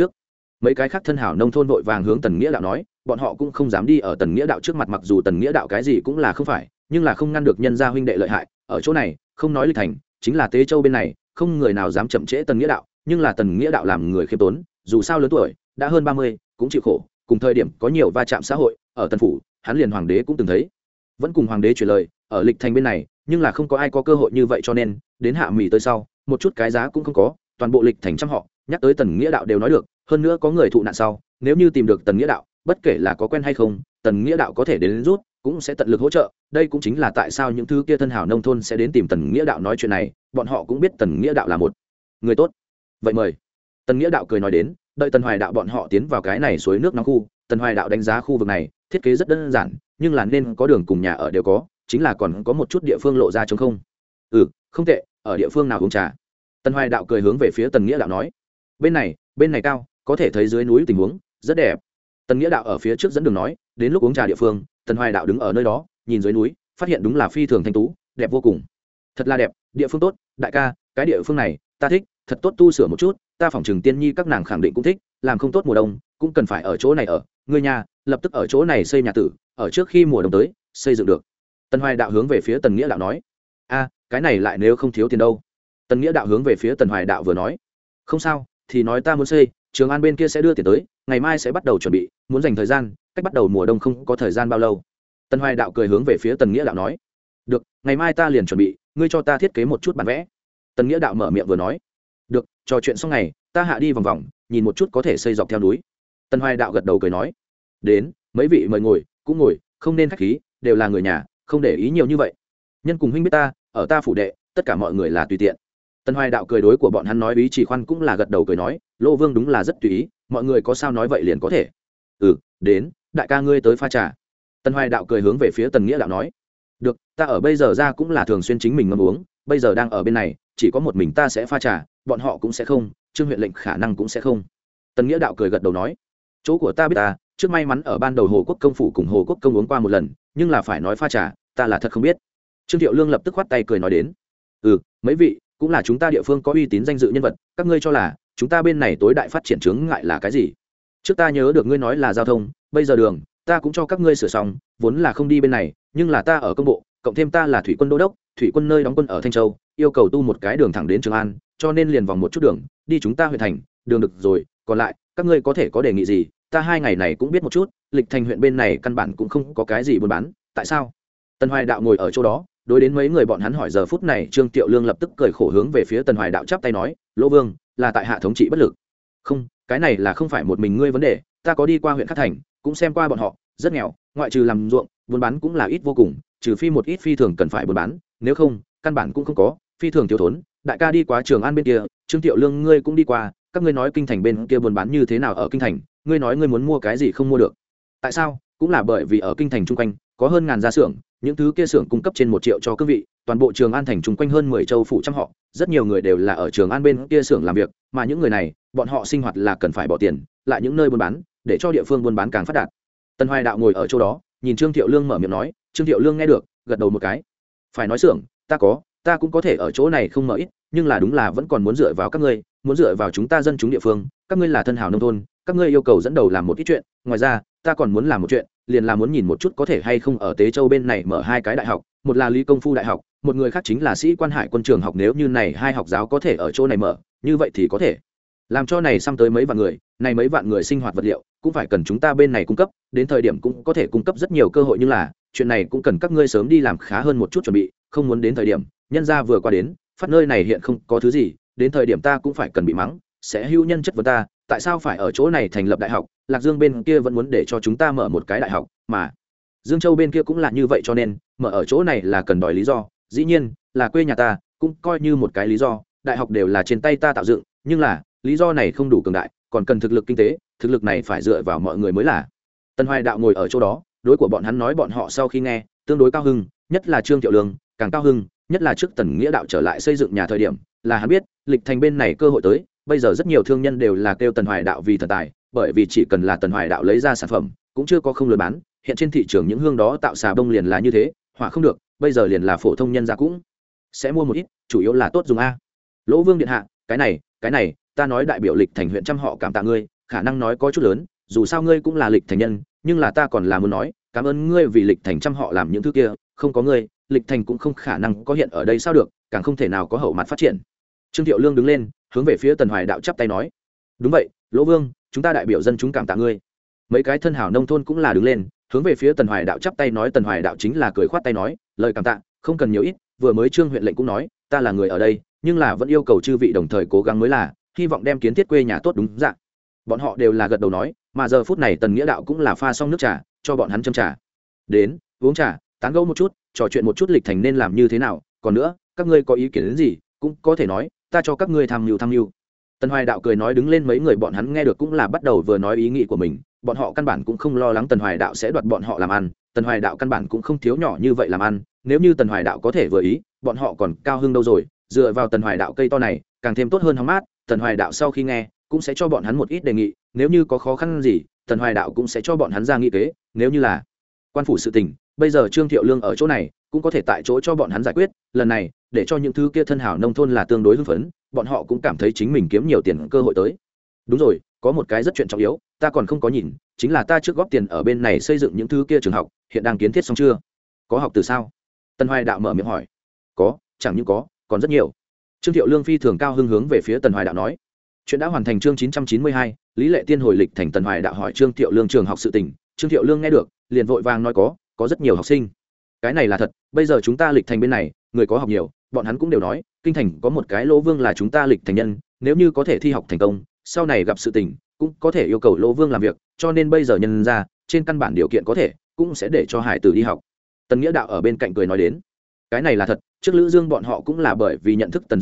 Speaker 1: Mấy cái khác thân hảo nông thôn vội vàng hướng Tần Nghĩa Đạo nói, bọn họ cũng không dám đi ở Tần Nghĩa Đạo trước mặt, mặc dù Tần Nghĩa Đạo cái gì cũng là không phải, nhưng là không ngăn được nhân gia huynh đệ lợi hại, ở chỗ này không nói lịch thành, chính là Tế Châu bên này không người nào dám chậm trễ Tần Nghĩa Đạo, nhưng là Tần Nghĩa Đạo làm người khiêm tốn, dù sao lớn tuổi đã hơn 30, cũng chịu khổ, cùng thời điểm có nhiều va chạm xã hội, ở Tần phủ hắn liền hoàng đế cũng từng thấy, vẫn cùng hoàng đế truyền lời ở lịch thành bên này, nhưng là không có ai có cơ hội như vậy, cho nên đến hạ mì tới sau một chút cái giá cũng không có, toàn bộ lịch thành trăm họ nhắc tới Tần Nghĩa Đạo đều nói được, hơn nữa có người thụ nạn sau, nếu như tìm được Tần Nghĩa Đạo, bất kể là có quen hay không, Tần Nghĩa Đạo có thể đến rút, cũng sẽ tận lực hỗ trợ. Đây cũng chính là tại sao những thứ kia thân hảo nông thôn sẽ đến tìm Tần Nghĩa Đạo nói chuyện này, bọn họ cũng biết Tần Nghĩa Đạo là một người tốt. Vậy mời. Tần Nghĩa Đạo cười nói đến, đợi Tần Hoài Đạo bọn họ tiến vào cái này suối nước nóng khu, Tần Hoài Đạo đánh giá khu vực này thiết kế rất đơn giản, nhưng là nên có đường cùng nhà ở đều có, chính là còn có một chút địa phương lộ ra trống không. Không tệ, ở địa phương nào uống trà. Tần Hoài Đạo cười hướng về phía Tần Nghĩa Đạo nói, bên này cao, có thể thấy dưới núi tình huống rất đẹp. Tần Nghĩa Đạo ở phía trước dẫn đường nói, đến lúc uống trà địa phương, Tần Hoài Đạo đứng ở nơi đó, nhìn dưới núi, phát hiện đúng là phi thường thanh tú, đẹp vô cùng. Thật là đẹp, địa phương tốt, đại ca, cái địa phương này ta thích, thật tốt tu sửa một chút, ta phỏng chừng Tiên Nhi các nàng khẳng định cũng thích, làm không tốt mùa đông cũng cần phải ở chỗ này ở, người nhà lập tức ở chỗ này xây nhà tử, ở trước khi mùa đông tới, xây dựng được. Tần Hoài Đạo hướng về phía Tần Nghĩa Đạo nói, cái này lại nếu không thiếu tiền đâu. Tần Nghĩa Đạo hướng về phía Tần Hoài Đạo vừa nói, không sao, thì nói ta muốn xây, Trường An bên kia sẽ đưa tiền tới, ngày mai sẽ bắt đầu chuẩn bị, muốn dành thời gian, cách bắt đầu mùa đông không có thời gian bao lâu. Tần Hoài Đạo cười hướng về phía Tần Nghĩa Đạo nói, được, ngày mai ta liền chuẩn bị, ngươi cho ta thiết kế một chút bản vẽ. Tần Nghĩa Đạo mở miệng vừa nói, được, trò chuyện xong ngày, ta hạ đi vòng vòng, nhìn một chút có thể xây dọc theo núi. Tần Hoài Đạo gật đầu cười nói, đến, mấy vị mời ngồi, cũng ngồi, không nên khách khí, đều là người nhà, không để ý nhiều như vậy. Nhân cùng huynh biết ta, ở ta phủ đệ, tất cả mọi người là tùy tiện. Tần Hoài đạo cười đối của bọn hắn nói ý chỉ khoan cũng là gật đầu cười nói, Lô Vương đúng là rất tùy ý, mọi người có sao nói vậy liền có thể. Đến, đại ca ngươi tới pha trà. Tần Hoài đạo cười hướng về phía Tần Nghĩa đạo nói, được, ta ở bây giờ ra cũng là thường xuyên chính mình ngâm uống, bây giờ đang ở bên này, chỉ có một mình ta sẽ pha trà, bọn họ cũng sẽ không, Trương huyện lệnh khả năng cũng sẽ không. Tần Nghĩa đạo cười gật đầu nói, chỗ của ta biết ta, trước may mắn ở ban đầu Hồ Quốc công phủ cùng Hồ Quốc công uống qua một lần, nhưng là phải nói pha trà, ta là thật không biết. Trương Thiệu Lương lập tức khoát tay cười nói đến, mấy vị cũng là chúng ta địa phương có uy tín danh dự nhân vật, các ngươi cho là chúng ta bên này tối đại phát triển chướng ngại là cái gì? Trước ta nhớ được ngươi nói là giao thông, bây giờ đường ta cũng cho các ngươi sửa xong, vốn là không đi bên này, nhưng là ta ở công bộ, cộng thêm ta là thủy quân đô đốc, thủy quân nơi đóng quân ở Thanh Châu, yêu cầu tu một cái đường thẳng đến Trường An, cho nên liền vòng một chút đường đi chúng ta huyện thành, đường được rồi, còn lại các ngươi có thể có đề nghị gì, ta 2 ngày này cũng biết một chút, Lịch Thành huyện bên này căn bản cũng không có cái gì buôn bán, tại sao? Tần Hoài đạo ngồi ở chỗ đó, đối đến mấy người bọn hắn hỏi, giờ phút này Trương Tiệu Lương lập tức cười khổ hướng về phía Tần Hoài đạo chắp tay nói, Lỗ Vương, là tại hạ thống trị bất lực. Không, cái này là không phải một mình ngươi vấn đề, ta có đi qua huyện Khắc Thành, cũng xem qua bọn họ, rất nghèo, ngoại trừ làm ruộng, buôn bán cũng là ít vô cùng, trừ phi một ít phi thường cần phải buôn bán, nếu không, căn bản cũng không có, phi thường thiếu thốn. Đại ca đi qua Trường An bên kia, Trương Tiệu Lương ngươi cũng đi qua, các ngươi nói kinh thành bên kia buôn bán như thế nào ở kinh thành, ngươi nói ngươi muốn mua cái gì không mua được. Tại sao? Cũng là bởi vì ở kinh thành chung quanh có hơn ngàn gia xưởng, những thứ kia xưởng cung cấp trên 1 triệu cho cương vị, toàn bộ Trường An thành chung quanh hơn 10 châu phủ trăm họ, rất nhiều người đều là ở Trường An bên kia xưởng làm việc, mà những người này, bọn họ sinh hoạt là cần phải bỏ tiền, lại những nơi buôn bán, để cho địa phương buôn bán càng phát đạt. Tần Hoài đạo ngồi ở chỗ đó, nhìn Trương Thiệu Lương mở miệng nói, Trương Thiệu Lương nghe được, gật đầu một cái. Phải nói xưởng, ta cũng có thể ở chỗ này không mở ít, nhưng là đúng là vẫn còn muốn dựa vào các ngươi, muốn dựa vào chúng ta dân chúng địa phương, các ngươi là thân hào nông thôn, các ngươi yêu cầu dẫn đầu làm một ít chuyện, ngoài ra, ta còn muốn làm một chuyện, liền là muốn nhìn một chút có thể hay không ở Tế Châu bên này mở 2 cái đại học, một là Lý Công Phu đại học, một người khác chính là Sĩ Quan Hải quân trường học, nếu như này 2 học giáo có thể ở chỗ này mở, như vậy thì có thể làm cho này xăm tới mấy vạn người, này mấy vạn người sinh hoạt vật liệu cũng phải cần chúng ta bên này cung cấp, đến thời điểm cũng có thể cung cấp rất nhiều cơ hội, nhưng là chuyện này cũng cần các ngươi sớm đi làm khá hơn một chút chuẩn bị, không muốn đến thời điểm nhân gia vừa qua đến, phát nơi này hiện không có thứ gì, đến thời điểm ta cũng phải cần bị mắng, sẽ hữu nhân chất vấn ta, tại sao phải ở chỗ này thành lập đại học, Lạc Dương bên kia vẫn muốn để cho chúng ta mở một cái đại học, mà Dương Châu bên kia cũng là như vậy, cho nên mở ở chỗ này là cần đòi lý do, dĩ nhiên là quê nhà ta cũng coi như một cái lý do, đại học đều là trên tay ta tạo dựng, nhưng là lý do này không đủ cường đại, còn cần thực lực kinh tế, thực lực này phải dựa vào mọi người mới là. Tần Hoài đạo ngồi ở chỗ đó, đối của bọn hắn nói, bọn họ sau khi nghe tương đối cao hưng, nhất là Trương Thiệu Lương càng cao hưng, nhất là trước Tần Nghĩa đạo trở lại xây dựng nhà thời điểm, là hắn biết Lịch Thành bên này cơ hội tới, bây giờ rất nhiều thương nhân đều là kêu Tần Hoài đạo vì thần tài, bởi vì chỉ cần là Tần Hoài đạo lấy ra sản phẩm cũng chưa có không lừa bán, hiện trên thị trường những hương đó tạo xà bông liền là như thế, hỏa không được, bây giờ liền là phổ thông nhân gia cũng sẽ mua một ít, chủ yếu là tốt dùng a. Lỗ Vương điện hạ, cái này ta nói đại biểu Lịch Thành huyện trăm họ cảm tạ ngươi, khả năng nói có chút lớn, dù sao ngươi cũng là Lịch Thành nhân, nhưng là ta còn là muốn nói cảm ơn ngươi vì Lịch Thành trăm họ làm những thứ kia, không có ngươi Lịch Thành cũng không khả năng có hiện ở đây sao được, càng không thể nào có hậu mặt phát triển. Trương Thiệu Lương đứng lên hướng về phía Tần Hoài đạo chắp tay nói, đúng vậy Lỗ Vương, chúng ta đại biểu dân chúng cảm tạ ngươi. Mấy cái thân hảo nông thôn cũng là đứng lên hướng về phía Tần Hoài đạo chắp tay nói, Tần Hoài đạo chính là cười khoát tay nói, lời cảm tạ không cần nhiều ít, vừa mới Trương huyện lệnh cũng nói ta là người ở đây, nhưng là vẫn yêu cầu chư vị đồng thời cố gắng mới là, hy vọng đem kiến thiết quê nhà tốt đúng dạng. Bọn họ đều là gật đầu nói, mà giờ phút này Tần Nghĩa đạo cũng là pha xong nước trà cho bọn hắn châm trà, đến uống trà tán gẫu một chút, trò chuyện một chút Lịch Thành nên làm như thế nào, còn nữa các ngươi có ý kiến đến gì cũng có thể nói, ta cho các ngươi tham mưu. Tần Hoài đạo cười nói, đứng lên mấy người bọn hắn nghe được cũng là bắt đầu vừa nói ý nghĩ của mình, bọn họ căn bản cũng không lo lắng Tần Hoài đạo sẽ đoạt bọn họ làm ăn, Tần Hoài đạo căn bản cũng không thiếu nhỏ như vậy làm ăn, nếu như Tần Hoài đạo có thể vừa ý, bọn họ còn cao hưng đâu rồi, dựa vào Tần Hoài đạo cây to này càng thêm tốt hơn hóng mát. Tần Hoài đạo sau khi nghe cũng sẽ cho bọn hắn một ít đề nghị, nếu như có khó khăn gì Tần Hoài đạo cũng sẽ cho bọn hắn ra nghị kế, nếu như là quan phủ sự tình, bây giờ Trương Thiệu Lương ở chỗ này cũng có thể tại chỗ cho bọn hắn giải quyết, lần này để cho những thứ kia thân hảo nông thôn là tương đối hưng phấn, bọn họ cũng cảm thấy chính mình kiếm nhiều tiền cơ hội tới. Đúng rồi, có một cái rất chuyện trọng yếu ta còn không có nhìn, chính là ta trước góp tiền ở bên này xây dựng những thứ kia trường học, hiện đang kiến thiết xong chưa? Có học từ sao? Tần Hoài đạo mở miệng hỏi. Có, chẳng những có, còn rất nhiều. Trương Thiệu Lương phi thường cao hưng hướng về phía Tần Hoài đạo nói. Chuyện đã hoàn thành. Chương 992, Lý Lệ Tiên hồi Lịch Thành. Tần Hoài đạo hỏi Trương Thiệu Lương trường học sự tình, Trương Thiệu Lương nghe được liền vội vàng nói có rất nhiều học sinh. Cái này là thật, bây giờ chúng ta Lịch Thành bên này người có học nhiều, bọn hắn cũng đều nói kinh thành có một cái Lỗ Vương là chúng ta Lịch Thành nhân, nếu như có thể thi học thành công, sau này gặp sự tình cũng có thể yêu cầu Lỗ Vương làm việc, cho nên bây giờ nhân ra trên căn bản điều kiện có thể cũng sẽ để cho hải tử đi học. Tần Nghĩa đạo ở bên cạnh cười nói đến, cái này là thật, trước Lữ Dương bọn họ cũng là bởi vì nhận thức Tần Dũng đạo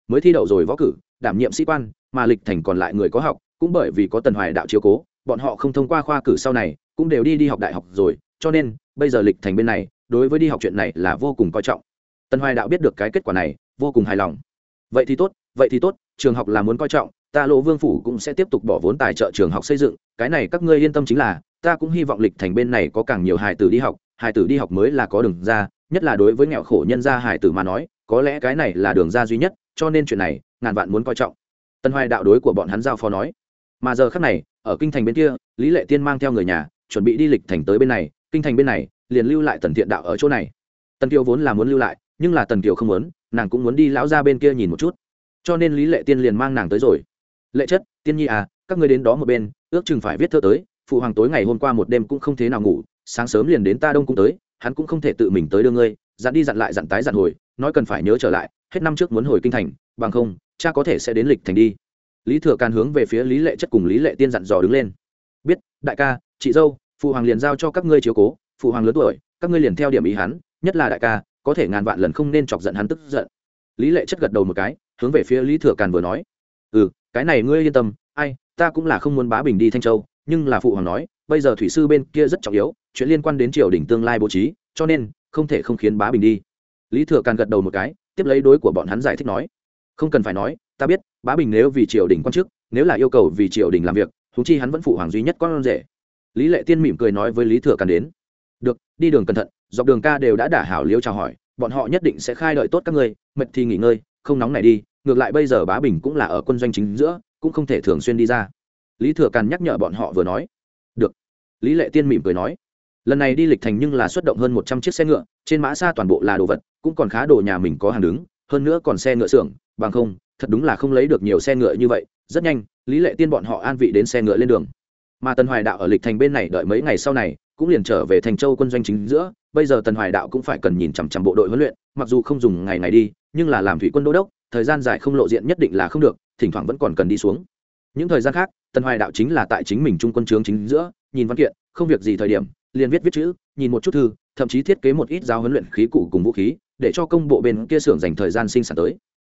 Speaker 1: mới thi đậu rồi võ cử đảm nhiệm sĩ quan, mà lịch thành còn lại người có học cũng bởi vì có Tần Hoài đạo chiếu cố, bọn họ không thông qua khoa cử sau này cũng đều đi học đại học rồi, cho nên bây giờ lịch thành bên này đối với đi học chuyện này là vô cùng coi trọng. Tần Hoài đạo biết được cái kết quả này vô cùng hài lòng. Vậy thì tốt, trường học là muốn coi trọng, ta Lỗ Vương phủ cũng sẽ tiếp tục bỏ vốn tài trợ trường học xây dựng, cái này các ngươi yên tâm, chính là ta cũng hy vọng lịch thành bên này có càng nhiều hài tử đi học mới là có đường ra, nhất là đối với nghèo khổ nhân gia hài tử mà nói, có lẽ cái này là đường ra duy nhất, cho nên chuyện này ngàn vạn muốn coi trọng. Tần Hoài đạo đối của bọn hắn giao phó nói. Mà giờ khắc này ở kinh thành bên kia, Lý Lệ Tiên mang theo người nhà chuẩn bị đi lịch thành tới bên này, kinh thành bên này liền lưu lại Tần Thiện đạo ở chỗ này. Tần Kiều vốn là muốn lưu lại, nhưng là Tần Kiều không muốn, nàng cũng muốn đi lão gia bên kia nhìn một chút, cho nên Lý Lệ Tiên liền mang nàng tới rồi. Lệ chất, Tiên nhi à, các ngươi đến đó một bên, ước chừng phải viết thơ tới, phụ hoàng tối ngày hôm qua một đêm cũng không thế nào ngủ, sáng sớm liền đến ta Đông cung tới, hắn cũng không thể tự mình tới đưa ngươi, dặn đi dặn lại dặn tái dặn hồi, nói cần phải nhớ trở lại, hết năm trước muốn hồi kinh thành, bằng không cha có thể sẽ đến lịch thành đi. Lý Thừa Càn hướng về phía Lý Lệ chất cùng Lý Lệ Tiên dặn dò đứng lên. Biết, đại ca, chị dâu, phụ hoàng liền giao cho các ngươi chiếu cố, phụ hoàng lớn tuổi, các ngươi liền theo điểm ý hắn, nhất là đại ca, có thể ngàn vạn lần không nên chọc giận hắn tức giận. Lý Lệ chất gật đầu một cái, hướng về phía Lý Thừa Càn vừa nói, cái này ngươi yên tâm, ai, ta cũng là không muốn Bá Bình đi Thanh Châu, nhưng là phụ hoàng nói, bây giờ thủy sư bên kia rất trọng yếu, chuyện liên quan đến triều đình tương lai bố trí, cho nên không thể không khiến Bá Bình đi. Lý Thừa Càn gật đầu một cái, tiếp lấy đối của bọn hắn giải thích nói, không cần phải nói, ta biết, Bá Bình nếu vì triều đình quan chức, nếu là yêu cầu vì triều đình làm việc, huống chi hắn vẫn phụ hoàng duy nhất con rể. Lý Lệ Tiên mỉm cười nói với Lý Thừa Càn đến, được, đi đường cẩn thận, dọc đường ca đều đã đả hảo liếu chào hỏi, bọn họ nhất định sẽ khai đợi tốt các ngươi, mệt thì nghỉ ngơi, không nóng này đi, ngược lại bây giờ Bá Bình cũng là ở quân doanh chính giữa, cũng không thể thường xuyên đi ra. Lý Thừa Càn nhắc nhở bọn họ vừa nói, được. Lý Lệ Tiên mỉm cười nói, lần này đi lịch thành nhưng là xuất động hơn 100 chiếc xe ngựa, trên mã xa toàn bộ là đồ vật, cũng còn khá đồ nhà mình có hàng đứng, hơn nữa còn xe ngựa xưởng, bằng không thật đúng là không lấy được nhiều xe ngựa như vậy. Rất nhanh Lý Lệ Tiên bọn họ an vị đến xe ngựa lên đường, mà Tần Hoài đạo ở lịch thành bên này đợi mấy ngày sau này cũng liền trở về Thành Châu quân doanh chính giữa. Bây giờ Tần Hoài đạo cũng phải cần nhìn chằm chằm bộ đội huấn luyện, mặc dù không dùng ngày ngày đi, nhưng là làm thủy quân đô đốc, thời gian dài không lộ diện nhất định là không được, thỉnh thoảng vẫn còn cần đi xuống. Những thời gian khác Tần Hoài đạo chính là tại chính mình trung quân trướng chính giữa nhìn văn kiện, không việc gì thời điểm liền viết chữ, nhìn một chút thư, thậm chí thiết kế một ít giáo huấn luyện khí cụ cùng vũ khí để cho công bộ bên kia xưởng dành thời gian sinh sản tới.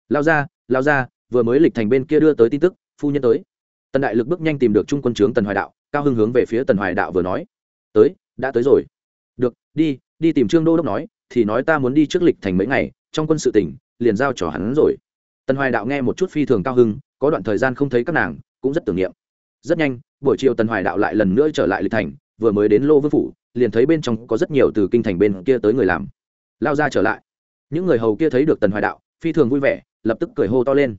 Speaker 1: Lao ra, vừa mới lịch thành bên kia đưa tới tin tức, phu nhân tới. Tần đại lực bước nhanh tìm được trung quân trướng Tần Hoài đạo, cao hưng hướng về phía Tần Hoài đạo vừa nói, đã tới rồi. Được, đi tìm Trương đô đốc nói, thì nói ta muốn đi trước lịch thành mấy ngày, trong quân sự tỉnh liền giao cho hắn rồi. Tần Hoài đạo nghe một chút phi thường cao hưng, có đoạn thời gian không thấy các nàng cũng rất tưởng niệm. Rất nhanh buổi chiều Tần Hoài đạo lại lần nữa trở lại lịch thành, vừa mới đến Lô Vương phủ liền thấy bên trong có rất nhiều từ kinh thành bên kia tới người làm. Lao ra trở lại. Những người hầu kia thấy được Tần Hoài đạo phi thường vui vẻ, lập tức cười hô to lên,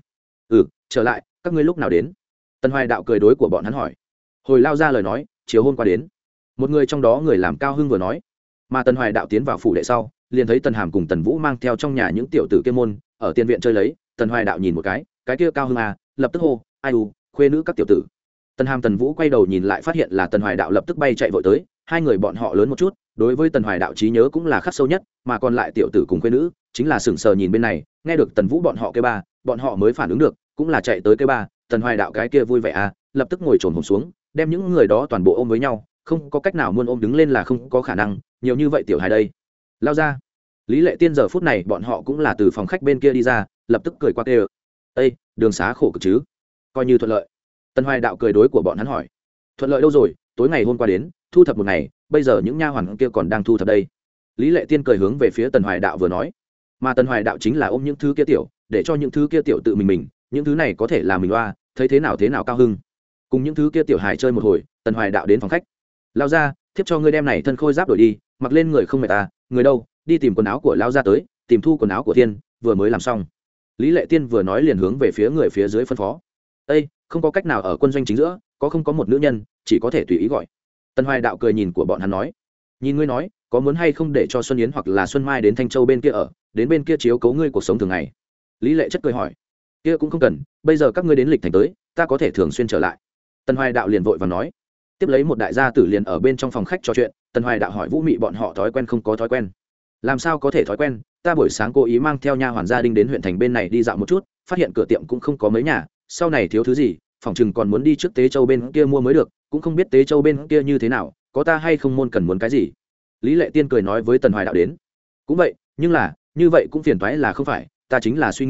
Speaker 1: trở lại, các ngươi lúc nào đến? Tần Hoài đạo cười đối của bọn hắn hỏi. Hồi Lao ra lời nói, chiều hôm qua đến. Một người trong đó người làm cao hưng vừa nói. Mà Tần Hoài đạo tiến vào phủ đệ sau liền thấy Tần Hàm cùng Tần Vũ mang theo trong nhà những tiểu tử kia môn ở tiền viện chơi lấy. Tần Hoài đạo nhìn một cái kia cao hưng à, lập tức hô, ai u, khuê nữ các tiểu tử. Tần Hàm Tần Vũ quay đầu nhìn lại phát hiện là Tần Hoài đạo, lập tức bay chạy vội tới. Hai người bọn họ lớn một chút, đối với Tần Hoài đạo trí nhớ cũng là khắc sâu nhất, mà còn lại tiểu tử cùng khuê nữ chính là sững sờ nhìn bên này, nghe được Tần Vũ bọn họ kêu ba, bọn họ mới phản ứng được, cũng là chạy tới kêu ba. Tần Hoài đạo cái kia vui vẻ à, lập tức ngồi chồm hổm xuống, đem những người đó toàn bộ ôm với nhau, không có cách nào muốn ôm đứng lên là không có khả năng, nhiều như vậy tiểu hài đây. Lao ra. Lý Lệ Tiên giờ phút này bọn họ cũng là từ phòng khách bên kia đi ra, lập tức cười qua kêu, ê, đường xá khổ cực chứ? Coi như thuận lợi. Tần Hoài đạo cười đối của bọn hắn hỏi, thuận lợi đâu rồi, tối ngày hôm qua đến thu thập một ngày, bây giờ những nha hoàn kia còn đang thu thập đây. Lý Lệ Tiên cười hướng về phía Tần Hoài đạo vừa nói, mà Tần Hoài đạo chính là ôm những thứ kia tiểu, để cho những thứ kia tiểu tự mình, những thứ này có thể là mình loa, thấy thế nào cao hưng. Cùng những thứ kia tiểu hài chơi một hồi, Tần Hoài đạo đến phòng khách. Lao ra, thiếp cho ngươi đem này thân khôi giáp đổi đi, mặc lên người không mệt ta, người đâu, đi tìm quần áo của Lao ra tới, tìm thu quần áo của Tiên, vừa mới làm xong. Lý Lệ Tiên vừa nói liền hướng về phía người phía dưới phân phó. Ê, không có cách nào, ở quân doanh chính giữa không có một nữ nhân, chỉ có thể tùy ý gọi. Tần Hoài đạo cười nhìn của bọn hắn nói, nhìn ngươi nói, có muốn hay không để cho Xuân Yến hoặc là Xuân Mai đến Thanh Châu bên kia ở, đến bên kia chiếu cố ngươi cuộc sống thường ngày. Lý Lệ chất cười hỏi, kia cũng không cần, bây giờ các ngươi đến lịch thành tới, ta có thể thường xuyên trở lại. Tần Hoài đạo liền vội vàng nói. Tiếp lấy một đại gia tử liền ở bên trong phòng khách trò chuyện. Tần Hoài đạo hỏi Vũ Mị bọn họ thói quen không có thói quen. Làm sao có thể thói quen, ta buổi sáng cố ý mang theo nha hoàn gia đình đến huyện thành bên này đi dạo một chút, phát hiện cửa tiệm cũng không có mấy nhà, sau này thiếu thứ gì, phòng chừng còn muốn đi trước Tế Châu bên kia mua mới được, cũng không biết Tế Châu bên kia như thế nào, có ta hay không môn cần muốn cái gì. Lý Lệ Tiên cười nói với Tần Hoài đạo đến. Cũng vậy, nhưng là như vậy cũng phiền toái là không phải, ta chính là suy nghĩ,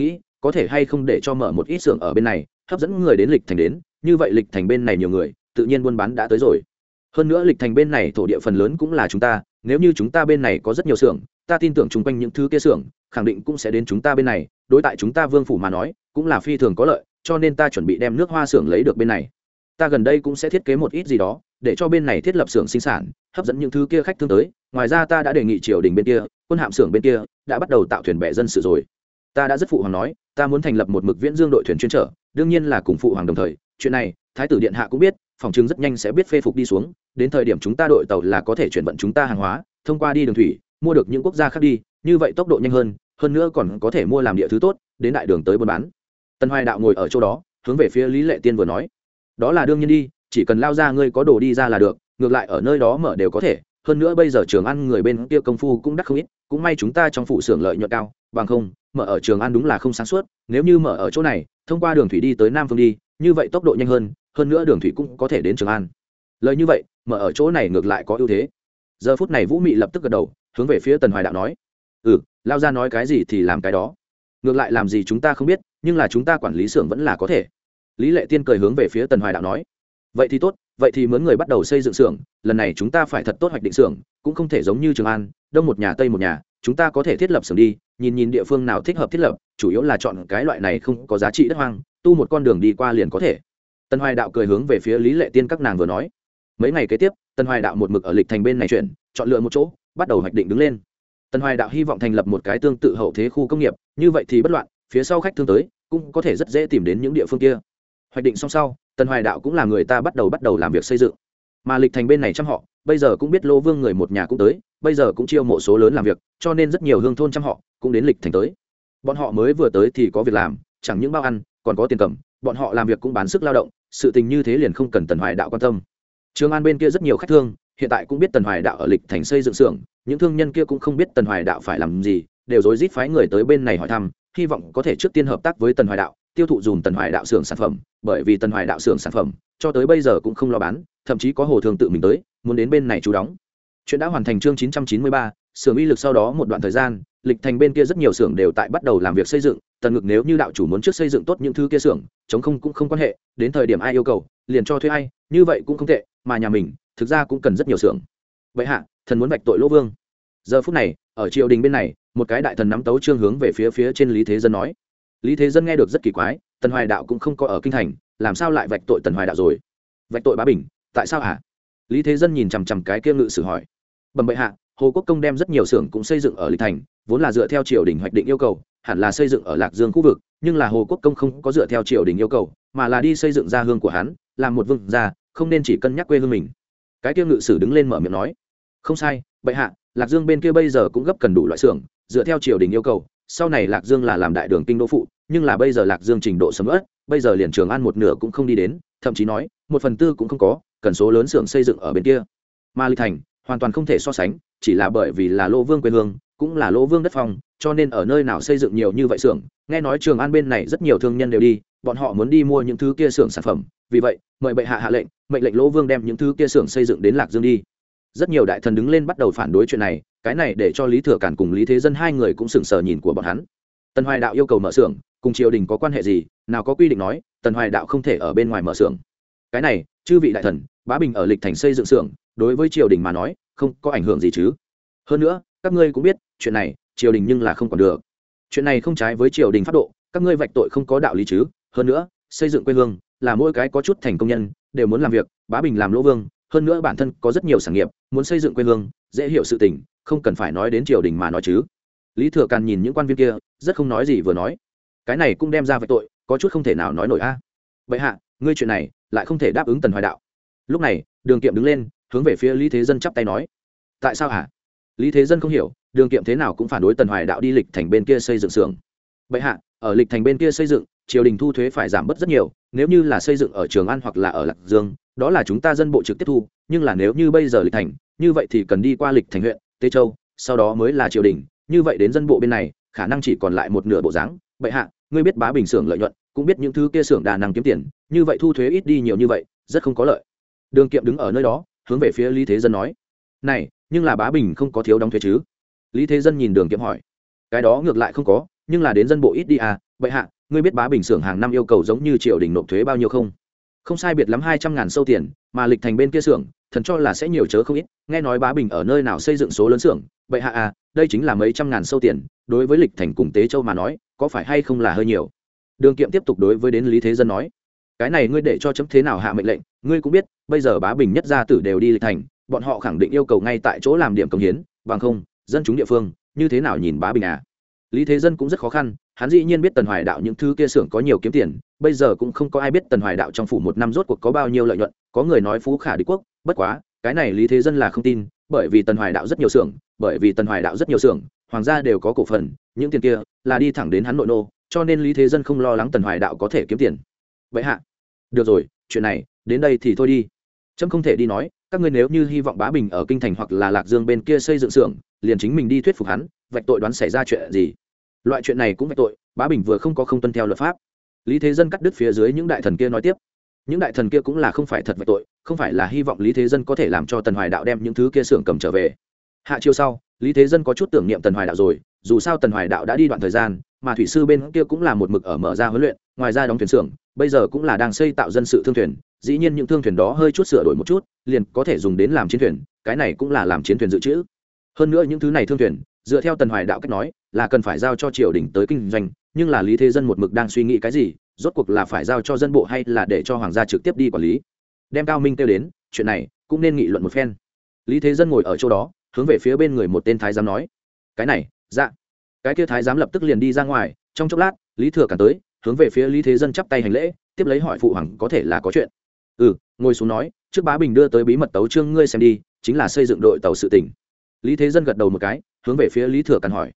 Speaker 1: có thể hay không để cho mở một ít xưởng ở bên này hấp dẫn người đến lịch thành đến, như vậy lịch thành bên này nhiều người tự nhiên buôn bán đã tới rồi. Hơn nữa lịch thành bên này thổ địa phần lớn cũng là chúng ta, nếu như chúng ta bên này có rất nhiều xưởng, ta tin tưởng chung quanh những thứ kia xưởng khẳng định cũng sẽ đến chúng ta bên này, đối tại chúng ta Vương phủ mà nói cũng là phi thường có lợi, cho nên ta chuẩn bị đem nước hoa xưởng lấy được bên này. Ta gần đây cũng sẽ thiết kế một ít gì đó để cho bên này thiết lập xưởng sinh sản, hấp dẫn những thứ kia khách thương tới. Ngoài ra ta đã đề nghị triều đình bên kia, quân hạm xưởng bên kia đã bắt đầu tạo thuyền bè dân sự rồi. Ta đã rất phụ hoàng nói, ta muốn thành lập một mực viễn dương đội thuyền chuyên trở, đương nhiên là cùng phụ hoàng đồng thời. Chuyện này thái tử điện hạ cũng biết, phòng chứng rất nhanh sẽ biết phê phục đi xuống, đến thời điểm chúng ta đội tàu là có thể chuyển vận chúng ta hàng hóa thông qua đi đường thủy mua được những quốc gia khác đi, như vậy tốc độ nhanh hơn nữa còn có thể mua làm địa thứ tốt đến đại đường tới buôn bán. Tần Hoài Đạo ngồi ở chỗ đó hướng về phía Lý Lệ Tiên vừa nói, đó là đương nhiên đi, chỉ cần lao ra ngươi có đồ đi ra là được, ngược lại ở nơi đó mở đều có thể. Hơn nữa bây giờ Trường An người bên kia công phu cũng đắt không ít, cũng may chúng ta trong phụ xưởng lợi nhuận cao, bằng không mở ở Trường An đúng là không sáng suốt. Nếu như mở ở chỗ này thông qua đường thủy đi tới Nam Phương đi, như vậy tốc độ nhanh hơn nữa đường thủy cũng có thể đến Trường An. Lời như vậy mở ở chỗ này ngược lại có ưu thế. Giờ phút này Vũ Mị lập tức gật đầu hướng về phía Tần Hoài Đạo nói, lao ra nói cái gì thì làm cái đó, ngược lại làm gì chúng ta không biết, nhưng là chúng ta quản lý xưởng vẫn là có thể. Lý Lệ Tiên cười hướng về phía Tần Hoài Đạo nói, vậy thì tốt, vậy thì mướn người bắt đầu xây dựng xưởng, lần này chúng ta phải thật tốt hoạch định xưởng, cũng không thể giống như Trường An đông một nhà tây một nhà, chúng ta có thể thiết lập xưởng đi, nhìn địa phương nào thích hợp thiết lập, chủ yếu là chọn cái loại này không có giá trị đất hoang, tu một con đường đi qua liền có thể. Tần Hoài Đạo cười hướng về phía Lý Lệ Tiên các nàng vừa nói. Mấy ngày kế tiếp Tần Hoài Đạo một mực ở lịch thành bên này chuyển, chọn lựa một chỗ bắt đầu hoạch định đứng lên. Tần Hoài Đạo hy vọng thành lập một cái tương tự hậu thế khu công nghiệp, như vậy thì bất loạn, phía sau khách thương tới cũng có thể rất dễ tìm đến những địa phương kia. Hoạch định xong sau, Tần Hoài Đạo cũng là người ta bắt đầu làm việc xây dựng. Mà lịch thành bên này trăm họ bây giờ cũng biết Lô Vương người một nhà cũng tới, bây giờ cũng chiêu mộ số lớn làm việc, cho nên rất nhiều hương thôn trăm họ cũng đến lịch thành tới. Bọn họ mới vừa tới thì có việc làm, chẳng những bao ăn còn có tiền cầm, bọn họ làm việc cũng bán sức lao động, sự tình như thế liền không cần Tần Hoài Đạo quan tâm. Trường An bên kia rất nhiều khách thương hiện tại cũng biết Tần Hoài Đạo ở lịch thành xây dựng xưởng, những thương nhân kia cũng không biết Tần Hoài Đạo phải làm gì, đều rối rít phái người tới bên này hỏi thăm, hy vọng có thể trước tiên hợp tác với Tần Hoài Đạo, tiêu thụ dùm Tần Hoài Đạo xưởng sản phẩm, bởi vì Tần Hoài Đạo xưởng sản phẩm cho tới bây giờ cũng không lo bán, thậm chí có hồ thường tự mình tới muốn đến bên này trú đóng. Chuyện đã hoàn thành. Chương 993, xưởng uy lực. Sau đó một đoạn thời gian, lịch thành bên kia rất nhiều xưởng đều tại bắt đầu làm việc xây dựng. Tần Ngực nếu như đạo chủ muốn trước xây dựng tốt những thứ kia xưởng, chống không cũng không quan hệ, đến thời điểm ai yêu cầu liền cho thuê ai, như vậy cũng không tệ, mà nhà mình thực ra cũng cần rất nhiều xưởng. Vậy hạ, thần muốn vạch tội Lỗ Vương. Giờ phút này ở triều đình bên này, một cái đại thần nắm tấu chương hướng về phía trên Lý Thế Dân nói. Lý Thế Dân nghe được rất kỳ quái, Tần Hoài Đạo cũng không có ở kinh thành, làm sao lại vạch tội Tần Hoài Đạo rồi? Vạch tội Bá Bình, tại sao hả? Lý Thế Dân nhìn chằm chằm cái kia ngự sử hỏi. Bẩm bệ hạ, Hồ Quốc Công đem rất nhiều xưởng cũng xây dựng ở lịch thành, vốn là dựa theo triều đình hoạch định yêu cầu, hẳn là xây dựng ở Lạc Dương khu vực, nhưng là Hồ Quốc Công không có dựa theo triều đình yêu cầu, mà là đi xây dựng gia hương của hắn, làm một vương gia, không nên chỉ cân nhắc quê hương mình. Cái kia ngự sử đứng lên mở miệng nói, không sai, bệ hạ, Lạc Dương bên kia bây giờ cũng gấp cần đủ loại xưởng, dựa theo triều đình yêu cầu, sau này Lạc Dương là làm đại đường kinh đô phụ, nhưng là bây giờ Lạc Dương trình độ sầm uất, bây giờ liền Trường An một nửa cũng không đi đến, thậm chí nói 1/4 cũng không có, cần số lớn xưởng xây dựng ở bên kia. Mà lịch thành hoàn toàn không thể so sánh, chỉ là bởi vì là Lỗ Vương quê hương, cũng là Lỗ Vương đất phong, cho nên ở nơi nào xây dựng nhiều như vậy xưởng, nghe nói Trường An bên này rất nhiều thương nhân đều đi, bọn họ muốn đi mua những thứ kia xưởng sản phẩm, vì vậy mời bệ hạ hạ lệnh, mệnh lệnh Lỗ Vương đem những thứ kia xưởng xây dựng đến Lạc Dương đi. Rất nhiều đại thần đứng lên bắt đầu phản đối chuyện này, cái này để cho Lý Thừa Càn cùng Lý Thế Dân hai người cũng sững sờ nhìn của bọn hắn. Tần Hoài Đạo yêu cầu mở xưởng, cùng triều đình có quan hệ gì? Nào có quy định nói Tần Hoài Đạo không thể ở bên ngoài mở xưởng. Cái này, chư vị đại thần, Bá Bình ở lịch thành xây dựng xưởng, đối với triều đình mà nói, không có ảnh hưởng gì chứ? Hơn nữa, các ngươi cũng biết, chuyện này, triều đình nhưng là không còn được. Chuyện này không trái với triều đình pháp độ, các ngươi vạch tội không có đạo lý chứ? Hơn nữa, xây dựng quê hương, là mỗi cái có chút thành công nhân đều muốn làm việc, Bá Bình làm Lỗ Vương, hơn nữa bản thân có rất nhiều sản nghiệp, muốn xây dựng quê hương, dễ hiểu sự tình, không cần phải nói đến triều đình mà nói chứ. Lý Thừa Càn nhìn những quan viên kia, rất không nói gì vừa nói, cái này cũng đem ra vạch tội, có chút không thể nào nói nổi a. Vậy hạ, ngươi chuyện này lại không thể đáp ứng Tần Hoài Đạo. Lúc này, Đường Kiệm đứng lên, hướng về phía Lý Thế Dân chắp tay nói, tại sao hả? Lý Thế Dân không hiểu, Đường Kiệm thế nào cũng phản đối Tần Hoài Đạo đi lịch thành bên kia xây dựng xưởng. Vậy hạ, ở lịch thành bên kia xây dựng, triều đình thu thuế phải giảm bớt rất nhiều, nếu như là xây dựng ở Trường An hoặc là ở Lạc Dương, đó là chúng ta dân bộ trực tiếp thu, nhưng là nếu như bây giờ lịch thành, như vậy thì cần đi qua lịch thành huyện, Tế Châu, sau đó mới là triều đình, như vậy đến dân bộ bên này, khả năng chỉ còn lại một nửa bộ dáng. Vậy hạ, ngươi biết Bá Bình xưởng lợi nhuận, cũng biết những thứ kia xưởng đa năng kiếm tiền, như vậy thu thuế ít đi nhiều như vậy, rất không có lợi. Đường Kiệm đứng ở nơi đó, hướng về phía Lý Thế Dân nói, này, nhưng là Bá Bình không có thiếu đóng thuế chứ? Lý Thế Dân nhìn Đường Kiệm hỏi, cái đó ngược lại không có, nhưng là đến dân bộ ít đi à, bệ hạ, ngươi biết Bá Bình xưởng hàng năm yêu cầu giống như triều đình nộp thuế bao nhiêu không? Không sai biệt lắm 200.000 sâu tiền, mà lịch thành bên kia xưởng thần cho là sẽ nhiều chớ không ít. Nghe nói Bá Bình ở nơi nào xây dựng số lớn xưởng, bệ hạ à, đây chính là mấy trăm ngàn sâu tiền, đối với lịch thành cùng Tế Châu mà nói, có phải hay không là hơi nhiều? Đường Kiệm tiếp tục đối với đến Lý Thế Dân nói, cái này ngươi để cho chấm thế nào hạ mệnh lệnh, ngươi cũng biết, bây giờ Bá Bình nhất gia tử đều đi lịch thành, bọn họ khẳng định yêu cầu ngay tại chỗ làm điểm công hiến, bằng không, dân chúng địa phương như thế nào nhìn Bá Bình à? Lý Thế Dân cũng rất khó khăn, hắn dĩ nhiên biết Tần Hoài Đạo những thứ kia xưởng có nhiều kiếm tiền, bây giờ cũng không có ai biết Tần Hoài Đạo trong phủ một năm rốt cuộc có bao nhiêu lợi nhuận, có người nói phú khả địch quốc, bất quá, cái này Lý Thế Dân là không tin, bởi vì Tần Hoài Đạo rất nhiều xưởng, hoàng gia đều có cổ phần, những tiền kia là đi thẳng đến hắn nội nô, cho nên Lý Thế Dân không lo lắng Tần Hoài Đạo có thể kiếm tiền. Vậy hạ, được rồi, chuyện này, đến đây thì thôi đi. Trẫm không thể đi nói, các ngươi nếu như hy vọng Bá Bình ở kinh thành hoặc là Lạc Dương bên kia xây dựng xưởng, liền chính mình đi thuyết phục hắn, vạch tội đoán xảy ra chuyện gì. Loại chuyện này cũng vạch tội, Bá Bình vừa không có không tuân theo luật pháp. Lý Thế Dân cắt đứt phía dưới những đại thần kia nói tiếp. Những đại thần kia cũng là không phải thật vạch tội, không phải là hy vọng Lý Thế Dân có thể làm cho Tần Hoài Đạo đem những thứ kia xưởng cầm trở về. Hạ chiều sau, Lý Thế Dân có chút tưởng niệm Tần Hoài Đạo rồi, dù sao Tần Hoài Đạo đã đi đoạn thời gian, mà thủy sư bên kia cũng là một mực ở mở ra huấn luyện, ngoài ra đóng thuyền xưởng, bây giờ cũng là đang xây tạo dân sự thương thuyền, dĩ nhiên những thương thuyền đó hơi chút sửa đổi một chút, liền có thể dùng đến làm chiến thuyền, cái này cũng là làm chiến thuyền dự trữ. Hơn nữa những thứ này thương thuyền, dựa theo Tần Hoài Đạo cách nói, là cần phải giao cho triều đình tới kinh doanh, nhưng là Lý Thế Dân một mực đang suy nghĩ cái gì, rốt cuộc là phải giao cho dân bộ hay là để cho hoàng gia trực tiếp đi quản lý. Đem Cao Minh kêu đến, chuyện này cũng nên nghị luận một phen. Lý Thế Dân ngồi ở chỗ đó, hướng về phía bên người một tên thái giám nói, cái này, dạ. Cái kia thái giám lập tức liền đi ra ngoài, trong chốc lát, Lý Thừa Càn tới, hướng về phía Lý Thế Dân chắp tay hành lễ, tiếp lấy hỏi phụ hoàng có thể là có chuyện. Ngồi xuống nói, trước Bá Bình đưa tới bí mật tấu chương ngươi xem đi, chính là xây dựng đội tàu sự tỉnh. Lý Thế Dân gật đầu một cái, hướng về phía Lý Thừa Càn hỏi,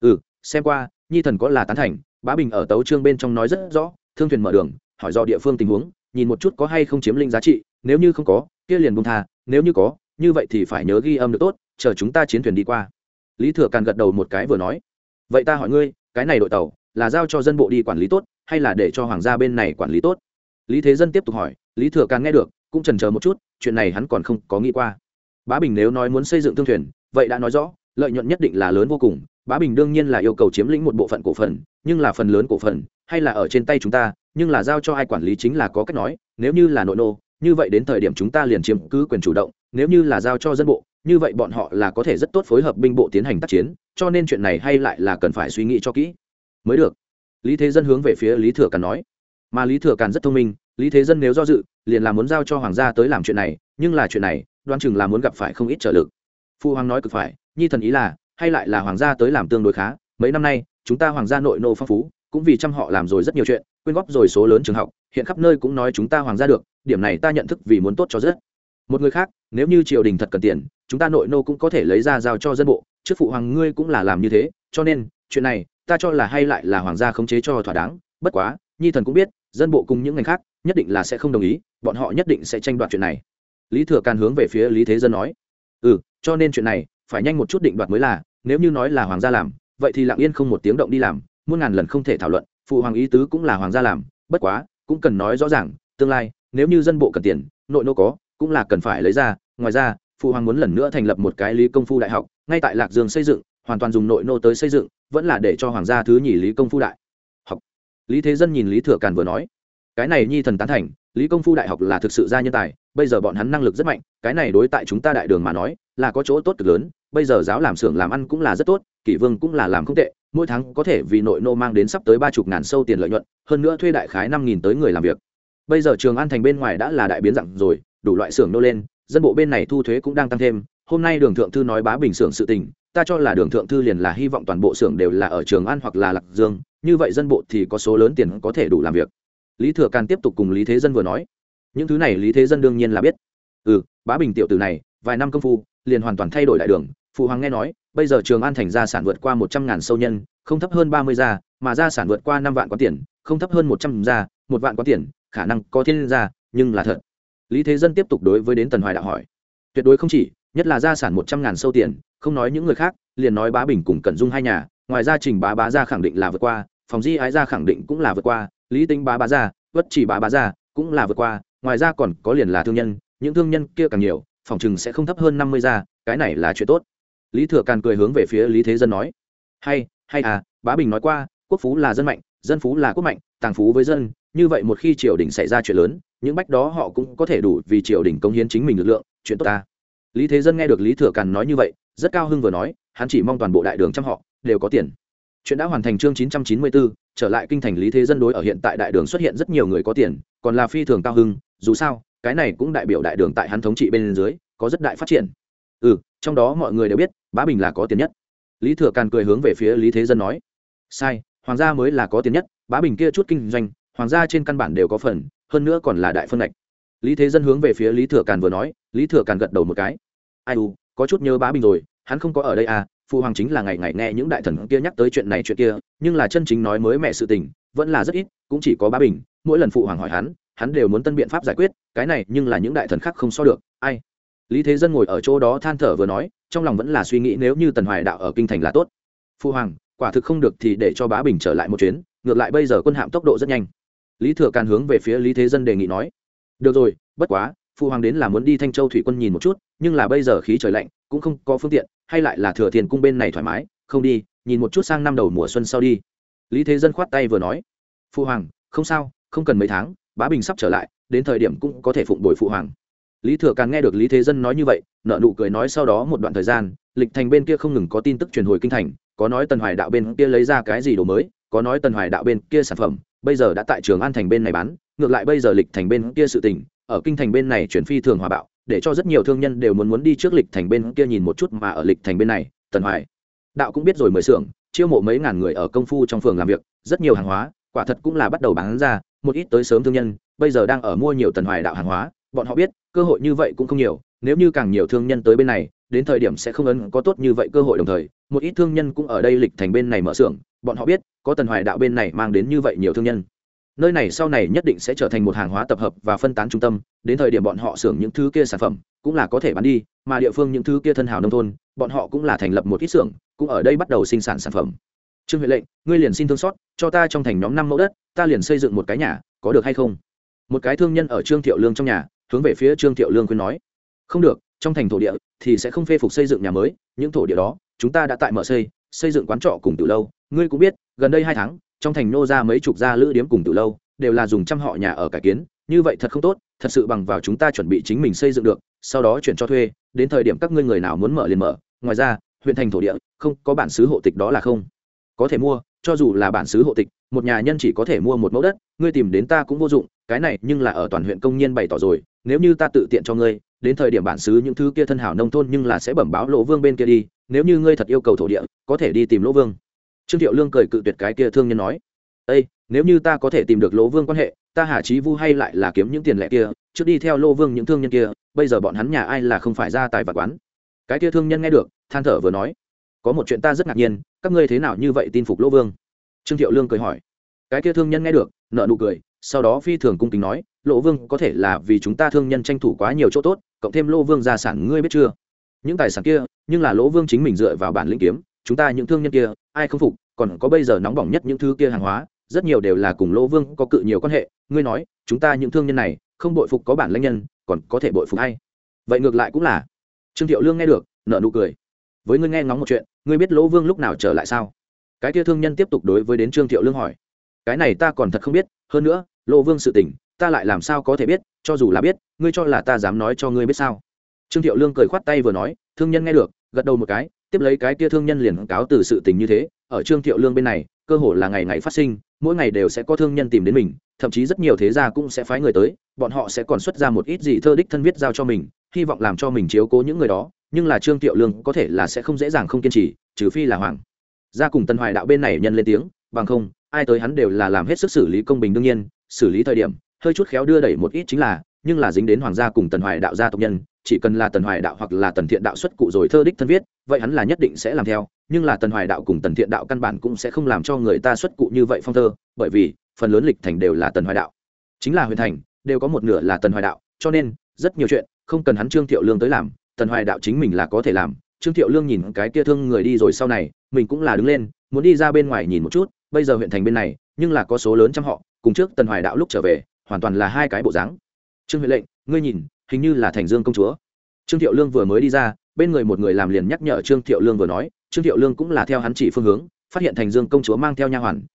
Speaker 1: xem qua, nhi thần có là tán thành. Bá Bình ở tấu chương bên trong nói rất rõ, thương thuyền mở đường, hỏi do địa phương tình huống, nhìn một chút có hay không chiếm lĩnh giá trị, nếu như không có, kia liền buông tha, nếu như có, như vậy thì phải nhớ ghi âm được tốt, chờ chúng ta chiến thuyền đi qua. Lý Thừa Càn gật đầu một cái vừa nói, vậy ta hỏi ngươi, cái này đội tàu là giao cho dân bộ đi quản lý tốt, hay là để cho hoàng gia bên này quản lý tốt? Lý Thế Dân tiếp tục hỏi. Lý Thừa Càn nghe được, cũng chần chờ một chút, chuyện này hắn còn không có nghĩ qua. Bá Bình nếu nói muốn xây dựng thương thuyền, vậy đã nói rõ, lợi nhuận nhất định là lớn vô cùng. Bá Bình đương nhiên là yêu cầu chiếm lĩnh một bộ phận cổ phần, nhưng là phần lớn cổ phần hay là ở trên tay chúng ta, nhưng là giao cho ai quản lý chính là có cách nói, nếu như là nội nô, như vậy đến thời điểm chúng ta liền chiếm cứ quyền chủ động, nếu như là giao cho dân bộ, như vậy bọn họ là có thể rất tốt phối hợp binh bộ tiến hành tác chiến, cho nên chuyện này hay lại là cần phải suy nghĩ cho kỹ mới được. Lý Thế Dân hướng về phía Lý Thừa Càn nói, mà Lý Thừa Càn rất thông minh, Lý Thế Dân nếu do dự, liền là muốn giao cho hoàng gia tới làm chuyện này, nhưng là chuyện này, đoán chừng là muốn gặp phải không ít trở lực. Phụ hoàng nói cực phải, nhi thần ý là, hay lại là hoàng gia tới làm tương đối khá, mấy năm nay, chúng ta hoàng gia nội nô phong phú, cũng vì trăm họ làm rồi rất nhiều chuyện, quyên góp rồi số lớn trường học, hiện khắp nơi cũng nói chúng ta hoàng gia được, điểm này ta nhận thức vì muốn tốt cho rất. Một người khác, nếu như triều đình thật cần tiền, chúng ta nội nô cũng có thể lấy ra giao cho dân bộ, trước phụ hoàng ngươi cũng là làm như thế, cho nên, chuyện này, ta cho là hay lại là hoàng gia khống chế cho thỏa đáng, bất quá, nhi thần cũng biết, dân bộ cùng những ngành khác, nhất định là sẽ không đồng ý, bọn họ nhất định sẽ tranh đoạt chuyện này. Lý Thừa Càn hướng về phía Lý Thế Dân nói, cho nên chuyện này, phải nhanh một chút định đoạt mới là, nếu như nói là hoàng gia làm, vậy thì lặng yên không một tiếng động đi làm, muôn ngàn lần không thể thảo luận, phụ hoàng ý tứ cũng là hoàng gia làm, bất quá, cũng cần nói rõ ràng, tương lai, nếu như dân bộ cần tiền, nội nô có, cũng là cần phải lấy ra, ngoài ra, phụ hoàng muốn lần nữa thành lập một cái Lý Công Phu đại học, ngay tại Lạc Dương xây dựng, hoàn toàn dùng nội nô tới xây dựng, vẫn là để cho hoàng gia thứ nhì Lý Công Phu đại học. Lý Thế Dân nhìn Lý Thừa Càn vừa nói, cái này nhi thần tán thành, Lý Công Phu đại học là thực sự ra nhân tài, bây giờ bọn hắn năng lực rất mạnh, cái này đối tại chúng ta đại đường mà nói, là có chỗ tốt cực lớn, bây giờ giáo làm xưởng làm ăn cũng là rất tốt, kỷ vương cũng là làm không tệ, mỗi tháng có thể vì nội nô mang đến sắp tới 30.000 sâu tiền lợi nhuận, hơn nữa thuê đại khái 5.000 tới người làm việc. Bây giờ Trường An thành bên ngoài đã là đại biến dạng rồi, đủ loại xưởng nô lên, dân bộ bên này thu thuế cũng đang tăng thêm. Hôm nay Đường thượng thư nói Bá Bình xưởng sự tình, ta cho là Đường thượng thư liền là hy vọng toàn bộ xưởng đều là ở Trường An hoặc là Lạc Dương, như vậy dân bộ thì có số lớn tiền có thể đủ làm việc. Lý Thừa Càn tiếp tục cùng Lý Thế Dân vừa nói, những thứ này Lý Thế Dân đương nhiên là biết. Bá Bình tiểu tử này, vài năm công phu, liền hoàn toàn thay đổi đại đường. Phụ hoàng nghe nói, bây giờ Trường An thành gia sản vượt qua 100.000 sâu nhân, không thấp hơn 30 gia, mà gia sản vượt qua 5 vạn quán tiền, không thấp hơn 100 gia, 1 vạn quán tiền, khả năng có thiên gia, nhưng là thật. Lý Thế Dân tiếp tục đối với đến Tần Hoài Đạo hỏi, tuyệt đối không chỉ, nhất là gia sản 100.000 sâu tiền, không nói những người khác, liền nói Bá Bình cùng Cẩn Dung hai nhà, ngoài ra Trình Bá gia khẳng định là vượt qua, Phòng Di Ái gia khẳng định cũng là vượt qua, Lý Tinh Bá gia, Vất Chỉ Bá gia cũng là vượt qua, ngoài ra còn có liền là thương nhân, những thương nhân kia càng nhiều, phòng chừng sẽ không thấp hơn 50 gia, cái này là chuyện tốt. Lý Thừa Càn cười hướng về phía Lý Thế Dân nói, hay à, Bá Bình nói qua, quốc phú là dân mạnh, dân phú là quốc mạnh, tàng phú với dân, như vậy một khi triều đình xảy ra chuyện lớn, những bách đó họ cũng có thể đủ vì triều đình cống hiến chính mình lực lượng, chuyện tốt ta. Lý Thế Dân nghe được Lý Thừa Càn nói như vậy, rất cao hưng vừa nói, hắn chỉ mong toàn bộ đại đường trăm họ đều có tiền. Chuyện đã hoàn thành. Chương 994, trở lại kinh thành. Lý Thế Dân đối ở hiện tại đại đường xuất hiện rất nhiều người có tiền, còn là phi thường cao hưng, dù sao, cái này cũng đại biểu đại đường tại hắn thống trị bên dưới có rất đại phát triển. Trong đó mọi người đều biết, Bá Bình là có tiền nhất. Lý Thừa Càn cười hướng về phía Lý Thế Dân nói, sai, hoàng gia mới là có tiền nhất, Bá Bình kia chút kinh doanh, hoàng gia trên căn bản đều có phần, hơn nữa còn là đại phân ngạch. Lý Thế Dân hướng về phía Lý Thừa Càn vừa nói, Lý Thừa Càn gật đầu một cái. Ai có chút nhớ Bá Bình rồi, hắn không có ở đây à? Phụ hoàng chính là ngày ngày nghe những đại thần kia nhắc tới chuyện này chuyện kia, nhưng là chân chính nói mới mẹ sự tình vẫn là rất ít, cũng chỉ có Bá Bình. Mỗi lần phụ hoàng hỏi hắn đều muốn tân biện pháp giải quyết, cái này nhưng là những đại thần khác không so được. Ai? Lý Thế Dân ngồi ở chỗ đó than thở vừa nói, trong lòng vẫn là suy nghĩ nếu như Tần Hoài Đạo ở kinh thành là tốt. Phụ hoàng, quả thực không được thì để cho Bá Bình trở lại một chuyến, ngược lại bây giờ quân hạm tốc độ rất nhanh. Lý Thừa Càn hướng về phía Lý Thế Dân đề nghị nói, được rồi, bất quá phụ hoàng đến là muốn đi Thanh Châu thủy quân nhìn một chút, nhưng là bây giờ khí trời lạnh, cũng không có phương tiện, hay lại là Thừa Thiên cung bên này thoải mái, không đi, nhìn một chút sang năm đầu mùa xuân sau đi. Lý Thế Dân khoát tay vừa nói, phụ hoàng, không sao, không cần mấy tháng, Bá Bình sắp trở lại, đến thời điểm cũng có thể phụng bồi phụ hoàng. Lý Thừa Càn nghe được Lý Thế Dân nói như vậy, nở nụ cười nói, sau đó một đoạn thời gian, Lịch Thành bên kia không ngừng có tin tức truyền hồi kinh thành, có nói Tần Hoài Đạo bên kia lấy ra cái gì đồ mới, có nói Tần Hoài Đạo bên kia sản phẩm bây giờ đã tại Trường An thành bên này bán, ngược lại bây giờ Lịch Thành bên kia sự tình ở kinh thành bên này chuyển phi thường hòa bạo, để cho rất nhiều thương nhân đều muốn đi trước Lịch Thành bên kia nhìn một chút, mà ở Lịch Thành bên này Tần Hoài Đạo cũng biết rồi mở xưởng, chiêu mộ mấy ngàn người ở công phu trong phường làm việc, rất nhiều hàng hóa quả thật cũng là bắt đầu bán ra, một ít tới sớm thương nhân bây giờ đang ở mua nhiều Tần Hoài Đạo hàng hóa, bọn họ biết cơ hội như vậy cũng không nhiều, nếu như càng nhiều thương nhân tới bên này, đến thời điểm sẽ không ấn có tốt như vậy cơ hội. Đồng thời một ít thương nhân cũng ở đây Lịch Thành bên này mở xưởng, bọn họ biết có Tần Hoài Đạo bên này mang đến như vậy nhiều thương nhân, nơi này sau này nhất định sẽ trở thành một hàng hóa tập hợp và phân tán trung tâm, đến thời điểm bọn họ xưởng những thứ kia sản phẩm cũng là có thể bán đi, mà địa phương những thứ kia thân hào nông thôn bọn họ cũng là thành lập một ít xưởng, cũng ở đây bắt đầu sinh sản sản phẩm. Trương Huệ lệnh, ngươi liền xin thương xót cho ta trong thành nhóm 5 mẫu đất, ta liền xây dựng một cái nhà, có được hay không? Một cái thương nhân ở Trương Thiệu Lương trong nhà hướng về phía Trương Thiệu Lương khuyên nói, không được, trong thành thổ địa thì sẽ không phê phục xây dựng nhà mới, những thổ địa đó chúng ta đã tại mở xây dựng quán trọ cùng từ lâu, ngươi cũng biết gần đây 2 tháng trong thành nô ra mấy chục gia lữ điếm cùng từ lâu đều là dùng trăm họ nhà ở cải kiến, như vậy thật không tốt, thật sự bằng vào chúng ta chuẩn bị chính mình xây dựng được, sau đó chuyển cho thuê, đến thời điểm các ngươi người nào muốn mở liền mở. Ngoài ra huyện thành thổ địa không có bản xứ hộ tịch đó là không có thể mua, cho dù là bản xứ hộ tịch một nhà nhân chỉ có thể mua 1 mẫu đất, ngươi tìm đến ta cũng vô dụng, cái này nhưng là ở toàn huyện công nhân bày tỏ rồi, nếu như ta tự tiện cho ngươi, đến thời điểm bản xứ những thứ kia thân hảo nông thôn nhưng là sẽ bẩm báo Lỗ Vương bên kia đi, nếu như ngươi thật yêu cầu thổ địa có thể đi tìm Lỗ Vương. Trương Thiệu Lương cười cự tuyệt cái kia thương nhân nói, ây, nếu như ta có thể tìm được Lỗ Vương quan hệ, ta Hà Chí Vu hay lại là kiếm những tiền lẻ kia, trước đi theo Lỗ Vương những thương nhân kia, bây giờ bọn hắn nhà ai là không phải ra tài vặt quán. Cái kia thương nhân nghe được than thở vừa nói, có một chuyện ta rất ngạc nhiên, các ngươi thế nào như vậy tin phục Lỗ Vương? Trương Thiệu Lương cười hỏi. Cái kia thương nhân nghe được nợ nụ cười, sau đó phi thường cung kính nói, Lỗ Vương có thể là vì chúng ta thương nhân tranh thủ quá nhiều chỗ tốt, cộng thêm Lỗ Vương gia sản ngươi biết chưa, những tài sản kia nhưng là Lỗ Vương chính mình dựa vào bản lĩnh kiếm, chúng ta những thương nhân kia ai không phục, còn có bây giờ nóng bỏng nhất những thứ kia hàng hóa rất nhiều đều là cùng Lỗ Vương có cự nhiều quan hệ, ngươi nói chúng ta những thương nhân này không bội phục có bản lãnh nhân, còn có thể bội phục hay? Vậy ngược lại cũng là. Trương Thiệu Lương nghe được nợ nụ cười, với ngươi nghe ngóng một chuyện, ngươi biết Lỗ Vương lúc nào trở lại sao? Cái kia thương nhân tiếp tục đối với đến Trương Thiệu Lương hỏi. Cái này ta còn thật không biết, hơn nữa Lỗ Vương sự tình ta lại làm sao có thể biết, cho dù là biết ngươi cho là ta dám nói cho ngươi biết sao? Trương Thiệu Lương cười khoát tay vừa nói, thương nhân nghe được gật đầu một cái, tiếp lấy cái kia thương nhân liền cáo từ sự tình như thế, ở Trương Thiệu Lương bên này cơ hồ là ngày ngày phát sinh, mỗi ngày đều sẽ có thương nhân tìm đến mình, thậm chí rất nhiều thế gia cũng sẽ phái người tới, bọn họ sẽ còn xuất ra một ít gì thơ đích thân viết giao cho mình, hy vọng làm cho mình chiếu cố những người đó, nhưng là Trương Thiệu Lương có thể là sẽ không dễ dàng không kiên trì, trừ phi là hoàng gia cùng Tần Hoài Đạo bên này nhân lên tiếng, bằng không ai tới hắn đều là làm hết sức xử lý công bình, đương nhiên xử lý thời điểm hơi chút khéo đưa đẩy một ít chính là, nhưng là dính đến hoàng gia cùng Tần Hoài Đạo gia tộc nhân, chỉ cần là Tần Hoài Đạo hoặc là Tần Thiện Đạo xuất cụ rồi thơ đích thân viết, vậy hắn là nhất định sẽ làm theo, nhưng là Tần Hoài Đạo cùng Tần Thiện Đạo căn bản cũng sẽ không làm cho người ta xuất cụ như vậy phong thơ, bởi vì phần lớn Lịch Thành đều là Tần Hoài Đạo, chính là huyện thành đều có một nửa là Tần Hoài Đạo, cho nên rất nhiều chuyện không cần hắn Trương Thiệu Lương tới làm, Tần Hoài Đạo chính mình là có thể làm. Trương Thiệu Lương nhìn cái kia thương người đi rồi sau này, mình cũng là đứng lên muốn đi ra bên ngoài nhìn một chút, bây giờ huyện thành bên này nhưng là có số lớn trăm họ, cùng trước Tần Hoài Đạo lúc trở về hoàn toàn là hai cái bộ dáng. Trương Huệ lệnh, ngươi nhìn hình như là Thành Dương công chúa. Trương Thiệu Lương vừa mới đi ra, bên người một người làm liền nhắc nhở Trương Thiệu Lương vừa nói, Trương Thiệu Lương cũng là theo hắn chỉ phương hướng, phát hiện Thành Dương công chúa mang theo nha hoàn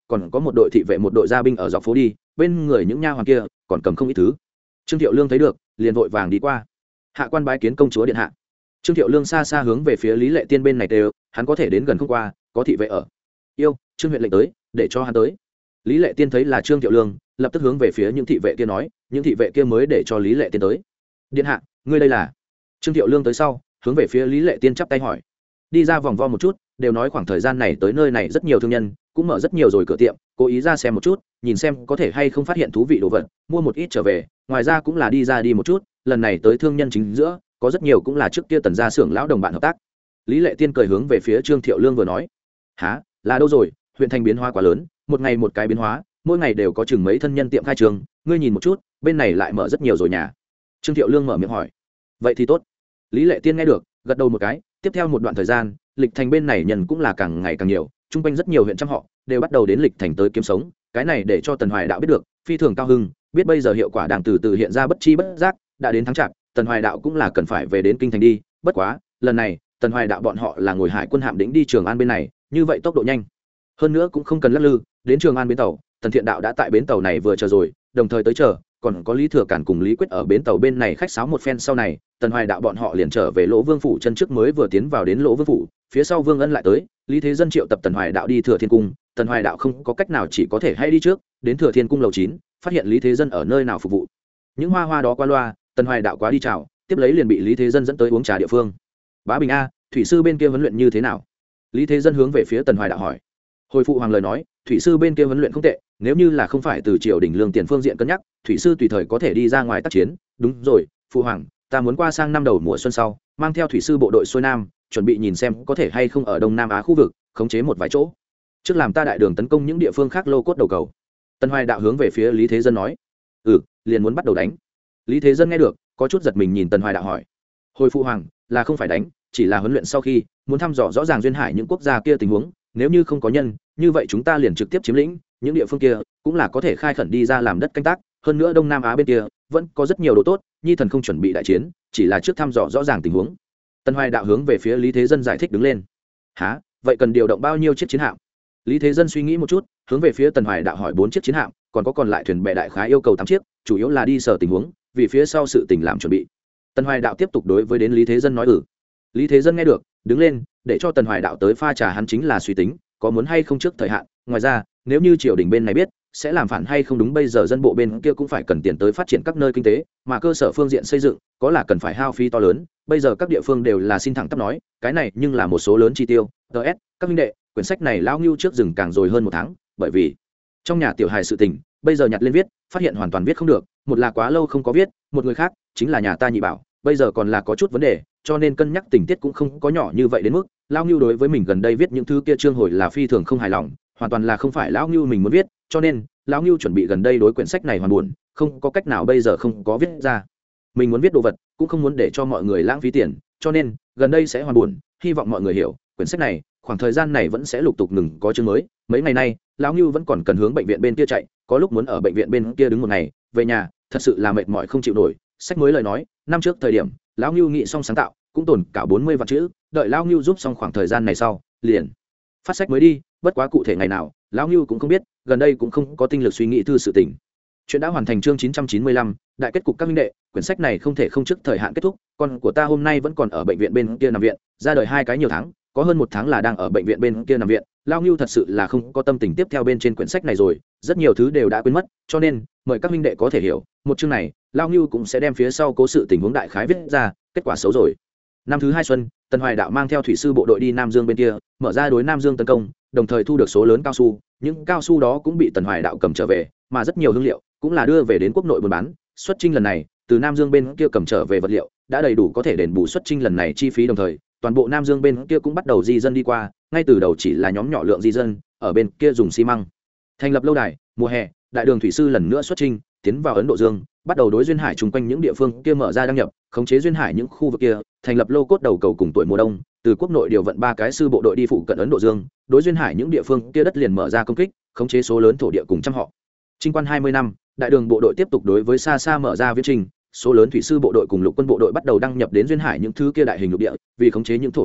Speaker 1: còn có một đội thị vệ một đội gia binh ở dọc phố đi, bên người những nha hoàn kia còn cầm không ít thứ. Trương Thiệu Lương thấy được, liền vội vàng đi qua. Hạ quan bái kiến công chúa điện hạ. Trương Thiệu Lương xa xa hướng về phía Lý Lệ Tiên bên này đều, hắn có thể đến gần không qua, có thị vệ ở. Yêu, Trương huyện lệnh tới, để cho hắn tới. Lý Lệ Tiên thấy là Trương Thiệu Lương, lập tức hướng về phía những thị vệ kia nói, những thị vệ kia mới để cho Lý Lệ Tiên tới. Điện hạ, ngươi đây là? Trương Thiệu Lương tới sau, hướng về phía Lý Lệ Tiên chắp tay hỏi. Đi ra vòng vo một chút, đều nói khoảng thời gian này tới nơi này rất nhiều thương nhân, cũng mở rất nhiều rồi cửa tiệm, cố ý ra xem một chút, nhìn xem có thể hay không phát hiện thú vị đồ vật, mua một ít trở về, ngoài ra cũng là đi ra đi một chút, lần này tới thương nhân chính giữa, có rất nhiều cũng là trước kia Tần gia xưởng lão đồng bạn hợp tác. Lý Lệ Tiên cười hướng về phía Trương Thiệu Lương vừa nói, há, là đâu rồi, huyện thành biến hóa quá lớn, một ngày một cái biến hóa, mỗi ngày đều có chừng mấy thân nhân tiệm khai trường, ngươi nhìn một chút, bên này lại mở rất nhiều rồi nhà. Trương Thiệu Lương mở miệng hỏi, vậy thì tốt. Lý Lệ Tiên nghe được, gật đầu một cái, tiếp theo một đoạn thời gian, lịch thành bên này nhân cũng là càng ngày càng nhiều, chung quanh rất nhiều huyện trăm họ đều bắt đầu đến lịch thành tới kiếm sống, cái này để cho Tần Hoài Đạo biết được, phi thường cao hưng, biết bây giờ hiệu quả đang từ từ hiện ra bất chi bất giác, đã đến tháng chạp, Tần Hoài Đạo cũng là cần phải về đến kinh thành đi, bất quá, lần này, Tần Hoài Đạo bọn họ là ngồi hải quân hạm đỉnh đi Trường An bên này, như vậy tốc độ nhanh. Hơn nữa cũng không cần lắc lư, đến Trường An bến tàu, Tần Thiện Đạo đã tại bến tàu này vừa chờ rồi, đồng thời tới chờ, còn có Lý Thừa Cản cùng Lý Quyết ở bến tàu bên này khách sáo một phen sau này, Tần Hoài Đạo bọn họ liền trở về Lỗ Vương phủ chân trước mới vừa tiến vào đến Lỗ Vương phủ, phía sau Vương Ân lại tới, Lý Thế Dân triệu tập Tần Hoài Đạo đi Thừa Thiên cung, Tần Hoài Đạo không có cách nào chỉ có thể hay đi trước, đến Thừa Thiên cung lầu 9, phát hiện Lý Thế Dân ở nơi nào phục vụ. Những hoa hoa đó qua loa, Tần Hoài Đạo quá đi chào, tiếp lấy liền bị Lý Thế Dân dẫn tới uống trà địa phương. Bá Bình a, thủy sư bên kia huấn luyện như thế nào? Lý Thế Dân hướng về phía Tần Hoài Đạo hỏi. Hồi phụ hoàng lời nói, thủy sư bên kia huấn luyện không tệ, nếu như là không phải từ triều đình lương tiền phương diện cân nhắc, thủy sư tùy thời có thể đi ra ngoài tác chiến. Đúng rồi, phụ hoàng, ta muốn qua sang năm đầu mùa xuân sau, mang theo thủy sư bộ đội xuôi nam, chuẩn bị nhìn xem có thể hay không ở Đông Nam Á khu vực khống chế một vài chỗ, trước làm ta đại đường tấn công những địa phương khác lô cốt đầu cầu. Tần Hoài Đạo hướng về phía Lý Thế Dân nói, liền muốn bắt đầu đánh. Lý Thế Dân nghe được, có chút giật mình nhìn Tần Hoài Đạo hỏi, hồi phụ hoàng, là không phải đánh, chỉ là huấn luyện sau khi muốn thăm dò rõ ràng duyên hải những quốc gia kia tình huống, nếu như không có nhân, như vậy chúng ta liền trực tiếp chiếm lĩnh những địa phương kia, cũng là có thể khai khẩn đi ra làm đất canh tác. Hơn nữa Đông Nam Á bên kia vẫn có rất nhiều đồ tốt, nhi thần không chuẩn bị đại chiến, chỉ là trước thăm dò rõ ràng tình huống. Tần Hoài Đạo hướng về phía Lý Thế Dân giải thích đứng lên. Hả, vậy cần điều động bao nhiêu chiếc chiến hạm? Lý Thế Dân suy nghĩ một chút, hướng về phía Tần Hoài Đạo hỏi 4 chiếc chiến hạm, còn lại thuyền bè đại khái yêu cầu 8 chiếc, chủ yếu là đi sở tình huống, vì phía sau sự tình làm chuẩn bị. Tần Hoài Đạo tiếp tục đối với đến Lý Thế Dân nói Lý Thế Dân nghe được, đứng lên, để cho Tần Hoài Đạo tới pha trà, hắn chính là suy tính, có muốn hay không trước thời hạn, ngoài ra, nếu như triều đình bên này biết, sẽ làm phản hay không đúng, bây giờ dân bộ bên kia cũng phải cần tiền tới phát triển các nơi kinh tế, mà cơ sở phương diện xây dựng, có là cần phải hao phí to lớn, bây giờ các địa phương đều là xin thẳng tắp nói, cái này nhưng là một số lớn chi tiêu. DS, các huynh đệ, quyển sách này lão Ngưu trước rừng càng rồi hơn 1 tháng, bởi vì trong nhà tiểu hài sự tình, bây giờ nhặt lên viết, phát hiện hoàn toàn viết không được, một là quá lâu không có viết, một người khác chính là nhà ta nhị bảo, bây giờ còn là có chút vấn đề, cho nên cân nhắc tình tiết cũng không có nhỏ như vậy đến mức lão Ngưu đối với mình gần đây viết những thứ kia chương hồi là phi thường không hài lòng, hoàn toàn là không phải lão Ngưu mình muốn viết, cho nên lão Ngưu chuẩn bị gần đây đối quyển sách này hoàn buồn, không có cách nào bây giờ không có viết ra. Mình muốn viết đồ vật, cũng không muốn để cho mọi người lãng phí tiền, cho nên gần đây sẽ hoàn buồn, hy vọng mọi người hiểu, quyển sách này, khoảng thời gian này vẫn sẽ lục tục ngừng có chương mới, mấy ngày nay, lão Ngưu vẫn còn cần hướng bệnh viện bên kia chạy, có lúc muốn ở bệnh viện bên kia đứng một ngày, về nhà, thật sự là mệt mỏi không chịu nổi. Sách mới lời nói, năm trước thời điểm, lão Ngưu nghĩ xong sáng tạo, cũng tồn cả 40 vạn chữ, đợi lão Ngưu giúp xong khoảng thời gian này sau, liền phát sách mới đi, bất quá cụ thể ngày nào, lão Ngưu cũng không biết, gần đây cũng không có tinh lực suy nghĩ thư sự tình. Chuyện đã hoàn thành chương 995, đại kết cục các minh đệ, quyển sách này không thể không trước thời hạn kết thúc, con của ta hôm nay vẫn còn ở bệnh viện bên kia nằm viện, ra đời 2 cái nhiều tháng, có hơn 1 tháng là đang ở bệnh viện bên kia nằm viện, lão Ngưu thật sự là không có tâm tình tiếp theo bên trên quyển sách này rồi, rất nhiều thứ đều đã quên mất, cho nên mời các minh đệ có thể hiểu, một chương này, lão Ngưu cũng sẽ đem phía sau cố sự tình huống đại khái viết ra, kết quả xấu rồi. Năm thứ 2 xuân, Tần Hoài Đạo mang theo thủy sư bộ đội đi Nam Dương bên kia, mở ra đối Nam Dương tấn công, đồng thời thu được số lớn cao su, những cao su đó cũng bị Tần Hoài Đạo cầm trở về, mà rất nhiều hương liệu cũng là đưa về đến quốc nội buôn bán. Xuất chinh lần này, từ Nam Dương bên kia cầm trở về vật liệu, đã đầy đủ có thể đền bù xuất chinh lần này chi phí, đồng thời, toàn bộ Nam Dương bên kia cũng bắt đầu di dân đi qua, ngay từ đầu chỉ là nhóm nhỏ lượng di dân, ở bên kia dùng xi măng thành lập lâu đài. Mùa hè, đại đường thủy sư lần nữa xuất chinh, tiến vào Ấn Độ Dương, bắt đầu đối duyên hải chung quanh những địa phương kia mở ra đăng nhập, khống chế duyên hải những khu vực kia, thành lập lô cốt đầu cầu cùng tuổi mùa đông, từ quốc nội điều vận 3 cái sư bộ đội đi phụ cận Ấn Độ Dương, đối duyên hải những địa phương kia đất liền mở ra công kích, khống chế số lớn thổ địa cùng trăm họ. Chinh quan 20 năm, đại đường bộ đội tiếp tục đối với xa xa mở ra viễn trình, số lớn thủy sư bộ đội cùng lục quân bộ đội bắt đầu đăng nhập đến duyên hải những thứ kia đại hình lục địa, vì khống chế những thổ địa đó,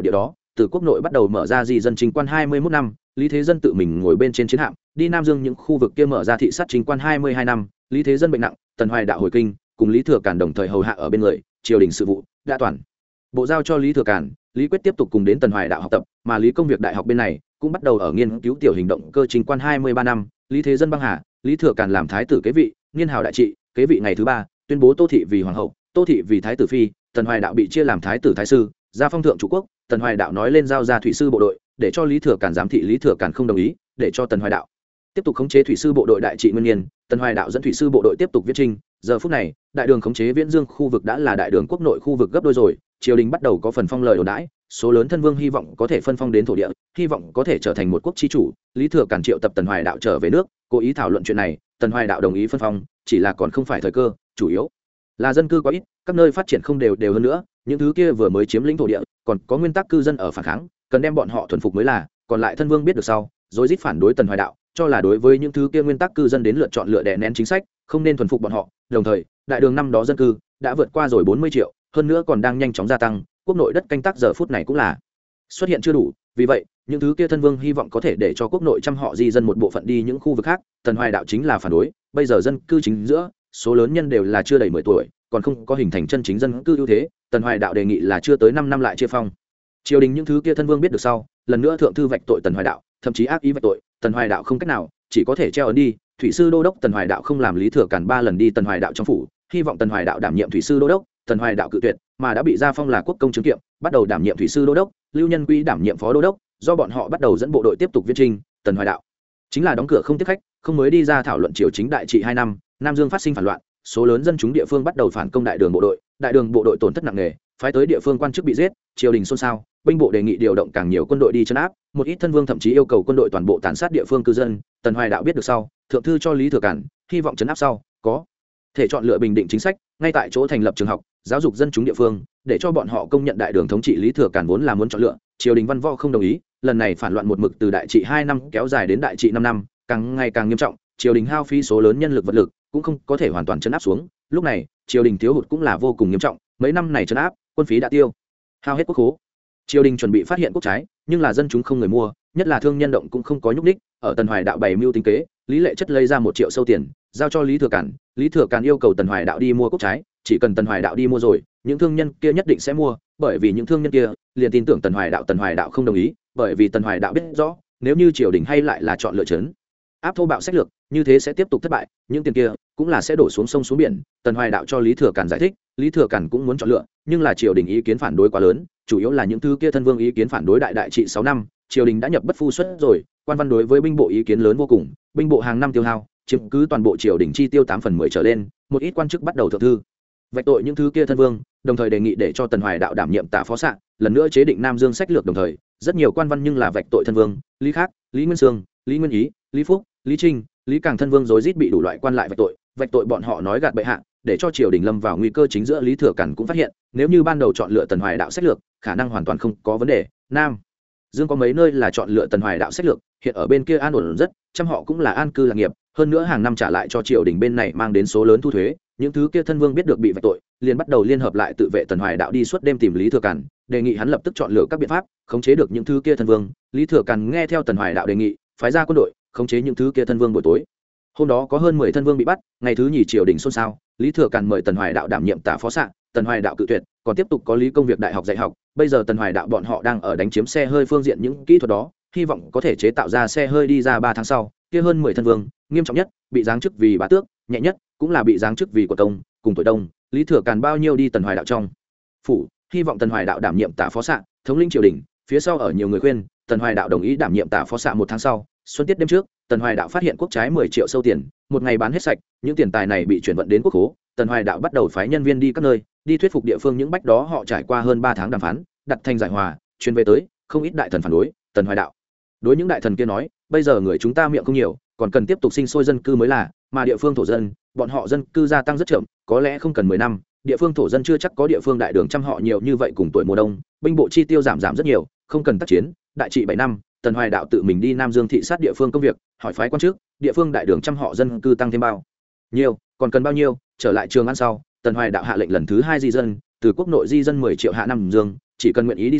Speaker 1: từ quốc nội bắt đầu mở ra di dân chính quan 21 năm, Lý Thế Dân tự mình ngồi bên trên chiến hạm đi Nam Dương những khu vực kia mở ra thị sát chính quan 22 năm, Lý Thế Dân bệnh nặng, Tần Hoài Đạo hồi kinh, cùng Lý Thừa Càn đồng thời hầu hạ ở bên người, triều đình sự vụ đã toàn bộ giao cho Lý Thừa Càn. Lý Quyết tiếp tục cùng đến Tần Hoài Đạo học tập, mà Lý Công Việc đại học bên này cũng bắt đầu ở nghiên cứu tiểu hình động cơ chính quan 23 năm, Lý Thế Dân băng hà, Lý Thừa Càn làm thái tử kế vị, niên hào đại trị, kế vị ngày thứ 3, tuyên bố Tô thị vì hoàng hậu, Tô thị vì thái tử phi, Tần Hoài Đạo bị chia làm thái tử thái sư, ra phong thượng chủ quốc. Tần Hoài Đạo nói lên giao ra thủy sư bộ đội, để cho Lý Thừa Càn giám thị, Lý Thừa Càn không đồng ý, để cho Tần Hoài Đạo tiếp tục khống chế thủy sư bộ đội đại trị nguyên niên. Tần Hoài Đạo dẫn thủy sư bộ đội tiếp tục viễn chinh. Giờ phút này, đại đường khống chế Viễn Dương khu vực đã là đại đường quốc nội khu vực gấp đôi rồi, triều đình bắt đầu có phần phong lời đồn đãi, số lớn thân vương hy vọng có thể phân phong đến thổ địa, hy vọng có thể trở thành một quốc chi chủ. Lý Thừa Càn triệu tập Tần Hoài Đạo trở về nước, cố ý thảo luận chuyện này. Tần Hoài Đạo đồng ý phân phong, chỉ là còn không phải thời cơ, chủ yếu là dân cư quá ít, các nơi phát triển không đều hơn nữa, những thứ kia vừa mới chiếm lĩnh thổ địa, còn có nguyên tắc cư dân ở phản kháng, cần đem bọn họ thuần phục mới là. Còn lại thân vương biết được sau, rồi rít phản đối Tần Hoài Đạo, cho là đối với những thứ kia nguyên tắc cư dân đến lựa chọn lựa đè nén chính sách, không nên thuần phục bọn họ. Đồng thời, đại đường năm đó dân cư đã vượt qua rồi 40 triệu, hơn nữa còn đang nhanh chóng gia tăng, quốc nội đất canh tác giờ phút này cũng là xuất hiện chưa đủ. Vì vậy, những thứ kia thân vương hy vọng có thể để cho quốc nội trăm họ di dân một bộ phận đi những khu vực khác. Tần Hoài Đạo chính là phản đối. Bây giờ dân cư chính giữa, số lớn nhân đều là chưa đầy 10 tuổi, còn không có hình thành chân chính dân cư ưu thế. Tần Hoài Đạo đề nghị là chưa tới 5 năm lại chia phong. Triều đình những thứ kia thân vương biết được sau, lần nữa thượng thư vạch tội Tần Hoài Đạo, thậm chí ác ý vạch tội. Tần Hoài Đạo không cách nào, chỉ có thể treo ấn đi. Thủy sư đô đốc Tần Hoài Đạo không làm, Lý Thừa Càn 3 lần đi Tần Hoài Đạo trong phủ, hy vọng Tần Hoài Đạo đảm nhiệm thủy sư đô đốc. Tần Hoài Đạo cự tuyệt, mà đã bị gia phong là quốc công chứng kiệm, bắt đầu đảm nhiệm thủy sư đô đốc, Lưu Nhân Quý đảm nhiệm phó đô đốc. Do bọn họ bắt đầu dẫn bộ đội tiếp tục viễn chinh, Tần Hoài Đạo chính là đóng cửa không tiếp khách, không mới đi ra thảo luận triều chính đại trị 2 năm, Nam Dương phát sinh phản loạn, số lớn dân chúng địa phương bắt đầu phản công đại đường bộ đội, đại đường bộ đội tổn thất nặng nề, phái tới địa phương quan chức bị giết, triều đình xôn xao, binh bộ đề nghị điều động càng nhiều quân đội đi trấn áp, một ít thân vương thậm chí yêu cầu quân đội toàn bộ tàn sát địa phương cư dân. Tần Hoài Đạo biết được sau, thượng thư cho Lý Thừa Càn, hy vọng trấn áp sau có thể chọn lựa bình định chính sách, ngay tại chỗ thành lập trường học, giáo dục dân chúng địa phương, để cho bọn họ công nhận đại đường thống trị. Lý Thừa Càn vốn là muốn chọn lựa, triều đình văn võ không đồng ý. Lần này phản loạn một mực từ đại trị 2 năm kéo dài đến đại trị 5 năm, càng ngày càng nghiêm trọng, triều đình hao phí số lớn nhân lực vật lực, cũng không có thể hoàn toàn trấn áp xuống. Lúc này, triều đình thiếu hụt cũng là vô cùng nghiêm trọng, mấy năm này trấn áp, quân phí đã tiêu hao hết quốc khố. Triều đình chuẩn bị phát hiện quốc trái, nhưng là dân chúng không người mua, nhất là thương nhân động cũng không có nhúc nhích. Ở Tần Hoài Đạo bày mưu tính kế, Lý Lệ Chất lấy ra 1 triệu sâu tiền, giao cho Lý Thừa Càn. Lý Thừa Càn yêu cầu Tần Hoài Đạo đi mua quốc trái, chỉ cần Tần Hoài Đạo đi mua rồi, những thương nhân kia nhất định sẽ mua, bởi vì những thương nhân kia liền tin tưởng Tần Hoài Đạo. Tần Hoài Đạo không đồng ý, bởi vì Tần Hoài Đạo biết rõ, nếu như triều đình hay lại là chọn lựa trấn áp thô bạo sách lược, như thế sẽ tiếp tục thất bại, những tiền kia cũng là sẽ đổ xuống sông xuống biển. Tần Hoài Đạo cho Lý Thừa Càn giải thích, Lý Thừa Càn cũng muốn chọn lựa, nhưng là triều đình ý kiến phản đối quá lớn, chủ yếu là những thứ kia thân vương ý kiến phản đối. Đại trị 6 năm, triều đình đã nhập bất phu xuất rồi, quan văn đối với binh bộ ý kiến lớn vô cùng, binh bộ hàng năm tiêu hao chiếm cứ toàn bộ triều đình chi tiêu 8/10 trở lên, một ít quan chức bắt đầu thượng thư vạch tội những thứ kia thân vương, đồng thời đề nghị để cho Tần Hoài Đạo đảm nhiệm tả phó sạ, lần nữa chế định Nam Dương sách lược. Đồng thời, rất nhiều quan văn nhưng là vạch tội thân vương, Lý Khác, Lý Nguyên Sương, Lý Nguyên Ý, Lý Phúc, Lý Trinh, Lý Càng thân vương rối rít bị đủ loại quan lại vạch tội bọn họ nói gạt bệ hạ, để cho triều đình lâm vào nguy cơ chính giữa. Lý Thừa Càn cũng phát hiện, nếu như ban đầu chọn lựa Tần Hoài Đạo sách lược, khả năng hoàn toàn không có vấn đề. Nam Dương có mấy nơi là chọn lựa Tần Hoài Đạo sách lược, hiện ở bên kia an ổn rất, trăm họ cũng là an cư lạc nghiệp, hơn nữa hàng năm trả lại cho triều đình bên này mang đến số lớn thu thuế. Những thứ kia thân vương biết được bị vạch tội, liền bắt đầu liên hợp lại tự vệ. Tần Hoài Đạo đi suốt đêm tìm Lý Thừa Càn, đề nghị hắn lập tức chọn lựa các biện pháp khống chế được những thứ kia thân vương. Lý Thừa Càn nghe theo Tần Hoài Đạo đề nghị, phái ra quân đội khống chế những thứ kia thân vương. Buổi tối hôm đó có hơn 10 thân vương bị bắt, ngày thứ nhì triều đình xôn xao, Lý Thừa Càn mời Tần Hoài Đạo đảm nhiệm tả phó sạ, Tần Hoài Đạo cự tuyệt, còn tiếp tục có Lý Công Việc đại học dạy học. Bây giờ Tần Hoài Đạo bọn họ đang ở đánh chiếm xe hơi phương diện những kỹ thuật đó, hy vọng có thể chế tạo ra xe hơi đi ra 3 tháng sau, kia hơn 10 thân vương, nghiêm trọng nhất bị giáng chức vì bá tước, nhẹ nhất cũng là bị giáng chức vì quận công, cùng tuổi đông. Lý Thừa Càn bao nhiêu đi Tần Hoài Đạo trong phủ, hy vọng Tần Hoài Đạo đảm nhiệm tả phó sạ, thống lĩnh triều đình. Phía sau ở nhiều người khuyên, Tần Hoài Đạo đồng ý đảm nhiệm tả phó sạ. 1 tháng sau, xuân tiết đêm trước, Tần Hoài Đạo phát hiện quốc trái 10 triệu sâu tiền, một ngày bán hết sạch, những tiền tài này bị chuyển vận đến quốc khố. Tần Hoài Đạo bắt đầu phái nhân viên đi các nơi, đi thuyết phục địa phương. Những bách đó họ trải qua hơn 3 tháng đàm phán, đặt thành giải hòa, truyền về tới, không ít đại thần phản đối. Tần Hoài Đạo đối những đại thần kia nói, bây giờ người chúng ta miệng không nhiều, còn cần tiếp tục sinh sôi dân cư mới là, mà địa phương thổ dân, bọn họ dân cư gia tăng rất chậm, có lẽ không cần 10 năm, địa phương thổ dân chưa chắc có địa phương đại đường trăm họ nhiều như vậy. Cùng tuổi mùa đông, binh bộ chi tiêu giảm rất nhiều, không cần tác chiến. Đại trị 7 năm, Tần Hoài Đạo tự mình đi Nam Dương thị sát địa phương công việc, hỏi phái quan chức, địa phương đại đường trăm họ dân cư tăng thêm bao nhiêu, còn cần bao nhiêu. Trở lại Trường An sau, Tần Hoài Đạo hạ lệnh lần thứ 2 di dân, từ quốc nội di dân 10 triệu hạ Nam Dương, chỉ cần nguyện ý đi xuống,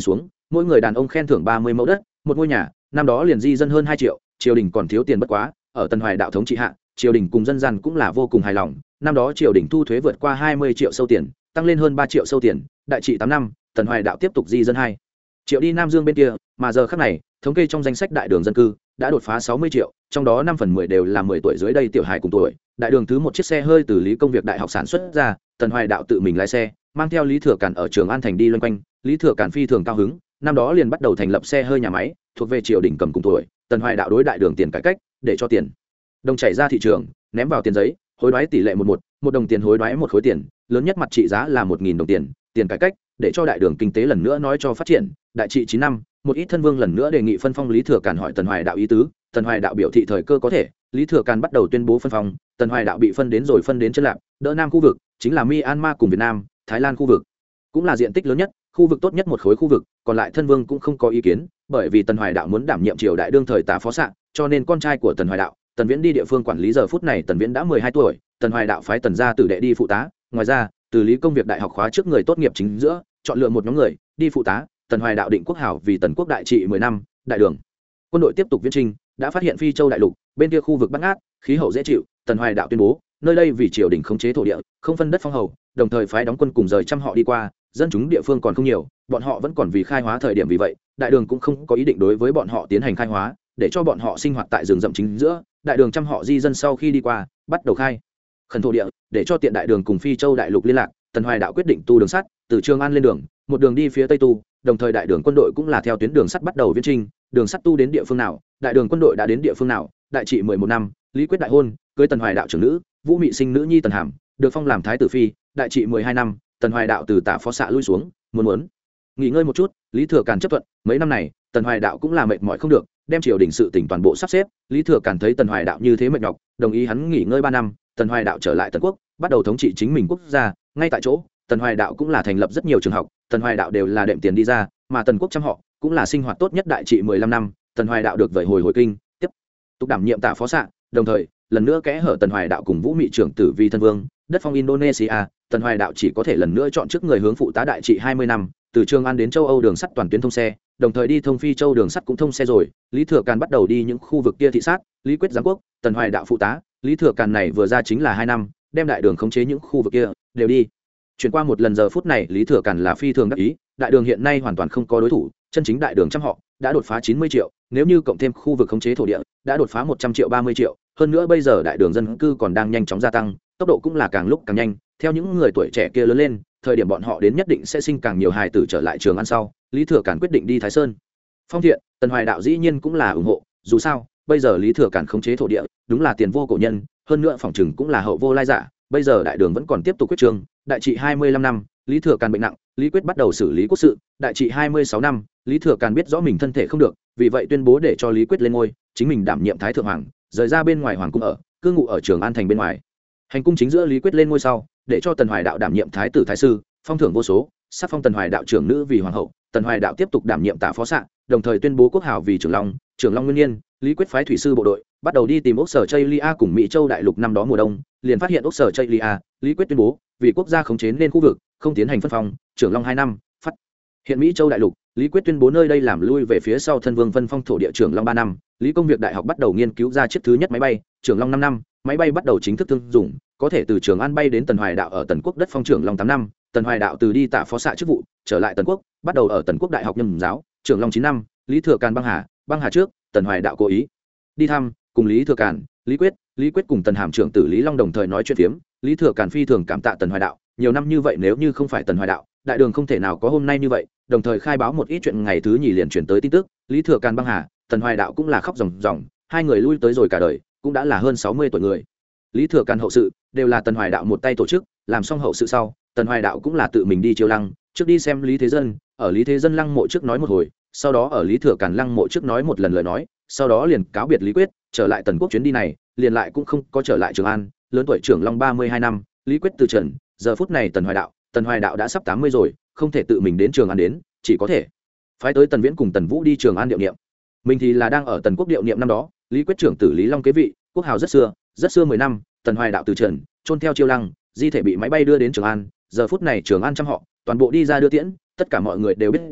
Speaker 1: mỗi người đàn ông khen thưởng 30 mẫu đất, một ngôi nhà, năm đó liền di dân hơn 2 triệu, triều đình còn thiếu tiền bất quá, ở Tần Hoài đạo thống trị hạ, triều đình cùng dân gian cũng là vô cùng hài lòng, năm đó triều đình thu thuế vượt qua 20 triệu sâu tiền, tăng lên hơn 3 triệu sâu tiền, đại trị 8 năm, Tần Hoài đạo tiếp tục di dân 2 triệu đi Nam Dương bên kia, mà giờ khắc này, thống kê trong danh sách đại đường dân cư đã đột phá 60 triệu, trong đó 5/10 đều là 10 tuổi dưới đây tiểu hài cùng tuổi. Đại đường thứ một chiếc xe hơi từ Lý Công Việc đại học sản xuất ra, Tần Hoài đạo tự mình lái xe, mang theo Lý Thừa Càn ở Trường An thành đi loanh quanh, Lý Thừa Càn phi thường cao hứng, năm đó liền bắt đầu thành lập xe hơi nhà máy, thuộc về triều đình cầm cùng tuổi. Tần Hoài đạo đối đại đường tiền cải cách, để cho tiền đồng chảy ra thị trường, ném vào tiền giấy, hối đoái tỷ lệ 1/1, 1 đồng tiền hối đoái 1 khối tiền, lớn nhất mặt trị giá là 1000 đồng tiền, tiền cải cách, để cho đại đường kinh tế lần nữa nói cho phát triển. Đại trị 9 năm, một ít thân vương lần nữa đề nghị phân phong. Lý Thừa Càn hỏi Tần Hoài đạo ý tứ, Tần Hoài đạo biểu thị thời cơ có thể, Lý Thừa Càn bắt đầu tuyên bố phân phong. Tần Hoài đạo bị phân đến rồi phân đến chân lạp, đỡ Nam khu vực, chính là Myanmar cùng Việt Nam, Thái Lan khu vực, cũng là diện tích lớn nhất, khu vực tốt nhất một khối khu vực, còn lại thân vương cũng không có ý kiến, bởi vì Tần Hoài đạo muốn đảm nhiệm triều đại đương thời tả phó sạ, cho nên con trai của Tần Hoài đạo, Tần Viễn đi địa phương quản lý. Giờ phút này Tần Viễn đã 12 tuổi, Tần Hoài đạo phái Tần gia tử đệ đi phụ tá, ngoài ra, từ Lý Công Việc đại học khóa trước người tốt nghiệp chính giữa, chọn lựa một nhóm người đi phụ tá. Tần Hoài đạo định quốc hảo vì Tần quốc đại trị 10 năm, đại đường quân đội tiếp tục viễn chinh, đã phát hiện Phi Châu đại lục, bên kia khu vực bát ngát, khí hậu dễ chịu. Tần Hoài đạo tuyên bố, nơi đây vì triều đình khống chế thổ địa, không phân đất phong hầu, đồng thời phái đóng quân cùng rời trăm họ đi qua, dân chúng địa phương còn không nhiều, bọn họ vẫn còn vì khai hóa thời điểm, vì vậy, đại đường cũng không có ý định đối với bọn họ tiến hành khai hóa, để cho bọn họ sinh hoạt tại rừng rậm chính giữa. Đại đường trăm họ di dân sau khi đi qua, bắt đầu khai khẩn thổ địa, để cho tiện đại đường cùng Phi Châu đại lục liên lạc. Tần Hoài đạo quyết định tu đường sắt, từ Trường An lên đường, một đường đi phía tây tu, đồng thời đại đường quân đội cũng là theo tuyến đường sắt bắt đầu viễn chinh. Đường sắt tu đến địa phương nào, đại đường quân đội đã đến địa phương nào. Đại trị 11 năm, Lý Quyết đại hôn, cưới Tần Hoài đạo trưởng nữ, Vũ Mị sinh nữ nhi Tần Hàm, được phong làm thái tử phi. Đại trị 12 năm, Tần Hoài đạo từ tả phó xạ lui xuống, muốn nghỉ ngơi một chút. Lý Thừa Càn chấp thuận. Mấy năm này, Tần Hoài đạo cũng là mệt mỏi không được, đem triều đình sự tỉnh toàn bộ sắp xếp. Lý Thừa Càn thấy Tần Hoài đạo như thế mệt nhọc, đồng ý hắn nghỉ ngơi 3 năm. Tần Hoài đạo trở lại Tần quốc, bắt đầu thống trị chính mình quốc gia. Ngay tại chỗ, Tần Hoài đạo cũng là thành lập rất nhiều trường học, Tần Hoài đạo đều là đệm tiền đi ra, mà Tần quốc trăm họ cũng là sinh hoạt tốt nhất. Đại trị 15 năm, Tần Hoài đạo được vời hồi kinh, tiếp tục đảm nhiệm tả phó xạ, đồng thời lần nữa kẽ hở Tần Hoài đạo cùng Vũ Mị trưởng tử vì thân vương, đất phong Indonesia. Tần Hoài đạo chỉ có thể lần nữa chọn trước người hướng phụ tá. Đại trị 20 năm, từ Trường An đến châu Âu đường sắt toàn tuyến thông xe, đồng thời đi thông Phi Châu đường sắt cũng thông xe rồi. Lý Thừa Càn bắt đầu đi những khu vực kia thị sát. Lý Quyết giáng quốc, Tần Hoài đạo phụ tá. Lý Thừa Càn này vừa ra chính là 2 năm, đem đại đường khống chế những khu vực kia đều đi chuyển qua một lần. Giờ phút này Lý Thừa Càn là phi thường đắc ý, đại đường hiện nay hoàn toàn không có đối thủ, chân chính đại đường trăm họ đã đột phá 90 triệu, nếu như cộng thêm khu vực khống chế thổ địa đã đột phá 100 triệu 30 triệu. Hơn nữa bây giờ đại đường dân cư còn đang nhanh chóng gia tăng, tốc độ cũng là càng lúc càng nhanh. Theo những người tuổi trẻ kia lớn lên, thời điểm bọn họ đến nhất định sẽ sinh càng nhiều hài tử trở lại Trường An sau. Lý Thừa Càn quyết định đi Thái Sơn phong thiện. Tần Hoài đạo dĩ nhiên cũng là ủng hộ, dù sao bây giờ Lý Thừa Càn khống chế thổ địa đúng là tiền vô cổ nhân, hơn nữa phòng trừng cũng là hậu vô lai giả. Bây giờ đại đường vẫn còn tiếp tục quyết trường. Đại trị 25 năm, Lý Thừa Càn bệnh nặng, Lý Quyết bắt đầu xử lý quốc sự. Đại trị 26 năm, Lý Thừa Càn biết rõ mình thân thể không được, vì vậy tuyên bố để cho Lý Quyết lên ngôi, chính mình đảm nhiệm thái thượng hoàng, rời ra bên ngoài hoàng cung ở, cư ngụ ở Trường An thành bên ngoài hành cung chính giữa. Lý Quyết lên ngôi sau, để cho Tần Hoài đạo đảm nhiệm thái tử thái sư, phong thưởng vô số, sắc phong Tần Hoài đạo trưởng nữ vì hoàng hậu. Tần Hoài đạo tiếp tục đảm nhiệm tả phó xạ, đồng thời tuyên bố quốc hảo vì Trường Long nguyên niên. Lý Quyết phái thủy sư bộ đội bắt đầu đi tìm ốc sở Chaylia cùng Mỹ Châu đại lục. Năm đó mùa đông, liền phát hiện ốc sở Chaylia. Lý Quyết tuyên bố vì quốc gia khống chế nên khu vực, không tiến hành phân phong. Trường Long 2 năm, phát hiện Mỹ Châu đại lục. Lý Quyết tuyên bố nơi đây làm lui về phía sau thân vương phân phong thổ địa. Trường Long 3 năm, Lý Công Việc đại học bắt đầu nghiên cứu ra chiếc thứ nhất máy bay. Trường Long 5 năm, máy bay bắt đầu chính thức thương dụng, có thể từ Trường An bay đến Tần Hoài đạo ở Tần quốc đất phong. Trường Long 8 năm, Tần Hoài đạo từ đi tả phó xạ chức vụ trở lại Tần quốc, bắt đầu ở Tần quốc đại học nhâm giáo. Trường Long 9 năm, Lý Thừa Càn băng hà trước, Tần Hoài đạo cố ý đi thăm, cùng Lý Thừa Càn, Lý Quyết cùng Tần Hàm trưởng tử Lý Long đồng thời nói chuyện phiếm. Lý Thừa Càn phi thường cảm tạ Tần Hoài đạo, nhiều năm như vậy nếu như không phải Tần Hoài đạo, đại đường không thể nào có hôm nay như vậy. Đồng thời khai báo một ít chuyện. Ngày thứ nhì liền chuyển tới tin tức Lý Thừa Càn băng hà, Tần Hoài đạo cũng là khóc ròng ròng, hai người lui tới rồi cả đời, cũng đã là hơn 60 tuổi người. Lý Thừa Càn hậu sự đều là Tần Hoài đạo một tay tổ chức, làm xong hậu sự sau, Tần Hoài đạo cũng là tự mình đi Chiêu Lăng, trước đi xem Lý Thế Dân, ở Lý Thế Dân lăng mộ trước nói một hồi, sau đó ở Lý Thừa Càn lăng mộ trước nói một lần lời nói, sau đó liền cáo biệt Lý Quyết, trở lại Tần quốc. Chuyến đi này liền lại cũng không có trở lại Trường An. Lớn tuổi Trường Long 32 năm, Lý Quyết từ trần. Giờ phút này Tần Hoài đạo đã sắp 80 rồi, không thể tự mình đến Trường An đến, chỉ có thể phái tới Tần Viễn cùng Tần Vũ đi Trường An điệu niệm. Mình thì là đang ở Tần quốc điệu niệm. Năm đó Lý Quyết trưởng tử Lý Long kế vị, quốc hào rất xưa 10 năm. Tần Hoài đạo từ trần, chôn theo Chiêu Lăng, di thể bị máy bay đưa đến Trường An. Giờ phút này Trường An trăm họ toàn bộ đi ra đưa tiễn, tất cả mọi người đều biết rõ,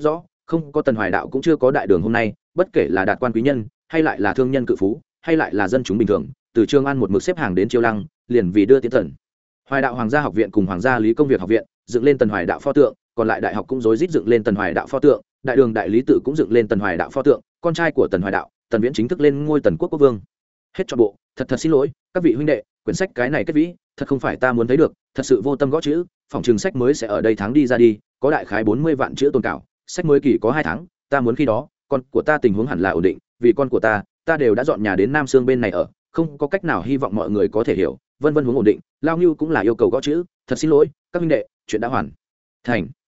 Speaker 1: không có Tần Hoài đạo cũng chưa có đại đường hôm nay, bất kể là đạt quan quý nhân hay lại là thương nhân cự phú hay lại là dân chúng bình thường, từ Trường An một mực xếp hàng đến Chiêu Lăng, liền vì đưa tiến Tần Hoài đạo Hoàng gia học viện cùng Hoàng gia Lý công việc học viện dựng lên Tần Hoài đạo pho tượng, còn lại đại học cũng rối rít dựng lên Tần Hoài đạo pho tượng, đại đường đại lý tự cũng dựng lên Tần Hoài đạo pho tượng, con trai của Tần Hoài đạo Tần Viễn chính thức lên ngôi Tần quốc quốc vương. Hết trọn bộ, thật xin lỗi các vị huynh đệ, quyển sách cái này kết vĩ thật không phải ta muốn thấy được, thật sự vô tâm gõ chữ, phòng trường sách mới sẽ ở đây tháng đi ra đi, có đại khái 40 vạn chữ tồn cảo, sách mới kỳ có 2 tháng, ta muốn khi đó con của ta tình huống hẳn là ổn định, vì con của ta đều đã dọn nhà đến Nam Sương bên này ở, không có cách nào, hy vọng mọi người có thể hiểu, vân vân, hướng ổn định. Lao Ngưu cũng là yêu cầu gõ chữ, thật xin lỗi các huynh đệ, chuyện đã hoàn thành.